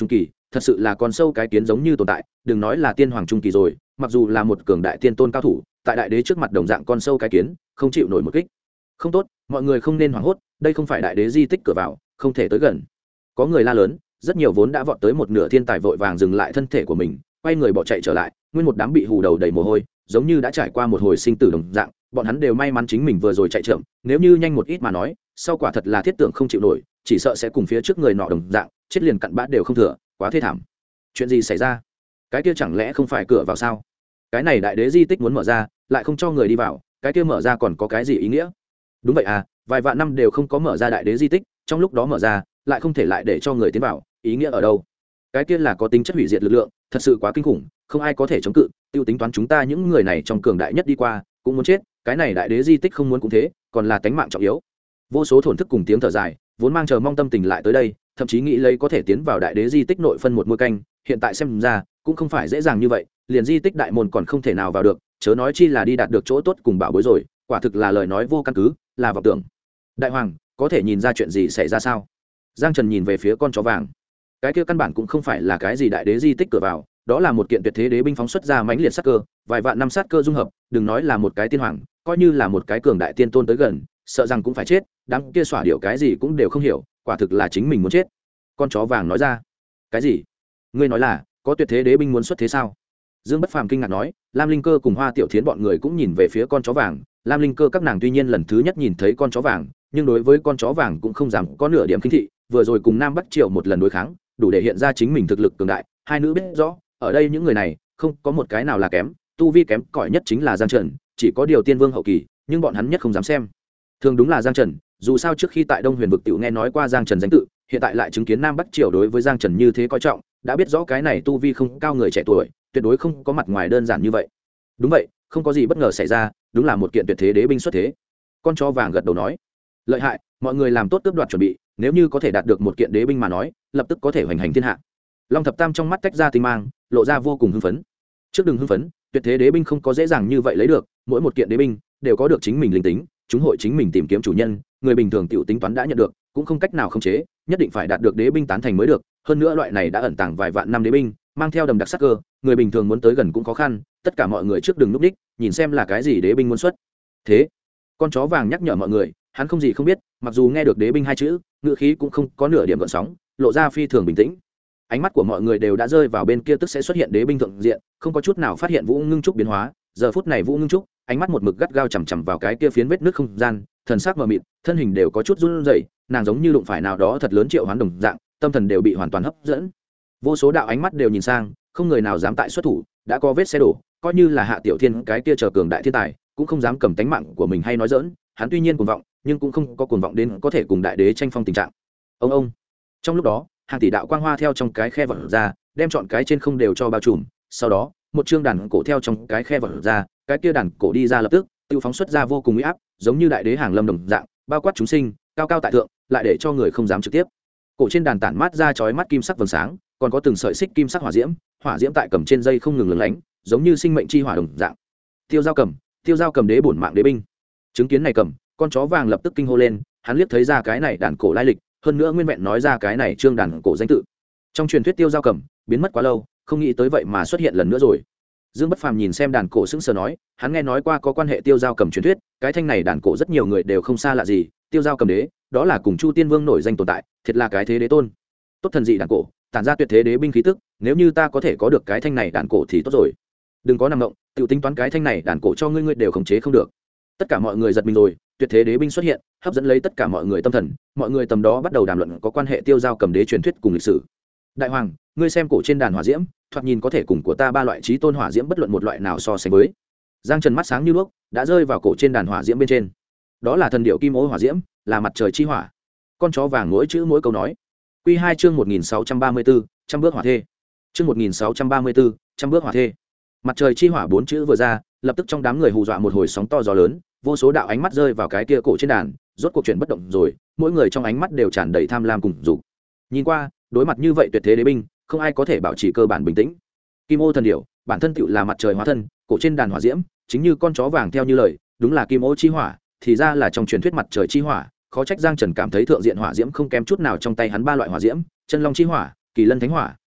Speaker 1: thật sự là con sâu cái kiến giống như tồn tại, đừng nói là tiên hoàng trung kỳ rồi, mặc dù là một cường đại tiên tôn cao thủ, tại đại đế trước mặt đồng dạng con sâu cái kiến, không chịu nổi một kích. Không tốt, mọi người không nên hoảng hốt, đây không phải đại đế di tích cửa vào, không thể tới gần. Có người la lớn, rất nhiều vốn đã vọt tới một nửa thiên tài vội vàng dừng lại thân thể của mình, quay người bỏ chạy trở lại, nguyên một đám bị hù đầu đầy mồ hôi, giống như đã trải qua một hồi sinh tử đồng dạng, bọn hắn đều may mắn chính mình vừa rồi chạy chậm, nếu như nhanh một ít mà nói, sau quả thật là thiết tưởng không chịu nổi, chỉ sợ sẽ cùng phía trước người nọ đồng dạng, chết liền cặn bã đều không thừa, quá thê thảm. Chuyện gì xảy ra? Cái kia chẳng lẽ không phải cửa vào sao? Cái này đại đế di tích muốn mở ra, lại không cho người đi vào, cái kia mở ra còn có cái gì ý nghĩa? Đúng vậy à, vài vạn năm đều không có mở ra đại đế di tích, trong lúc đó mở ra, lại không thể lại để cho người tiến vào, ý nghĩa ở đâu? Cái kia là có tính chất hủy diệt lực lượng, thật sự quá kinh khủng, không ai có thể chống cự, tiêu tính toán chúng ta những người này trong cường đại nhất đi qua, cũng muốn chết, cái này đại đế di tích không muốn cũng thế, còn là tánh mạng trọng yếu. Vô số thổn thức cùng tiếng thở dài, vốn mang chờ mong tâm tình lại tới đây, thậm chí nghĩ lấy có thể tiến vào đại đế di tích nội phân một muôi canh, hiện tại xem ra cũng không phải dễ dàng như vậy, liền di tích đại môn còn không thể nào vào được, chớ nói chi là đi đạt được chỗ tốt cùng bảo bối rồi, quả thực là lời nói vô căn cứ, là vọng tưởng. Đại hoàng, có thể nhìn ra chuyện gì xảy ra sao? Giang Trần nhìn về phía con chó vàng. Cái kia căn bản cũng không phải là cái gì đại đế di tích cửa vào, đó là một kiện tuyệt thế đế binh phóng xuất ra mãnh liệt sát cơ, vài vạn năm sát cơ dung hợp, đừng nói là một cái tiên hoàng, coi như là một cái cường đại tiên tôn tới gần, sợ rằng cũng phải chết, đám kia xỏa điệu cái gì cũng đều không hiểu, quả thực là chính mình muốn chết. Con chó vàng nói ra. Cái gì? Ngươi nói là có tuyệt thế đế binh muốn xuất thế sao? Dương Bất Phàm kinh ngạc nói. Lam Linh Cơ cùng Hoa Tiểu Thiến bọn người cũng nhìn về phía con chó vàng. Lam Linh Cơ các nàng tuy nhiên lần thứ nhất nhìn thấy con chó vàng, nhưng đối với con chó vàng cũng không dám có nửa điểm khinh thị, vừa rồi cùng Nam Bắc Triều một lần đối kháng, đủ để hiện ra chính mình thực lực cường đại. Hai nữ biết rõ, ở đây những người này không có một cái nào là kém, tu vi kém cỏi nhất chính là Giang Trần, chỉ có điều tiên vương hậu kỳ, nhưng bọn hắn nhất không dám xem. Thường đúng là Giang Trần, dù sao trước khi tại Đông Huyền vực tiểu nghe nói qua Giang Trần danh tự, hiện tại lại chứng kiến Nam Bắc Triều đối với Giang Trần như thế coi trọng, đã biết rõ cái này tu vi không cao người trẻ tuổi, tuyệt đối không có mặt ngoài đơn giản như vậy. Đúng vậy, không có gì bất ngờ xảy ra, đúng là một kiện tuyệt thế đế binh xuất thế. Con chó vàng gật đầu nói, lợi hại, mọi người làm tốt cướp đoạt chuẩn bị, nếu như có thể đạt được một kiện đế binh mà nói, lập tức có thể hoành hành thiên hạ. Long Thập Tam trong mắt tách ra tinh mang, lộ ra vô cùng hưng phấn. Trước đừng hưng phấn, tuyệt thế đế binh không có dễ dàng như vậy lấy được, mỗi một kiện đế binh đều có được chính mình linh tính, chúng hội chính mình tìm kiếm chủ nhân, người bình thường tiểu tính toán đã nhận được, cũng không cách nào khống chế, nhất định phải đạt được đế binh tán thành mới được, hơn nữa loại này đã ẩn tàng vài vạn năm đế binh, mang theo đầm đặc sắc cơ, người bình thường muốn tới gần cũng khó khăn, tất cả mọi người trước đừng núp đích, nhìn xem là cái gì đế binh muốn xuất. Thế, con chó vàng nhắc nhở mọi người, hắn không gì không biết, mặc dù nghe được đế binh hai chữ, ngữ khí cũng không có nửa điểm gợn sóng, lộ ra phi thường bình tĩnh. Ánh mắt của mọi người đều đã rơi vào bên kia tức sẽ xuất hiện đế binh thượng diện, không có chút nào phát hiện Vũ Ngưng Trúc biến hóa. Giờ phút này Vũ Ngưng Trúc ánh mắt một mực gắt gao chằm chằm vào cái kia phiến vết nước không gian, thần sắc mờ mịt, thân hình đều có chút run rẩy, nàng giống như đụng phải nào đó thật lớn triệu hoán đồng dạng, tâm thần đều bị hoàn toàn hấp dẫn. Vô số đạo ánh mắt đều nhìn sang, không người nào dám tại xuất thủ, đã có vết xe đổ, coi như là Hạ Tiểu Thiên cái kia chờ cường đại thiên tài, cũng không dám cầm tánh mạng của mình hay nói giỡn, hắn tuy nhiên cuồng vọng, nhưng cũng không có cuồng vọng đến có thể cùng đại đế tranh phong tình trạng. Ông. Trong lúc đó, hàng tỷ đạo quang hoa theo trong cái khe vọt ra, đem chọn cái trên không đều cho bao trùm, sau đó, một chương đàn cổ theo trong cái khe vọt ra, cái kia đàn cổ đi ra lập tức, tiêu phóng xuất ra vô cùng uy áp, giống như đại đế hàng lâm đồng dạng, bao quát chúng sinh, cao cao tại thượng, lại để cho người không dám trực tiếp. Cổ trên đàn tản mát ra chói mắt kim sắc vầng sáng, còn có từng sợi xích kim sắc hỏa diễm tại cầm trên dây không ngừng lửng lánh, giống như sinh mệnh chi hỏa đồng dạng. Tiêu Giao cầm đế bổn mạng đế binh. Chứng kiến này cầm, con chó vàng lập tức kinh hô lên, hắn liếc thấy ra cái này đàn cổ lai lịch, hơn nữa nguyên vẹn nói ra cái này trương đàn cổ danh tự. Trong truyền thuyết Tiêu Giao cầm biến mất quá lâu, không nghĩ tới vậy mà xuất hiện lần nữa rồi. Dương Bất Phàm nhìn xem đàn cổ sững sờ nói, hắn nghe nói qua có quan hệ Tiêu Giao cầm truyền thuyết, cái thanh này đàn cổ rất nhiều người đều không xa lạ gì, Tiêu Giao cầm đế, đó là cùng Chu Tiên Vương nổi danh tồn tại, thiệt là cái thế đế tôn. Tốt thần dị đàn cổ, tản ra tuyệt thế đế binh khí tức, nếu như ta có thể có được cái thanh này đàn cổ thì tốt rồi. Đừng có nằm ngộng, tiểu tính toán cái thanh này đàn cổ cho ngươi đều khống chế không được. Tất cả mọi người giật mình rồi, tuyệt thế đế binh xuất hiện, hấp dẫn lấy tất cả mọi người tâm thần, mọi người tầm đó bắt đầu đàm luận có quan hệ Tiêu Giao cầm đế truyền thuyết cùng lịch sử. Đại hoàng, ngươi xem cổ trên đàn hỏa diễm, thoạt nhìn có thể cùng của ta ba loại chí tôn hỏa diễm bất luận một loại nào so sánh với. Giang Trần mắt sáng như đuốc, đã rơi vào cổ trên đàn hỏa diễm bên trên. Đó là thần điệu kim ô hỏa diễm, là mặt trời chi hỏa. Con chó vàng mỗi chữ mỗi câu nói. Quy 2 chương 1634, trăm bước hỏa thê. Chương 1634, trăm bước hỏa thê. Mặt trời chi hỏa bốn chữ vừa ra, lập tức trong đám người hù dọa một hồi sóng to gió lớn, vô số đạo ánh mắt rơi vào cái kia cổ trên đàn, rốt cuộc chuyển bất động rồi, mỗi người trong ánh mắt đều tràn đầy tham lam cùng dục. Nhìn qua, đối mặt như vậy tuyệt thế đế binh, không ai có thể bảo trì cơ bản bình tĩnh. Kim ô thần điểu, bản thân tựu là mặt trời hóa thân, cổ trên đàn hỏa diễm, chính như con chó vàng theo như lời, đúng là kim ô chi hỏa, thì ra là trong truyền thuyết mặt trời chi hỏa, khó trách Giang Trần cảm thấy thượng diện hỏa diễm không kém chút nào trong tay hắn ba loại hỏa diễm, chân long chi hỏa, kỳ lân thánh hỏa,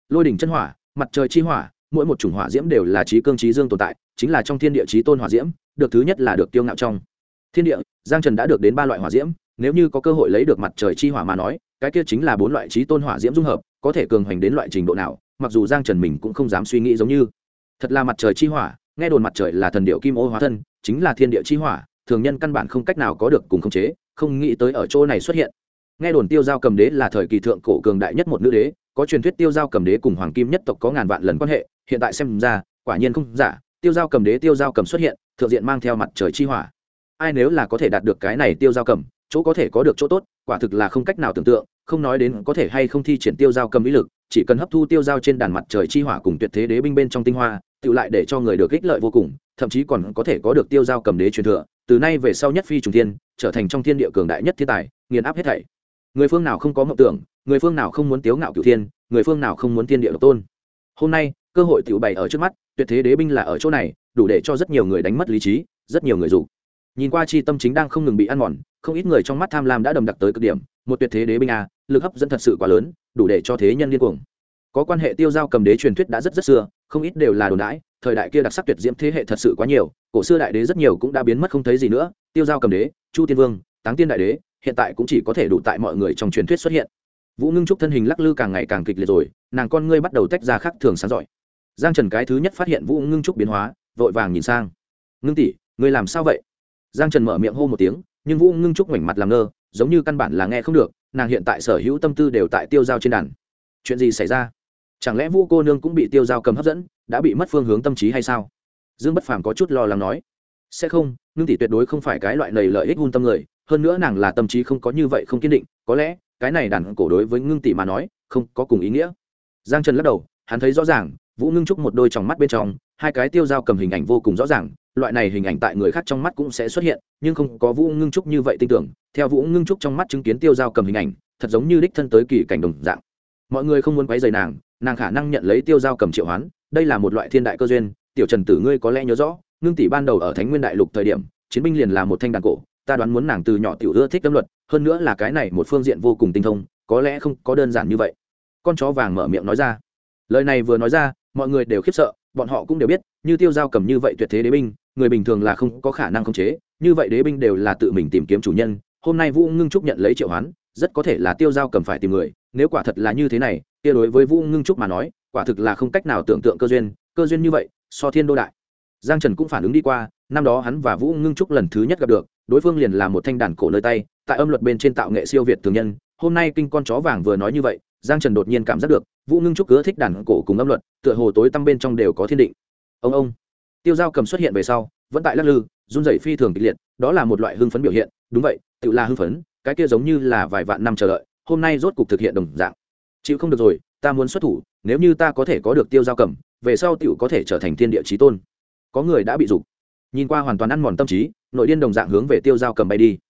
Speaker 1: lôi đỉnh chân hỏa, mặt trời chi hỏa, mỗi một chủng hỏa diễm đều là chí cương chí dương tồn tại, chính là trong thiên địa chí tôn hỏa diễm, được thứ nhất là được tiêu ngạo trong thiên địa. Giang Trần đã được đến 3 loại hỏa diễm, nếu như có cơ hội lấy được mặt trời chi hỏa mà nói, cái kia chính là 4 loại chí tôn hỏa diễm dung hợp, có thể cường hành đến loại trình độ nào, mặc dù Giang Trần mình cũng không dám suy nghĩ giống như. Thật là mặt trời chi hỏa, nghe đồn mặt trời là thần điệu kim ô hóa thân, chính là thiên địa chi hỏa, thường nhân căn bản không cách nào có được cùng khống chế, không nghĩ tới ở chỗ này xuất hiện. Nghe đồn Tiêu Giao Cầm Đế là thời kỳ thượng cổ cường đại nhất một nữ đế, có truyền thuyết Tiêu Giao Cầm Đế cùng Hoàng Kim nhất tộc có ngàn vạn lần quan hệ, hiện tại xem ra, quả nhiên không giả, Tiêu Giao Cầm Đế Tiêu Giao Cầm xuất hiện, thượng diện mang theo mặt trời chi hỏa. Ai nếu là có thể đạt được cái này Tiêu Giao Cầm, chỗ có thể có được chỗ tốt, quả thực là không cách nào tưởng tượng, không nói đến có thể hay không thi triển Tiêu Giao Cầm ý lực, chỉ cần hấp thu tiêu giao trên đàn mặt trời chi hỏa cùng tuyệt thế đế binh bên trong tinh hoa, tự lại để cho người được ích lợi vô cùng, thậm chí còn có thể có được Tiêu Giao Cầm Đế truyền thừa, từ nay về sau nhất phi trùng thiên, trở thành trong thiên địa cường đại nhất thiên tài, nghiền áp hết thảy. Người phương nào không có mộng tưởng, người phương nào không muốn tiếu ngạo cửu thiên, người phương nào không muốn thiên địa độc tôn. Hôm nay, cơ hội tiểu bày ở trước mắt, tuyệt thế đế binh là ở chỗ này, đủ để cho rất nhiều người đánh mất lý trí, rất nhiều người dục. Nhìn qua chi tâm chính đang không ngừng bị ăn mòn, không ít người trong mắt tham lam đã đầm đặc tới cực điểm, một tuyệt thế đế binh a, lực hấp dẫn thật sự quá lớn, đủ để cho thế nhân điên cuồng. Có quan hệ Tiêu Giao Cầm Đế truyền thuyết đã rất xưa, không ít đều là đồn đãi, thời đại kia đặc sắc tuyệt diễm thế hệ thật sự quá nhiều, cổ xưa đại đế rất nhiều cũng đã biến mất không thấy gì nữa, Tiêu Giao Cầm Đế, Chu Tiên Vương, Táng Tiên đại đế, hiện tại cũng chỉ có thể đủ tại mọi người trong truyền thuyết xuất hiện. Vũ Ngưng Trúc thân hình lắc lư càng ngày càng kịch liệt rồi, nàng con ngươi bắt đầu tách ra khác thường sáng giỏi. Giang Trần cái thứ nhất phát hiện Vũ Ngưng Trúc biến hóa, vội vàng nhìn sang. "Ngưng tỷ, ngươi làm sao vậy?" Giang Trần mở miệng hô một tiếng, nhưng Vũ Ngưng Trúc ngoảnh mặt làm ngơ, giống như căn bản là nghe không được, nàng hiện tại sở hữu tâm tư đều tại tiêu giao trên đàn. Chuyện gì xảy ra? Chẳng lẽ Vũ cô nương cũng bị tiêu giao cầm hấp dẫn, đã bị mất phương hướng tâm trí hay sao? Dương Bất Phàm có chút lo lắng nói. Sẽ không, Ngưng tỷ tuyệt đối không phải cái loại lầy lợi ích hun tâm người, hơn nữa nàng là tâm trí không có như vậy không kiên định, có lẽ cái này đàn cổ đối với Ngưng tỷ mà nói, không có cùng ý nghĩa. Giang Trần lắc đầu, hắn thấy rõ ràng, Vũ Ngưng Trúc một đôi tròng mắt bên trong, hai cái tiêu giao cầm hình ảnh vô cùng rõ ràng, loại này hình ảnh tại người khác trong mắt cũng sẽ xuất hiện, nhưng không có Vũ Ngưng Trúc như vậy tin tưởng. Theo Vũ Ngưng Trúc trong mắt chứng kiến tiêu giao cầm hình ảnh, thật giống như đích thân tới kỳ cảnh đồng dạng. Mọi người không muốn quấy rầy nàng, nàng khả năng nhận lấy tiêu giao cầm triệu hoán, đây là một loại thiên đại cơ duyên. Tiểu Trần tử ngươi có lẽ nhớ rõ, Ngưng tỷ ban đầu ở Thánh Nguyên Đại Lục thời điểm, chiến binh liền là một thanh đàn cổ, ta đoán muốn nàng từ nhỏ tiểu ưa thích âm luật, hơn nữa là cái này một phương diện vô cùng tinh thông, có lẽ không có đơn giản như vậy. Con chó vàng mở miệng nói ra. Lời này vừa nói ra, mọi người đều khiếp sợ, bọn họ cũng đều biết, như tiêu giao cầm như vậy tuyệt thế đế binh, người bình thường là không có khả năng khống chế, như vậy đế binh đều là tự mình tìm kiếm chủ nhân. Hôm nay Vũ Ngưng Trúc nhận lấy triệu hoán, rất có thể là tiêu giao cầm phải tìm người, nếu quả thật là như thế này, kia đối với Vũ Ngưng Trúc mà nói, quả thực là không cách nào tưởng tượng cơ duyên như vậy, so thiên đô đại. Giang Trần cũng phản ứng đi qua, năm đó hắn và Vũ Ngưng Trúc lần thứ nhất gặp được, đối phương liền là một thanh đàn cổ nơi tay, tại âm luật bên trên tạo nghệ siêu việt thường nhân. Hôm nay kinh con chó vàng vừa nói như vậy, Giang Trần đột nhiên cảm giác được, Vũ Ngưng Trúc ưa thích đàn cổ cùng âm luật, tựa hồ tối tăm bên trong đều có thiên định. Ông tiêu giao cầm xuất hiện về sau, vẫn tại lắc lư, run rẩy phi thường kịch liệt, đó là một loại hưng phấn biểu hiện, đúng vậy, tự là hưng phấn, cái kia giống như là vài vạn năm chờ đợi, hôm nay rốt cục thực hiện đồng dạng. Chịu không được rồi, ta muốn xuất thủ, nếu như ta có thể có được tiêu giao cầm, về sau tiểu có thể trở thành thiên địa chí tôn. Có người đã bị dục. Nhìn qua hoàn toàn ăn mòn tâm trí, nội điên đồng dạng hướng về tiêu giao cầm bay đi.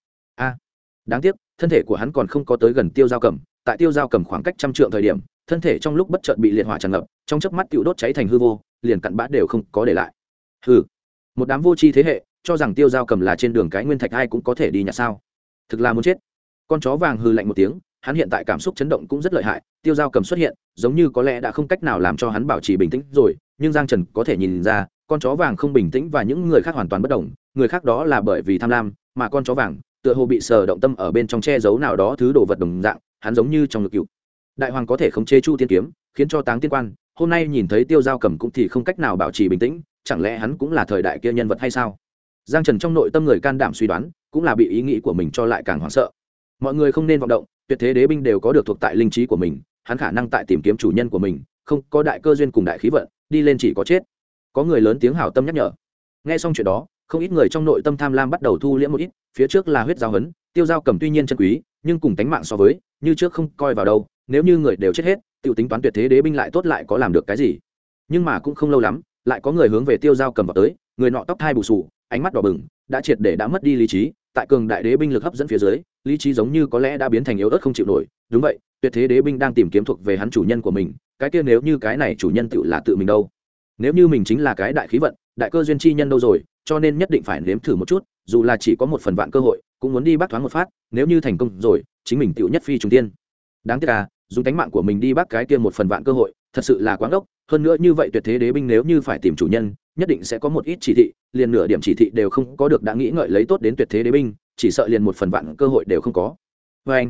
Speaker 1: Đáng tiếc, thân thể của hắn còn không có tới gần tiêu giao cầm, tại tiêu giao cầm khoảng cách trăm trượng thời điểm, thân thể trong lúc bất chợt bị liệt hỏa tràn ngập, trong chớp mắt tiểu đốt cháy thành hư vô, liền cặn bã đều không có để lại. Hừ, một đám vô tri thế hệ, cho rằng tiêu giao cầm là trên đường cái nguyên thạch ai cũng có thể đi nhặt sao? Thực là muốn chết. Con chó vàng hừ lạnh một tiếng, hắn hiện tại cảm xúc chấn động cũng rất lợi hại, tiêu giao cầm xuất hiện, giống như có lẽ đã không cách nào làm cho hắn bảo trì bình tĩnh rồi, nhưng Giang Trần có thể nhìn ra, con chó vàng không bình tĩnh và những người khác hoàn toàn bất đồng, người khác đó là bởi vì tham lam, mà con chó vàng tựa hồ bị sờ động tâm ở bên trong che giấu nào đó thứ đồ vật đồng dạng, hắn giống như trong ngực cựu đại hoàng có thể khống chế Chu Tiên kiếm, khiến cho Táng Tiên Quan hôm nay nhìn thấy tiêu giao cầm cũng thì không cách nào bảo trì bình tĩnh, chẳng lẽ hắn cũng là thời đại kia nhân vật hay sao? Giang Trần trong nội tâm người can đảm suy đoán, cũng là bị ý nghĩ của mình cho lại càng hoảng sợ. Mọi người không nên vọng động, tuyệt thế đế binh đều có được thuộc tại linh trí của mình, hắn khả năng tại tìm kiếm chủ nhân của mình, không có đại cơ duyên cùng đại khí vận, đi lên chỉ có chết. Có người lớn tiếng hảo tâm nhắc nhở. Nghe xong chuyện đó, không ít người trong nội tâm tham lam bắt đầu thu liễm một ít, phía trước là huyết giao hấn, tiêu giao cầm tuy nhiên chân quý, nhưng cùng tánh mạng so với, như trước không coi vào đâu, nếu như người đều chết hết, tiểu tính toán tuyệt thế đế binh lại tốt lại có làm được cái gì? Nhưng mà cũng không lâu lắm, lại có người hướng về tiêu giao cầm vào tới, người nọ tóc hai bù xù, ánh mắt đỏ bừng, đã triệt để đã mất đi lý trí, tại cường đại đế binh lực hấp dẫn phía dưới, lý trí giống như có lẽ đã biến thành yếu ớt không chịu nổi. Đúng vậy, tuyệt thế đế binh đang tìm kiếm thuộc về hắn chủ nhân của mình, cái kia nếu như cái này chủ nhân tiểu là tự mình đâu? Nếu như mình chính là cái đại khí vận, đại cơ duyên chi nhân đâu rồi, cho nên nhất định phải nếm thử một chút, dù là chỉ có một phần vạn cơ hội, cũng muốn đi bắt thoáng một phát, nếu như thành công rồi, chính mình tiểu nhất phi trùng tiên. Đáng tiếc à, dùng tánh mạng của mình đi bắt cái kia một phần vạn cơ hội, thật sự là quá ngốc. Hơn nữa như vậy tuyệt thế đế binh nếu như phải tìm chủ nhân nhất định sẽ có một ít chỉ thị, liền nửa điểm chỉ thị đều không có được đã nghĩ ngợi lấy tốt đến tuyệt thế đế binh, chỉ sợ liền một phần vạn cơ hội đều không có. Vê anh,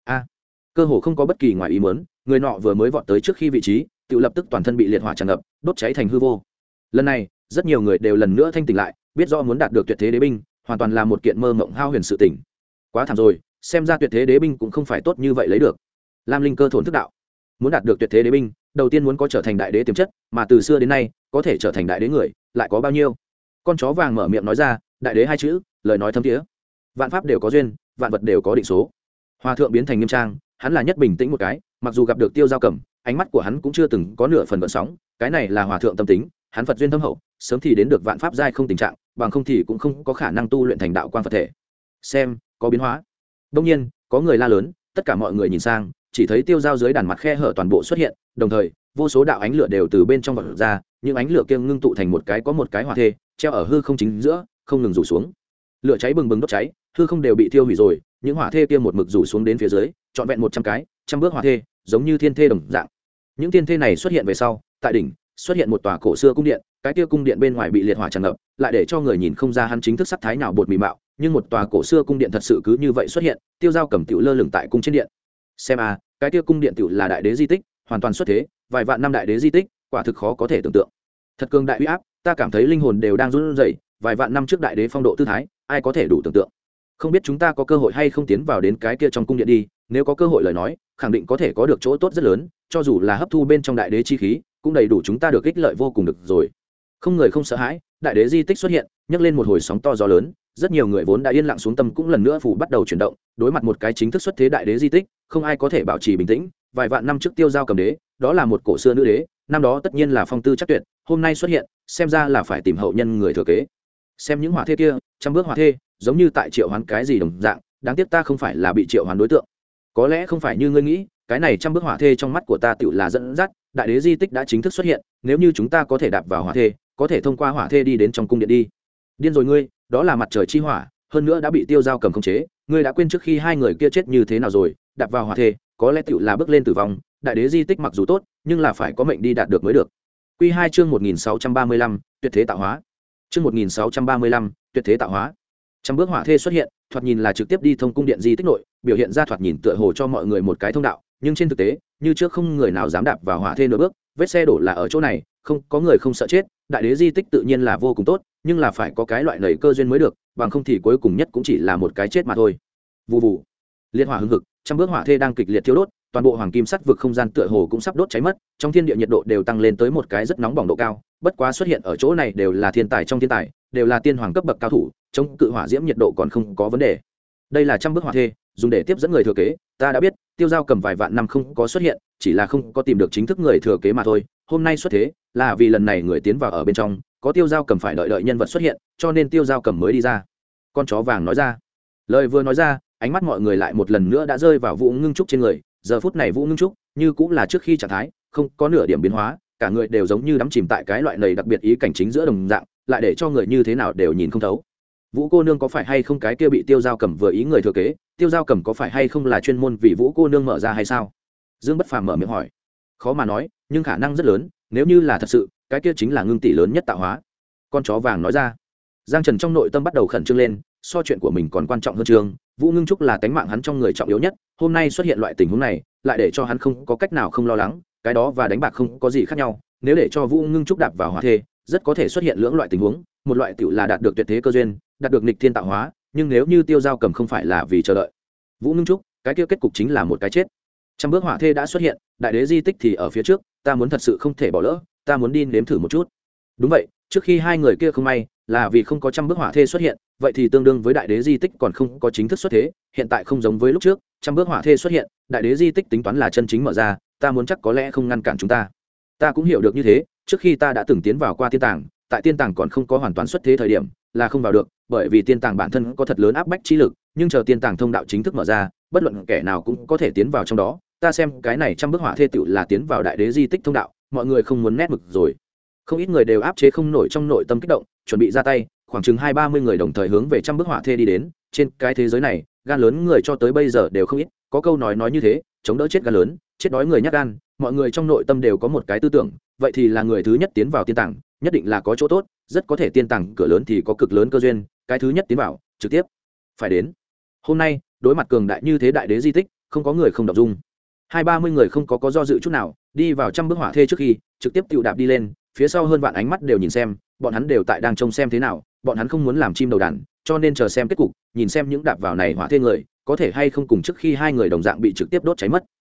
Speaker 1: cơ hồ không có bất kỳ ngoài ý muốn, người nọ vừa mới vọt tới trước khi vị trí tự lập tức toàn thân bị liệt hỏa tràn ngập, đốt cháy thành hư vô. Lần này rất nhiều người đều lần nữa thanh tỉnh lại, biết rõ muốn đạt được tuyệt thế đế binh hoàn toàn là một kiện mơ mộng hao huyền sự tỉnh. Quá thảm rồi, xem ra tuyệt thế đế binh cũng không phải tốt như vậy lấy được. Lam Linh Cơ thổn thức đạo, muốn đạt được tuyệt thế đế binh đầu tiên muốn có trở thành đại đế tiềm chất, mà từ xưa đến nay có thể trở thành đại đế người lại có bao nhiêu? Con chó vàng mở miệng nói ra, đại đế hai chữ lời nói thâm thiế. Vạn pháp đều có duyên, vạn vật đều có định số. Hòa thượng biến thành nghiêm trang, hắn là nhất bình tĩnh một cái, mặc dù gặp được Tiêu Giao Cầm, ánh mắt của hắn cũng chưa từng có nửa phần gợn sóng, cái này là hòa thượng tâm tính, hắn Phật duyên thâm hậu, sớm thì đến được vạn pháp giai không tình trạng, bằng không thì cũng không có khả năng tu luyện thành đạo quang Phật thể. Xem, có biến hóa. Đương nhiên, có người la lớn, tất cả mọi người nhìn sang, chỉ thấy tiêu dao dưới đàn mặt khe hở toàn bộ xuất hiện, đồng thời vô số đạo ánh lửa đều từ bên trong vọt ra, những ánh lửa kia ngưng tụ thành một cái hỏa thê, treo ở hư không chính giữa, không ngừng rủ xuống. Lửa cháy bừng bừng đốt cháy, hư không đều bị thiêu hủy rồi, những hỏa thê kia một mực rủ xuống đến phía dưới, trọn vẹn 100 cái, trăm bước hỏa thê, giống như thiên thê đồng dạng. Những thiên thê này xuất hiện về sau, tại đỉnh xuất hiện một tòa cổ xưa cung điện, cái kia cung điện bên ngoài bị liệt hỏa tràn ngập, lại để cho người nhìn không ra hắn chính thức sắc thái nào bột mì mạo, nhưng một tòa cổ xưa cung điện thật sự cứ như vậy xuất hiện, tiêu dao cầm tiểu lơ lửng tại cung trên điện. Xem cái kia cung điện tiểu là đại đế di tích, hoàn toàn xuất thế, vài vạn năm đại đế di tích, quả thực khó có thể tưởng tượng. Thật cường đại uy áp, ta cảm thấy linh hồn đều đang run rẩy, vài vạn năm trước đại đế phong độ tư thái, ai có thể đủ tưởng tượng. Không biết chúng ta có cơ hội hay không tiến vào đến cái kia trong cung điện đi, nếu có cơ hội lời nói, khẳng định có thể có được chỗ tốt rất lớn, cho dù là hấp thu bên trong đại đế chi khí, cũng đầy đủ chúng ta được ích lợi vô cùng được rồi. Không người không sợ hãi, đại đế di tích xuất hiện, nhấc lên một hồi sóng to gió lớn, rất nhiều người vốn đã yên lặng xuống tâm cũng lần nữa phủ bắt đầu chuyển động, đối mặt một cái chính thức xuất thế đại đế di tích, không ai có thể bảo trì bình tĩnh. Vài vạn năm trước Tiêu Giao Cầm đế, đó là một cổ xưa nữ đế, năm đó tất nhiên là phong tư chắc tuyệt, hôm nay xuất hiện, xem ra là phải tìm hậu nhân người thừa kế. Xem những hỏa thê kia, trăm bước hỏa thê, giống như tại triệu hoán cái gì đồng dạng, đáng tiếc ta không phải là bị triệu hoán đối tượng. Có lẽ không phải như ngươi nghĩ, cái này trăm bước hỏa thê trong mắt của ta tựu là dẫn dắt, đại đế di tích đã chính thức xuất hiện, nếu như chúng ta có thể đạp vào hỏa thê, có thể thông qua hỏa thê đi đến trong cung điện đi. Điên rồi ngươi, đó là mặt trời chi hỏa, hơn nữa đã bị Tiêu Giao Cầm khống chế, ngươi đã quên trước khi hai người kia chết như thế nào rồi, đạp vào hỏa thê, có lẽ tựu là bước lên tử vong, đại đế di tích mặc dù tốt, nhưng là phải có mệnh đi đạt được mới được. Quy 2 chương 1635, tuyệt thế tạo hóa. Chương 1635, tuyệt thế tạo hóa. Trăm bước hỏa thê xuất hiện, thoạt nhìn là trực tiếp đi thông cung điện di tích nội, biểu hiện ra thoạt nhìn tựa hồ cho mọi người một cái thông đạo, nhưng trên thực tế, như trước không người nào dám đạp vào hỏa thê nửa bước, vết xe đổ là ở chỗ này, không có người không sợ chết, đại đế di tích tự nhiên là vô cùng tốt, nhưng là phải có cái loại nảy cơ duyên mới được, bằng không thì cuối cùng nhất cũng chỉ là một cái chết mà thôi. Vù vù. Liệt hỏa hừng hực, trăm bước hỏa thê đang kịch liệt thiêu đốt, toàn bộ hoàng kim sắt vực không gian tựa hồ cũng sắp đốt cháy mất, trong thiên địa nhiệt độ đều tăng lên tới một cái rất nóng bỏng độ cao, bất quá xuất hiện ở chỗ này đều là thiên tài trong thiên tài, đều là tiên hoàng cấp bậc cao thủ, chống cự hỏa diễm nhiệt độ còn không có vấn đề. Đây là trăm bước hỏa thê, dùng để tiếp dẫn người thừa kế, ta đã biết, Tiêu Giao Cầm vài vạn năm không có xuất hiện, chỉ là không có tìm được chính thức người thừa kế mà thôi, hôm nay xuất thế, là vì lần này người tiến vào ở bên trong, có Tiêu Giao Cầm phải đợi nhân vật xuất hiện, cho nên Tiêu Giao Cầm mới đi ra. Con chó vàng nói ra. Lời vừa nói ra, ánh mắt mọi người lại một lần nữa đã rơi vào Vũ Ngưng Trúc trên người, giờ phút này Vũ Ngưng Trúc, như cũng là trước khi trạng thái, không có nửa điểm biến hóa, cả người đều giống như đắm chìm tại cái loại này đặc biệt ý cảnh chính giữa đồng dạng, lại để cho người như thế nào đều nhìn không thấu. Vũ cô nương có phải hay không cái kia bị Tiêu Giao Cầm vừa ý người thừa kế, Tiêu Giao Cầm có phải hay không là chuyên môn vì Vũ cô nương mở ra hay sao? Dương Bất Phàm mở miệng hỏi. Khó mà nói, nhưng khả năng rất lớn, nếu như là thật sự, cái kia chính là ngưng tỷ lớn nhất tạo hóa. Con chó vàng nói ra. Giang Trần trong nội tâm bắt đầu khẩn trương lên, so chuyện của mình còn quan trọng hơn trường, Vũ Ngưng Trúc là tánh mạng hắn trong người trọng yếu nhất, hôm nay xuất hiện loại tình huống này, lại để cho hắn không có cách nào không lo lắng, cái đó và đánh bạc không có gì khác nhau, nếu để cho Vũ Ngưng Trúc đạp vào hỏa thê, rất có thể xuất hiện lưỡng loại tình huống, một loại tiểu là đạt được tuyệt thế cơ duyên, đạt được nghịch thiên tạo hóa, nhưng nếu như Tiêu Giao Cầm không phải là vì chờ đợi Vũ Ngưng Trúc, cái kia kết cục chính là một cái chết. Trăm bước hỏa thê đã xuất hiện, đại đế di tích thì ở phía trước, ta muốn thật sự không thể bỏ lỡ, ta muốn đi nếm thử một chút. Đúng vậy, trước khi hai người kia không may, là vì không có trăm bước hỏa thê xuất hiện, vậy thì tương đương với đại đế di tích còn không có chính thức xuất thế, hiện tại không giống với lúc trước, trăm bước hỏa thê xuất hiện, đại đế di tích tính toán là chân chính mở ra, ta muốn chắc có lẽ không ngăn cản chúng ta. Ta cũng hiểu được như thế, trước khi ta đã từng tiến vào qua tiên tàng, tại tiên tàng còn không có hoàn toàn xuất thế thời điểm, là không vào được, bởi vì tiên tàng bản thân có thật lớn áp bách trí lực, nhưng chờ tiên tàng thông đạo chính thức mở ra, bất luận kẻ nào cũng có thể tiến vào trong đó. Ta xem cái này trăm bước hỏa thê tựu là tiến vào đại đế di tích thông đạo, mọi người không muốn nét mực rồi. Không ít người đều áp chế không nổi trong nội tâm kích động, chuẩn bị ra tay, khoảng chừng 20-30 người đồng thời hướng về trăm bước hỏa thê đi đến. Trên cái thế giới này, gan lớn người cho tới bây giờ đều không ít, có câu nói như thế, chống đỡ chết gan lớn, chết đói người nhát gan, mọi người trong nội tâm đều có một cái tư tưởng, vậy thì là người thứ nhất tiến vào tiên tàng nhất định là có chỗ tốt, rất có thể tiên tàng cửa lớn thì có cực lớn cơ duyên, cái thứ nhất tiến vào trực tiếp phải đến. Hôm nay đối mặt cường đại như thế đại đế di tích, không có người không động dung. 20-30 người không có do dự chút nào, đi vào trăm bước hỏa thê trước khi trực tiếp tự đạp đi lên, phía sau hơn vạn ánh mắt đều nhìn xem, bọn hắn đều tại đang trông xem thế nào, bọn hắn không muốn làm chim đầu đàn, cho nên chờ xem kết cục, nhìn xem những đạp vào này hỏa thê người có thể hay không cùng trước khi hai người đồng dạng bị trực tiếp đốt cháy mất.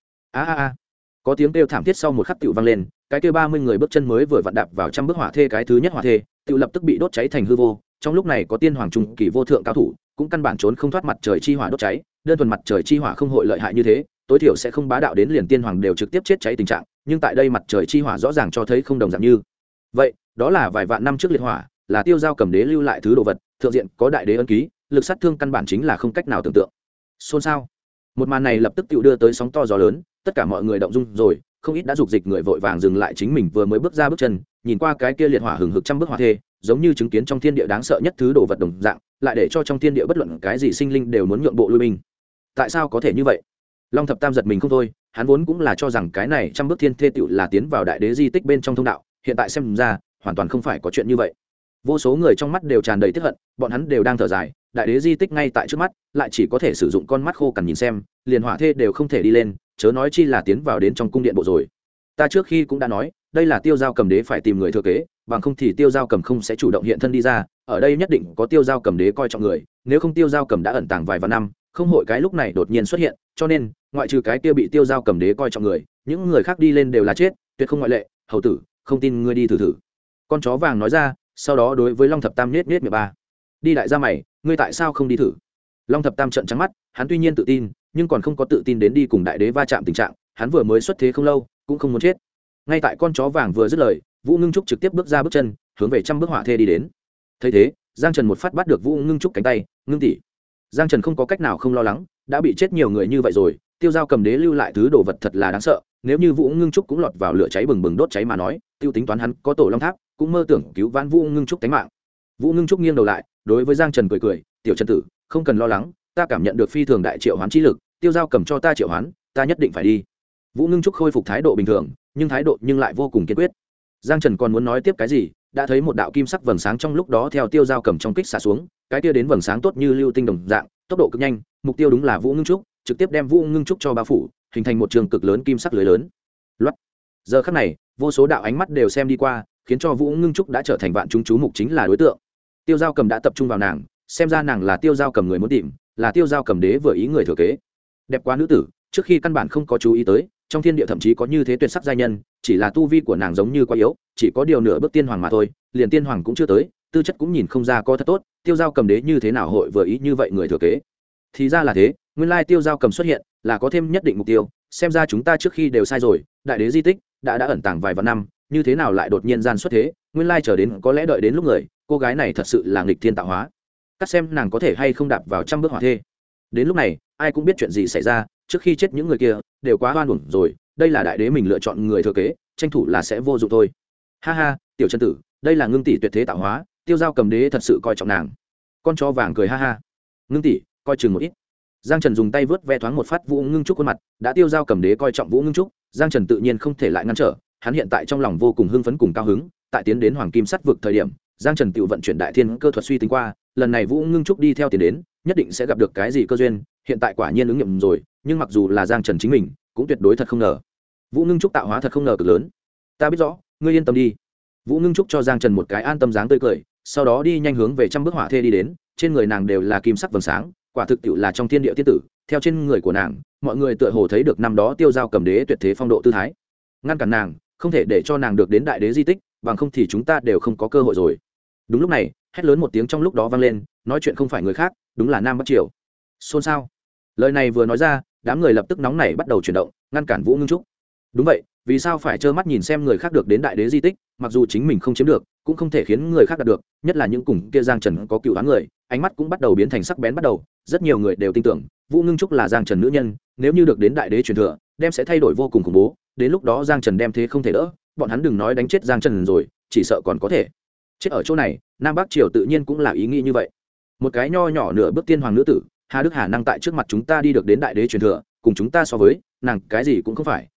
Speaker 1: Có tiếng kêu thảm thiết sau một khắc tựu vang lên, cái kêu 30 người bước chân mới vừa vặn đạp vào trăm bước hỏa thê cái thứ nhất hỏa thê, tựu lập tức bị đốt cháy thành hư vô. Trong lúc này có tiên hoàng trung kỳ vô thượng cao thủ, cũng căn bản trốn không thoát mặt trời chi hỏa đốt cháy, đơn thuần mặt trời chi hỏa không hội lợi hại như thế, tối thiểu sẽ không bá đạo đến liền tiên hoàng đều trực tiếp chết cháy tình trạng, nhưng tại đây mặt trời chi hỏa rõ ràng cho thấy không đồng dạng như vậy. Đó là vài vạn năm trước liệt hỏa, là Tiêu Giao Cầm Đế lưu lại thứ đồ vật, thượng diện có đại đế ân ký, lực sát thương căn bản chính là không cách nào tưởng tượng. Xôn xao, một màn này lập tức tự đưa tới sóng to gió lớn, tất cả mọi người động dung rồi, không ít đã dục dịch người vội vàng dừng lại chính mình vừa mới bước ra bước chân, nhìn qua cái kia liệt hỏa hừng hực trăm bước hỏa thê, giống như chứng kiến trong thiên địa đáng sợ nhất thứ đồ vật đồng dạng, lại để cho trong thiên địa bất luận cái gì sinh linh đều muốn nhượng bộ lui binh. Tại sao có thể như vậy? Long Thập Tam giật mình không thôi, hắn vốn cũng là cho rằng cái này trăm bước thiên thê tựu là tiến vào đại đế di tích bên trong thông đạo, hiện tại xem ra hoàn toàn không phải có chuyện như vậy. Vô số người trong mắt đều tràn đầy tức hận, bọn hắn đều đang thở dài, đại đế di tích ngay tại trước mắt, lại chỉ có thể sử dụng con mắt khô cằn nhìn xem, liền hỏa thê đều không thể đi lên, chớ nói chi là tiến vào đến trong cung điện bộ rồi. Ta trước khi cũng đã nói, đây là Tiêu Giao Cầm Đế phải tìm người thừa kế, bằng không thì Tiêu Giao Cầm không sẽ chủ động hiện thân đi ra, ở đây nhất định có Tiêu Giao Cầm Đế coi trọng người, nếu không Tiêu Giao Cầm đã ẩn tàng vài vạn năm, không hội cái lúc này đột nhiên xuất hiện, cho nên ngoại trừ cái kia bị Tiêu Giao Cầm Đế coi trọng người, những người khác đi lên đều là chết, tuyệt không ngoại lệ. Hầu tử, không tin ngươi đi thử thử. Con chó vàng nói ra, sau đó đối với Long Thập Tam nhếch miệng ba. Đi đại gia mày, ngươi tại sao không đi thử? Long Thập Tam trợn trắng mắt, hắn tuy nhiên tự tin, nhưng còn không có tự tin đến đi cùng đại đế va chạm tình trạng, hắn vừa mới xuất thế không lâu, cũng không muốn chết. Ngay tại con chó vàng vừa dứt lời, Vũ Ngưng Trúc trực tiếp bước ra bước chân, hướng về trăm bước hỏa thê đi đến. Thấy thế, Giang Trần một phát bắt được Vũ Ngưng Trúc cánh tay, "Ngưng tỷ." Giang Trần không có cách nào không lo lắng, đã bị chết nhiều người như vậy rồi, Tiêu Giao Cầm Đế lưu lại thứ đồ vật thật là đáng sợ, nếu như Vũ Ngưng Trúc cũng lọt vào lửa cháy bừng bừng đốt cháy mà nói, tiêu tính toán hắn có tổ long tháp, cũng mơ tưởng cứu vãn Vũ Ngưng Trúc tính mạng. Vũ Ngưng Trúc nghiêng đầu lại, đối với Giang Trần cười cười, "Tiểu Trần tử, không cần lo lắng, ta cảm nhận được phi thường đại triệu hoán chi lực, Tiêu Giao cầm cho ta triệu hoán, ta nhất định phải đi." Vũ Ngưng Trúc khôi phục thái độ bình thường, nhưng thái độ lại vô cùng kiên quyết. Giang Trần còn muốn nói tiếp cái gì, đã thấy một đạo kim sắc vầng sáng trong lúc đó theo Tiêu Giao cầm trong kích xả xuống, cái kia đến vầng sáng tốt như lưu tinh đồng dạng, tốc độ cực nhanh, mục tiêu đúng là Vũ Ngưng Trúc, trực tiếp đem Vũ Ngưng Trúc cho bao phủ, hình thành một trường cực lớn kim sắc lưới lớn. Loát. Giờ khắc này, vô số đạo ánh mắt đều xem đi qua, khiến cho Vũ Ngưng Trúc đã trở thành vạn chúng chú mục chính là đối tượng. Tiêu Giao cầm đã tập trung vào nàng, xem ra nàng là Tiêu Giao cầm người muốn tìm, là Tiêu Giao cầm đế vừa ý người thừa kế. Đẹp quá nữ tử, trước khi căn bản không có chú ý tới, trong thiên địa thậm chí có như thế tuyệt sắc giai nhân, chỉ là tu vi của nàng giống như quá yếu, chỉ có điều nửa bước tiên hoàng mà thôi, liền tiên hoàng cũng chưa tới, tư chất cũng nhìn không ra có thật tốt, Tiêu Giao cầm đế như thế nào hội vừa ý như vậy người thừa kế. Thì ra là thế, nguyên lai Tiêu Giao cầm xuất hiện là có thêm nhất định mục tiêu, xem ra chúng ta trước khi đều sai rồi, đại đế di tích đã ẩn tàng vài vạn năm, như thế nào lại đột nhiên gian xuất thế, nguyên lai chờ đến có lẽ đợi đến lúc người, cô gái này thật sự là nghịch thiên tạo hóa. Cắt xem nàng có thể hay không đạp vào trăm bước hỏa thê. Đến lúc này, ai cũng biết chuyện gì xảy ra, trước khi chết những người kia đều quá oan uổng rồi, đây là đại đế mình lựa chọn người thừa kế, tranh thủ là sẽ vô dụng thôi. Ha ha, tiểu chân tử, đây là Ngưng tỷ tuyệt thế tạo hóa, Tiêu Giao cầm đế thật sự coi trọng nàng. Con chó vàng cười ha ha. Ngưng tỷ, coi chừng một ít. Giang Trần dùng tay vớt ve thoáng một phát Vũ Ngưng Trúc khuôn mặt, đã Tiêu Giao cầm đế coi trọng Vũ Ngưng Trúc, Giang Trần tự nhiên không thể lại ngăn trở, hắn hiện tại trong lòng vô cùng hưng phấn cùng cao hứng, tại tiến đến Hoàng Kim Sắt vực thời điểm, Giang Trần tự vận chuyển đại thiên cơ thuật suy tính qua, lần này Vũ Ngưng Trúc đi theo tiền đến, nhất định sẽ gặp được cái gì cơ duyên, hiện tại quả nhiên ứng nghiệm rồi, nhưng mặc dù là Giang Trần chính mình, cũng tuyệt đối thật không ngờ. Vũ Ngưng Trúc tạo hóa thật không ngờ cực lớn. Ta biết rõ, ngươi yên tâm đi. Vũ Ngưng Trúc cho Giang Trần một cái an tâm dáng tươi cười, sau đó đi nhanh hướng về trăm bước hỏa thê đi đến, trên người nàng đều là kim sắc vầng sáng, quả thực tiệu là trong thiên địa tiên tử, theo trên người của nàng, mọi người tựa hồ thấy được năm đó Tiêu Giao cầm đế tuyệt thế phong độ tư thái. Ngăn cản nàng, không thể để cho nàng được đến đại đế di tích, bằng không thì chúng ta đều không có cơ hội rồi. Đúng lúc này, hét lớn một tiếng trong lúc đó vang lên, nói chuyện không phải người khác, đúng là Nam Bắc Triều. Xôn xao. Lời này vừa nói ra, đám người lập tức nóng nảy bắt đầu chuyển động, ngăn cản Vũ Ngưng Trúc. Đúng vậy, vì sao phải trơ mắt nhìn xem người khác được đến đại đế di tích, mặc dù chính mình không chiếm được, cũng không thể khiến người khác đạt được, nhất là những cùng kia Giang Trần có cựu đoán người, ánh mắt cũng bắt đầu biến thành sắc bén bắt đầu, rất nhiều người đều tin tưởng, Vũ Ngưng Trúc là Giang Trần nữ nhân, nếu như được đến đại đế truyền thừa, đem sẽ thay đổi vô cùng khủng bố, đến lúc đó Giang Trần đem thế không thể đỡ, bọn hắn đừng nói đánh chết Giang Trần rồi, chỉ sợ còn có thể chết ở chỗ này. Nam Bắc Triều tự nhiên cũng là ý nghĩ như vậy. Một cái nho nhỏ nửa bước tiên hoàng nữ tử, Hà Đức Hà năng tại trước mặt chúng ta đi được đến đại đế truyền thừa, cùng chúng ta so với, nàng cái gì cũng không phải,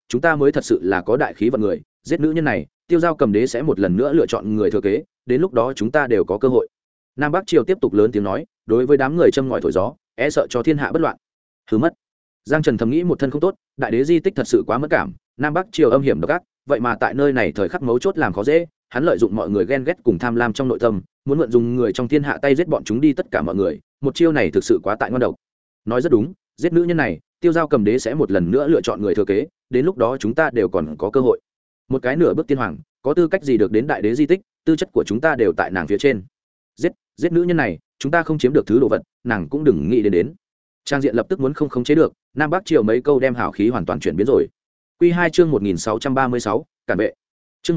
Speaker 1: chúng ta mới thật sự là có đại khí vận người. Giết nữ nhân này, Tiêu Giao Cầm Đế sẽ một lần nữa lựa chọn người thừa kế, đến lúc đó chúng ta đều có cơ hội. Nam Bắc Triều tiếp tục lớn tiếng nói, đối với đám người châm ngòi thổi gió, e sợ cho thiên hạ bất loạn. Hứ mất. Giang Trần thầm nghĩ một thân không tốt, đại đế di tích thật sự quá mất cảm, Nam Bắc Triều âm hiểm độc ác, vậy mà tại nơi này thời khắc mấu chốt làm khó dễ, hắn lợi dụng mọi người ghen ghét cùng tham lam trong nội tâm, muốn mượn dùng người trong thiên hạ tay giết bọn chúng đi tất cả mọi người, một chiêu này thực sự quá tại ngon độc. Nói rất đúng, giết nữ nhân này, Tiêu Giao Cầm Đế sẽ một lần nữa lựa chọn người thừa kế, đến lúc đó chúng ta đều còn có cơ hội. Một cái nửa bước tiên hoàng, có tư cách gì được đến đại đế di tích, tư chất của chúng ta đều tại nàng phía trên. Giết nữ nhân này, chúng ta không chiếm được thứ đồ vật, nàng cũng đừng nghĩ đến. Trang diện lập tức muốn không khống chế được, Nam Bắc Triều mấy câu đem hào khí hoàn toàn chuyển biến rồi. Quy 2 chương 1636, cản vệ. Chương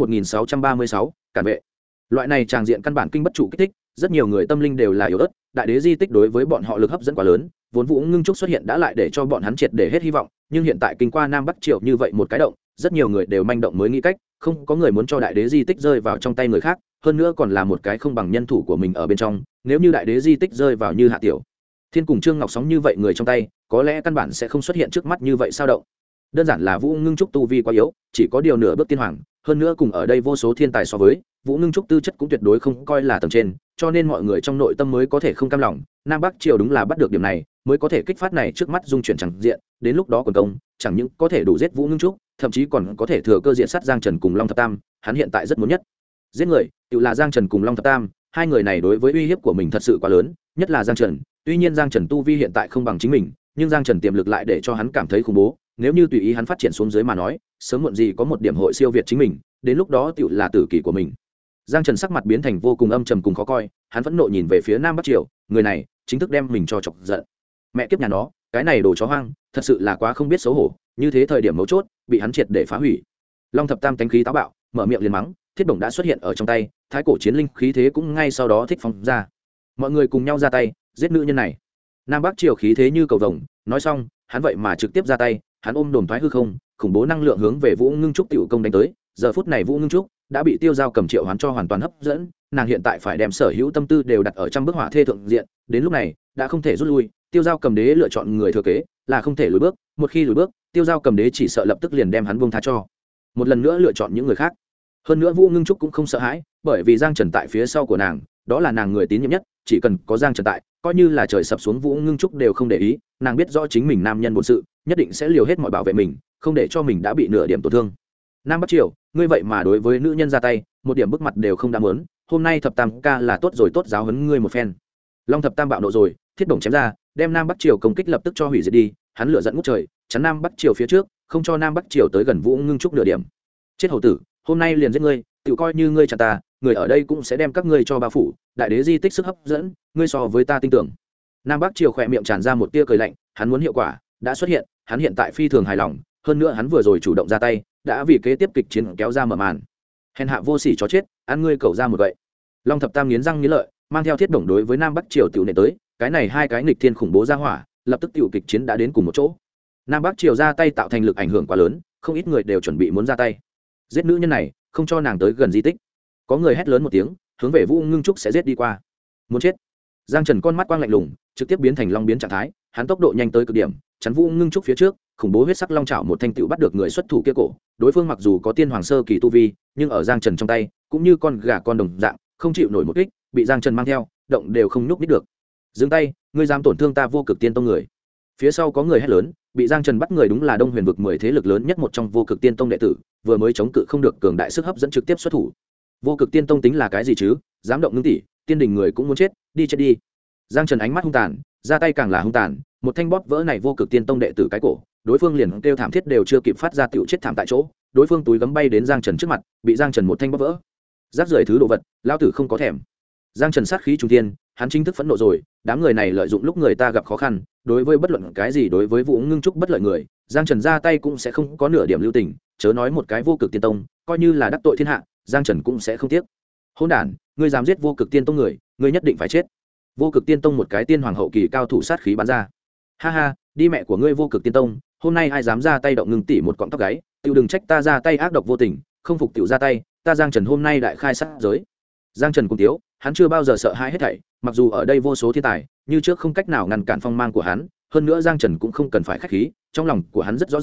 Speaker 1: 1636, cản vệ. Loại này trang diện căn bản kinh bất trụ kích thích, rất nhiều người tâm linh đều là yếu ớt, đại đế di tích đối với bọn họ lực hấp dẫn quá lớn, vốn Vũ Ngưng Trúc xuất hiện đã lại để cho bọn hắn triệt để hết hy vọng, nhưng hiện tại kinh qua Nam Bắc Triều như vậy một cái động, rất nhiều người đều manh động mới nghĩ cách, không có người muốn cho đại đế di tích rơi vào trong tay người khác, hơn nữa còn là một cái không bằng nhân thủ của mình ở bên trong, nếu như đại đế di tích rơi vào như Hạ Tiểu Thiên cùng Trương Ngọc Sóng như vậy người trong tay, có lẽ căn bản sẽ không xuất hiện trước mắt như vậy sao động. Đơn giản là Vũ Ngưng Trúc tu vi quá yếu, chỉ có điều nửa bước tiên hoàng, hơn nữa cùng ở đây vô số thiên tài so với, Vũ Ngưng Trúc tư chất cũng tuyệt đối không coi là tầng trên, cho nên mọi người trong nội tâm mới có thể không cam lòng. Nam Bắc Triều đúng là bắt được điểm này, mới có thể kích phát này trước mắt dung chuyển chẳng diện, đến lúc đó quần công, chẳng những có thể đủ giết Vũ Ngưng Trúc, thậm chí còn có thể thừa cơ diện sát Giang Trần cùng Long Thập Tam, hắn hiện tại rất muốn nhất giết người, tự là Giang Trần cùng Long Thập Tam, hai người này đối với uy hiếp của mình thật sự quá lớn, nhất là Giang Trần, tuy nhiên Giang Trần tu vi hiện tại không bằng chính mình, nhưng Giang Trần tiềm lực lại để cho hắn cảm thấy khủng bố, nếu như tùy ý hắn phát triển xuống dưới mà nói, sớm muộn gì có một điểm hội siêu việt chính mình, đến lúc đó tựu là tử kỷ của mình. Giang Trần sắc mặt biến thành vô cùng âm trầm cùng khó coi, hắn vẫn nộ nhìn về phía Nam Bắc Triều, người này chính thức đem mình cho chọc giận. Mẹ kiếp nhà nó, cái này đồ chó hoang, thật sự là quá không biết xấu hổ, như thế thời điểm mấu chốt, bị hắn triệt để phá hủy. Long Thập Tam cánh khí táo bạo, mở miệng liền mắng, thiết bổng đã xuất hiện ở trong tay, thái cổ chiến linh khí thế cũng ngay sau đó thích phóng ra. Mọi người cùng nhau ra tay, giết nữ nhân này. Nam Bắc Triều khí thế như cầu vồng, nói xong, hắn vậy mà trực tiếp ra tay, hắn ôm đồn thoái hư không, khủng bố năng lượng hướng về Vũ Ngưng Trúc tiểu công đánh tới. Giờ phút này Vũ Ngưng Trúc đã bị Tiêu Giao Cầm Triệu Hoán cho hoàn toàn hấp dẫn, nàng hiện tại phải đem sở hữu tâm tư đều đặt ở trong bức hỏa thê thượng diện, đến lúc này đã không thể rút lui. Tiêu Giao Cầm Đế lựa chọn người thừa kế, là không thể lùi bước, một khi lùi bước, Tiêu Giao Cầm Đế chỉ sợ lập tức liền đem hắn buông tha cho. Một lần nữa lựa chọn những người khác. Hơn nữa Vũ Ngưng Trúc cũng không sợ hãi, bởi vì Giang Trần tại phía sau của nàng, đó là nàng người tín nhiệm nhất, chỉ cần có Giang Trần tại, coi như là trời sập xuống Vũ Ngưng Trúc đều không để ý, nàng biết rõ chính mình nam nhân bổn sự, nhất định sẽ liều hết mọi bảo vệ mình, không để cho mình đã bị nửa điểm tổn thương. Nam Bắc Triều, ngươi vậy mà đối với nữ nhân ra tay, một điểm bức mặt đều không đáng muốn, hôm nay Thập Tam ca là tốt rồi tốt giáo huấn ngươi một phen. Long Thập Tam bạo nộ rồi, thiết bổng chém ra, đem Nam Bắc Triều công kích lập tức cho hủy diệt đi, hắn lửa giận ngút trời, chắn Nam Bắc Triều phía trước, không cho Nam Bắc Triều tới gần Vũ Ngưng Trúc nửa điểm. Chết hầu tử, hôm nay liền giết ngươi, tự coi như ngươi chặn ta, người ở đây cũng sẽ đem các ngươi cho bao phủ, đại đế di tích sức hấp dẫn, ngươi so với ta tin tưởng. Nam Bắc Triều khỏe miệng tràn ra một tia cười lạnh, hắn muốn hiệu quả đã xuất hiện, hắn hiện tại phi thường hài lòng, hơn nữa hắn vừa rồi chủ động ra tay, đã vì kế tiếp kịch chiến kéo ra mở màn. Hèn hạ vô sỉ chó chết, ăn ngươi cẩu ra một vậy. Long Thập Tam nghiến răng nghiến lợi, mang theo thiết bổng đối với Nam Bắc Triều tiểu nệ tới, cái này hai cái nghịch thiên khủng bố ra hỏa, lập tức tiểu kịch chiến đã đến cùng một chỗ. Nam Bắc Triều ra tay tạo thành lực ảnh hưởng quá lớn, không ít người đều chuẩn bị muốn ra tay. Giết nữ nhân này, không cho nàng tới gần di tích. Có người hét lớn một tiếng, hướng về Vũ Ngưng Trúc sẽ giết đi qua. Muốn chết. Giang Trần con mắt quang lạnh lùng, trực tiếp biến thành long biến trạng thái, hắn tốc độ nhanh tới cực điểm, chắn Vũ Ngưng Trúc phía trước, khủng bố huyết sắc long chảo một thanh tựu bắt được người xuất thủ kia cổ. Đối phương mặc dù có tiên hoàng sơ kỳ tu vi, nhưng ở Giang Trần trong tay, cũng như con gà con đồng dạng, không chịu nổi một kích, bị Giang Trần mang theo, động đều không nhúc nhích được. Dừng tay, ngươi dám tổn thương ta Vô Cực Tiên Tông người. Phía sau có người hét lớn, bị Giang Trần bắt người đúng là Đông Huyền vực 10 thế lực lớn nhất một trong Vô Cực Tiên Tông đệ tử, vừa mới chống cự không được cường đại sức hấp dẫn trực tiếp xuất thủ. Vô Cực Tiên Tông tính là cái gì chứ, dám động ngưng tỷ, tiên đình người cũng muốn chết, đi chết đi. Giang Trần ánh mắt hung tàn, ra tay càng là hung tàn, một thanh bóp vỡ này Vô Cực Tiên Tông đệ tử cái cổ, đối phương liền kêu thảm thiết đều chưa kịp phát ra tiểu chết thảm tại chỗ, đối phương túi gấm bay đến Giang Trần trước mặt, bị Giang Trần một thanh bóp vỡ. Rác rưởi thứ đồ vật, lão tử không có thèm. Giang Trần sát khí trung thiên, hắn chính thức phẫn nộ rồi, đám người này lợi dụng lúc người ta gặp khó khăn, đối với bất luận cái gì đối với Vũ Ngưng Trúc bất lợi người, Giang Trần ra tay cũng sẽ không có nửa điểm lưu tình, chớ nói một cái Vô Cực Tiên Tông, coi như là đắc tội thiên hạ, Giang Trần cũng sẽ không tiếc. Hỗn đản, ngươi dám giết Vô Cực Tiên Tông người, ngươi nhất định phải chết. Vô Cực Tiên Tông một cái tiên hoàng hậu kỳ cao thủ sát khí bắn ra. Ha ha, đi mẹ của ngươi Vô Cực Tiên Tông, hôm nay ai dám ra tay động ngưng tỷ một cọng tóc gáy, tiểu đừng trách ta ra tay ác độc vô tình, không phục tiểu ra tay, ta Giang Trần hôm nay đại khai sát giới. Giang Trần cùng tiếu, hắn chưa bao giờ sợ hãi hết thảy, mặc dù ở đây vô số thiên tài, như trước không cách nào ngăn cản phong mang của hắn, hơn nữa Giang Trần cũng không cần phải khách khí, trong lòng của hắn rất rõ ràng,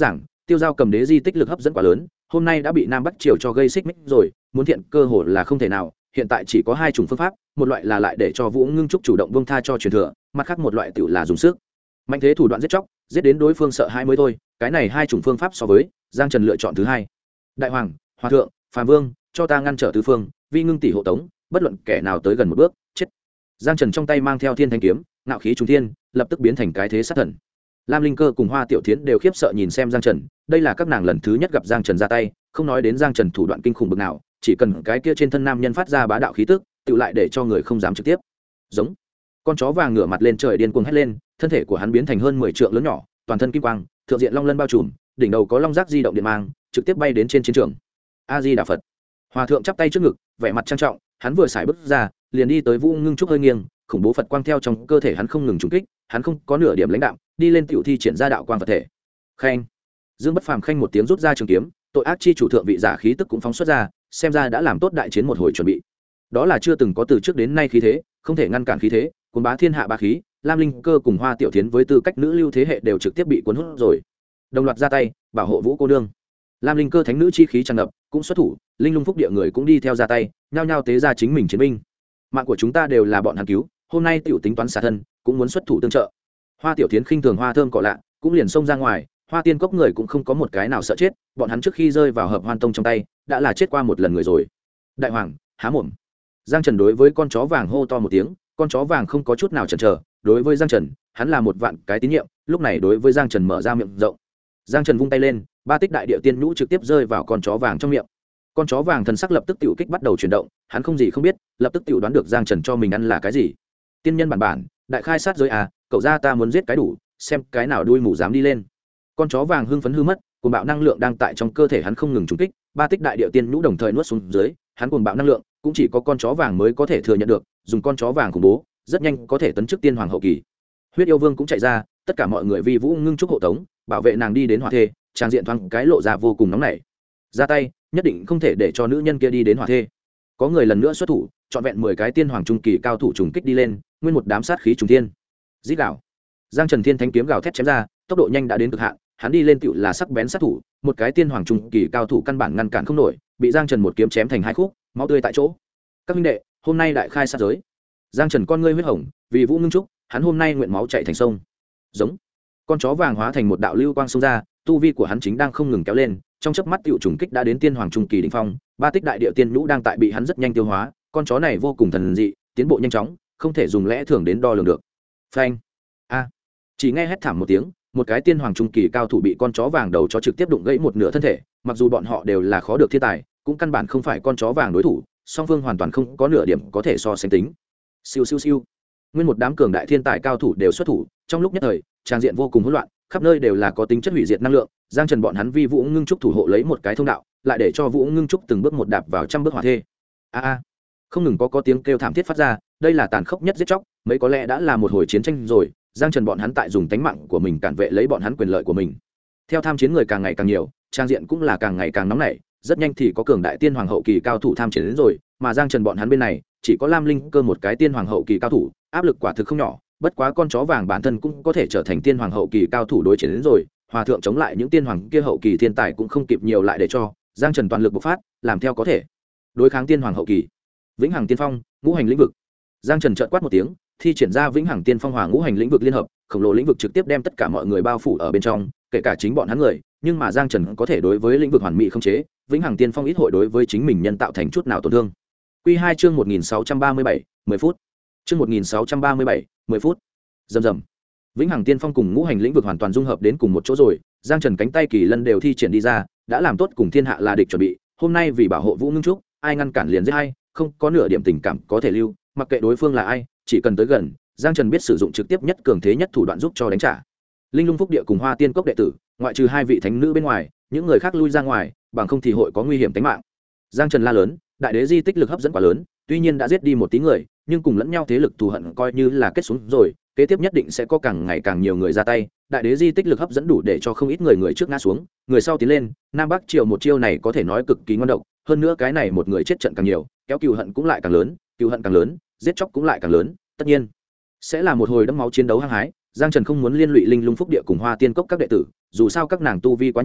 Speaker 1: Tiêu Giao cầm đế di tích lực hấp dẫn quá lớn, hôm nay đã bị Nam Bắc Triều cho gây xích mích rồi, muốn thiện cơ hội là không thể nào, hiện tại chỉ có hai chủng phương pháp, một loại là lại để cho Vũ Ngưng Trúc chủ động buông tha cho truyền thừa, mặt khác một loại tiểu là dùng sức. Mạnh thế thủ đoạn giết chóc, giết đến đối phương sợ hãi mới thôi, cái này hai chủng phương pháp so với, Giang Trần lựa chọn thứ hai. Đại hoàng, hòa thượng, phàm vương, cho ta ngăn trở tứ phương, vi ngưng tỷ hộ tống, bất luận kẻ nào tới gần một bước, chết. Giang Trần trong tay mang theo Thiên Thanh kiếm, ngạo khí trùng thiên, lập tức biến thành cái thế sát thần. Lam Linh Cơ cùng Hoa Tiểu Thiến đều khiếp sợ nhìn xem Giang Trần, đây là các nàng lần thứ nhất gặp Giang Trần ra tay, không nói đến Giang Trần thủ đoạn kinh khủng bực nào, chỉ cần cái kia trên thân nam nhân phát ra bá đạo khí tức, tự lại để cho người không dám trực tiếp. Giống. Con chó vàng ngửa mặt lên trời điên cuồng hét lên, thân thể của hắn biến thành hơn 10 trượng lớn nhỏ, toàn thân kim quang, thượng diện long lân bao trùm, đỉnh đầu có long giác di động điện mang, trực tiếp bay đến trên chiến trường. A Di Đà Phật. Hòa thượng chắp tay trước ngực, vẻ mặt trang trọng, hắn vừa xài bước ra, liền đi tới Vũ Ngưng Trúc hơi nghiêng, khủng bố Phật quang theo trong cơ thể hắn không ngừng trùng kích, hắn không có nửa điểm lãnh đạm, đi lên tiểu thi triển ra đạo quang vật thể. Khanh. Dương Bất Phàm khanh một tiếng rút ra trường kiếm, tội ác chi chủ thượng vị giả khí tức cũng phóng xuất ra, xem ra đã làm tốt đại chiến một hồi chuẩn bị. Đó là chưa từng có từ trước đến nay khí thế, không thể ngăn cản khí thế, cuốn bá thiên hạ bá khí, Lam Linh Cơ cùng Hoa Tiểu Thiến với tư cách nữ lưu thế hệ đều trực tiếp bị cuốn hút rồi. Đồng loạt ra tay, bảo hộ Vũ cô nương. Lam Linh Cơ thánh nữ chi khí tràn ngập, cũng xuất thủ, linh lung phúc địa người cũng đi theo ra tay, nhao nhao tế ra chính mình chiến binh. Mạng của chúng ta đều là bọn hắn cứu, hôm nay tiểu tính toán xả thân, cũng muốn xuất thủ tương trợ. Hoa Tiểu Thiến khinh thường hoa thơm cỏ lạ, cũng liền xông ra ngoài, Hoa Tiên Cốc người cũng không có một cái nào sợ chết, bọn hắn trước khi rơi vào Hợp Hoan Tông trong tay, đã là chết qua một lần người rồi. Đại hoàng, há mồm. Giang Trần đối với con chó vàng hô to một tiếng, con chó vàng không có chút nào chần chờ, đối với Giang Trần, hắn là một vạn cái tín nhiệm, lúc này đối với Giang Trần mở ra miệng rộng. Giang Trần vung tay lên, ba tích đại địa tiên nhũ trực tiếp rơi vào con chó vàng trong miệng. Con chó vàng thần sắc lập tức tiểu kích bắt đầu chuyển động, hắn không gì không biết, lập tức tiểu đoán được Giang Trần cho mình ăn là cái gì. Tiên nhân bản, đại khai sát giới à, cậu ra ta muốn giết cái đủ, xem cái nào đuôi mù dám đi lên. Con chó vàng hưng phấn hư mất, cuồng bạo năng lượng đang tại trong cơ thể hắn không ngừng trùng kích, ba tích đại địa tiên nhũ đồng thời nuốt xuống dưới, hắn cuồng bạo năng lượng, cũng chỉ có con chó vàng mới có thể thừa nhận được, dùng con chó vàng khủng bố, rất nhanh có thể tấn chức tiên hoàng hậu kỳ. Huyết yêu vương cũng chạy ra, tất cả mọi người vì Vũ Ngưng Trúc hộ tống, bảo vệ nàng đi đến hỏa thê, trang diện thoáng cái lộ ra vô cùng nóng nảy. Ra tay, nhất định không thể để cho nữ nhân kia đi đến hỏa thê. Có người lần nữa xuất thủ, chọn vẹn 10 cái tiên hoàng trung kỳ cao thủ trùng kích đi lên, nguyên một đám sát khí trùng thiên. Rít gào. Giang Trần Thiên Thánh kiếm gào thét chém ra, tốc độ nhanh đã đến cực hạn, hắn đi lên tựu là sắc bén sát thủ, một cái tiên hoàng trung kỳ cao thủ căn bản ngăn cản không nổi, bị Giang Trần một kiếm chém thành hai khúc, máu tươi tại chỗ. Các huynh đệ, hôm nay đại khai sát giới. Giang Trần con ngươi huyết hồng, vì Vũ Ngưng Trúc, hắn hôm nay nguyện máu chảy thành sông. Giống. Con chó vàng hóa thành một đạo lưu quang xông ra, tu vi của hắn chính đang không ngừng kéo lên, trong chớp mắt tiểu trùng kích đã đến tiên hoàng trung kỳ đỉnh phong, ba tích đại địa tiên nhũ đang tại bị hắn rất nhanh tiêu hóa, con chó này vô cùng thần dị, tiến bộ nhanh chóng, không thể dùng lẽ thường đến đo lường được. Phanh. A. Chỉ nghe hét thảm một tiếng, một cái tiên hoàng trung kỳ cao thủ bị con chó vàng đầu chó trực tiếp đụng gãy một nửa thân thể, mặc dù bọn họ đều là khó được thiên tài, cũng căn bản không phải con chó vàng đối thủ, song phương hoàn toàn không có nửa điểm có thể so sánh tính. Siêu siêu siêu. Nguyên một đám cường đại thiên tài cao thủ đều xuất thủ, trong lúc nhất thời, trang diện vô cùng hỗn loạn, khắp nơi đều là có tính chất hủy diệt năng lượng. Giang Trần bọn hắn vi Vũ Ngưng Trúc thủ hộ lấy một cái thông đạo, lại để cho Vũ Ngưng Trúc từng bước một đạp vào trăm bước hỏa thê. A. Không ngừng có tiếng kêu thảm thiết phát ra, đây là tàn khốc nhất giết chóc, mấy có lẽ đã là một hồi chiến tranh rồi. Giang Trần bọn hắn tại dùng tánh mạng của mình cản vệ lấy bọn hắn quyền lợi của mình. Theo tham chiến người càng ngày càng nhiều, trang diện cũng là càng ngày càng nóng nảy, rất nhanh thì có cường đại tiên hoàng hậu kỳ cao thủ tham chiến đến rồi, mà Giang Trần bọn hắn bên này chỉ có Lam Linh Cơ một cái tiên hoàng hậu kỳ cao thủ, áp lực quả thực không nhỏ, bất quá con chó vàng bản thân cũng có thể trở thành tiên hoàng hậu kỳ cao thủ đối chiến đến rồi, hòa thượng chống lại những tiên hoàng kia hậu kỳ thiên tài cũng không kịp nhiều lại để cho Giang Trần toàn lực bộc phát, làm theo có thể đối kháng tiên hoàng hậu kỳ. Vĩnh Hằng Tiên Phong, ngũ hành lĩnh vực. Giang Trần chợt quát một tiếng, thi triển ra Vĩnh Hằng Tiên Phong hòa ngũ hành lĩnh vực liên hợp, khổng lồ lĩnh vực trực tiếp đem tất cả mọi người bao phủ ở bên trong, kể cả chính bọn hắn người, nhưng mà Giang Trần có thể đối với lĩnh vực hoàn mỹ không chế, Vĩnh Hằng Tiên Phong ít hội đối với chính mình nhân tạo thành chút nào tổn thương. Quy 2 chương 1637, 10 phút. Chương 1637, 10 phút. Rầm rầm. Vĩnh Hằng Tiên Phong cùng ngũ hành lĩnh vực hoàn toàn dung hợp đến cùng một chỗ rồi, Giang Trần cánh tay kỳ lân đều thi triển đi ra, đã làm tốt cùng thiên hạ là địch chuẩn bị, hôm nay vì bảo hộ Vũ Ngưng Trúc, ai ngăn cản liền giết hay, không có nửa điểm tình cảm có thể lưu, mặc kệ đối phương là ai, chỉ cần tới gần, Giang Trần biết sử dụng trực tiếp nhất cường thế nhất thủ đoạn giúp cho đánh trả. Linh Lung Phúc Địa cùng Hoa Tiên Cốc đệ tử, ngoại trừ hai vị thánh nữ bên ngoài, những người khác lui ra ngoài, bằng không thì hội có nguy hiểm tính mạng. Giang Trần la lớn, đại đế di tích lực hấp dẫn quá lớn, tuy nhiên đã giết đi một tí người, nhưng cùng lẫn nhau thế lực thù hận coi như là kết xuống rồi, kế tiếp nhất định sẽ có càng ngày càng nhiều người ra tay, đại đế di tích lực hấp dẫn đủ để cho không ít người trước ngã xuống, người sau tiến lên, Nam Bắc Triều một chiêu này có thể nói cực kỳ ngon độc, hơn nữa cái này một người chết trận càng nhiều, kéo cừu hận cũng lại càng lớn, cừu hận càng lớn, giết chóc cũng lại càng lớn, tất nhiên sẽ là một hồi đẫm máu chiến đấu hăng hái. Giang Trần không muốn liên lụy Linh Lung Phúc Địa cùng Hoa Tiên Cốc các đệ tử, dù sao các nàng tu vi quá nhiều,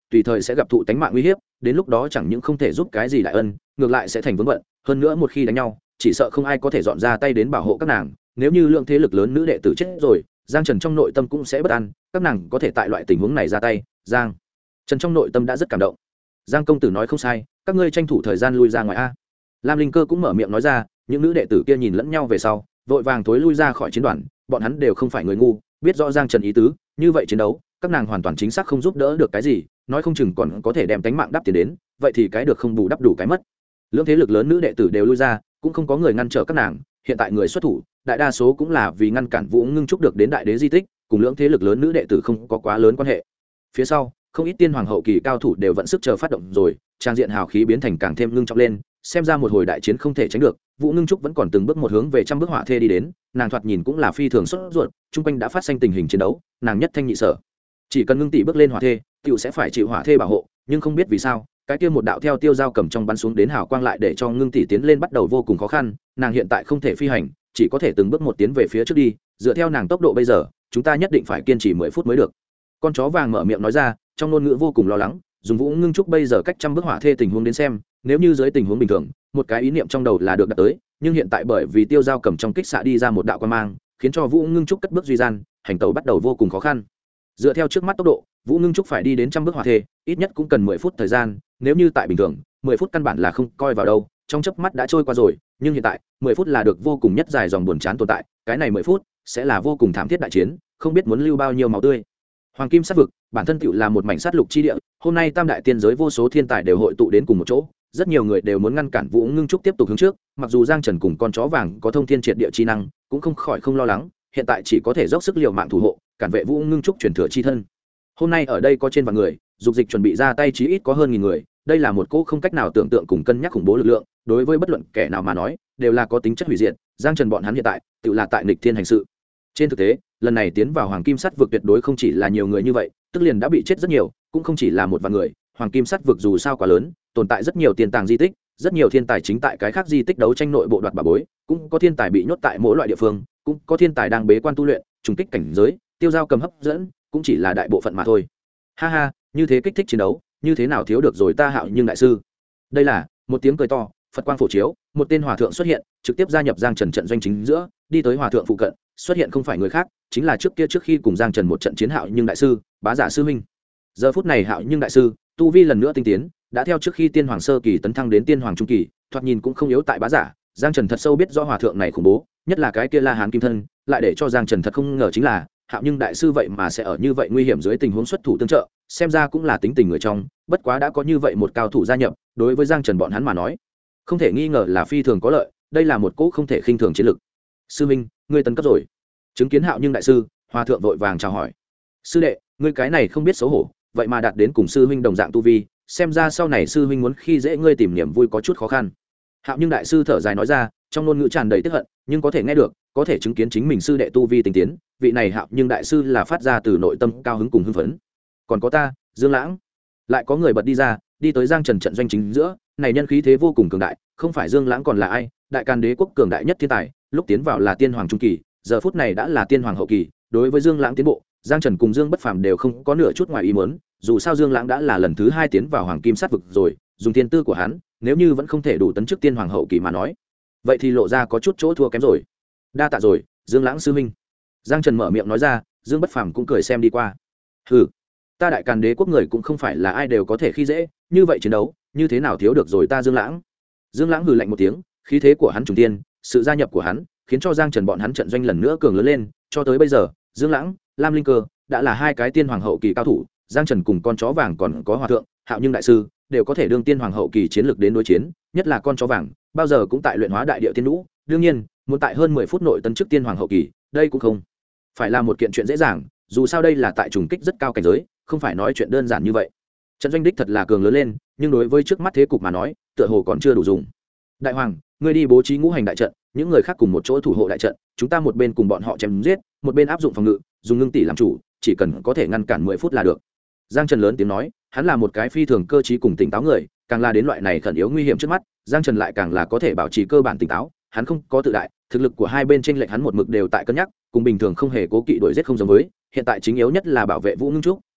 Speaker 1: tùy thời sẽ gặp thụ tánh mạng uy hiếp, đến lúc đó chẳng những không thể giúp cái gì đại ân, ngược lại sẽ thành vướng bận, hơn nữa một khi đánh nhau chỉ sợ không ai có thể dọn ra tay đến bảo hộ các nàng. Nếu như lượng thế lực lớn nữ đệ tử chết rồi, Giang Trần trong nội tâm cũng sẽ bất an, các nàng có thể tại loại tình huống này ra tay. Giang Trần trong nội tâm đã rất cảm động. Giang công tử nói không sai, các ngươi tranh thủ thời gian lui ra ngoài a. Lam Linh Cơ cũng mở miệng nói ra. Những nữ đệ tử kia nhìn lẫn nhau về sau, vội vàng thối lui ra khỏi chiến đoàn. Bọn hắn đều không phải người ngu, biết rõ Giang Trần ý tứ, như vậy chiến đấu các nàng hoàn toàn chính xác không giúp đỡ được cái gì, nói không chừng còn có thể đem tánh mạng đắp tiền đến, vậy thì cái được không bù đắp đủ cái mất. Lưỡng thế lực lớn nữ đệ tử đều lui ra, cũng không có người ngăn trở các nàng. Hiện tại người xuất thủ đại đa số cũng là vì ngăn cản Vũ Ngưng Trúc được đến đại đế di tích, cùng lưỡng thế lực lớn nữ đệ tử không có quá lớn quan hệ. Phía sau không ít tiên hoàng hậu kỳ cao thủ đều vận sức chờ phát động rồi, trang diện hào khí biến thành càng thêm ngưng trọng lên, xem ra một hồi đại chiến không thể tránh được. Vũ Ngưng Trúc vẫn còn từng bước một hướng về trăm bước hỏa thê đi đến, nàng thoạt nhìn cũng là phi thường sốt ruột, chung quanh đã phát sinh tình hình chiến đấu, nàng nhất thanh nhị sở, chỉ cần ngưng tỷ bước lên hỏa thê tiểu sẽ phải chịu hỏa thê bảo hộ, nhưng không biết vì sao cái kia một đạo theo tiêu dao cầm trong bắn xuống đến hào quang lại để cho ngưng tỷ tiến lên bắt đầu vô cùng khó khăn. Nàng hiện tại không thể phi hành, chỉ có thể từng bước một tiến về phía trước đi, dựa theo nàng tốc độ bây giờ chúng ta nhất định phải kiên trì 10 phút mới được. Con chó vàng mở miệng nói ra, trong ngôn ngữ vô cùng lo lắng. Dùng Vũ Ngưng Trúc bây giờ cách trăm bước hỏa thê tình huống đến xem, nếu như dưới tình huống bình thường một cái ý niệm trong đầu là được đạt tới, nhưng hiện tại bởi vì tiêu dao cầm trong kích xạ đi ra một đạo quang mang, khiến cho Vũ Ngưng Trúc cất bước duy gian, hành tẩu bắt đầu vô cùng khó khăn. Dựa theo trước mắt tốc độ, Vũ Ngưng Trúc phải đi đến trăm bước hỏa thê ít nhất cũng cần 10 phút thời gian, nếu như tại bình thường 10 phút căn bản là không coi vào đâu, trong chớp mắt đã trôi qua rồi, nhưng hiện tại 10 phút là được vô cùng nhất dài dòng buồn chán tồn tại, cái này 10 phút sẽ là vô cùng thảm thiết đại chiến, không biết muốn lưu bao nhiêu máu tươi. Hoàng Kim Sát Vực bản thân tựu là một mảnh sát lục chi địa, hôm nay tam đại tiên giới vô số thiên tài đều hội tụ đến cùng một chỗ, rất nhiều người đều muốn ngăn cản Vũ Ngưng Trúc tiếp tục hướng trước, mặc dù Giang Trần cùng con chó vàng có thông thiên triệt địa chi năng, cũng không khỏi không lo lắng, hiện tại chỉ có thể dốc sức liều mạng thủ hộ, cản vệ Vũ Ngưng Trúc truyền thừa chi thân. Hôm nay ở đây có trên vạn người, dục dịch chuẩn bị ra tay chí ít có hơn 1000 người, đây là một cỗ không cách nào tưởng tượng cùng cân nhắc khủng bố lực lượng, đối với bất luận kẻ nào mà nói, đều là có tính chất hủy diệt. Giang Trần bọn hắn hiện tại, tựu là tại nghịch thiên hành sự. Trên thực tế, lần này tiến vào Hoàng Kim Sắt Vực tuyệt đối không chỉ là nhiều người như vậy, tức liền đã bị chết rất nhiều, cũng không chỉ là một vài người. Hoàng Kim Sắt Vực dù sao quá lớn, tồn tại rất nhiều tiền tàng di tích, rất nhiều thiên tài chính tại cái khác di tích đấu tranh nội bộ đoạt bà bối, cũng có thiên tài bị nhốt tại mỗi loại địa phương, cũng có thiên tài đang bế quan tu luyện, trùng kích cảnh giới, tiêu giao cầm hấp dẫn, cũng chỉ là đại bộ phận mà thôi. Ha ha, như thế kích thích chiến đấu, như thế nào thiếu được rồi ta Hạo Nhưng đại sư. Đây là một tiếng cười to, Phật quang phổ chiếu, một tên hòa thượng xuất hiện, trực tiếp gia nhập Giang Trần trận doanh chính giữa, đi tới hòa thượng phụ cận, xuất hiện không phải người khác, chính là trước khi cùng Giang Trần một trận chiến Hạo Nhưng đại sư, Bá Giả sư huynh. Giờ phút này Hạo Nhưng đại sư, tu vi lần nữa tinh tiến, đã theo trước khi tiên hoàng sơ kỳ tấn thăng đến tiên hoàng trung kỳ, thoạt nhìn cũng không yếu tại Bá Giả. Giang Trần thật sâu biết rõ hòa thượng này khủng bố, nhất là cái kia La Hán kim thân, lại để cho Giang Trần thật không ngờ chính là Hạo Nhưng đại sư vậy mà sẽ ở như vậy nguy hiểm dưới tình huống xuất thủ tương trợ, xem ra cũng là tính tình người trong, bất quá đã có như vậy một cao thủ gia nhập, đối với Giang Trần bọn hắn mà nói, không thể nghi ngờ là phi thường có lợi, đây là một cỗ không thể khinh thường chiến lực. Sư minh, ngươi tấn cấp rồi. Chứng kiến Hạo Nhưng đại sư, hòa thượng vội vàng chào hỏi. Sư đệ, ngươi cái này không biết xấu hổ, vậy mà đạt đến cùng sư huynh đồng dạng tu vi, xem ra sau này sư huynh muốn khi dễ ngươi tìm niềm vui có chút khó khăn. Hạo Nhưng đại sư thở dài nói ra, trong ngôn ngữ tràn đầy tức hận, nhưng có thể nghe được, có thể chứng kiến chính mình sư đệ tu vi tinh tiến, vị này Hạo Nhưng đại sư là phát ra từ nội tâm cao hứng cùng hưng phấn. Còn có ta, Dương Lãng. Lại có người bật đi ra, đi tới Giang Trần trận doanh chính giữa, này nhân khí thế vô cùng cường đại, không phải Dương Lãng còn là ai, Đại Càn Đế quốc cường đại nhất thiên tài, lúc tiến vào là tiên hoàng trung kỳ, giờ phút này đã là tiên hoàng hậu kỳ, đối với Dương Lãng tiến bộ, Giang Trần cùng Dương Bất Phàm đều không có nửa chút ngoài ý muốn, dù sao Dương Lãng đã là lần thứ 2 tiến vào Hoàng Kim Sát Vực rồi, dùng thiên tư của hắn, nếu như vẫn không thể đủ tấn chức tiên hoàng hậu kỳ mà nói, vậy thì lộ ra có chút chỗ thua kém rồi. Đa tạ rồi, Dương Lãng sư huynh. Giang Trần mở miệng nói ra, Dương Bất Phàm cũng cười xem đi qua. Hừ, ta Đại Càn Đế quốc người cũng không phải là ai đều có thể khi dễ, như vậy chiến đấu, như thế nào thiếu được rồi ta Dương Lãng. Dương Lãng hừ lạnh một tiếng, khí thế của hắn trùng tiên, sự gia nhập của hắn, khiến cho Giang Trần bọn hắn trận doanh lần nữa cường lớn lên, cho tới bây giờ, Dương Lãng, Lam Linh Cơ đã là 2 cái tiên hoàng hậu kỳ cao thủ, Giang Trần cùng con chó vàng còn có hòa thượng, Hạo Nhưng đại sư, đều có thể đương tiên hoàng hậu kỳ chiến lược đến đối chiến, nhất là con chó vàng, bao giờ cũng tại luyện hóa đại địa tiên lũ, đương nhiên, muốn tại hơn 10 phút nội tấn chức tiên hoàng hậu kỳ, đây cũng không phải là một kiện chuyện dễ dàng, dù sao đây là tại trùng kích rất cao cảnh giới, không phải nói chuyện đơn giản như vậy. Trận doanh đích thật là cường lớn lên, nhưng đối với trước mắt thế cục mà nói, tựa hồ còn chưa đủ dùng. Đại hoàng, ngươi đi bố trí ngũ hành đại trận, những người khác cùng một chỗ thủ hộ đại trận, chúng ta một bên cùng bọn họ chém giết, một bên áp dụng phòng ngự, dùng ngưng tỷ làm chủ, chỉ cần có thể ngăn cản 10 phút là được. Giang Trần lớn tiếng nói, hắn là một cái phi thường cơ trí cùng tỉnh táo người, càng là đến loại này khẩn yếu nguy hiểm trước mắt, Giang Trần lại càng là có thể bảo trì cơ bản tỉnh táo, hắn không có tự đại, thực lực của hai bên chênh lệch hắn một mực đều tại cân nhắc, cùng bình thường không hề cố kỵ đuổi giết không giống với, hiện tại chính yếu nhất là bảo vệ Vũ Ngưng Trúc,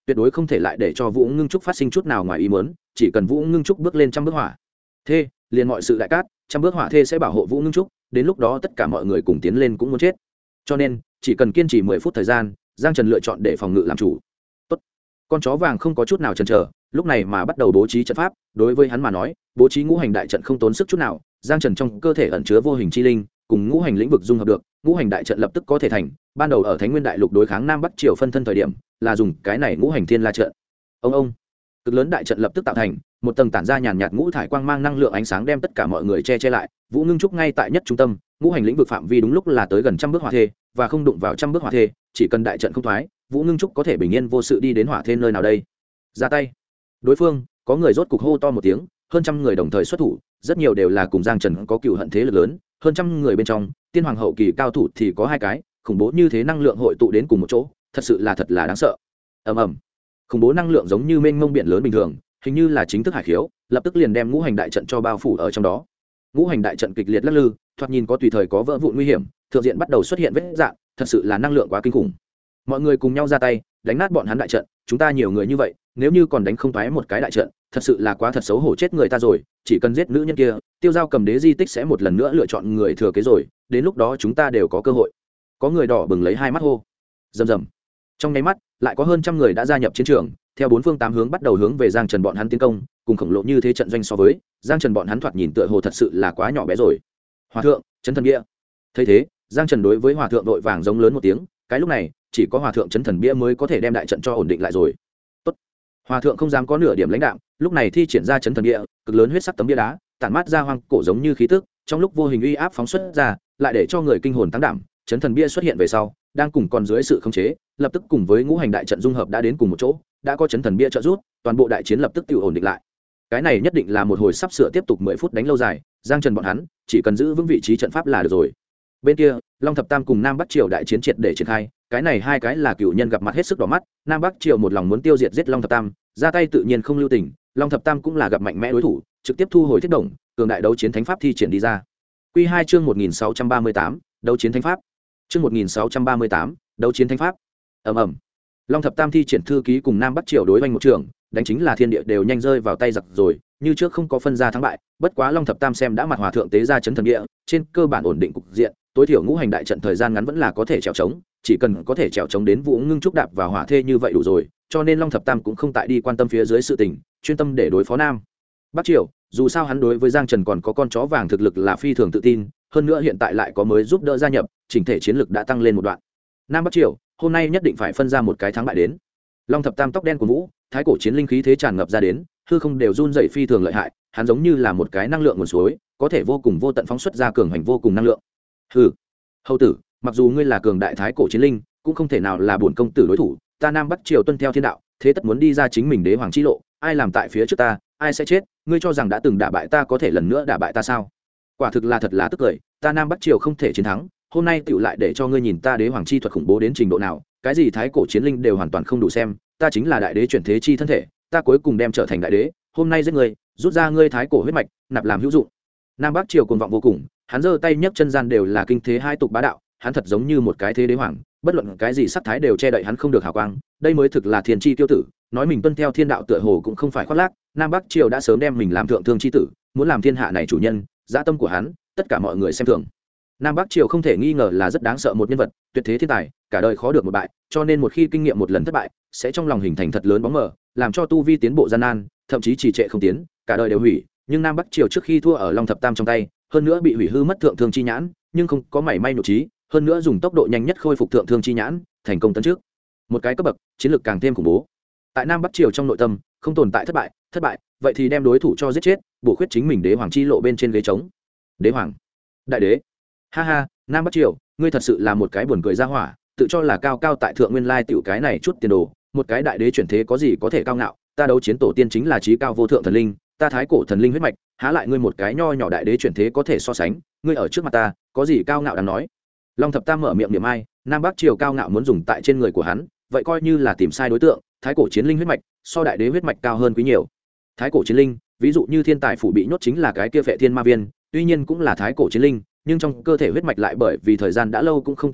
Speaker 1: tuyệt đối không thể lại để cho Vũ Ngưng Trúc phát sinh chút nào ngoài ý muốn, chỉ cần Vũ Ngưng Trúc bước lên trăm bước hỏa thê, liền mọi sự đại cát, trăm bước hỏa thê sẽ bảo hộ Vũ Ngưng Trúc, đến lúc đó tất cả mọi người cùng tiến lên cũng muốn chết. Cho nên, chỉ cần kiên trì 10 phút thời gian, Giang Trần lựa chọn để phòng ngự làm chủ. Tốt. Con chó vàng không có chút nào chần chờ, lúc này mà bắt đầu bố trí trận pháp, đối với hắn mà nói, bố trí ngũ hành đại trận không tốn sức chút nào, Giang Trần trong cơ thể ẩn chứa vô hình chi linh, cùng ngũ hành lĩnh vực dung hợp được, ngũ hành đại trận lập tức có thể thành. Ban đầu ở Thánh Nguyên Đại Lục đối kháng Nam Bắc Triều phân thân thời điểm, là dùng cái này ngũ hành thiên la trận. Ông cực lớn đại trận lập tức tạo thành một tầng tản ra nhàn nhạt ngũ thải quang mang năng lượng ánh sáng đem tất cả mọi người che lại. Vũ Ngưng Trúc ngay tại nhất trung tâm, ngũ hành lĩnh vực phạm vi đúng lúc là tới gần trăm bước hỏa thê, và không đụng vào trăm bước hỏa thê, chỉ cần đại trận không thoái, Vũ Ngưng Trúc có thể bình yên vô sự đi đến hỏa thê nơi nào đây. Ra tay. Đối phương, có người rốt cục hô to một tiếng, hơn trăm người đồng thời xuất thủ, rất nhiều đều là cùng Giang Trần có cựu hận thế lực lớn, hơn trăm người bên trong, tiên hoàng hậu kỳ cao thủ thì có 2 cái, khủng bố như thế năng lượng hội tụ đến cùng một chỗ, thật là đáng sợ. Ầm. Khủng bố năng lượng giống như mênh mông biển lớn bình thường, hình như là chính thức hải khiếu, lập tức liền đem ngũ hành đại trận cho bao phủ ở trong đó. Ngũ hành đại trận kịch liệt lắc lư, thoạt nhìn có tùy thời có vỡ vụn nguy hiểm, thượng diện bắt đầu xuất hiện vết rạn, thật sự là năng lượng quá kinh khủng. Mọi người cùng nhau ra tay, đánh nát bọn hắn đại trận, chúng ta nhiều người như vậy, nếu như còn đánh không thoái một cái đại trận, thật sự là quá thật xấu hổ chết người ta rồi, chỉ cần giết nữ nhân kia, Tiêu Giao Cầm Đế di tích sẽ một lần nữa lựa chọn người thừa kế rồi, đến lúc đó chúng ta đều có cơ hội. Có người đỏ bừng lấy hai mắt hô. Rầm rầm. Trong nháy mắt, lại có hơn trăm người đã gia nhập chiến trường, theo 4 phương 8 hướng bắt đầu hướng về Giang Trần bọn hắn tiến công, cùng khổng lồ như thế trận doanh so với, Giang Trần bọn hắn thoạt nhìn tựa hồ thật sự là quá nhỏ bé rồi. Hòa thượng, Chấn Thần Bia. Thấy thế, Giang Trần đối với Hòa thượng vội vàng giống lớn một tiếng, cái lúc này, chỉ có Hòa thượng Chấn Thần Bia mới có thể đem đại trận cho ổn định lại rồi. Tốt. Hòa thượng không dám có nửa điểm lãnh đạm, lúc này thi triển ra Chấn Thần Bia, cực lớn huyết sắc tấm bia đá, tản mát ra hoang cổ giống như khí tức, trong lúc vô hình uy áp phóng xuất ra, lại để cho người kinh hồn tăng đảm. Chấn Thần Bia xuất hiện về sau, đang cùng còn dưới sự khống chế, lập tức cùng với ngũ hành đại trận dung hợp đã đến cùng một chỗ, đã có Chấn Thần Bia trợ giúp, toàn bộ đại chiến lập tức tự ổn định lại. Cái này nhất định là một hồi sắp sửa tiếp tục 10 phút đánh lâu dài, Giang Trần bọn hắn chỉ cần giữ vững vị trí trận pháp là được rồi. Bên kia, Long Thập Tam cùng Nam Bắc Triều đại chiến triệt để triển khai, cái này 2 cái là cựu nhân gặp mặt hết sức đỏ mắt, Nam Bắc Triều một lòng muốn tiêu diệt giết Long Thập Tam, ra tay tự nhiên không lưu tình, Long Thập Tam cũng là gặp mạnh mẽ đối thủ, trực tiếp thu hồi thiết động, cường đại đấu chiến thánh pháp thi triển đi ra. Quy 2 chương 1638, đấu chiến thánh pháp. Chương 1638, đấu chiến thánh pháp. Ầm. Long Thập Tam thi triển thư ký cùng Nam Bắc Triều đối oanh một trường, đánh chính là thiên địa đều nhanh rơi vào tay giặc rồi, như trước không có phân ra thắng bại, bất quá Long Thập Tam xem đã mặt Hòa thượng tế ra Chấn Thần Địa, trên cơ bản ổn định cục diện, tối thiểu ngũ hành đại trận thời gian ngắn vẫn là có thể trèo trống, chỉ cần có thể trèo trống đến Vũ Ngưng Trúc đạp vào hỏa thê như vậy đủ rồi, cho nên Long Thập Tam cũng không tại đi quan tâm phía dưới sự tình, chuyên tâm để đối phó Nam Bắc Triều, dù sao hắn đối với Giang Trần còn có con chó vàng thực lực là phi thường tự tin, hơn nữa hiện tại lại có mới giúp đỡ gia nhập, chỉnh thể chiến lực đã tăng lên một đoạn. Nam Bắc Triều, hôm nay nhất định phải phân ra một cái thắng bại đến. Long Thập Tam tóc đen của Vũ, thái cổ chiến linh khí thế tràn ngập ra đến, hư không đều run rẩy phi thường lợi hại, hắn giống như là một cái năng lượng nguồn suối, có thể vô cùng vô tận phóng xuất ra cường hành vô cùng năng lượng. Hừ, hầu tử, mặc dù ngươi là cường đại thái cổ chiến linh, cũng không thể nào là bổn công tử đối thủ, ta Nam Bắc Triều tuân theo thiên đạo, thế tất muốn đi ra chính mình đế hoàng chi lộ, ai làm tại phía trước ta, ai sẽ chết, ngươi cho rằng đã từng đả bại ta có thể lần nữa đả bại ta sao? Quả thực là thật là tức cười, ta Nam Bắc Triều không thể chiến thắng, hôm nay tựu lại để cho ngươi nhìn ta đế hoàng chi thuật khủng bố đến trình độ nào, cái gì thái cổ chiến linh đều hoàn toàn không đủ xem, ta chính là đại đế chuyển thế chi thân thể, ta cuối cùng đem trở thành đại đế, hôm nay giết ngươi, rút ra ngươi thái cổ huyết mạch, nạp làm hữu dụng. Nam Bắc Triều cuồng vọng vô cùng, hắn giơ tay nhấc chân gian đều là kinh thế hai tục bá đạo, hắn thật giống như một cái thế đế hoàng, bất luận cái gì sắc thái đều che đậy hắn không được hào quang, đây mới thực là thiên chi tiêu tử, nói mình tuân theo thiên đạo tựa hồ cũng không phải khoác lác, Nam Bắc Triều đã sớm đem mình làm thượng thương chi tử, muốn làm thiên hạ này chủ nhân, dã tâm của hắn, tất cả mọi người xem thường. Nam Bắc Triều không thể nghi ngờ là rất đáng sợ một nhân vật, tuyệt thế thiên tài, cả đời khó được một bại, cho nên một khi kinh nghiệm một lần thất bại, sẽ trong lòng hình thành thật lớn bóng mờ, làm cho tu vi tiến bộ gian nan, thậm chí trì trệ không tiến, cả đời đều hủy. Nhưng Nam Bắc Triều trước khi thua ở Long Thập Tam trong tay, hơn nữa bị hủy hư mất thượng thương chi nhãn, nhưng không có mảy may nộ trí, hơn nữa dùng tốc độ nhanh nhất khôi phục thượng thương chi nhãn, thành công tấn trước. Một cái cấp bậc, chiến lược càng thêm khủng bố. Tại Nam Bắc Triều trong nội tâm, không tồn tại thất bại, vậy thì đem đối thủ cho giết chết, bổ khuyết chính mình đế hoàng chi lộ bên trên ghế trống. Đế hoàng, đại đế. Ha ha, Nam Bắc Triều, ngươi thật sự là một cái buồn cười ra hỏa, tự cho là cao cao tại thượng nguyên lai tiểu cái này chút tiền đồ, một cái đại đế chuyển thế có gì có thể cao ngạo, ta đấu chiến tổ tiên chính là chí cao vô thượng thần linh, ta thái cổ thần linh huyết mạch, há lại ngươi một cái nho nhỏ đại đế chuyển thế có thể so sánh, ngươi ở trước mặt ta, có gì cao ngạo đáng nói. Long Thập Tam mở miệng niệm ai, Nam Bắc Triều cao ngạo muốn dùng tại trên người của hắn, vậy coi như là tìm sai đối tượng, thái cổ chiến linh huyết mạch, so đại đế huyết mạch cao hơn quý nhiều. Thái cổ chiến linh, ví dụ như thiên tài phủ bị nhốt chính là cái kia Phệ Thiên Ma Viên, tuy nhiên cũng là thái cổ chiến linh, nhưng trong cơ thể huyết mạch lại bởi vì thời gian đã lâu cũng không tinh khiết,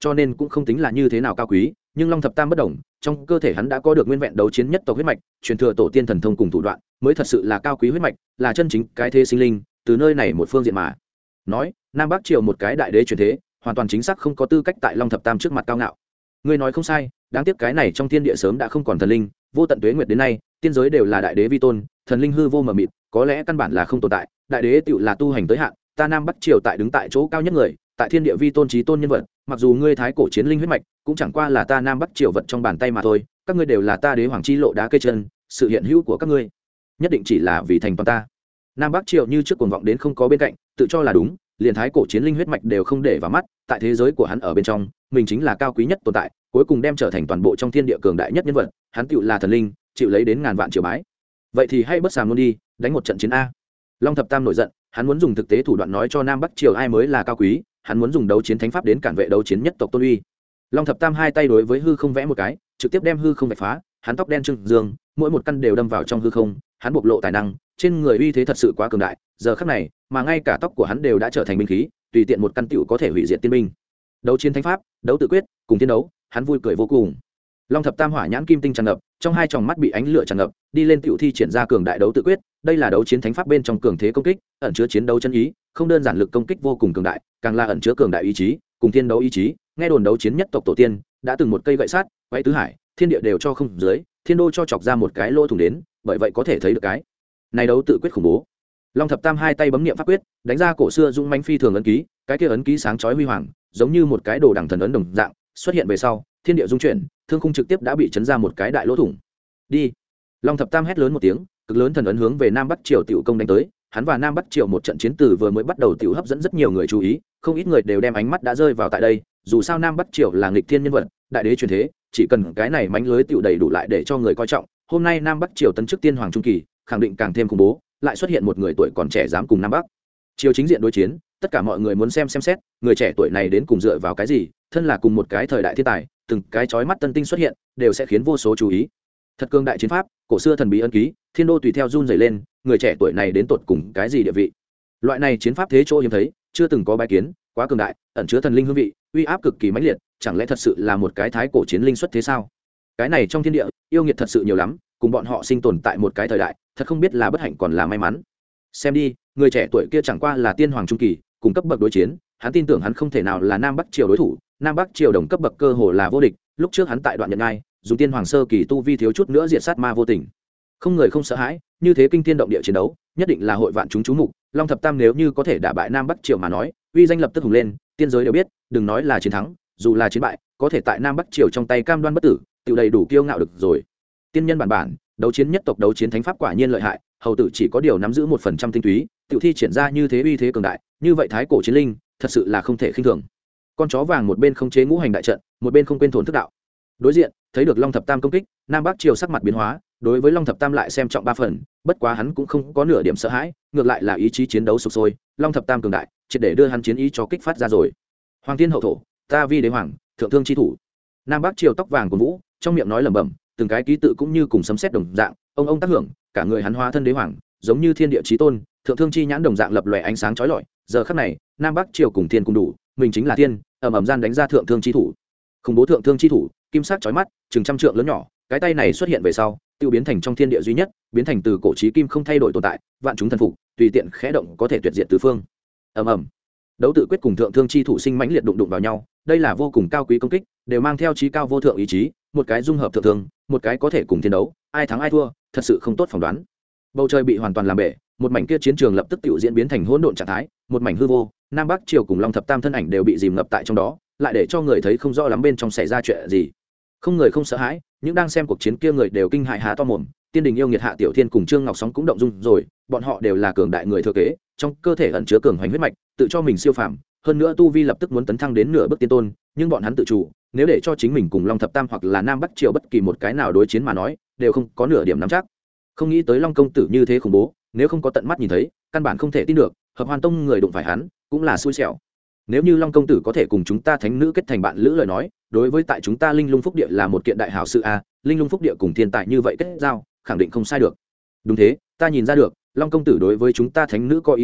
Speaker 1: cho nên cũng không tính là như thế nào cao quý, nhưng Long Thập Tam bất đồng, trong cơ thể hắn đã có được nguyên vẹn đấu chiến nhất tộc huyết mạch, truyền thừa tổ tiên thần thông cùng thủ đoạn, mới thật sự là cao quý huyết mạch, là chân chính cái thế sinh linh, từ nơi này một phương diện mà nói, Nam Bắc Triều một cái đại đế truyền thế, hoàn toàn chính xác không có tư cách tại Long Thập Tam trước mặt cao ngạo. Ngươi nói không sai, đáng tiếc cái này trong thiên địa sớm đã không còn thần linh, vô tận tuế nguyệt đến nay, tiên giới đều là đại đế vi tôn, thần linh hư vô mờ mịt, có lẽ căn bản là không tồn tại, đại đế tựu là tu hành tới hạn, ta Nam Bắc Triều tại đứng tại chỗ cao nhất người, tại thiên địa vi tôn trí tôn nhân vật, mặc dù ngươi thái cổ chiến linh huyết mạch, cũng chẳng qua là ta Nam Bắc Triều vật trong bàn tay mà thôi, các ngươi đều là ta đế hoàng chi lộ đá cây chân, sự hiện hữu của các ngươi nhất định chỉ là vì thành toàn ta. Nam Bắc Triều như trước cuồng vọng đến không có bên cạnh, tự cho là đúng, liền thái cổ chiến linh huyết mạch đều không để vào mắt, tại thế giới của hắn ở bên trong, mình chính là cao quý nhất tồn tại, cuối cùng đem trở thành toàn bộ trong thiên địa cường đại nhất nhân vật, hắn tựu là thần linh, chịu lấy đến ngàn vạn triều bái. Vậy thì hay bất sàm luôn đi, đánh một trận chiến a. Long Thập Tam nổi giận, hắn muốn dùng thực tế thủ đoạn nói cho Nam Bắc Triều ai mới là cao quý, hắn muốn dùng đấu chiến thánh pháp đến cản vệ đấu chiến nhất tộc tôn uy. Long Thập Tam hai tay đối với hư không vẽ một cái, trực tiếp đem hư không vạch phá, hắn tóc đen trưng dương, mỗi một căn đều đâm vào trong hư không, hắn bộc lộ tài năng, trên người uy thế thật sự quá cường đại, giờ khắc này, mà ngay cả tóc của hắn đều đã trở thành binh khí, tùy tiện một căn tiểu có thể hủy diệt tiên binh. Đấu chiến thánh pháp, đấu tự quyết, cùng tiên đấu, hắn vui cười vô cùng. Long Thập Tam hỏa nhãn kim tinh tràn ngập, trong hai tròng mắt bị ánh lửa tràn ngập, đi lên tiểu thi triển ra cường đại đấu tự quyết, đây là đấu chiến thánh pháp bên trong cường thế công kích, ẩn chứa chiến đấu chân ý, không đơn giản lực công kích vô cùng cường đại, càng là ẩn chứa cường đại ý chí, cùng tiên đấu ý chí, nghe đồn đấu chiến nhất tộc tổ tiên, đã từng một cây gậy sắt, quay tứ hải, thiên địa đều cho không dưới, thiên đô cho chọc ra một cái lỗ thủng đến, bởi vậy có thể thấy được cái này đấu tự quyết khủng bố. Long Thập Tam hai tay bấm niệm pháp quyết, đánh ra cổ xưa dũng mãnh phi thường ấn ký, cái kia ấn ký sáng chói huy hoàng, giống như một cái đồ đằng thần ấn đồng dạng, xuất hiện về sau, thiên địa dung chuyển, thương khung trực tiếp đã bị chấn ra một cái đại lỗ thủng. Đi! Long Thập Tam hét lớn một tiếng, cực lớn thần ấn hướng về Nam Bắc Triều tiểu công đánh tới, hắn và Nam Bắc Triều một trận chiến từ vừa mới bắt đầu tiểu hấp dẫn rất nhiều người chú ý, không ít người đều đem ánh mắt đã rơi vào tại đây, dù sao Nam Bắc Triều là nghịch thiên nhân vật, đại đế truyền thế, chỉ cần cái này mánh lưới tiểu đầy đủ lại để cho người coi trọng, hôm nay Nam Bắc Triều tấn chức tiên hoàng trung kỳ, khẳng định càng thêm khủng bố, lại xuất hiện một người tuổi còn trẻ dám cùng Nam Bắc Triều chính diện đối chiến, tất cả mọi người muốn xem xét, người trẻ tuổi này đến cùng dựa vào cái gì, thân là cùng một cái thời đại thiên tài, từng cái chói mắt tân tinh xuất hiện, đều sẽ khiến vô số chú ý. Thật cương đại chiến pháp, cổ xưa thần bí ân ký, thiên đô tùy theo run rẩy lên, người trẻ tuổi này đến tột cùng cái gì địa vị? Loại này chiến pháp thế chỗ hiếm thấy, chưa từng có bái kiến, quá cường đại, ẩn chứa thần linh hương vị, uy áp cực kỳ mãnh liệt, chẳng lẽ thật sự là một cái thái cổ chiến linh xuất thế sao? Cái này trong thiên địa, yêu nghiệt thật sự nhiều lắm, cùng bọn họ sinh tồn tại một cái thời đại, thật không biết là bất hạnh còn là may mắn. Xem đi, người trẻ tuổi kia chẳng qua là tiên hoàng trung kỳ, cùng cấp bậc đối chiến, hắn tin tưởng hắn không thể nào là Nam Bắc Triều đối thủ, Nam Bắc Triều đồng cấp bậc cơ hồ là vô địch, lúc trước hắn tại đoạn nhận ngai, dùng tiên hoàng sơ kỳ tu vi thiếu chút nữa diệt sát ma vô tình. Không người không sợ hãi, như thế kinh thiên động địa chiến đấu, nhất định là hội vạn chúng chú mục, Long Thập Tam nếu như có thể đả bại Nam Bắc Triều mà nói, uy danh lập tức hùng lên, tiên giới đều biết, đừng nói là chiến thắng, dù là chiến bại, có thể tại Nam Bắc Triều trong tay cam đoan bất tử, tự đầy đủ kiêu ngạo được rồi. Tiên nhân bản, đấu chiến nhất tộc đấu chiến thánh pháp quả nhiên lợi hại, hầu tử chỉ có điều nắm giữ 1% tinh túy, tự thi triển ra như thế uy thế cường đại, như vậy thái cổ chiến linh, thật sự là không thể khinh thường. Con chó vàng một bên không chế ngũ hành đại trận, một bên không quên thổn thức đạo. Đối diện, thấy được Long Thập Tam công kích, Nam Bắc Triều sắc mặt biến hóa, đối với Long Thập Tam lại xem trọng 3 phần, bất quá hắn cũng không có nửa điểm sợ hãi, ngược lại là ý chí chiến đấu sục sôi, Long Thập Tam cường đại, triệt để đưa hắn chiến ý cho kích phát ra rồi. Hoàng thiên hậu thổ, ta vi đế hoàng, thượng thương chi thủ. Nam Bắc Triều tóc vàng của Vũ, trong miệng nói lẩm bẩm, từng cái ký tự cũng như cùng sấm sét đồng dạng, ông tác hưởng, cả người hắn hóa thân đế hoàng, giống như thiên địa chí tôn, thượng thương chi nhãn đồng dạng lập lòe ánh sáng chói lọi, giờ khắc này, Nam Bắc Triều cùng thiên cùng đủ, mình chính là thiên, ầm gian đánh ra thượng thương chi thủ. Khủng bố thượng thương chi thủ, kim sắc chói mắt, chừng trăm trượng lớn nhỏ, cái tay này xuất hiện về sau, tiêu biến thành trong thiên địa duy nhất, biến thành từ cổ chí kim không thay đổi tồn tại, vạn chúng thần phục, tùy tiện khẽ động có thể tuyệt diệt tứ phương. ầm Đấu tự quyết cùng thượng thương chi thủ sinh mãnh liệt đụng vào nhau, đây là vô cùng cao quý công kích, đều mang theo chí cao vô thượng ý chí, một cái dung hợp thượng thương, một cái có thể cùng thiên đấu, ai thắng ai thua, thật sự không tốt phỏng đoán. Bầu trời bị hoàn toàn làm bể, một mảnh kia chiến trường lập tức tiểu diễn biến thành hỗn độn trạng thái, một mảnh hư vô, Nam Bắc Triều cùng Long Thập Tam thân ảnh đều bị dìm ngập tại trong đó, lại để cho người thấy không rõ lắm bên trong xảy ra chuyện gì. Không người không sợ hãi, những đang xem cuộc chiến kia người đều kinh hãi há to mồm, Tiên Đình yêu nghiệt Hạ Tiểu Thiên cùng Trương Ngọc Sóng cũng động dung rồi, bọn họ đều là cường đại người thừa kế, trong cơ thể ẩn chứa cường hoành huyết mạch, tự cho mình siêu phàm, hơn nữa tu vi lập tức muốn tấn thăng đến nửa bước tiên tôn, nhưng bọn hắn tự chủ, nếu để cho chính mình cùng Long Thập Tam hoặc là Nam Bắc Triều bất kỳ một cái nào đối chiến mà nói, đều không có nửa điểm nắm chắc. Không nghĩ tới Long công tử như thế khủng bố, nếu không có tận mắt nhìn thấy, căn bản không thể tin được, Hợp Hoàn Tông người đụng phải hắn, cũng là xui xẻo. Nếu như Long công tử có thể cùng chúng ta thánh nữ kết thành bạn lữ lời nói, đối với tại chúng ta Linh Lung Phúc Địa là một kiện đại hảo sự a, Linh Lung Phúc Địa cùng thiên tài như vậy kết giao, khẳng định không sai được. Đúng thế, ta nhìn ra được, Long công tử đối với chúng ta thánh nữ có ý tứ,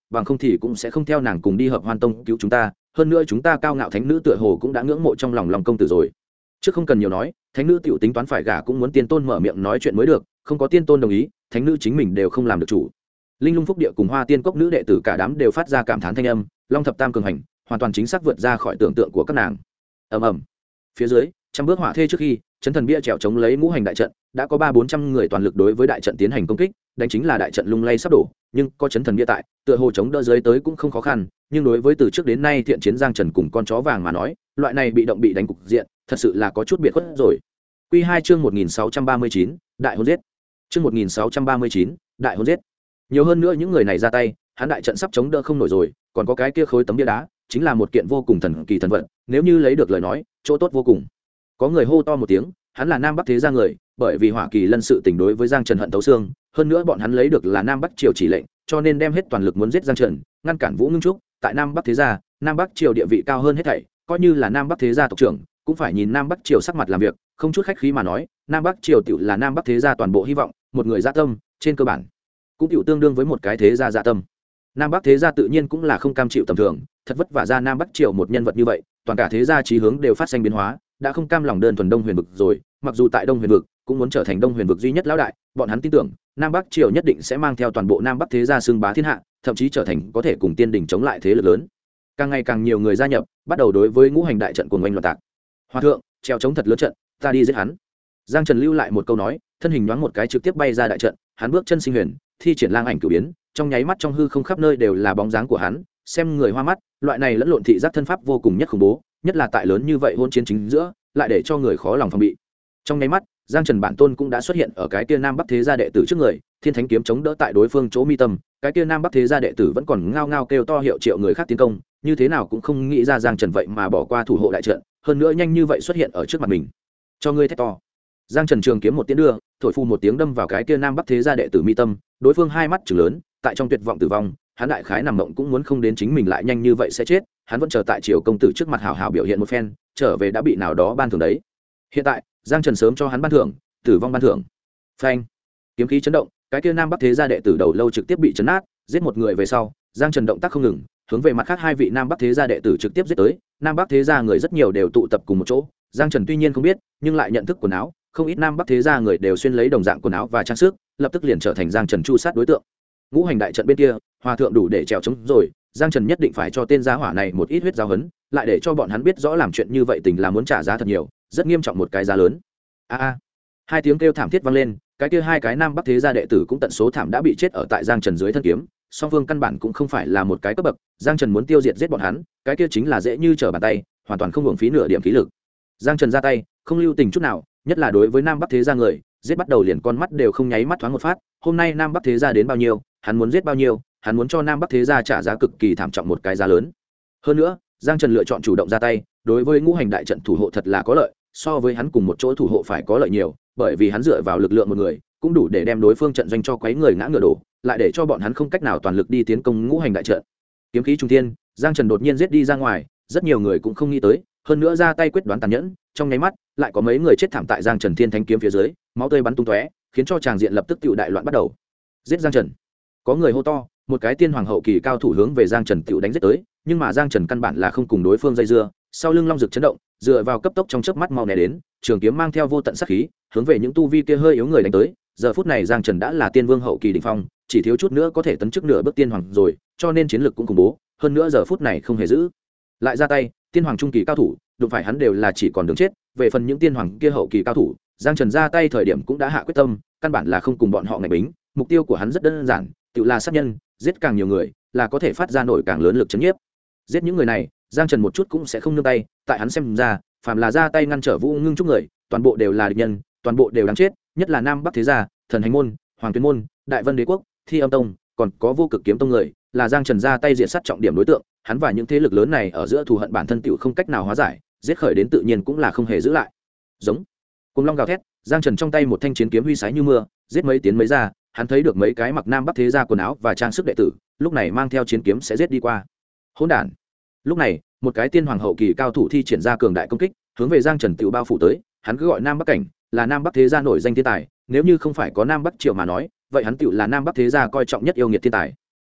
Speaker 1: bằng không thì cũng sẽ không theo nàng cùng đi hợp hoan tông cứu chúng ta. Hơn nữa chúng ta cao ngạo thánh nữ tựa hồ cũng đã ngưỡng mộ trong lòng Long công tử rồi. Trước không cần nhiều nói, thánh nữ tiểu tính toán phải gả cũng muốn tiên tôn mở miệng nói chuyện mới được, không có tiên tôn đồng ý, thánh nữ chính mình đều không làm được chủ. Linh Lung Phúc Địa cùng Hoa Tiên Cốc nữ đệ tử cả đám đều phát ra cảm thán thanh âm, Long thập tam cường hành, hoàn toàn chính xác vượt ra khỏi tưởng tượng của các nàng. Ầm ầm. Phía dưới, trăm bước hỏa thê trước khi, chấn thần bia trèo chống lấy ngũ hành đại trận, đã có 300-400 người toàn lực đối với đại trận tiến hành công kích, đánh chính là đại trận lung lay sắp đổ, nhưng có chấn thần bia tại, tựa hồ chống đỡ dưới tới cũng không khó khăn, nhưng đối với từ trước đến nay thiện chiến Giang Trần cùng con chó vàng mà nói, loại này bị động bị đánh cục diện, thật sự là có chút biệt khuất rồi. Quy 2 chương 1639, đại hôn giết. Chương 1639, đại hôn giết. Nhiều hơn nữa những người này ra tay, hắn đại trận sắp chống đỡ không nổi rồi, còn có cái kia khối tấm bia đá, chính là một kiện vô cùng thần kỳ thần vật, nếu như lấy được lời nói, chỗ tốt vô cùng. Có người hô to một tiếng, hắn là Nam Bắc thế gia người, bởi vì Hỏa Kỳ Lân sự tình đối với Giang Trần hận tấu xương, hơn nữa bọn hắn lấy được là Nam Bắc triều chỉ lệnh, cho nên đem hết toàn lực muốn giết Giang Trần, ngăn cản Vũ Ngưng Trúc, tại Nam Bắc thế gia, Nam Bắc triều địa vị cao hơn hết thảy, coi như là Nam Bắc thế gia tộc trưởng, cũng phải nhìn Nam Bắc triều sắc mặt làm việc, không chút khách khí mà nói, Nam Bắc triều tiểu là Nam Bắc thế gia toàn bộ hy vọng, một người dạ tâm, trên cơ bản cũng tiểu tương đương với một cái thế gia dạ tâm. Nam Bắc thế gia tự nhiên cũng là không cam chịu tầm thường, thật vất vả ra Nam Bắc triều một nhân vật như vậy, toàn cả thế gia chí hướng đều phát sinh biến hóa, đã không cam lòng đơn thuần Đông Huyền vực rồi, mặc dù tại Đông Huyền vực cũng muốn trở thành Đông Huyền vực duy nhất lão đại, bọn hắn tin tưởng Nam Bắc triều nhất định sẽ mang theo toàn bộ Nam Bắc thế gia xưng bá thiên hạ, thậm chí trở thành có thể cùng tiên đỉnh chống lại thế lực lớn. Càng ngày càng nhiều người gia nhập, bắt đầu đối với ngũ hành đại trận cuồng oanh loạn tạc. Hòa thượng, treo chống thật lớn trận, ta đi giết hắn. Giang Trần lưu lại một câu nói, thân hình nhoáng một cái trực tiếp bay ra đại trận, hắn bước chân sinh huyền, thi triển lang ảnh cửu biến, trong nháy mắt trong hư không khắp nơi đều là bóng dáng của hắn, xem người hoa mắt, loại này lẫn lộn thị giác thân pháp vô cùng nhất khủng bố, nhất là tại lớn như vậy hôn chiến chính giữa, lại để cho người khó lòng phòng bị. Trong nháy mắt, Giang Trần bản tôn cũng đã xuất hiện ở cái kia Nam Bắc thế gia đệ tử trước người, Thiên Thánh kiếm chống đỡ tại đối phương chỗ mi tâm, cái kia Nam Bắc thế gia đệ tử vẫn còn ngao ngao kêu to hiệu triệu người khác tiến công, như thế nào cũng không nghĩ ra Giang Trần vậy mà bỏ qua thủ hộ đại trận, hơn nữa nhanh như vậy xuất hiện ở trước mặt mình. Cho ngươi thét to. Giang Trần trường kiếm một tiếng đưa, thổi phù một tiếng đâm vào cái kia Nam Bắc thế gia đệ tử mi tâm, đối phương hai mắt trừng lớn, tại trong tuyệt vọng tử vong, hắn đại khái nằm mộng cũng muốn không đến chính mình lại nhanh như vậy sẽ chết, hắn vẫn chờ tại Triều công tử trước mặt hào hào biểu hiện một phen, trở về đã bị nào đó ban thưởng đấy. Hiện tại, Giang Trần sớm cho hắn ban thưởng, tử vong ban thưởng. Phanh! Kiếm khí chấn động, cái kia Nam Bắc thế gia đệ tử đầu lâu trực tiếp bị chấn nát, giết một người về sau, Giang Trần động tác không ngừng, hướng về mặt khác hai vị Nam Bắc thế gia đệ tử trực tiếp giết tới, Nam Bắc thế gia người rất nhiều đều tụ tập cùng một chỗ, Giang Trần tuy nhiên không biết, nhưng lại nhận thức quần áo, không ít Nam Bắc thế gia người đều xuyên lấy đồng dạng quần áo và trang sức, lập tức liền trở thành Giang Trần chu sát đối tượng. Ngũ hành đại trận bên kia, hòa thượng đủ để trèo chống rồi, Giang Trần nhất định phải cho tên gia hỏa này một ít huyết giáo hấn, lại để cho bọn hắn biết rõ làm chuyện như vậy tình là muốn trả giá thật nhiều, rất nghiêm trọng một cái giá lớn. A hai tiếng kêu thảm thiết vang lên, cái kia hai cái Nam Bắc thế gia đệ tử cũng tận số thảm đã bị chết ở tại Giang Trần dưới thân kiếm, song phương căn bản cũng không phải là một cái cấp bậc, Giang Trần muốn tiêu diệt giết bọn hắn, cái kia chính là dễ như trở bàn tay, hoàn toàn không hưởng phí nửa điểm khí lực. Giang Trần ra tay, không lưu tình chút nào, nhất là đối với Nam Bắc thế gia người, giết bắt đầu liền con mắt đều không nháy mắt thoáng một phát, hôm nay Nam Bắc thế gia đến bao nhiêu, hắn muốn giết bao nhiêu, hắn muốn cho Nam Bắc thế gia trả giá cực kỳ thảm trọng một cái giá lớn. Hơn nữa, Giang Trần lựa chọn chủ động ra tay, đối với ngũ hành đại trận thủ hộ thật là có lợi, so với hắn cùng một chỗ thủ hộ phải có lợi nhiều, bởi vì hắn dựa vào lực lượng một người, cũng đủ để đem đối phương trận doanh cho quấy người ngã ngựa đổ, lại để cho bọn hắn không cách nào toàn lực đi tiến công ngũ hành đại trận. Kiếm khí trung thiên, Giang Trần đột nhiên giết đi ra ngoài, rất nhiều người cũng không nghĩ tới, hơn nữa ra tay quyết đoán tàn nhẫn, trong nháy mắt, lại có mấy người chết thảm tại Giang Trần Thiên Thánh kiếm phía dưới, máu tươi bắn tung tóe, khiến cho tràng diện lập tức tựu đại loạn bắt đầu. Giết Giang Trần. Có người hô to, một cái tiên hoàng hậu kỳ cao thủ hướng về Giang Trần tựu đánh giết tới, nhưng mà Giang Trần căn bản là không cùng đối phương dây dưa, sau lưng long rực chấn động, dựa vào cấp tốc trong chớp mắt mau né đến, trường kiếm mang theo vô tận sát khí, hướng về những tu vi kia hơi yếu người đánh tới. Giờ phút này Giang Trần đã là tiên vương hậu kỳ đỉnh phong, chỉ thiếu chút nữa có thể tấn chức nửa bước tiên hoàng rồi, cho nên chiến lực cũng khủng bố, hơn nữa giờ phút này không hề giữ lại ra tay, tiên hoàng trung kỳ cao thủ, đụng phải hắn đều là chỉ còn đường chết, về phần những tiên hoàng kia hậu kỳ cao thủ, Giang Trần ra tay thời điểm cũng đã hạ quyết tâm, căn bản là không cùng bọn họ ngạch bính, mục tiêu của hắn rất đơn giản, tự là sát nhân, giết càng nhiều người, là có thể phát ra nổi càng lớn lực chấn nhiếp. Giết những người này, Giang Trần một chút cũng sẽ không nương tay, tại hắn xem ra, phàm là ra tay ngăn trở Vũ Ngưng Trúc người, toàn bộ đều là địch nhân, toàn bộ đều đáng chết, nhất là Nam Bắc thế gia, Thần Hành môn, Hoàng Tuyên môn, Đại Vân Đế quốc, Thi Âm tông, còn có Vô Cực kiếm tông người, là Giang Trần ra tay diệt sát trọng điểm đối tượng, hắn và những thế lực lớn này ở giữa thù hận bản thân tiểu không cách nào hóa giải, giết khởi đến tự nhiên cũng là không hề giữ lại. Giống cùng long gào thét, Giang Trần trong tay một thanh chiến kiếm huy sái như mưa, giết mấy tiến mấy ra, hắn thấy được mấy cái mặc Nam Bắc thế gia quần áo và trang sức đệ tử, lúc này mang theo chiến kiếm sẽ giết đi qua. Hỗn đản. Lúc này, một cái tiên hoàng hậu kỳ cao thủ thi triển ra cường đại công kích, hướng về Giang Trần tiểu bao phủ tới, hắn cứ gọi Nam Bắc cảnh, là Nam Bắc thế gia nổi danh thiên tài, nếu như không phải có Nam Bắc triều mà nói, vậy hắn tiểu là Nam Bắc thế gia coi trọng nhất yêu nghiệt thiên tài.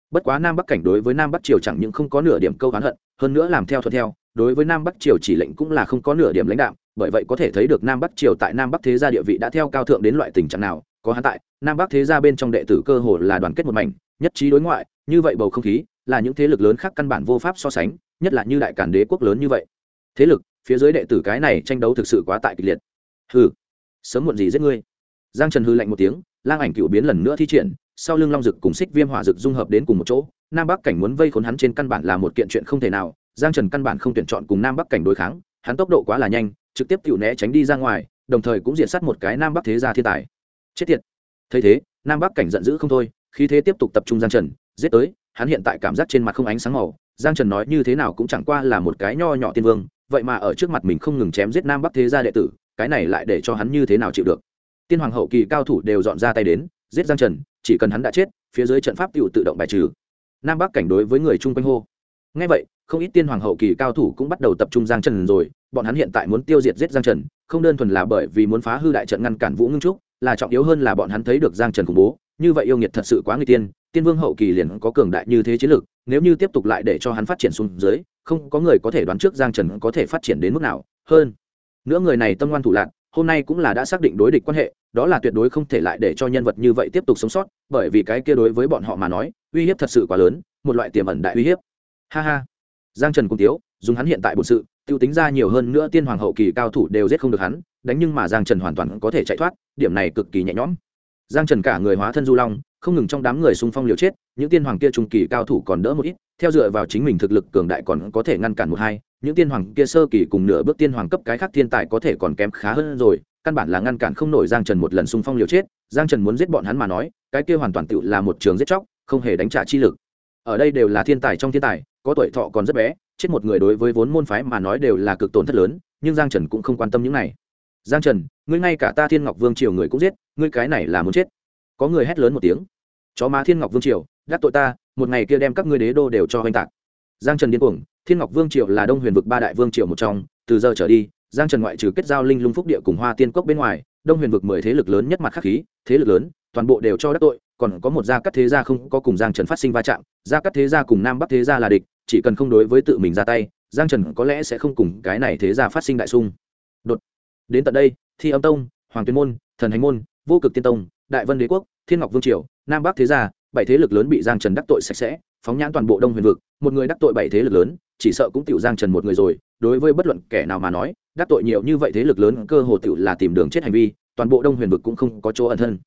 Speaker 1: bất quá nam bắc cảnh đối với nam bắc triều chẳng những không có nửa điểm câu oán hận, hơn nữa làm theo thuận theo, đối với nam bắc triều chỉ lệnh cũng là không có nửa điểm lãnh đạo, bởi vậy có thể thấy được nam bắc triều tại nam bắc thế gia địa vị đã theo cao thượng đến loại tình trạng nào. Có hắn tại, nam bắc thế gia bên trong đệ tử cơ hồ là đoàn kết một mảnh, nhất trí đối ngoại, như vậy bầu không khí là những thế lực lớn khác căn bản vô pháp so sánh, nhất là như đại cản đế quốc lớn như vậy thế lực, phía dưới đệ tử cái này tranh đấu thực sự quá tại kịch liệt. Hừ, sớm muộn gì giết ngươi. Giang Trần hừ lạnh một tiếng, lang ảnh cựu biến lần nữa thi triển, sau lưng long dực cùng xích viêm hỏa dực dung hợp đến cùng một chỗ, nam bắc cảnh muốn vây khốn hắn trên căn bản là một kiện chuyện không thể nào. Giang Trần căn bản không tuyển chọn cùng nam bắc cảnh đối kháng, hắn tốc độ quá là nhanh, trực tiếp tiểu né tránh đi ra ngoài, đồng thời cũng diệt sát một cái nam bắc thế gia thiên tài. Chết tiệt. Thấy thế, nam bắc cảnh giận dữ không thôi, khí thế tiếp tục tập trung Giang Trần giết tới. Hắn hiện tại cảm giác trên mặt không ánh sáng màu, Giang Trần nói như thế nào cũng chẳng qua là một cái nho nhỏ tiên vương, vậy mà ở trước mặt mình không ngừng chém giết nam bắc thế gia đệ tử, cái này lại để cho hắn như thế nào chịu được. Tiên hoàng hậu kỳ cao thủ đều dọn ra tay đến giết Giang Trần, chỉ cần hắn đã chết, phía dưới trận pháp tựu tự động bài trừ. Nam bắc cảnh đối với người chung quanh hô. Nghe vậy, không ít tiên hoàng hậu kỳ cao thủ cũng bắt đầu tập trung Giang Trần rồi, bọn hắn hiện tại muốn tiêu diệt giết Giang Trần, không đơn thuần là bởi vì muốn phá hư đại trận ngăn cản Vũ Ngưng Trúc, là trọng yếu hơn là bọn hắn thấy được Giang Trần khủng bố, như vậy yêu nghiệt thật sự quá nguy tiên, tiên vương hậu kỳ liền có cường đại như thế chiến lực, nếu như tiếp tục lại để cho hắn phát triển xuống dưới, không có người có thể đoán trước Giang Trần có thể phát triển đến mức nào. Hơn nữa người này tâm ngoan thủ lạn, hôm nay cũng là đã xác định đối địch quan hệ, đó là tuyệt đối không thể lại để cho nhân vật như vậy tiếp tục sống sót, bởi vì cái kia đối với bọn họ mà nói, uy hiếp thật sự quá lớn, một loại tiềm ẩn đại uy hiếp. Ha ha. Giang Trần cũng thiếu, dùng hắn hiện tại bổn sự, tiêu tính ra nhiều hơn nữa tiên hoàng hậu kỳ cao thủ đều giết không được hắn, đánh nhưng mà Giang Trần hoàn toàn có thể chạy thoát, điểm này cực kỳ nhẹ nhõm. Giang Trần cả người hóa thân du long, không ngừng trong đám người xung phong liều chết, những tiên hoàng kia trung kỳ cao thủ còn đỡ một ít, theo dựa vào chính mình thực lực cường đại còn có thể ngăn cản một hai, những tiên hoàng kia sơ kỳ cùng nửa bước tiên hoàng cấp cái khác thiên tài có thể còn kém khá hơn rồi, căn bản là ngăn cản không nổi Giang Trần một lần xung phong liều chết. Giang Trần muốn giết bọn hắn mà nói, cái kia hoàn toàn tựu là một trường giết chóc, không hề đánh trả chi lực. Ở đây đều là thiên tài trong thiên tài, có tuổi thọ còn rất bé, chết một người đối với vốn môn phái mà nói đều là cực tổn thất lớn, nhưng Giang Trần cũng không quan tâm những này. Giang Trần, ngươi ngay cả ta Thiên Ngọc Vương triều người cũng giết, ngươi cái này là muốn chết. Có người hét lớn một tiếng. Chó má Thiên Ngọc Vương triều, đắc tội ta, một ngày kia đem các ngươi đế đô đều cho hoành tạc. Giang Trần điên cuồng, Thiên Ngọc Vương triều là Đông Huyền vực ba đại vương triều một trong, từ giờ trở đi, Giang Trần ngoại trừ kết giao Linh Lung Phúc địa cùng Hoa Tiên Cốc bên ngoài, Đông Huyền vực 10 thế lực lớn nhất mặt khắc khí, thế lực lớn, toàn bộ đều cho đắc tội, còn có một gia cát thế gia không có cùng Giang Trần phát sinh va chạm, gia cát thế gia cùng Nam Bắc thế gia là địch, chỉ cần không đối với tự mình ra tay, Giang Trần có lẽ sẽ không cùng cái này thế gia phát sinh đại xung đột. Đến tận đây, Thi Âm Tông, Hoàng Tuyên môn, Thần Hành môn, Vô Cực Tiên Tông, Đại Vân Đế quốc, Thiên Ngọc Vương triều, Nam Bắc thế gia, 7 thế lực lớn bị Giang Trần đắc tội sạch sẽ, phóng nhãn toàn bộ Đông Huyền vực, một người đắc tội 7 thế lực lớn, chỉ sợ cũng tiểu Giang Trần một người rồi, đối với bất luận kẻ nào mà nói, đắc tội nhiều như vậy thế lực lớn cơ hồ tiểu là tìm đường chết hành vi, toàn bộ Đông Huyền vực cũng không có chỗ ẩn thân.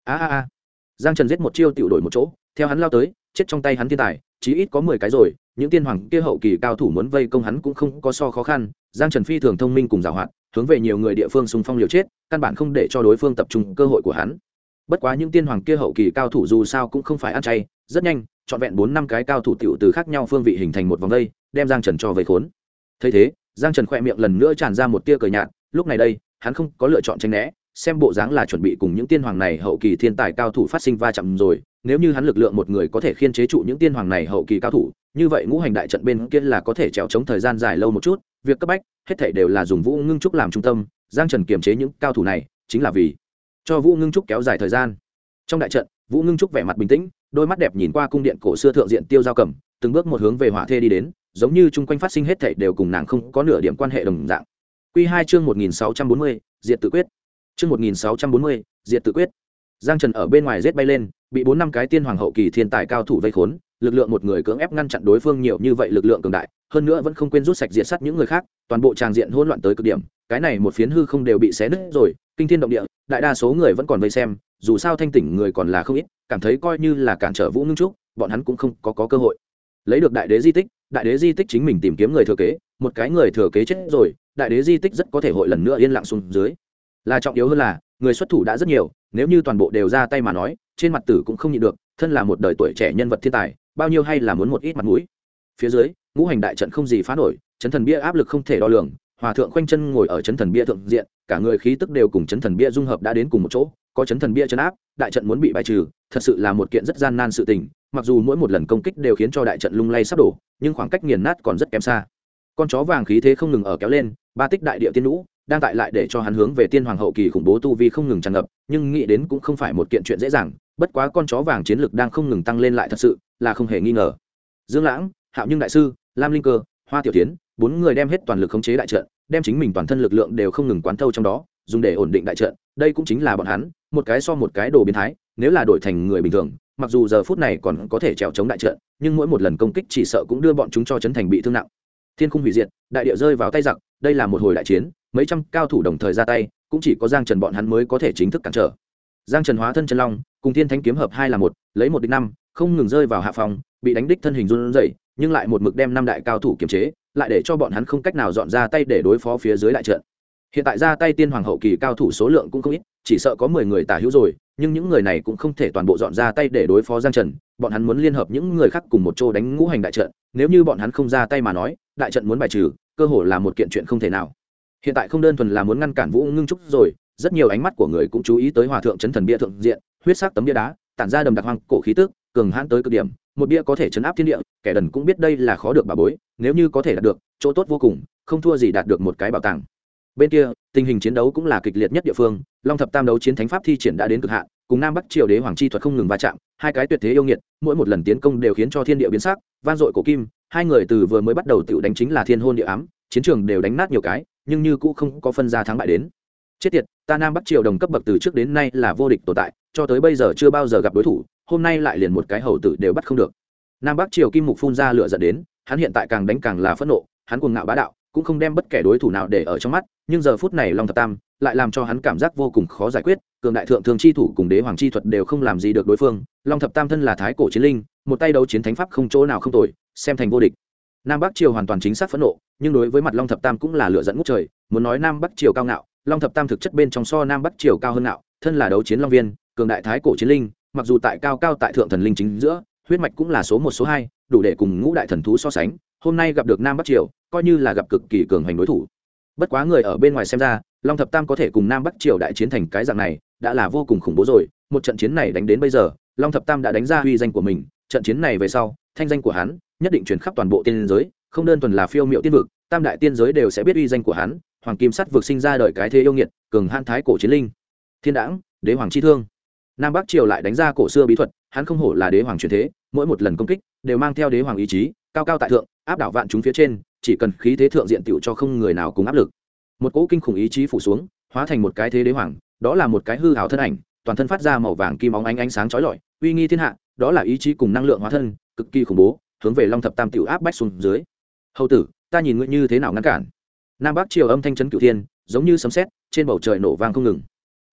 Speaker 1: Giang Trần giết một chiêu tiểu đổi một chỗ, theo hắn lao tới, chết trong tay hắn thiên tài, chí ít có 10 cái rồi, những tiên hoàng kia hậu kỳ cao thủ muốn vây công hắn cũng không có so khó khăn, Giang Trần phi thường thông minh cùng giàu hoạt, hướng về nhiều người địa phương xung phong liều chết, căn bản không để cho đối phương tập trung cơ hội của hắn. Bất quá những tiên hoàng kia hậu kỳ cao thủ dù sao cũng không phải ăn chay, rất nhanh, trọn vẹn 4-5 cái cao thủ tiểu từ khác nhau phương vị hình thành một vòng vây, đem Giang Trần cho vây khốn. Thấy thế, Giang Trần khẽ miệng lần nữa tràn ra một tia cười nhạt, lúc này đây, hắn không có lựa chọn tránh né, xem bộ dáng là chuẩn bị cùng những tiên hoàng này hậu kỳ thiên tài cao thủ phát sinh va chạm rồi, nếu như hắn lực lượng một người có thể khiên chế trụ những tiên hoàng này hậu kỳ cao thủ, như vậy ngũ hành đại trận bên kia là có thể trèo chống thời gian dài lâu một chút, việc cấp bách, hết thảy đều là dùng Vũ Ngưng Trúc làm trung tâm, Giang Trần kiềm chế những cao thủ này, chính là vì cho Vũ Ngưng Trúc kéo dài thời gian. Trong đại trận, Vũ Ngưng Trúc vẻ mặt bình tĩnh, đôi mắt đẹp nhìn qua cung điện cổ xưa thượng diện Tiêu Giao Cầm, từng bước một hướng về Hỏa Thê đi đến, giống như chung quanh phát sinh hết thảy đều cùng nàng không có nửa điểm quan hệ đồng dạng. Quy 2 chương 1640, Diệt Tự Quyết. Chương 1640, Diệt Tự Quyết. Giang Trần ở bên ngoài giết bay lên, bị 4-5 cái tiên hoàng hậu kỳ thiên tài cao thủ vây khốn, lực lượng một người cưỡng ép ngăn chặn đối phương nhiều như vậy lực lượng cường đại, hơn nữa vẫn không quên rút sạch diệt sát những người khác, toàn bộ tràng diện hỗn loạn tới cực điểm, cái này một phiến hư không đều bị xé nứt rồi, kinh thiên động địa, đại đa số người vẫn còn vây xem, dù sao thanh tỉnh người còn là không ít, cảm thấy coi như là cản trở Vũ Ngưng Trúc, bọn hắn cũng không có cơ hội lấy được đại đế di tích chính mình tìm kiếm người thừa kế, một cái người thừa kế chết rồi, đại đế di tích rất có thể hội lần nữa yên lặng xuống dưới. Là trọng yếu hơn là, người xuất thủ đã rất nhiều, nếu như toàn bộ đều ra tay mà nói, trên mặt tử cũng không nhịn được, thân là một đời tuổi trẻ nhân vật thiên tài, bao nhiêu hay là muốn một ít mặt mũi. Phía dưới, ngũ hành đại trận không gì phá nổi, chấn thần bia áp lực không thể đo lường, hòa thượng khoanh chân ngồi ở chấn thần bia thượng diện, cả người khí tức đều cùng chấn thần bia dung hợp đã đến cùng một chỗ, có chấn thần bia chấn áp, đại trận muốn bị bài trừ, thật sự là một kiện rất gian nan sự tình, mặc dù mỗi một lần công kích đều khiến cho đại trận lung lay sắp đổ, nhưng khoảng cách nghiền nát còn rất kém xa. Con chó vàng khí thế không ngừng ở kéo lên, ba tích đại địa tiên lũ đang tại lại để cho hắn hướng về tiên hoàng hậu kỳ khủng bố tu vi không ngừng tràn ngập, nhưng nghĩ đến cũng không phải một kiện chuyện dễ dàng, bất quá con chó vàng chiến lực đang không ngừng tăng lên lại, thật sự là không hề nghi ngờ. Dương Lãng, Hạo Nhưng đại sư, Lam Linh Cơ, Hoa Tiểu Tiến, bốn người đem hết toàn lực khống chế đại trận, đem chính mình toàn thân lực lượng đều không ngừng quán thâu trong đó, dùng để ổn định đại trận. Đây cũng chính là bọn hắn một cái so một cái đồ biến thái, nếu là đổi thành người bình thường, mặc dù giờ phút này còn có thể trèo chống đại trận, nhưng mỗi một lần công kích chỉ sợ cũng đưa bọn chúng cho chấn thành bị thương nặng. Thiên khung hủy diệt, đại địa rơi vào tay giặc, đây là một hồi đại chiến, mấy trăm cao thủ đồng thời ra tay, cũng chỉ có Giang Trần bọn hắn mới có thể chính thức cản trở. Giang Trần hóa thân chân long, cùng Thiên Thánh kiếm hợp hai là một, lấy một địch năm, không ngừng rơi vào hạ phòng, bị đánh đích thân hình run rẩy, nhưng lại một mực đem năm đại cao thủ kiềm chế, lại để cho bọn hắn không cách nào dọn ra tay để đối phó phía dưới đại trận. Hiện tại ra tay tiên hoàng hậu kỳ cao thủ số lượng cũng không ít, chỉ sợ có 10 người tả hữu rồi, nhưng những người này cũng không thể toàn bộ dọn ra tay để đối phó Giang Trần, bọn hắn muốn liên hợp những người khác cùng một chỗ đánh ngũ hành đại trận, nếu như bọn hắn không ra tay mà nói, đại trận muốn bài trừ, cơ hồ là một kiện chuyện không thể nào. Hiện tại không đơn thuần là muốn ngăn cản Vũ Ngưng Trúc rồi, rất nhiều ánh mắt của người cũng chú ý tới hòa thượng chấn thần bia thượng diện, huyết sắc tấm bia đá, tản ra đầm đặc hoang cổ khí tức, cường hãn tới cực điểm, một bia có thể chấn áp thiên địa, kẻ đần cũng biết đây là khó được bà bối, nếu như có thể đạt được, chỗ tốt vô cùng, không thua gì đạt được một cái bảo tàng. Bên kia, tình hình chiến đấu cũng là kịch liệt nhất địa phương, Long Thập Tam đấu chiến thánh pháp thi triển đã đến cực hạn, cùng Nam Bắc Triều Đế Hoàng chi thuật không ngừng va chạm, hai cái tuyệt thế yêu nghiệt, mỗi một lần tiến công đều khiến cho thiên địa biến sắc, vang dội cổ kim, hai người từ vừa mới bắt đầu tiểu đánh chính là thiên hôn địa ám, chiến trường đều đánh nát nhiều cái, nhưng như cũ không có phân ra thắng bại đến. Chết tiệt, ta Nam Bắc Triều đồng cấp bậc từ trước đến nay là vô địch tồn tại, cho tới bây giờ chưa bao giờ gặp đối thủ, hôm nay lại liền một cái hầu tử đều bắt không được. Nam Bắc Triều Kim Mục phun ra lửa giận đến, hắn hiện tại càng đánh càng là phẫn nộ, hắn cuồng ngạo bá đạo, cũng không đem bất kể đối thủ nào để ở trong mắt, nhưng giờ phút này Long Thập Tam lại làm cho hắn cảm giác vô cùng khó giải quyết, cường đại thượng thường chi thủ cùng đế hoàng chi thuật đều không làm gì được đối phương. Long Thập Tam thân là thái cổ chiến linh, một tay đấu chiến thánh pháp không chỗ nào không tồi, xem thành vô địch. Nam Bắc Triều hoàn toàn chính xác phẫn nộ, nhưng đối với mặt Long Thập Tam cũng là lửa giận ngút trời, muốn nói Nam Bắc Triều cao ngạo, Long Thập Tam thực chất bên trong so Nam Bắc Triều cao hơn ngạo, thân là đấu chiến long viên, cường đại thái cổ chiến linh, mặc dù tại cao tại thượng thần linh chính giữa, huyết mạch cũng là số 1 số 2, đủ để cùng ngũ đại thần thú so sánh, hôm nay gặp được Nam Bắc Triều, coi như là gặp cực kỳ cường hành đối thủ. Bất quá người ở bên ngoài xem ra, Long Thập Tam có thể cùng Nam Bắc Triều đại chiến thành cái dạng này, đã là vô cùng khủng bố rồi, một trận chiến này đánh đến bây giờ, Long Thập Tam đã đánh ra uy danh của mình, trận chiến này về sau, thanh danh của hắn nhất định truyền khắp toàn bộ tiên giới, không đơn thuần là phiêu miệu tiên vực, tam đại tiên giới đều sẽ biết uy danh của hắn, Hoàng Kim Sắt vực sinh ra đời cái thế yêu nghiệt, cường hãn thái cổ chiến linh. Thiên Đãng, Đế Hoàng chi thương. Nam Bắc Triều lại đánh ra cổ xưa bí thuật, hắn không hổ là đế hoàng truyền thế, mỗi một lần công kích đều mang theo đế hoàng ý chí, cao tại thượng, áp đảo vạn chúng phía trên, chỉ cần khí thế thượng diện tiểu cho không người nào cùng áp lực. Một cỗ kinh khủng ý chí phủ xuống, hóa thành một cái thế đế hoàng, đó là một cái hư ảo thân ảnh, toàn thân phát ra màu vàng kim óng ánh sáng chói lọi, uy nghi thiên hạ, đó là ý chí cùng năng lượng hóa thân, cực kỳ khủng bố, hướng về Long Thập Tam tiểu áp bách xuống dưới. Hầu tử, ta nhìn ngươi như thế nào ngăn cản? Nam Bắc Triều âm thanh chấn cửu thiên, giống như sấm sét, trên bầu trời nổ vang không ngừng.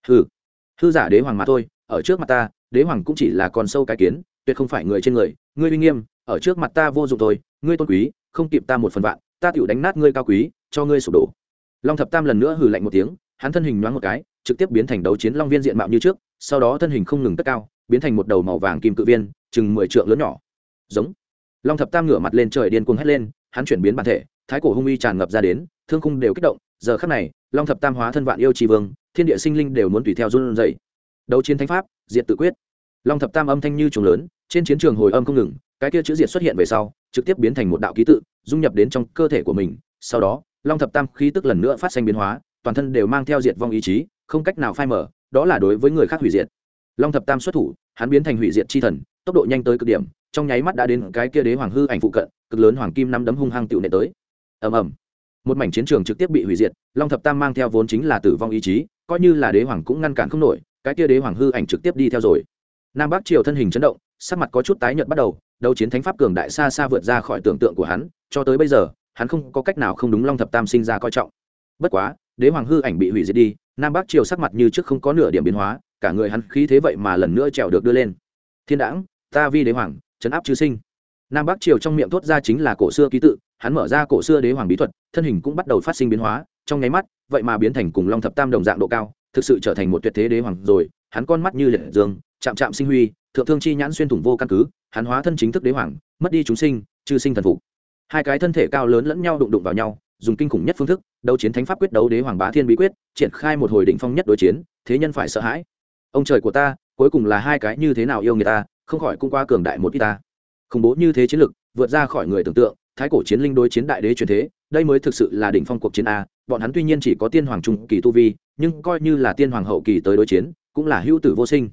Speaker 1: Hư giả đế hoàng mà thôi, ở trước mặt ta, đế hoàng cũng chỉ là con sâu cái kiến, tuyệt không phải người trên người, ngươi uy nghiêm, ở trước mặt ta vô dụng thôi, ngươi tôn quý, không kịp ta một phần vạn, ta tiểu đánh nát ngươi cao quý, cho ngươi sụp đổ. Long Thập Tam lần nữa hừ lạnh một tiếng, hắn thân hình nhoáng một cái, trực tiếp biến thành đấu chiến long viên diện mạo như trước, sau đó thân hình không ngừng tất cao, biến thành một đầu màu vàng kim cự viên, chừng 10 trượng lớn nhỏ. Giống. Long Thập Tam ngửa mặt lên trời điên cuồng hét lên, hắn chuyển biến bản thể, thái cổ hung uy tràn ngập ra đến, thương khung đều kích động, giờ khắc này, Long Thập Tam hóa thân vạn yêu chi vương, thiên địa sinh linh đều muốn tùy theo run rẩy. Đấu chiến thánh pháp, diệt tự quyết. Long Thập Tam âm thanh như trùng lớn, trên chiến trường hồi âm không ngừng, cái kia chữ diệt xuất hiện về sau, trực tiếp biến thành một đạo ký tự, dung nhập đến trong cơ thể của mình, sau đó, Long Thập Tam khí tức lần nữa phát sinh biến hóa, toàn thân đều mang theo diệt vong ý chí, không cách nào phai mở, đó là đối với người khác hủy diệt. Long Thập Tam xuất thủ, hắn biến thành hủy diệt chi thần, tốc độ nhanh tới cực điểm, trong nháy mắt đã đến cái kia đế hoàng hư ảnh phụ cận, cực lớn hoàng kim năm đấm hung hăng tựu nệ tới. Ầm ầm. Một mảnh chiến trường trực tiếp bị hủy diệt, Long Thập Tam mang theo vốn chính là tử vong ý chí, coi như là đế hoàng cũng ngăn cản không nổi, cái kia đế hoàng hư ảnh trực tiếp đi theo rồi. Nam Bắc Triều thân hình chấn động, sắc mặt có chút tái nhợt bắt đầu, đấu chiến thánh pháp cường đại xa xa vượt ra khỏi tưởng tượng của hắn, cho tới bây giờ, hắn không có cách nào không đúng Long Thập Tam sinh ra coi trọng. Bất quá, đế hoàng hư ảnh bị hủy diệt đi, Nam Bắc Triều sắc mặt như trước không có nửa điểm biến hóa, cả người hắn khí thế vậy mà lần nữa trèo được đưa lên. Thiên Đãng, ta vi đế hoàng, trấn áp chư sinh. Nam Bắc Triều trong miệng thốt ra chính là cổ xưa ký tự, hắn mở ra cổ xưa đế hoàng bí thuật, thân hình cũng bắt đầu phát sinh biến hóa, trong nháy mắt, vậy mà biến thành cùng Long Thập Tam đồng dạng độ cao, thực sự trở thành một tuyệt thế đế hoàng rồi. Hắn con mắt như liệt dương, chạm chạm sinh huy, thượng thương chi nhãn xuyên thủng vô căn cứ, hắn hóa thân chính thức đế hoàng, mất đi chúng sinh, chư sinh thần phục. Hai cái thân thể cao lớn lẫn nhau đụng vào nhau, dùng kinh khủng nhất phương thức, đấu chiến thánh pháp quyết đấu đế hoàng bá thiên bí quyết, triển khai một hồi đỉnh phong nhất đối chiến, thế nhân phải sợ hãi. Ông trời của ta, cuối cùng là hai cái như thế nào yêu người ta, không khỏi cũng qua cường đại một ít ta. Khủng bố như thế chiến lực, vượt ra khỏi người tưởng tượng, thái cổ chiến linh đối chiến đại đế truyền thế, đây mới thực sự là đỉnh phong cuộc chiến a. Bọn hắn tuy nhiên chỉ có tiên hoàng trung kỳ tu vi, nhưng coi như là tiên hoàng hậu kỳ tới đối chiến, cũng là hữu tử vô sinh.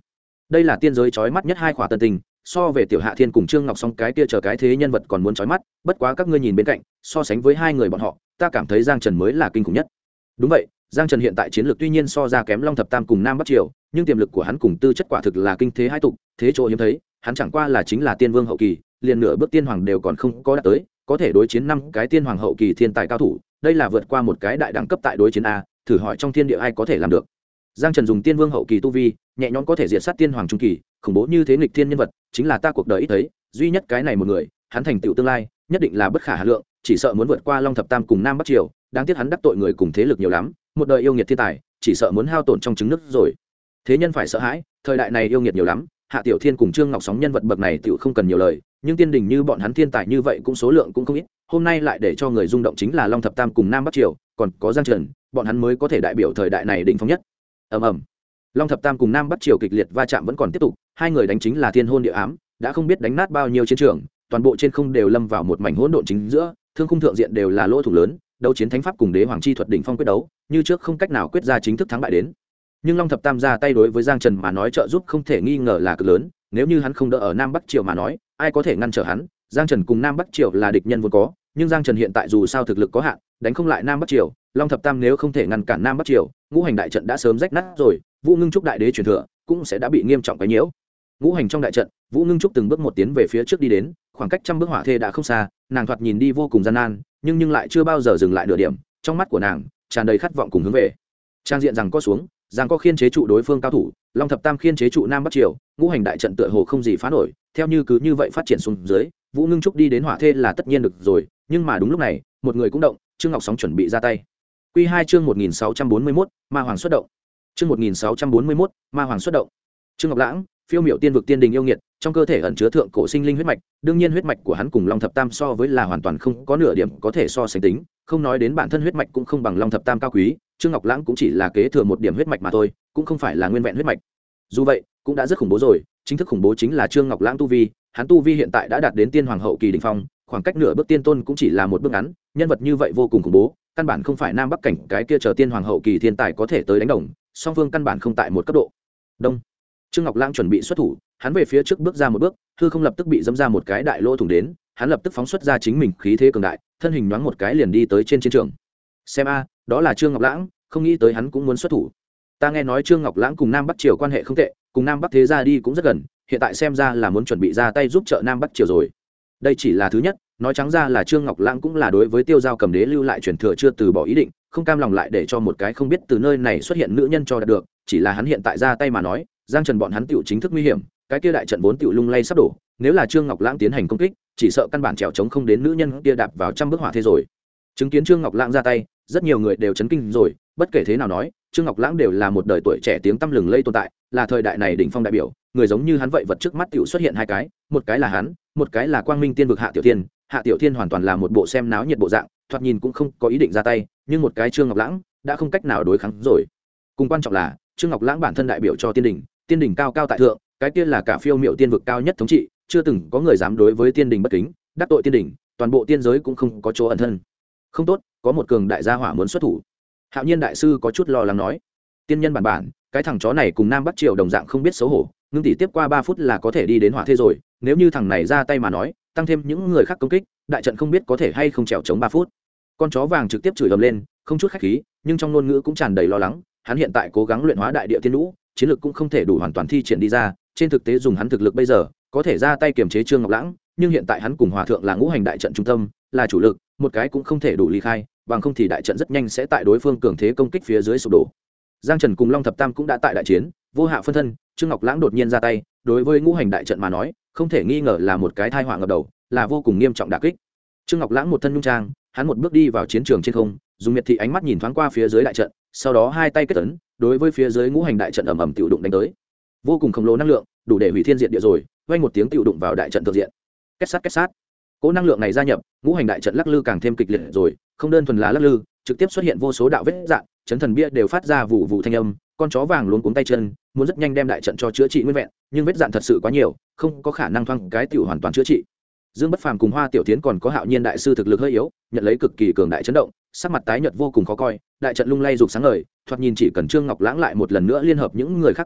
Speaker 1: đây là tiên giới chói mắt nhất hai khỏa tân tình, so về Tiểu Hạ Thiên cùng Trương Ngọc Song cái kia chờ cái thế nhân vật còn muốn chói mắt, bất quá các ngươi nhìn bên cạnh, so sánh với hai người bọn họ, ta cảm thấy Giang Trần mới là kinh khủng nhất. Đúng vậy, Giang Trần hiện tại chiến lược tuy nhiên so ra kém Long Thập Tam cùng Nam Bắc Triều, nhưng tiềm lực của hắn cùng tư chất quả thực là kinh thế hai tục, thế chỗ hiếm thấy, hắn chẳng qua là chính là tiên vương hậu kỳ, liền nửa bước tiên hoàng đều còn không có đạt tới, có thể đối chiến 5 cái tiên hoàng hậu kỳ thiên tài cao thủ, đây là vượt qua một cái đại đẳng cấp tại đối chiến a, thử hỏi trong thiên địa ai có thể làm được. Giang Trần dùng tiên vương hậu kỳ tu vi, nhẹ nhõm có thể diệt sát tiên hoàng trung kỳ, khủng bố như thế nghịch thiên nhân vật, chính là ta cuộc đời ít thấy, duy nhất cái này một người, hắn thành tựu tương lai, nhất định là bất khả hà lượng, chỉ sợ muốn vượt qua Long Thập Tam cùng Nam Bắc Triều, đáng tiếc hắn đắc tội người cùng thế lực nhiều lắm, một đời yêu nghiệt thiên tài, chỉ sợ muốn hao tổn trong trứng nước rồi. Thế nhân phải sợ hãi, thời đại này yêu nghiệt nhiều lắm, Hạ Tiểu Thiên cùng Trương Ngọc Sóng nhân vật bậc này tựu không cần nhiều lời, nhưng tiên đình như bọn hắn thiên tài như vậy cũng số lượng cũng không ít, hôm nay lại để cho người rung động chính là Long Thập Tam cùng Nam Bắc Triều, còn có Giang Trần, bọn hắn mới có thể đại biểu thời đại này đỉnh phong nhất. Ầm ầm. Long Thập Tam cùng Nam Bắc Triều kịch liệt va chạm vẫn còn tiếp tục, hai người đánh chính là thiên hôn địa ám, đã không biết đánh nát bao nhiêu chiến trường, toàn bộ trên không đều lâm vào một mảnh hỗn độn chính giữa, thương khung thượng diện đều là lỗ thủng lớn, đấu chiến thánh pháp cùng đế hoàng chi thuật đỉnh phong quyết đấu, như trước không cách nào quyết ra chính thức thắng bại đến. Nhưng Long Thập Tam ra tay đối với Giang Trần mà nói trợ giúp không thể nghi ngờ là cực lớn, nếu như hắn không đỡ ở Nam Bắc Triều mà nói, ai có thể ngăn trở hắn? Giang Trần cùng Nam Bắc Triều là địch nhân vốn có, nhưng Giang Trần hiện tại dù sao thực lực có hạn, đánh không lại Nam Bắc Triều, Long Thập Tam nếu không thể ngăn cản Nam Bắc Triều, ngũ hành đại trận đã sớm rách nát rồi, Vũ Ngưng Trúc đại đế truyền thừa cũng sẽ đã bị nghiêm trọng quấy nhiễu. Ngũ hành trong đại trận, Vũ Ngưng Trúc từng bước một tiến về phía trước đi đến, khoảng cách trăm bước hỏa thê đã không xa, nàng thoạt nhìn đi vô cùng gian nan, nhưng lại chưa bao giờ dừng lại nửa điểm, trong mắt của nàng tràn đầy khát vọng cùng hướng về. Trang diện rằng có xuống, rằng có khiên chế trụ đối phương cao thủ, Long Thập Tam khiên chế trụ Nam Bắc Triều, ngũ hành đại trận tựa hồ không gì phá nổi, theo như cứ như vậy phát triển xuống dưới, Vũ Ngưng Trúc đi đến hỏa thê là tất nhiên được rồi, nhưng mà đúng lúc này, một người cũng động, Trương Ngọc Sóng chuẩn bị ra tay. Quy 2 chương 1641, Ma Hoàng xuất động. Chương 1641, Ma Hoàng xuất động. Trương Ngọc Lãng, phiêu miểu tiên vực tiên đình yêu nghiệt, trong cơ thể ẩn chứa thượng cổ sinh linh huyết mạch, đương nhiên huyết mạch của hắn cùng Long Thập Tam so với là hoàn toàn không có nửa điểm có thể so sánh tính, không nói đến bản thân huyết mạch cũng không bằng Long Thập Tam cao quý, Trương Ngọc Lãng cũng chỉ là kế thừa một điểm huyết mạch mà thôi, cũng không phải là nguyên vẹn huyết mạch. Dù vậy, cũng đã rất khủng bố rồi, chính thức khủng bố chính là Trương Ngọc Lãng tu vi, hắn tu vi hiện tại đã đạt đến tiên hoàng hậu kỳ đỉnh phong, khoảng cách nửa bước tiên tôn cũng chỉ là một bước ngắn, nhân vật như vậy vô cùng khủng bố, căn bản không phải Nam Bắc cảnh cái kia chờ tiên hoàng hậu kỳ thiên tài có thể tới đánh đồng, song phương căn bản không tại một cấp độ. Đông. Trương Ngọc Lãng chuẩn bị xuất thủ, hắn về phía trước bước ra một bước, hư không lập tức bị dẫm ra một cái đại lỗ thủng đến, hắn lập tức phóng xuất ra chính mình khí thế cường đại, thân hình nhoáng một cái liền đi tới trên chiến trường. Xem a, đó là Trương Ngọc Lãng, không nghĩ tới hắn cũng muốn xuất thủ. Ta nghe nói Trương Ngọc Lãng cùng Nam Bắc Triều quan hệ không tệ, cùng Nam Bắc thế gia đi cũng rất gần, hiện tại xem ra là muốn chuẩn bị ra tay giúp trợ Nam Bắc Triều rồi. Đây chỉ là thứ nhất, nói trắng ra là Trương Ngọc Lãng cũng là đối với Tiêu Giao Cầm Đế lưu lại truyền thừa chưa từ bỏ ý định, không cam lòng lại để cho một cái không biết từ nơi này xuất hiện nữ nhân cho đạt được, chỉ là hắn hiện tại ra tay mà nói, Giang Trần bọn hắn tiểu chính thức nguy hiểm, cái kia đại trận vốn tiểu lung lay sắp đổ, nếu là Trương Ngọc Lãng tiến hành công kích, chỉ sợ căn bản trèo chống không đến nữ nhân kia đạp vào trăm bước hỏa thế rồi. Chứng kiến Trương Ngọc Lãng ra tay, rất nhiều người đều chấn kinh rồi, bất kể thế nào nói, Trương Ngọc Lãng đều là một đời tuổi trẻ tiếng tăm lừng lây tồn tại, là thời đại này đỉnh phong đại biểu, người giống như hắn vậy vật trước mắt tiểu xuất hiện hai cái, một cái là hắn, một cái là Quang Minh Tiên vực Hạ Tiểu Thiên. Hạ Tiểu Thiên hoàn toàn là một bộ xem náo nhiệt bộ dạng, thoạt nhìn cũng không có ý định ra tay, nhưng một cái Trương Ngọc Lãng đã không cách nào đối kháng rồi. Cùng quan trọng là, Trương Ngọc Lãng bản thân đại biểu cho tiên đình cao cao tại thượng, cái kia là cả phiêu miểu tiên vực cao nhất thống trị, chưa từng có người dám đối với tiên đình bất kính, đắc tội tiên đình, toàn bộ tiên giới cũng không có chỗ ẩn thân. Không tốt, có một cường đại gia hỏa muốn xuất thủ. Hạo Nhiên đại sư có chút lo lắng nói, tiên nhân bản, cái thằng chó này cùng Nam Bắc Triều đồng dạng không biết xấu hổ, ngưng tỷ tiếp qua 3 phút là có thể đi đến hỏa thế rồi, nếu như thằng này ra tay mà nói, tăng thêm những người khác công kích, đại trận không biết có thể hay không trèo chống 3 phút. Con chó vàng trực tiếp chửi ầm lên, không chút khách khí, nhưng trong ngôn ngữ cũng tràn đầy lo lắng, hắn hiện tại cố gắng luyện hóa đại địa tiên lũ, chiến lược cũng không thể đủ hoàn toàn thi triển đi ra, trên thực tế dùng hắn thực lực bây giờ, có thể ra tay kiềm chế Trương Ngọc Lãng, nhưng hiện tại hắn cùng Hòa thượng là ngũ hành đại trận trung tâm, là chủ lực, một cái cũng không thể đủ ly khai, bằng không thì đại trận rất nhanh sẽ tại đối phương cường thế công kích phía dưới sụp đổ. Giang Trần cùng Long Thập Tam cũng đã tại đại chiến, vô hạ phân thân, Trương Ngọc Lãng đột nhiên ra tay, đối với ngũ hành đại trận mà nói, không thể nghi ngờ là một cái tai họa ngập đầu, là vô cùng nghiêm trọng đả kích. Trương Ngọc Lãng một thân nhung trang, hắn một bước đi vào chiến trường trên không, dùng miệt thị ánh mắt nhìn thoáng qua phía dưới đại trận, sau đó hai tay kết ấn, đối với phía dưới ngũ hành đại trận ầm ầm tiểu đụng đánh tới. Vô cùng khổng lồ năng lượng, đủ để hủy thiên diệt địa rồi, vang một tiếng tiểu đụng vào đại trận thượng diện. Kết sát. Cỗ năng lượng này gia nhập, ngũ hành đại trận lắc lư càng thêm kịch liệt rồi, không đơn thuần là lắc lư, trực tiếp xuất hiện vô số đạo vết rạn, chấn thần bia đều phát ra vụ vụ thanh âm, con chó vàng luống cuống tay chân, muốn rất nhanh đem đại trận cho chữa trị nguyên vẹn, nhưng vết rạn thật sự quá nhiều, không có khả năng thoáng cái tiểu hoàn toàn chữa trị. Dương Bất Phàm cùng Hoa Tiểu Thiến còn có Hạo Nhiên đại sư thực lực hơi yếu, nhận lấy cực kỳ cường đại chấn động, sắc mặt tái nhợt vô cùng khó coi, đại trận lung lay rục sáng ngời, thoạt nhìn chỉ cần Trương Ngọc Lãng lại một lần nữa liên hợp những người khác công kích,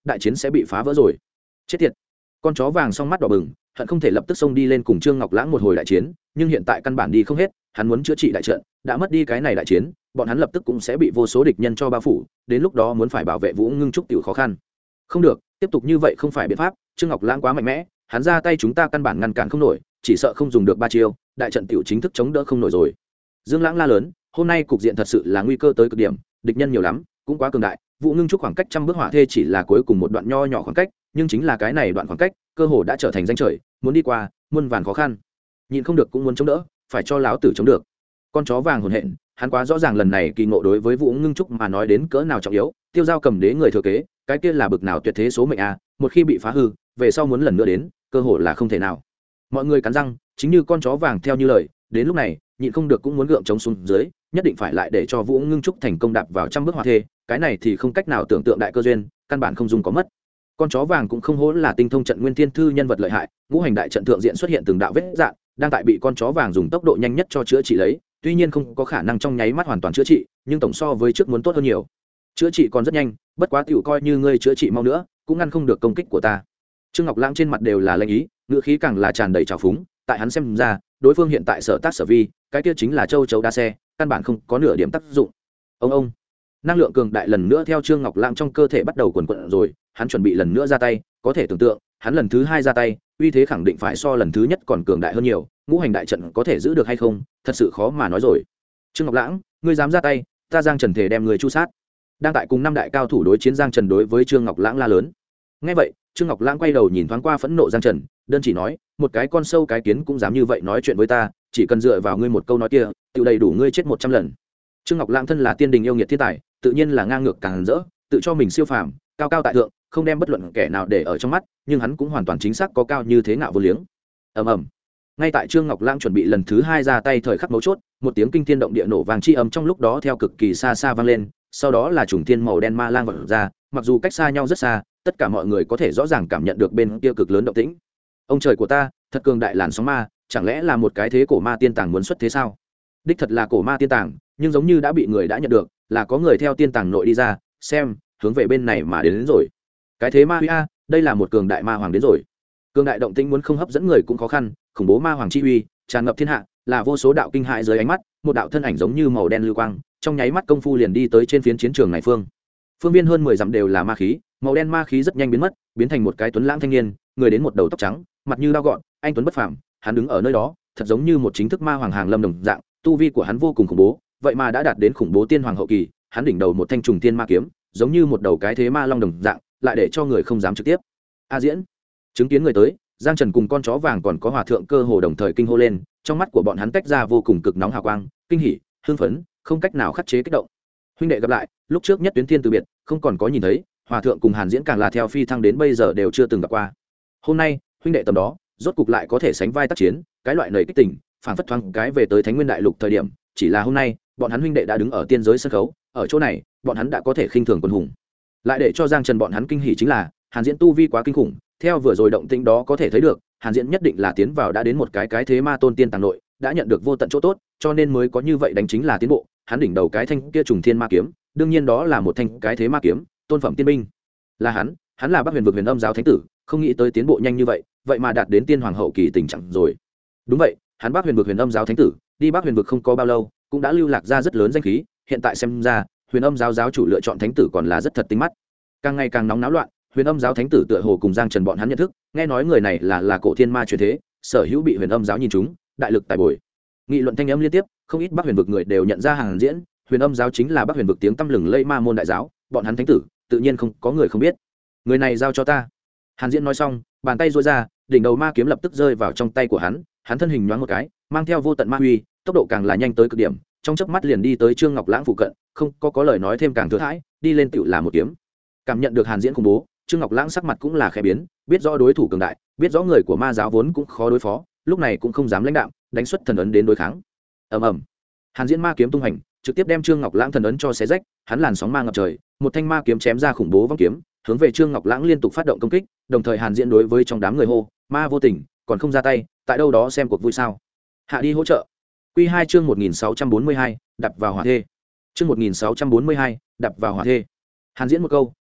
Speaker 1: đại chiến sẽ bị phá vỡ rồi. Chết tiệt. Con chó vàng song mắt đỏ bừng, hận không thể lập tức xông đi lên cùng Trương Ngọc Lãng một hồi đại chiến, nhưng hiện tại căn bản đi không hết, hắn muốn chữa trị đại trận, đã mất đi cái này đại chiến, bọn hắn lập tức cũng sẽ bị vô số địch nhân cho bao phủ, đến lúc đó muốn phải bảo vệ Vũ Ngưng Trúc tiểu khó khăn. Không được, tiếp tục như vậy không phải biện pháp, Trương Ngọc Lãng quá mạnh mẽ, hắn ra tay chúng ta căn bản ngăn cản không nổi, chỉ sợ không dùng được 3 chiêu, đại trận tiểu chính thức chống đỡ không nổi rồi. Dương Lãng la lớn, hôm nay cục diện thật sự là nguy cơ tới cực điểm, địch nhân nhiều lắm, cũng quá cường đại, Vũ Ngưng Trúc khoảng cách trăm bước hỏa thê chỉ là cuối cùng một đoạn nho nhỏ khoảng cách, nhưng chính là cái này đoạn khoảng cách, cơ hồ đã trở thành danh trời, muốn đi qua, muôn vàn khó khăn. Nhịn không được cũng muốn chống đỡ, phải cho lão tử chống được. Con chó vàng hồn hện, hắn quá rõ ràng lần này kỳ ngộ đối với Vũ Ngưng Trúc mà nói đến cỡ nào trọng yếu, Tiêu Giao cầm đế người thừa kế, cái kia là bực nào tuyệt thế số mệnh a, một khi bị phá hư, về sau muốn lần nữa đến, cơ hội là không thể nào. Mọi người cắn răng, chính như con chó vàng theo như lời, đến lúc này, nhịn không được cũng muốn gượng chống xuống dưới, nhất định phải lại để cho Vũ Ngưng Trúc thành công đạp vào trăm bước hỏa thê, cái này thì không cách nào tưởng tượng đại cơ duyên, căn bản không dùng có mất. Con chó vàng cũng không hổ là tinh thông trận nguyên thiên thư nhân vật lợi hại, ngũ hành đại trận thượng diện xuất hiện từng đạo vết dạn, đang tại bị con chó vàng dùng tốc độ nhanh nhất cho chữa trị lấy, tuy nhiên không có khả năng trong nháy mắt hoàn toàn chữa trị, nhưng tổng so với trước muốn tốt hơn nhiều. Chữa trị còn rất nhanh, bất quá tiểu coi như ngươi chữa trị mau nữa, cũng ngăn không được công kích của ta. Trương Ngọc Lãng trên mặt đều là lanh ý, ngữ khí càng là tràn đầy trào phúng, tại hắn xem ra, đối phương hiện tại sở tác sở vi, cái kia chính là châu chấu đa xe, căn bản không có nửa điểm tác dụng. Ông năng lượng cường đại lần nữa theo Trương Ngọc Lãng trong cơ thể bắt đầu cuồn cuộn rồi, hắn chuẩn bị lần nữa ra tay, có thể tưởng tượng, hắn lần thứ 2 ra tay, uy thế khẳng định phải so lần thứ nhất còn cường đại hơn nhiều, ngũ hành đại trận có thể giữ được hay không, thật sự khó mà nói rồi. Trương Ngọc Lãng, ngươi dám ra tay, ta Giang Trần thể đem người chu sát. Đang tại cùng 5 đại cao thủ đối chiến, Giang Trần đối với Trương Ngọc Lãng la lớn. Nghe vậy, Trương Ngọc Lãng quay đầu nhìn thoáng qua phẫn nộ Giang Trần, đơn chỉ nói, một cái con sâu cái kiến cũng dám như vậy nói chuyện với ta, chỉ cần dựa vào ngươi một câu nói kia, tự đầy đủ ngươi chết 100 lần. Trương Ngọc Lãng thân là tiên đình yêu nghiệt thiên tài, tự nhiên là ngang ngược càng rỡ, tự cho mình siêu phàm, cao cao tại thượng, không đem bất luận kẻ nào để ở trong mắt, nhưng hắn cũng hoàn toàn chính xác có cao như thế ngạo vô liếng. Ầm ầm. Ngay tại Trương Ngọc Lãng chuẩn bị lần thứ 2 ra tay thời khắc mấu chốt, một tiếng kinh thiên động địa nổ vang chi âm trong lúc đó theo cực kỳ xa xa vang lên, sau đó là trùng thiên màu đen ma lang vọt ra, mặc dù cách xa nhau rất xa, tất cả mọi người có thể rõ ràng cảm nhận được bên kia cực lớn động tĩnh. Ông trời của ta, thật cường đại làn sóng ma, chẳng lẽ là một cái thế cổ ma tiên tàng muốn xuất thế sao? Đích thật là cổ ma tiên tàng, nhưng giống như đã bị người đã nhận được, là có người theo tiên tàng nội đi ra, xem, hướng về bên này mà đến rồi. Cái thế ma huy a, đây là một cường đại ma hoàng đến rồi. Cường đại động tĩnh muốn không hấp dẫn người cũng khó khăn, khủng bố ma hoàng chi uy tràn ngập thiên hạ, là vô số đạo kinh hại dưới ánh mắt, một đạo thân ảnh giống như màu đen lưu quang, trong nháy mắt công phu liền đi tới trên phiến chiến trường này phương viên hơn 10 dặm đều là ma khí, màu đen ma khí rất nhanh biến mất, biến thành một cái tuấn lãng thanh niên, người đến một đầu tóc trắng, mặt như dao gọn, anh tuấn bất phàm, hắn đứng ở nơi đó, thật giống như một chính thức ma hoàng hàng lâm đồng dạng, tu vi của hắn vô cùng khủng bố, vậy mà đã đạt đến khủng bố tiên hoàng hậu kỳ, hắn đỉnh đầu một thanh trùng tiên ma kiếm, giống như một đầu cái thế ma long đồng dạng, lại để cho người không dám trực tiếp. A Diễn, chứng kiến người tới, Giang Trần cùng con chó vàng còn có hòa thượng cơ hồ đồng thời kinh hô lên, trong mắt của bọn hắn tách ra vô cùng cực nóng hào quang, kinh hỉ, hưng phấn, không cách nào khắc chế kích động. Huynh đệ gặp lại, lúc trước nhất tuyến thiên từ biệt, không còn có nhìn thấy, hòa thượng cùng Hàn Diễn càng là theo phi thăng đến bây giờ đều chưa từng gặp qua. Hôm nay, huynh đệ tầm đó, rốt cục lại có thể sánh vai tác chiến, cái loại nảy kích tỉnh, phảng phất thoáng cái về tới Thánh Nguyên Đại Lục thời điểm, chỉ là hôm nay, bọn hắn huynh đệ đã đứng ở tiên giới sân khấu, ở chỗ này, bọn hắn đã có thể khinh thường quân hùng. Lại để cho Giang Trần bọn hắn kinh hỉ chính là, Hàn Diễn tu vi quá kinh khủng, theo vừa rồi động tĩnh đó có thể thấy được, Hàn Diễn nhất định là tiến vào đã đến một cái thế ma tôn tiên tàng nội, đã nhận được vô tận chỗ tốt, cho nên mới có như vậy đánh chính là tiến bộ. Hắn đỉnh đầu cái thanh kia trùng thiên ma kiếm, đương nhiên đó là một thanh cái thế ma kiếm, tôn phẩm tiên binh. Là hắn là Bắc Huyền vực Huyền Âm giáo thánh tử, không nghĩ tới tiến bộ nhanh như vậy, vậy mà đạt đến tiên hoàng hậu kỳ tình trạng rồi. Đúng vậy, hắn Bắc Huyền vực Huyền Âm giáo thánh tử, đi Bắc Huyền vực không có bao lâu, cũng đã lưu lạc ra rất lớn danh khí, hiện tại xem ra, Huyền Âm giáo giáo chủ lựa chọn thánh tử còn là rất thật tinh mắt. Càng ngày càng nóng náo loạn, Huyền Âm giáo thánh tử tựa hồ cùng Giang Trần bọn hắn nhận thức, nghe nói người này là cổ thiên ma truyền thế, sở hữu bị Huyền Âm giáo nhìn trúng, đại lực tài bồi. Nghị luận thanh âm liên tiếp, không ít Bắc Huyền vực người đều nhận ra Hàn Diễn, Huyền Âm giáo chính là Bắc Huyền vực tiếng tăm lừng lẫy ma môn đại giáo, bọn hắn thánh tử, tự nhiên không có người không biết. Người này giao cho ta. Hàn Diễn nói xong, bàn tay duỗi ra, đỉnh đầu ma kiếm lập tức rơi vào trong tay của hắn, hắn thân hình nhoáng một cái, mang theo vô tận ma uy, tốc độ càng là nhanh tới cực điểm, trong chớp mắt liền đi tới Trương Ngọc Lãng phụ cận, không có lời nói thêm càng thừa thãi, đi lên tựu là một kiếm. Cảm nhận được Hàn Diễn khủng bố, Trương Ngọc Lãng sắc mặt cũng là khẽ biến, biết rõ đối thủ cường đại, biết rõ người của ma giáo vốn cũng khó đối phó, lúc này cũng không dám lãnh đạm, đánh xuất thần ấn đến đối kháng. Ầm ầm. Hàn Diễn ma kiếm tung hành, trực tiếp đem Trương Ngọc Lãng thần ấn cho xé rách, hắn làn sóng ma ngập trời, một thanh ma kiếm chém ra khủng bố vong kiếm, hướng về Trương Ngọc Lãng liên tục phát động công kích, đồng thời Hàn Diễn đối với trong đám người hô, ma vô tình, còn không ra tay, tại đâu đó xem cuộc vui sao? Hạ đi hỗ trợ. Quy 2 chương 1642, đập vào hỏa thê. Chương 1642, đập vào hỏa thê. Hàn Diễn một câu,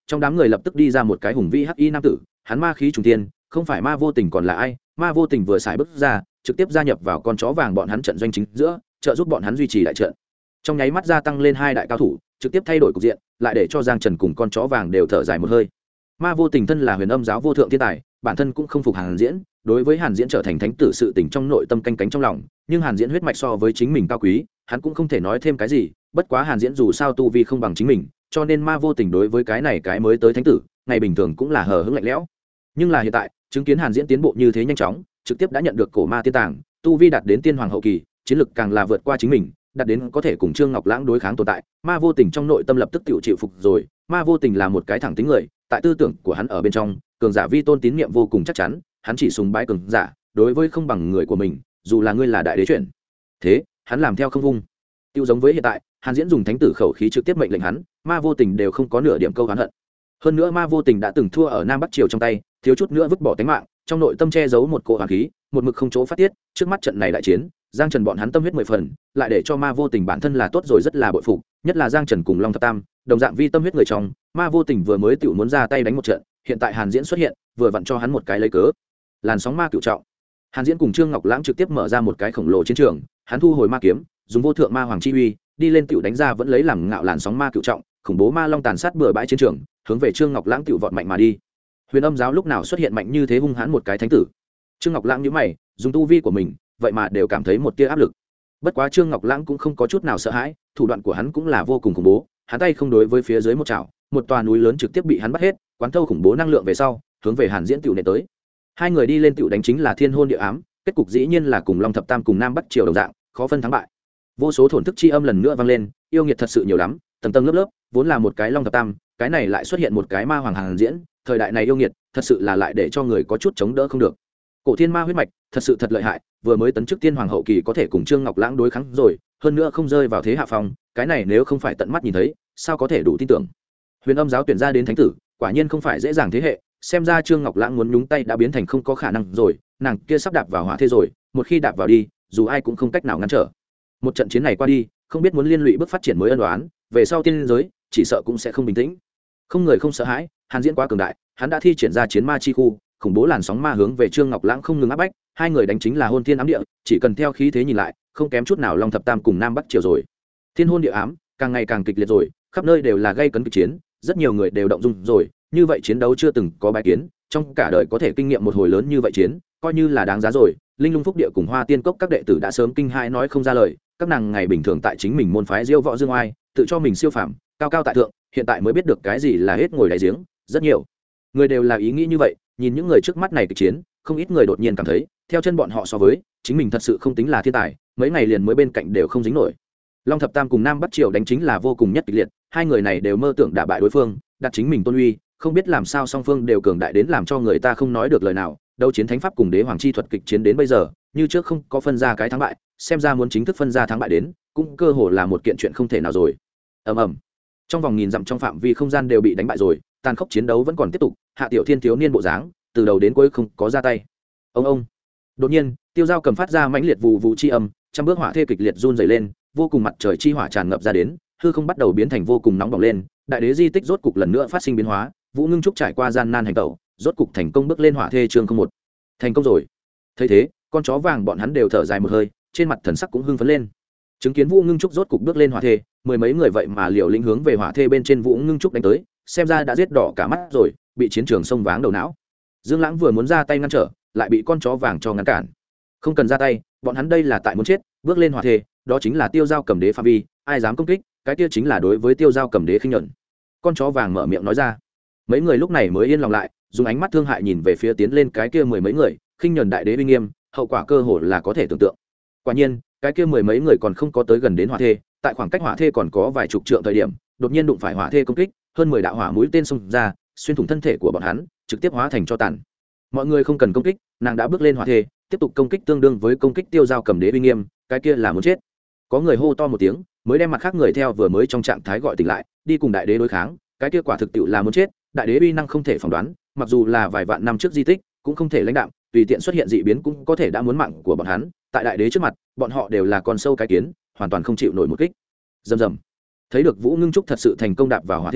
Speaker 1: trong đám người lập tức đi ra một cái hùng vĩ hắc y nam tử, hắn ma khí trùng thiên, không phải Ma Vô Tình còn là ai? Ma Vô Tình vừa xài bước ra, trực tiếp gia nhập vào con chó vàng bọn hắn trận doanh chính giữa, trợ giúp bọn hắn duy trì đại trận. Trong nháy mắt gia tăng lên hai đại cao thủ, trực tiếp thay đổi cục diện, lại để cho Giang Trần cùng con chó vàng đều thở dài một hơi. Ma Vô Tình thân là Huyền Âm giáo vô thượng thiên tài, bản thân cũng không phục Hàn Diễn, đối với Hàn Diễn trở thành thánh tử sự tình trong nội tâm canh cánh trong lòng, nhưng Hàn Diễn huyết mạch so với chính mình cao quý, hắn cũng không thể nói thêm cái gì, bất quá Hàn Diễn dù sao tu vi không bằng chính mình, cho nên Ma Vô Tình đối với cái này cái mới tới thánh tử, ngày bình thường cũng là hờ hững lạnh lẽo. Nhưng là hiện tại, chứng kiến Hàn Diễn tiến bộ như thế nhanh chóng, trực tiếp đã nhận được cổ ma tiên tàng, tu vi đạt đến tiên hoàng hậu kỳ, chiến lực càng là vượt qua chính mình, đạt đến có thể cùng Trương Ngọc Lãng đối kháng tồn tại. Ma Vô Tình trong nội tâm lập tức chịu phục rồi. Ma Vô Tình là một cái thẳng tính người, tại tư tưởng của hắn ở bên trong, cường giả vi tôn tín niệm vô cùng chắc chắn, hắn chỉ sùng bái cường giả, đối với không bằng người của mình, dù là ngươi là đại đế chuyển thế, hắn làm theo không vung. Tiêu giống với hiện tại, Hàn Diễn dùng thánh tử khẩu khí trực tiếp mệnh lệnh hắn, Ma Vô Tình đều không có nửa điểm câu oán hận. Hơn nữa Ma Vô Tình đã từng thua ở Nam Bắc Triều trong tay, thiếu chút nữa vứt bỏ tính mạng, trong nội tâm che giấu một cỗ oán khí, một mực không chỗ phát tiết. Trước mắt trận này đại chiến, Giang Trần bọn hắn tâm huyết 10 phần, lại để cho Ma Vô Tình bản thân là tốt rồi rất là bội phục, nhất là Giang Trần cùng Long Thập Tam, đồng dạng vi tâm huyết người trong, Ma Vô Tình vừa mới tiểu muốn ra tay đánh một trận, hiện tại Hàn Diễn xuất hiện, vừa vặn cho hắn một cái lấy cớ. Làn sóng ma cửu trọng. Hàn Diễn cùng Trương Ngọc Lãng trực tiếp mở ra một cái khổng lồ chiến trường, hắn thu hồi ma kiếm, dùng vô thượng ma hoàng chi uy, đi lên tiểu đánh ra vẫn lấy làm ngạo làn sóng ma cửu trọng, khủng bố ma long tàn sát bừa bãi chiến trường, hướng về Trương Ngọc Lãng tiểu vọt mạnh mà đi. Huyền Âm giáo lúc nào xuất hiện mạnh như thế hung hãn một cái thánh tử? Trương Ngọc Lãng nhíu mày, dùng tu vi của mình, vậy mà đều cảm thấy một tia áp lực. Bất quá Trương Ngọc Lãng cũng không có chút nào sợ hãi, thủ đoạn của hắn cũng là vô cùng khủng bố, hắn tay không đối với phía dưới một chảo, một tòa núi lớn trực tiếp bị hắn bắt hết, quán thâu khủng bố năng lượng về sau, hướng về Hàn Diễn tiểu nệ tới. Hai người đi lên tiểu đánh chính là thiên hôn địa ám, kết cục dĩ nhiên là cùng Long Thập Tam cùng Nam Bắc Triều đồng dạng, khó phân thắng bại. Vô số thổn thức chi âm lần nữa vang lên, yêu nghiệt thật sự nhiều lắm, tầng tầng lớp lớp, vốn là một cái Long Thập Tam, cái này lại xuất hiện một cái ma hoàng Hàn Diễn, thời đại này yêu nghiệt, thật sự là lại để cho người có chút chống đỡ không được. Cổ thiên ma huyết mạch, thật sự thật lợi hại, vừa mới tấn chức tiên hoàng hậu kỳ có thể cùng Trương Ngọc Lãng đối kháng rồi, hơn nữa không rơi vào thế hạ phong, cái này nếu không phải tận mắt nhìn thấy, sao có thể đủ tin tưởng. Huyền Âm giáo tuyển ra đến thánh tử, quả nhiên không phải dễ dàng thế hệ, xem ra Trương Ngọc Lãng muốn nhúng tay đã biến thành không có khả năng rồi, nàng kia sắp đạp vào hỏa thế rồi, một khi đạp vào đi, dù ai cũng không cách nào ngăn trở. Một trận chiến này qua đi, không biết muốn liên lụy bước phát triển mới ân oán, về sau tiên giới, chỉ sợ cũng sẽ không bình tĩnh. Không người không sợ hãi, Hàn Diễn quá cường đại, hắn đã thi triển ra chiến ma chi khu, khủng bố làn sóng ma hướng về Trương Ngọc Lãng không ngừng áp bách, hai người đánh chính là hôn thiên ám địa, chỉ cần theo khí thế nhìn lại, không kém chút nào Long Thập Tam cùng Nam Bắc Triều rồi. Thiên hôn địa ám, càng ngày càng kịch liệt rồi, khắp nơi đều là gây cấn kịch chiến, rất nhiều người đều động dung rồi, như vậy chiến đấu chưa từng có bài kiến, trong cả đời có thể kinh nghiệm một hồi lớn như vậy chiến, coi như là đáng giá rồi. Linh Lung Phúc Địa cùng Hoa Tiên Cốc các đệ tử đã sớm kinh hãi nói không ra lời, các nàng ngày bình thường tại chính mình môn phái diêu võ dương oai, tự cho mình siêu phàm, cao cao tại thượng, hiện tại mới biết được cái gì là hết ngồi đáy giếng, rất nhiều người đều là ý nghĩ như vậy, nhìn những người trước mắt này kịch chiến, không ít người đột nhiên cảm thấy, theo chân bọn họ so với, chính mình thật sự không tính là thiên tài, mấy ngày liền mới bên cạnh đều không dính nổi. Long Thập Tam cùng Nam Bắc Triều đánh chính là vô cùng nhất kịch liệt, hai người này đều mơ tưởng đả bại đối phương, đặt chính mình tôn uy, không biết làm sao song phương đều cường đại đến làm cho người ta không nói được lời nào. Đấu chiến thánh pháp cùng đế hoàng chi thuật kịch chiến đến bây giờ, như trước không có phân ra cái thắng bại, xem ra muốn chính thức phân ra thắng bại đến, cũng cơ hồ là một kiện chuyện không thể nào rồi. Ầm ầm. Trong vòng nghìn dặm trong phạm vi không gian đều bị đánh bại rồi, tàn khốc chiến đấu vẫn còn tiếp tục, Hạ Tiểu Thiên thiếu niên bộ dáng, từ đầu đến cuối không có ra tay. Ông. Đột nhiên, Tiêu Dao cầm phát ra mãnh liệt vụ vụ chi âm, trăm bước hỏa thê kịch liệt run rẩy lên, vô cùng mặt trời chi hỏa tràn ngập ra đến, hư không bắt đầu biến thành vô cùng nóng bỏng lên, đại đế di tích rốt cục lần nữa phát sinh biến hóa, Vũ Ngưng Trúc trải qua gian nan hành tẩu, rốt cục thành công bước lên hỏa thê chương 01. Thành công rồi. Thấy thế, con chó vàng bọn hắn đều thở dài một hơi, trên mặt thần sắc cũng hưng phấn lên. Chứng kiến Vũ Ngưng Trúc rốt cục bước lên hỏa thê, mười mấy người vậy mà liều lĩnh hướng về hỏa thê bên trên Vũ Ngưng Trúc đánh tới, xem ra đã giết đỏ cả mắt rồi, bị chiến trường sông váng đầu não. Dương Lãng vừa muốn ra tay ngăn trở, lại bị con chó vàng cho ngăn cản. Không cần ra tay, bọn hắn đây là tại muốn chết, bước lên hỏa thê, đó chính là Tiêu Dao cầm đế phạm vi, ai dám công kích, cái kia chính là đối với Tiêu Dao cầm đế khinh nhẫn. Con chó vàng mở miệng nói ra. Mấy người lúc này mới yên lòng lại, dùng ánh mắt thương hại nhìn về phía tiến lên cái kia mười mấy người, khinh nhẫn đại đế uy nghiêm, hậu quả cơ hồ là có thể tưởng tượng. Quả nhiên, cái kia mười mấy người còn không có tới gần đến hỏa thê, tại khoảng cách hỏa thê còn có vài chục trượng thời điểm, đột nhiên đụng phải hỏa thê công kích, hơn 10 đạo hỏa mũi tên xông ra, xuyên thủng thân thể của bọn hắn, trực tiếp hóa thành tro tàn. Mọi người không cần công kích, nàng đã bước lên hỏa thê, tiếp tục công kích tương đương với công kích Tiêu Dao cầm đế uy nghiêm, cái kia là muốn chết. Có người hô to một tiếng, mới đem mặt khác người theo vừa mới trong trạng thái gọi tỉnh lại, đi cùng đại đế đối kháng, cái kia quả thực tiệu là muốn chết, đại đế uy năng không thể phỏng đoán, mặc dù là vài vạn năm trước di tích, cũng không thể lãnh đạm, tùy tiện xuất hiện dị biến cũng có thể đã muốn mạng của bọn hắn, tại đại đế trước mặt, bọn họ đều là con sâu cái kiến, hoàn toàn không chịu nổi một kích. Rầm rầm. Thấy được Vũ Ngưng Trúc thật sự thành công đạp vào hỏa thê,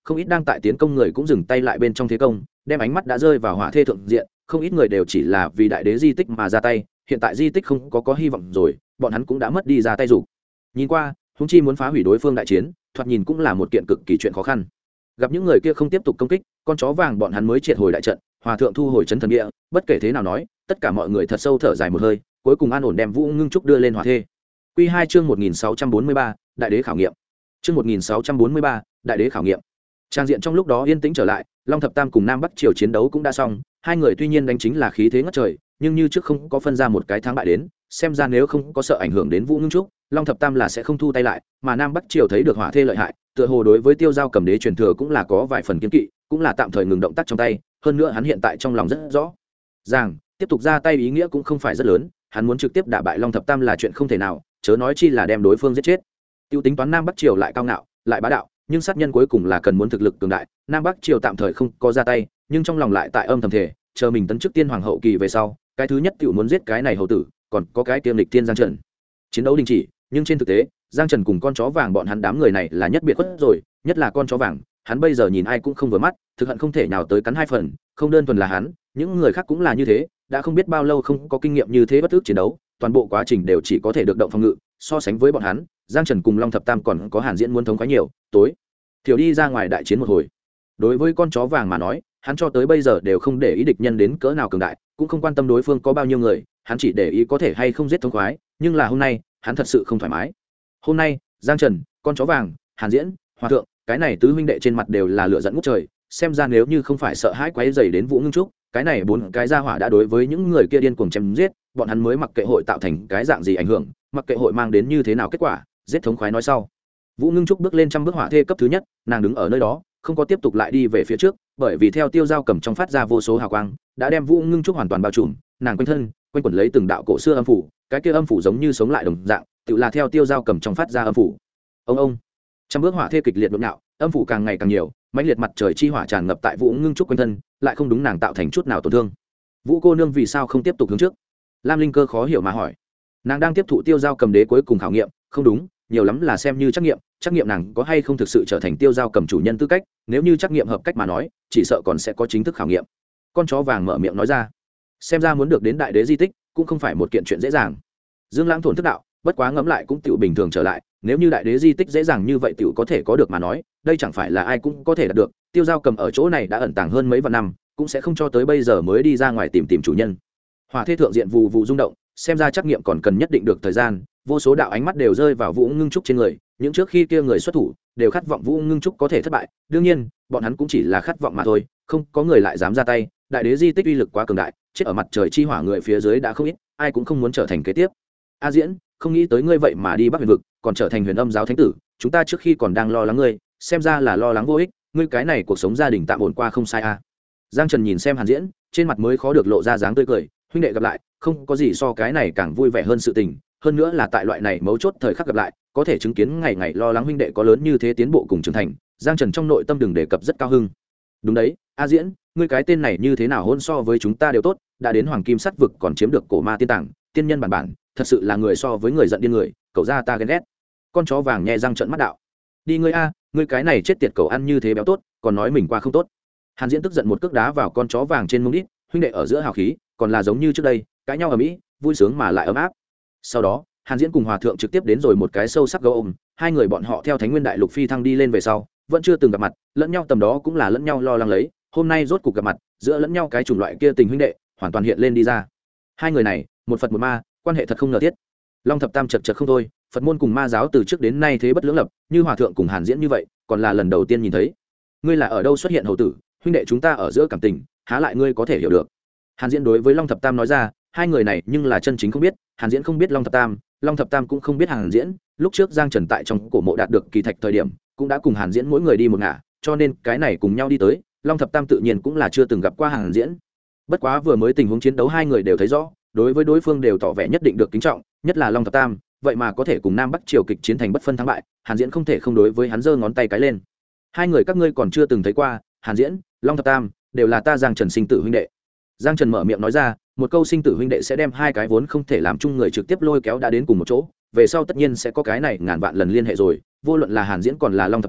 Speaker 1: không ít đang tại tiến công người cũng dừng tay lại bên trong thế công, đem ánh mắt đã rơi vào hỏa thê thượng diện, không ít người đều chỉ là vì đại đế di tích mà ra tay, hiện tại di tích không có hy vọng rồi, bọn hắn cũng đã mất đi ra tay dục. Nhìn qua, huống chi muốn phá hủy đối phương đại chiến, thoạt nhìn cũng là một kiện cực kỳ chuyện khó khăn. Gặp những người kia không tiếp tục công kích, con chó vàng bọn hắn mới triệt hồi đại trận, hòa thượng thu hồi chấn thần địa, bất kể thế nào nói, tất cả mọi người thật sâu thở dài một hơi, cuối cùng an ổn đem Vũ Ngưng Trúc đưa lên hỏa thê. Quy 2 chương 1643, đại đế khảo nghiệm. Chương 1643, đại đế khảo nghiệm. Trang diện trong lúc đó yên tĩnh trở lại, Long Thập Tam cùng Nam Bắc Triều chiến đấu cũng đã xong, hai người tuy nhiên đánh chính là khí thế ngất trời, nhưng như trước không có phân ra một cái thắng bại đến, xem ra nếu không có sợ ảnh hưởng đến Vũ Ngưng Trúc, Long Thập Tam là sẽ không thu tay lại, mà Nam Bắc Triều thấy được hỏa thê lợi hại, tựa hồ đối với Tiêu Giao Cầm Đế truyền thừa cũng là có vài phần kiên kỵ, cũng là tạm thời ngừng động tác trong tay, hơn nữa hắn hiện tại trong lòng rất rõ ràng, tiếp tục ra tay ý nghĩa cũng không phải rất lớn, hắn muốn trực tiếp đả bại Long Thập Tam là chuyện không thể nào, chớ nói chi là đem đối phương giết chết. Tiêu tính toán Nam Bắc Triều lại cao ngạo, lại bá đạo, nhưng sát nhân cuối cùng là cần muốn thực lực cường đại, Nam Bắc Triều tạm thời không có ra tay, nhưng trong lòng lại tại âm thầm thể, chờ mình tấn chức tiên hoàng hậu kỳ về sau, cái thứ nhất tiểu muốn giết cái này hầu tử, còn có cái tiêm lịch tiên Giang Trần. Chiến đấu đình chỉ, nhưng trên thực tế, Giang Trần cùng con chó vàng bọn hắn đám người này là nhất biệt khuất rồi, nhất là con chó vàng, hắn bây giờ nhìn ai cũng không vừa mắt, thực hận không thể nào tới cắn hai phần, không đơn thuần là hắn, những người khác cũng là như thế, đã không biết bao lâu không có kinh nghiệm như thế bất ức chiến đấu, toàn bộ quá trình đều chỉ có thể được động phòng ngự, so sánh với bọn hắn, Giang Trần cùng Long Thập Tam còn có Hàn Diễn muốn thống khoái nhiều, tối thiểu đi ra ngoài đại chiến một hồi. Đối với con chó vàng mà nói, hắn cho tới bây giờ đều không để ý địch nhân đến cỡ nào cường đại, cũng không quan tâm đối phương có bao nhiêu người, hắn chỉ để ý có thể hay không giết thống khoái, nhưng là hôm nay, hắn thật sự không thoải mái. Hôm nay, Giang Trần, con chó vàng, Hàn Diễn, Hòa thượng, cái này tứ huynh đệ trên mặt đều là lửa giận ngút trời, xem ra nếu như không phải sợ hãi quấy rầy đến Vũ Ngưng Trúc, cái này bốn cái gia hỏa đã đối với những người kia điên cuồng chém giết, bọn hắn mới mặc kệ hội tạo thành cái dạng gì ảnh hưởng, mặc kệ hội mang đến như thế nào kết quả, giết thống khoái nói sau. Vũ Ngưng Trúc bước lên trăm bước hỏa thê cấp thứ nhất, nàng đứng ở nơi đó, không có tiếp tục lại đi về phía trước, bởi vì theo Tiêu Giao Cầm trong phát ra vô số hào quang, đã đem Vũ Ngưng Trúc hoàn toàn bao trùm, nàng quanh thân, quanh quẩn lấy từng đạo cổ xưa âm phủ, cái kia âm phủ giống như sống lại đồng dạng, tự là theo Tiêu Giao Cầm trong phát ra âm phủ. Ông trăm bước hỏa thê kịch liệt nhộn nhạo, âm phủ càng ngày càng nhiều, mãnh liệt mặt trời chi hỏa tràn ngập tại Vũ Ngưng Trúc quanh thân, lại không đúng nàng tạo thành chút nào tổn thương. Vũ cô nương vì sao không tiếp tục hướng trước? Lam Linh Cơ khó hiểu mà hỏi. Nàng đang tiếp thụ Tiêu Giao Cầm đế cuối cùng khảo nghiệm, không đúng, nhiều lắm là xem như trắc nghiệm nàng có hay không thực sự trở thành Tiêu Giao Cầm chủ nhân tư cách, nếu như trắc nghiệm hợp cách mà nói, chỉ sợ còn sẽ có chính thức khảo nghiệm. Con chó vàng mở miệng nói ra. Xem ra muốn được đến đại đế di tích, cũng không phải một kiện chuyện dễ dàng. Dương Lãng thổn thức đạo, bất quá ngẫm lại cũng tiểu bình thường trở lại, nếu như đại đế di tích dễ dàng như vậy tiểu có thể có được mà nói, đây chẳng phải là ai cũng có thể đạt được. Tiêu Giao Cầm ở chỗ này đã ẩn tàng hơn mấy vạn năm, cũng sẽ không cho tới bây giờ mới đi ra ngoài tìm chủ nhân. Hỏa thê thượng diện vụ rung động, xem ra trắc nghiệm còn cần nhất định được thời gian, vô số đạo ánh mắt đều rơi vào Vũ Ngưng Trúc trên người, những trước khi kia người xuất thủ đều khát vọng Vũ Ngưng Trúc có thể thất bại, đương nhiên, bọn hắn cũng chỉ là khát vọng mà thôi, không có người lại dám ra tay, đại đế di tích uy lực quá cường đại, chết ở mặt trời chi hỏa người phía dưới đã không ít, ai cũng không muốn trở thành kế tiếp. A Diễn, không nghĩ tới ngươi vậy mà đi Bắc Huyền vực, còn trở thành Huyền Âm giáo thánh tử, chúng ta trước khi còn đang lo lắng ngươi, xem ra là lo lắng vô ích, ngươi cái này cuộc sống gia đình tạm ổn qua không sai a. Giang Trần nhìn xem Hàn Diễn, trên mặt mới khó được lộ ra dáng tươi cười, huynh đệ gặp lại, không có gì so cái này càng vui vẻ hơn sự tình, hơn nữa là tại loại này mấu chốt thời khắc gặp lại, có thể chứng kiến ngày ngày lo lắng huynh đệ có lớn như thế tiến bộ cùng trưởng thành, Giang Trần trong nội tâm đừng đề cập rất cao hưng. Đúng đấy, A Diễn, ngươi cái tên này như thế nào hôn so với chúng ta đều tốt, đã đến Hoàng Kim Sắt vực còn chiếm được cổ ma tiên tàng, tiên nhân bản, thật sự là người so với người giận điên người, cậu ra ta ghen ghét. Con chó vàng nhẹ răng trợn mắt đạo. Đi ngươi a, ngươi cái này chết tiệt cậu ăn như thế béo tốt, còn nói mình qua không tốt. Hàn Diễn tức giận một cước đá vào con chó vàng trên mông đít, huynh đệ ở giữa hào khí, còn là giống như trước đây, cãi nhau ở mỹ, vui sướng mà lại ấm áp. Sau đó, Hàn Diễn cùng Hòa thượng trực tiếp đến rồi một cái sâu sắc gấu ôm, hai người bọn họ theo Thánh Nguyên Đại Lục phi thăng đi lên về sau, vẫn chưa từng gặp mặt, lẫn nhau tầm đó cũng là lẫn nhau lo lắng lấy, hôm nay rốt cuộc gặp mặt, giữa lẫn nhau cái chủng loại kia tình huynh đệ, hoàn toàn hiện lên đi ra. Hai người này, một Phật một ma, quan hệ thật không ngờ thiết. Long Thập Tam chật chật không thôi, Phật môn cùng ma giáo từ trước đến nay thế bất lưỡng lập, như Hòa thượng cùng Hàn Diễn như vậy, còn là lần đầu tiên nhìn thấy. Ngươi là ở đâu xuất hiện hầu tử, huynh đệ chúng ta ở giữa cảm tình, há lại ngươi có thể hiểu được. Hàn Diễn đối với Long Thập Tam nói ra, hai người này nhưng là chân chính không biết, Hàn Diễn không biết Long Thập Tam cũng không biết Hàn Diễn, lúc trước Giang Trần tại trong cổ mộ đạt được kỳ thạch thời điểm, cũng đã cùng Hàn Diễn mỗi người đi một ngả, cho nên cái này cùng nhau đi tới, Long Thập Tam tự nhiên cũng là chưa từng gặp qua Hàn Diễn. Bất quá vừa mới tình huống chiến đấu hai người đều thấy rõ, đối với đối phương đều tỏ vẻ nhất định được kính trọng, nhất là Long Thập Tam, vậy mà có thể cùng Nam Bắc triều kịch chiến thành bất phân thắng bại, Hàn Diễn không thể không đối với hắn giơ ngón tay cái lên. Hai người các ngươi còn chưa từng thấy qua, Hàn Diễn, Long Thập Tam đều là ta Giang Trần sinh tử huynh đệ. Giang Trần mở miệng nói ra, một câu sinh tử huynh đệ sẽ đem hai cái vốn không thể làm chung người trực tiếp lôi kéo đã đến cùng một chỗ, về sau tất nhiên sẽ có cái này ngàn vạn lần liên hệ rồi, vô luận là Hàn Diễn còn là Long Thập Tam,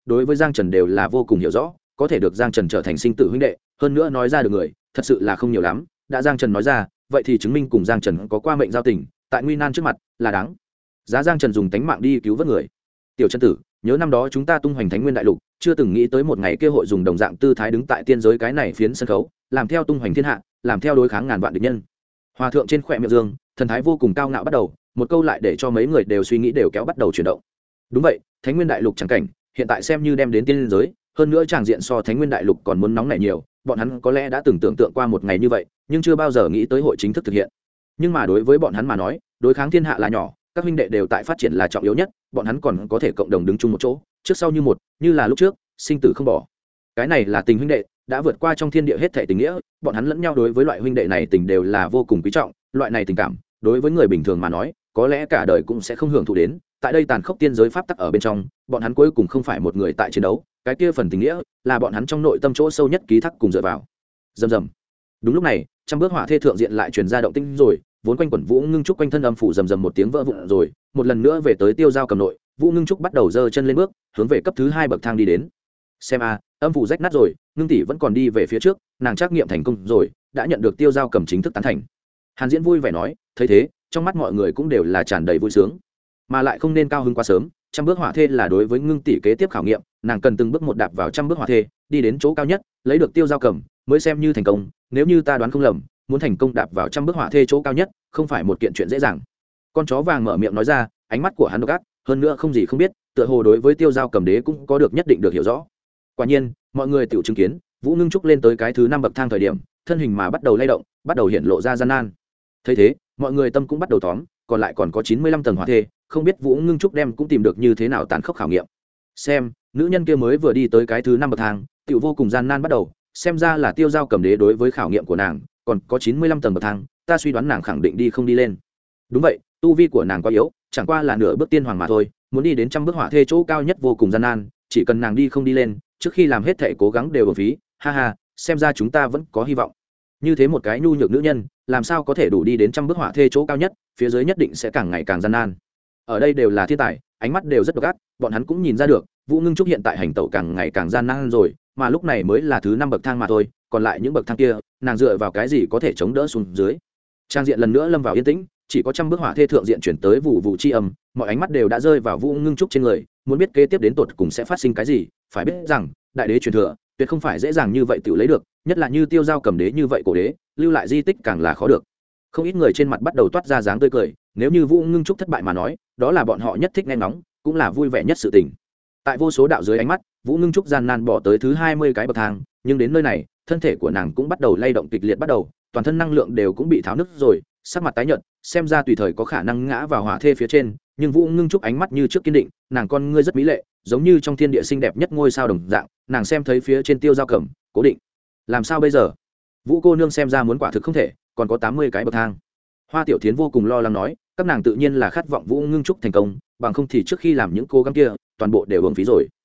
Speaker 1: đối với Giang Trần đều là vô cùng hiểu rõ, có thể được Giang Trần trở thành sinh tử huynh đệ, hơn nữa nói ra được người thật sự là không nhiều lắm, đã Giang Trần nói ra vậy thì chứng minh cùng Giang Trần có qua mệnh giao tình, tại nguy nan trước mặt là đáng giá Giang Trần dùng tánh mạng đi cứu vớt người. Tiểu Trần tử, nhớ năm đó chúng ta tung hoành Thánh Nguyên đại lục, chưa từng nghĩ tới một ngày kia hội dùng đồng dạng tư thái đứng tại tiên giới cái này phiến sân khấu, làm theo tung hoành thiên hạ, làm theo đối kháng ngàn vạn địch nhân. Hòa thượng trên khóe miệng dương, thần thái vô cùng cao ngạo bắt đầu, một câu lại để cho mấy người đều suy nghĩ đều kéo bắt đầu chuyển động. Đúng vậy, Thánh Nguyên đại lục chẳng cảnh, hiện tại xem như đem đến tiên giới, hơn nữa tràng diện so Thánh Nguyên đại lục còn muốn nóng nảy nhiều, bọn hắn có lẽ đã từng tưởng tượng qua một ngày như vậy, nhưng chưa bao giờ nghĩ tới hội chính thức thực hiện. Nhưng mà đối với bọn hắn mà nói, đối kháng thiên hạ là nhỏ, các huynh đệ đều tại phát triển là trọng yếu nhất, bọn hắn còn có thể cộng đồng đứng chung một chỗ, trước sau như một, như là lúc trước, sinh tử không bỏ. Cái này là tình huynh đệ, đã vượt qua trong thiên địa hết thảy tình nghĩa, bọn hắn lẫn nhau đối với loại huynh đệ này tình đều là vô cùng quý trọng, loại này tình cảm, đối với người bình thường mà nói, có lẽ cả đời cũng sẽ không hưởng thụ đến. Tại đây tàn khốc tiên giới pháp tắc ở bên trong, bọn hắn cuối cùng không phải một người tại chiến đấu, cái kia phần tình nghĩa là bọn hắn trong nội tâm chỗ sâu nhất ký thác cùng dựa vào. Rầm rầm. Đúng lúc này, trăm bước hỏa thê thượng diện lại truyền ra động tĩnh rồi, vốn quanh quẩn Vũ Ngưng Trúc quanh thân âm phủ rầm rầm một tiếng vỡ vụn rồi, một lần nữa về tới Tiêu Giao cầm nội, Vũ Ngưng Trúc bắt đầu giơ chân lên bước, hướng về cấp thứ 2 bậc thang đi đến. Xem a, âm phủ rách nát rồi, Ngưng tỷ vẫn còn đi về phía trước, nàng trắc nghiệm thành công rồi, đã nhận được Tiêu Giao cầm chính thức tán thành. Hàn Diễn vui vẻ nói, thấy thế, trong mắt mọi người cũng đều là tràn đầy vui sướng, mà lại không nên cao hứng quá sớm. Trăm bước hỏa thê là đối với Ngưng tỷ kế tiếp khảo nghiệm, nàng cần từng bước một đạp vào trăm bước hỏa thê, đi đến chỗ cao nhất, lấy được Tiêu Giao cầm mới xem như thành công. Nếu như ta đoán không lầm, muốn thành công đạp vào trăm bước hỏa thê chỗ cao nhất không phải một kiện chuyện dễ dàng. Con chó vàng mở miệng nói ra, ánh mắt của hắn độc ác, hơn nữa không gì không biết, tựa hồ đối với Tiêu Giao cầm đế cũng có được nhất định được hiểu rõ. Quả nhiên, mọi người tiểu chứng kiến Vũ Ngưng Trúc lên tới cái thứ 5 bậc thang thời điểm, thân hình mà bắt đầu lay động, bắt đầu hiện lộ ra gian nan. Thấy thế, mọi người tâm cũng bắt đầu tóm, còn lại còn có 95 tầng hỏa thê, không biết Vũ Ngưng Trúc đem cũng tìm được như thế nào tàn khốc khảo nghiệm. Xem, nữ nhân kia mới vừa đi tới cái thứ 5 bậc thang, tiểu vô cùng gian nan bắt đầu, xem ra là Tiêu Giao cầm đế đối với khảo nghiệm của nàng còn có 95 tầng bậc thang, ta suy đoán nàng khẳng định đi không đi lên. Đúng vậy, tu vi của nàng quá yếu, chẳng qua là nửa bước tiên hoàng mà thôi, muốn đi đến trăm bước hỏa thê chỗ cao nhất vô cùng gian nan, chỉ cần nàng đi không đi lên, trước khi làm hết thảy cố gắng đều uổng phí, ha ha, xem ra chúng ta vẫn có hy vọng. Như thế một cái nhu nhược nữ nhân, làm sao có thể đủ đi đến trăm bước hỏa thê chỗ cao nhất, phía dưới nhất định sẽ càng ngày càng gian nan. Ở đây đều là thiên tài, ánh mắt đều rất độc ác, bọn hắn cũng nhìn ra được, Vũ Ngưng Trúc hiện tại hành tẩu càng ngày càng gian nan rồi, mà lúc này mới là thứ 5 bậc thang mà thôi, còn lại những bậc thang kia, nàng dựa vào cái gì có thể chống đỡ xuống dưới. Trang diện lần nữa lâm vào yên tĩnh, chỉ có trăm bước hỏa thê thượng diện chuyển tới vụ vụ chi âm, mọi ánh mắt đều đã rơi vào Vũ Ngưng Trúc trên người, muốn biết kế tiếp đến tột cùng sẽ phát sinh cái gì. Phải biết rằng, đại đế truyền thừa tuyệt không phải dễ dàng như vậy tự lấy được, nhất là như Tiêu Giao cầm đế như vậy cổ đế, lưu lại di tích càng là khó được. Không ít người trên mặt bắt đầu toát ra dáng tươi cười, nếu như Vũ Ngưng Trúc thất bại mà nói, đó là bọn họ nhất thích nghe ngóng, cũng là vui vẻ nhất sự tình. Tại vô số đạo dưới ánh mắt, Vũ Ngưng Trúc gian nan bỏ tới thứ 20 cái bậc thang, nhưng đến nơi này, thân thể của nàng cũng bắt đầu lay động kịch liệt bắt đầu, toàn thân năng lượng đều cũng bị tháo nứt rồi, sắc mặt tái nhợt, xem ra tùy thời có khả năng ngã vào hỏa thê phía trên, nhưng Vũ Ngưng Trúc ánh mắt như trước kiên định, nàng con ngươi rất mỹ lệ, giống như trong thiên địa xinh đẹp nhất ngôi sao đồng dạng, nàng xem thấy phía trên Tiêu Giao cầm, cố định. Làm sao bây giờ? Vũ cô nương xem ra muốn quả thực không thể, còn có 80 cái bậc thang. Hoa Tiểu Thiến vô cùng lo lắng nói, các nàng tự nhiên là khát vọng Vũ Ngưng Trúc thành công, bằng không thì trước khi làm những cố gắng kia, toàn bộ đều uổng phí rồi.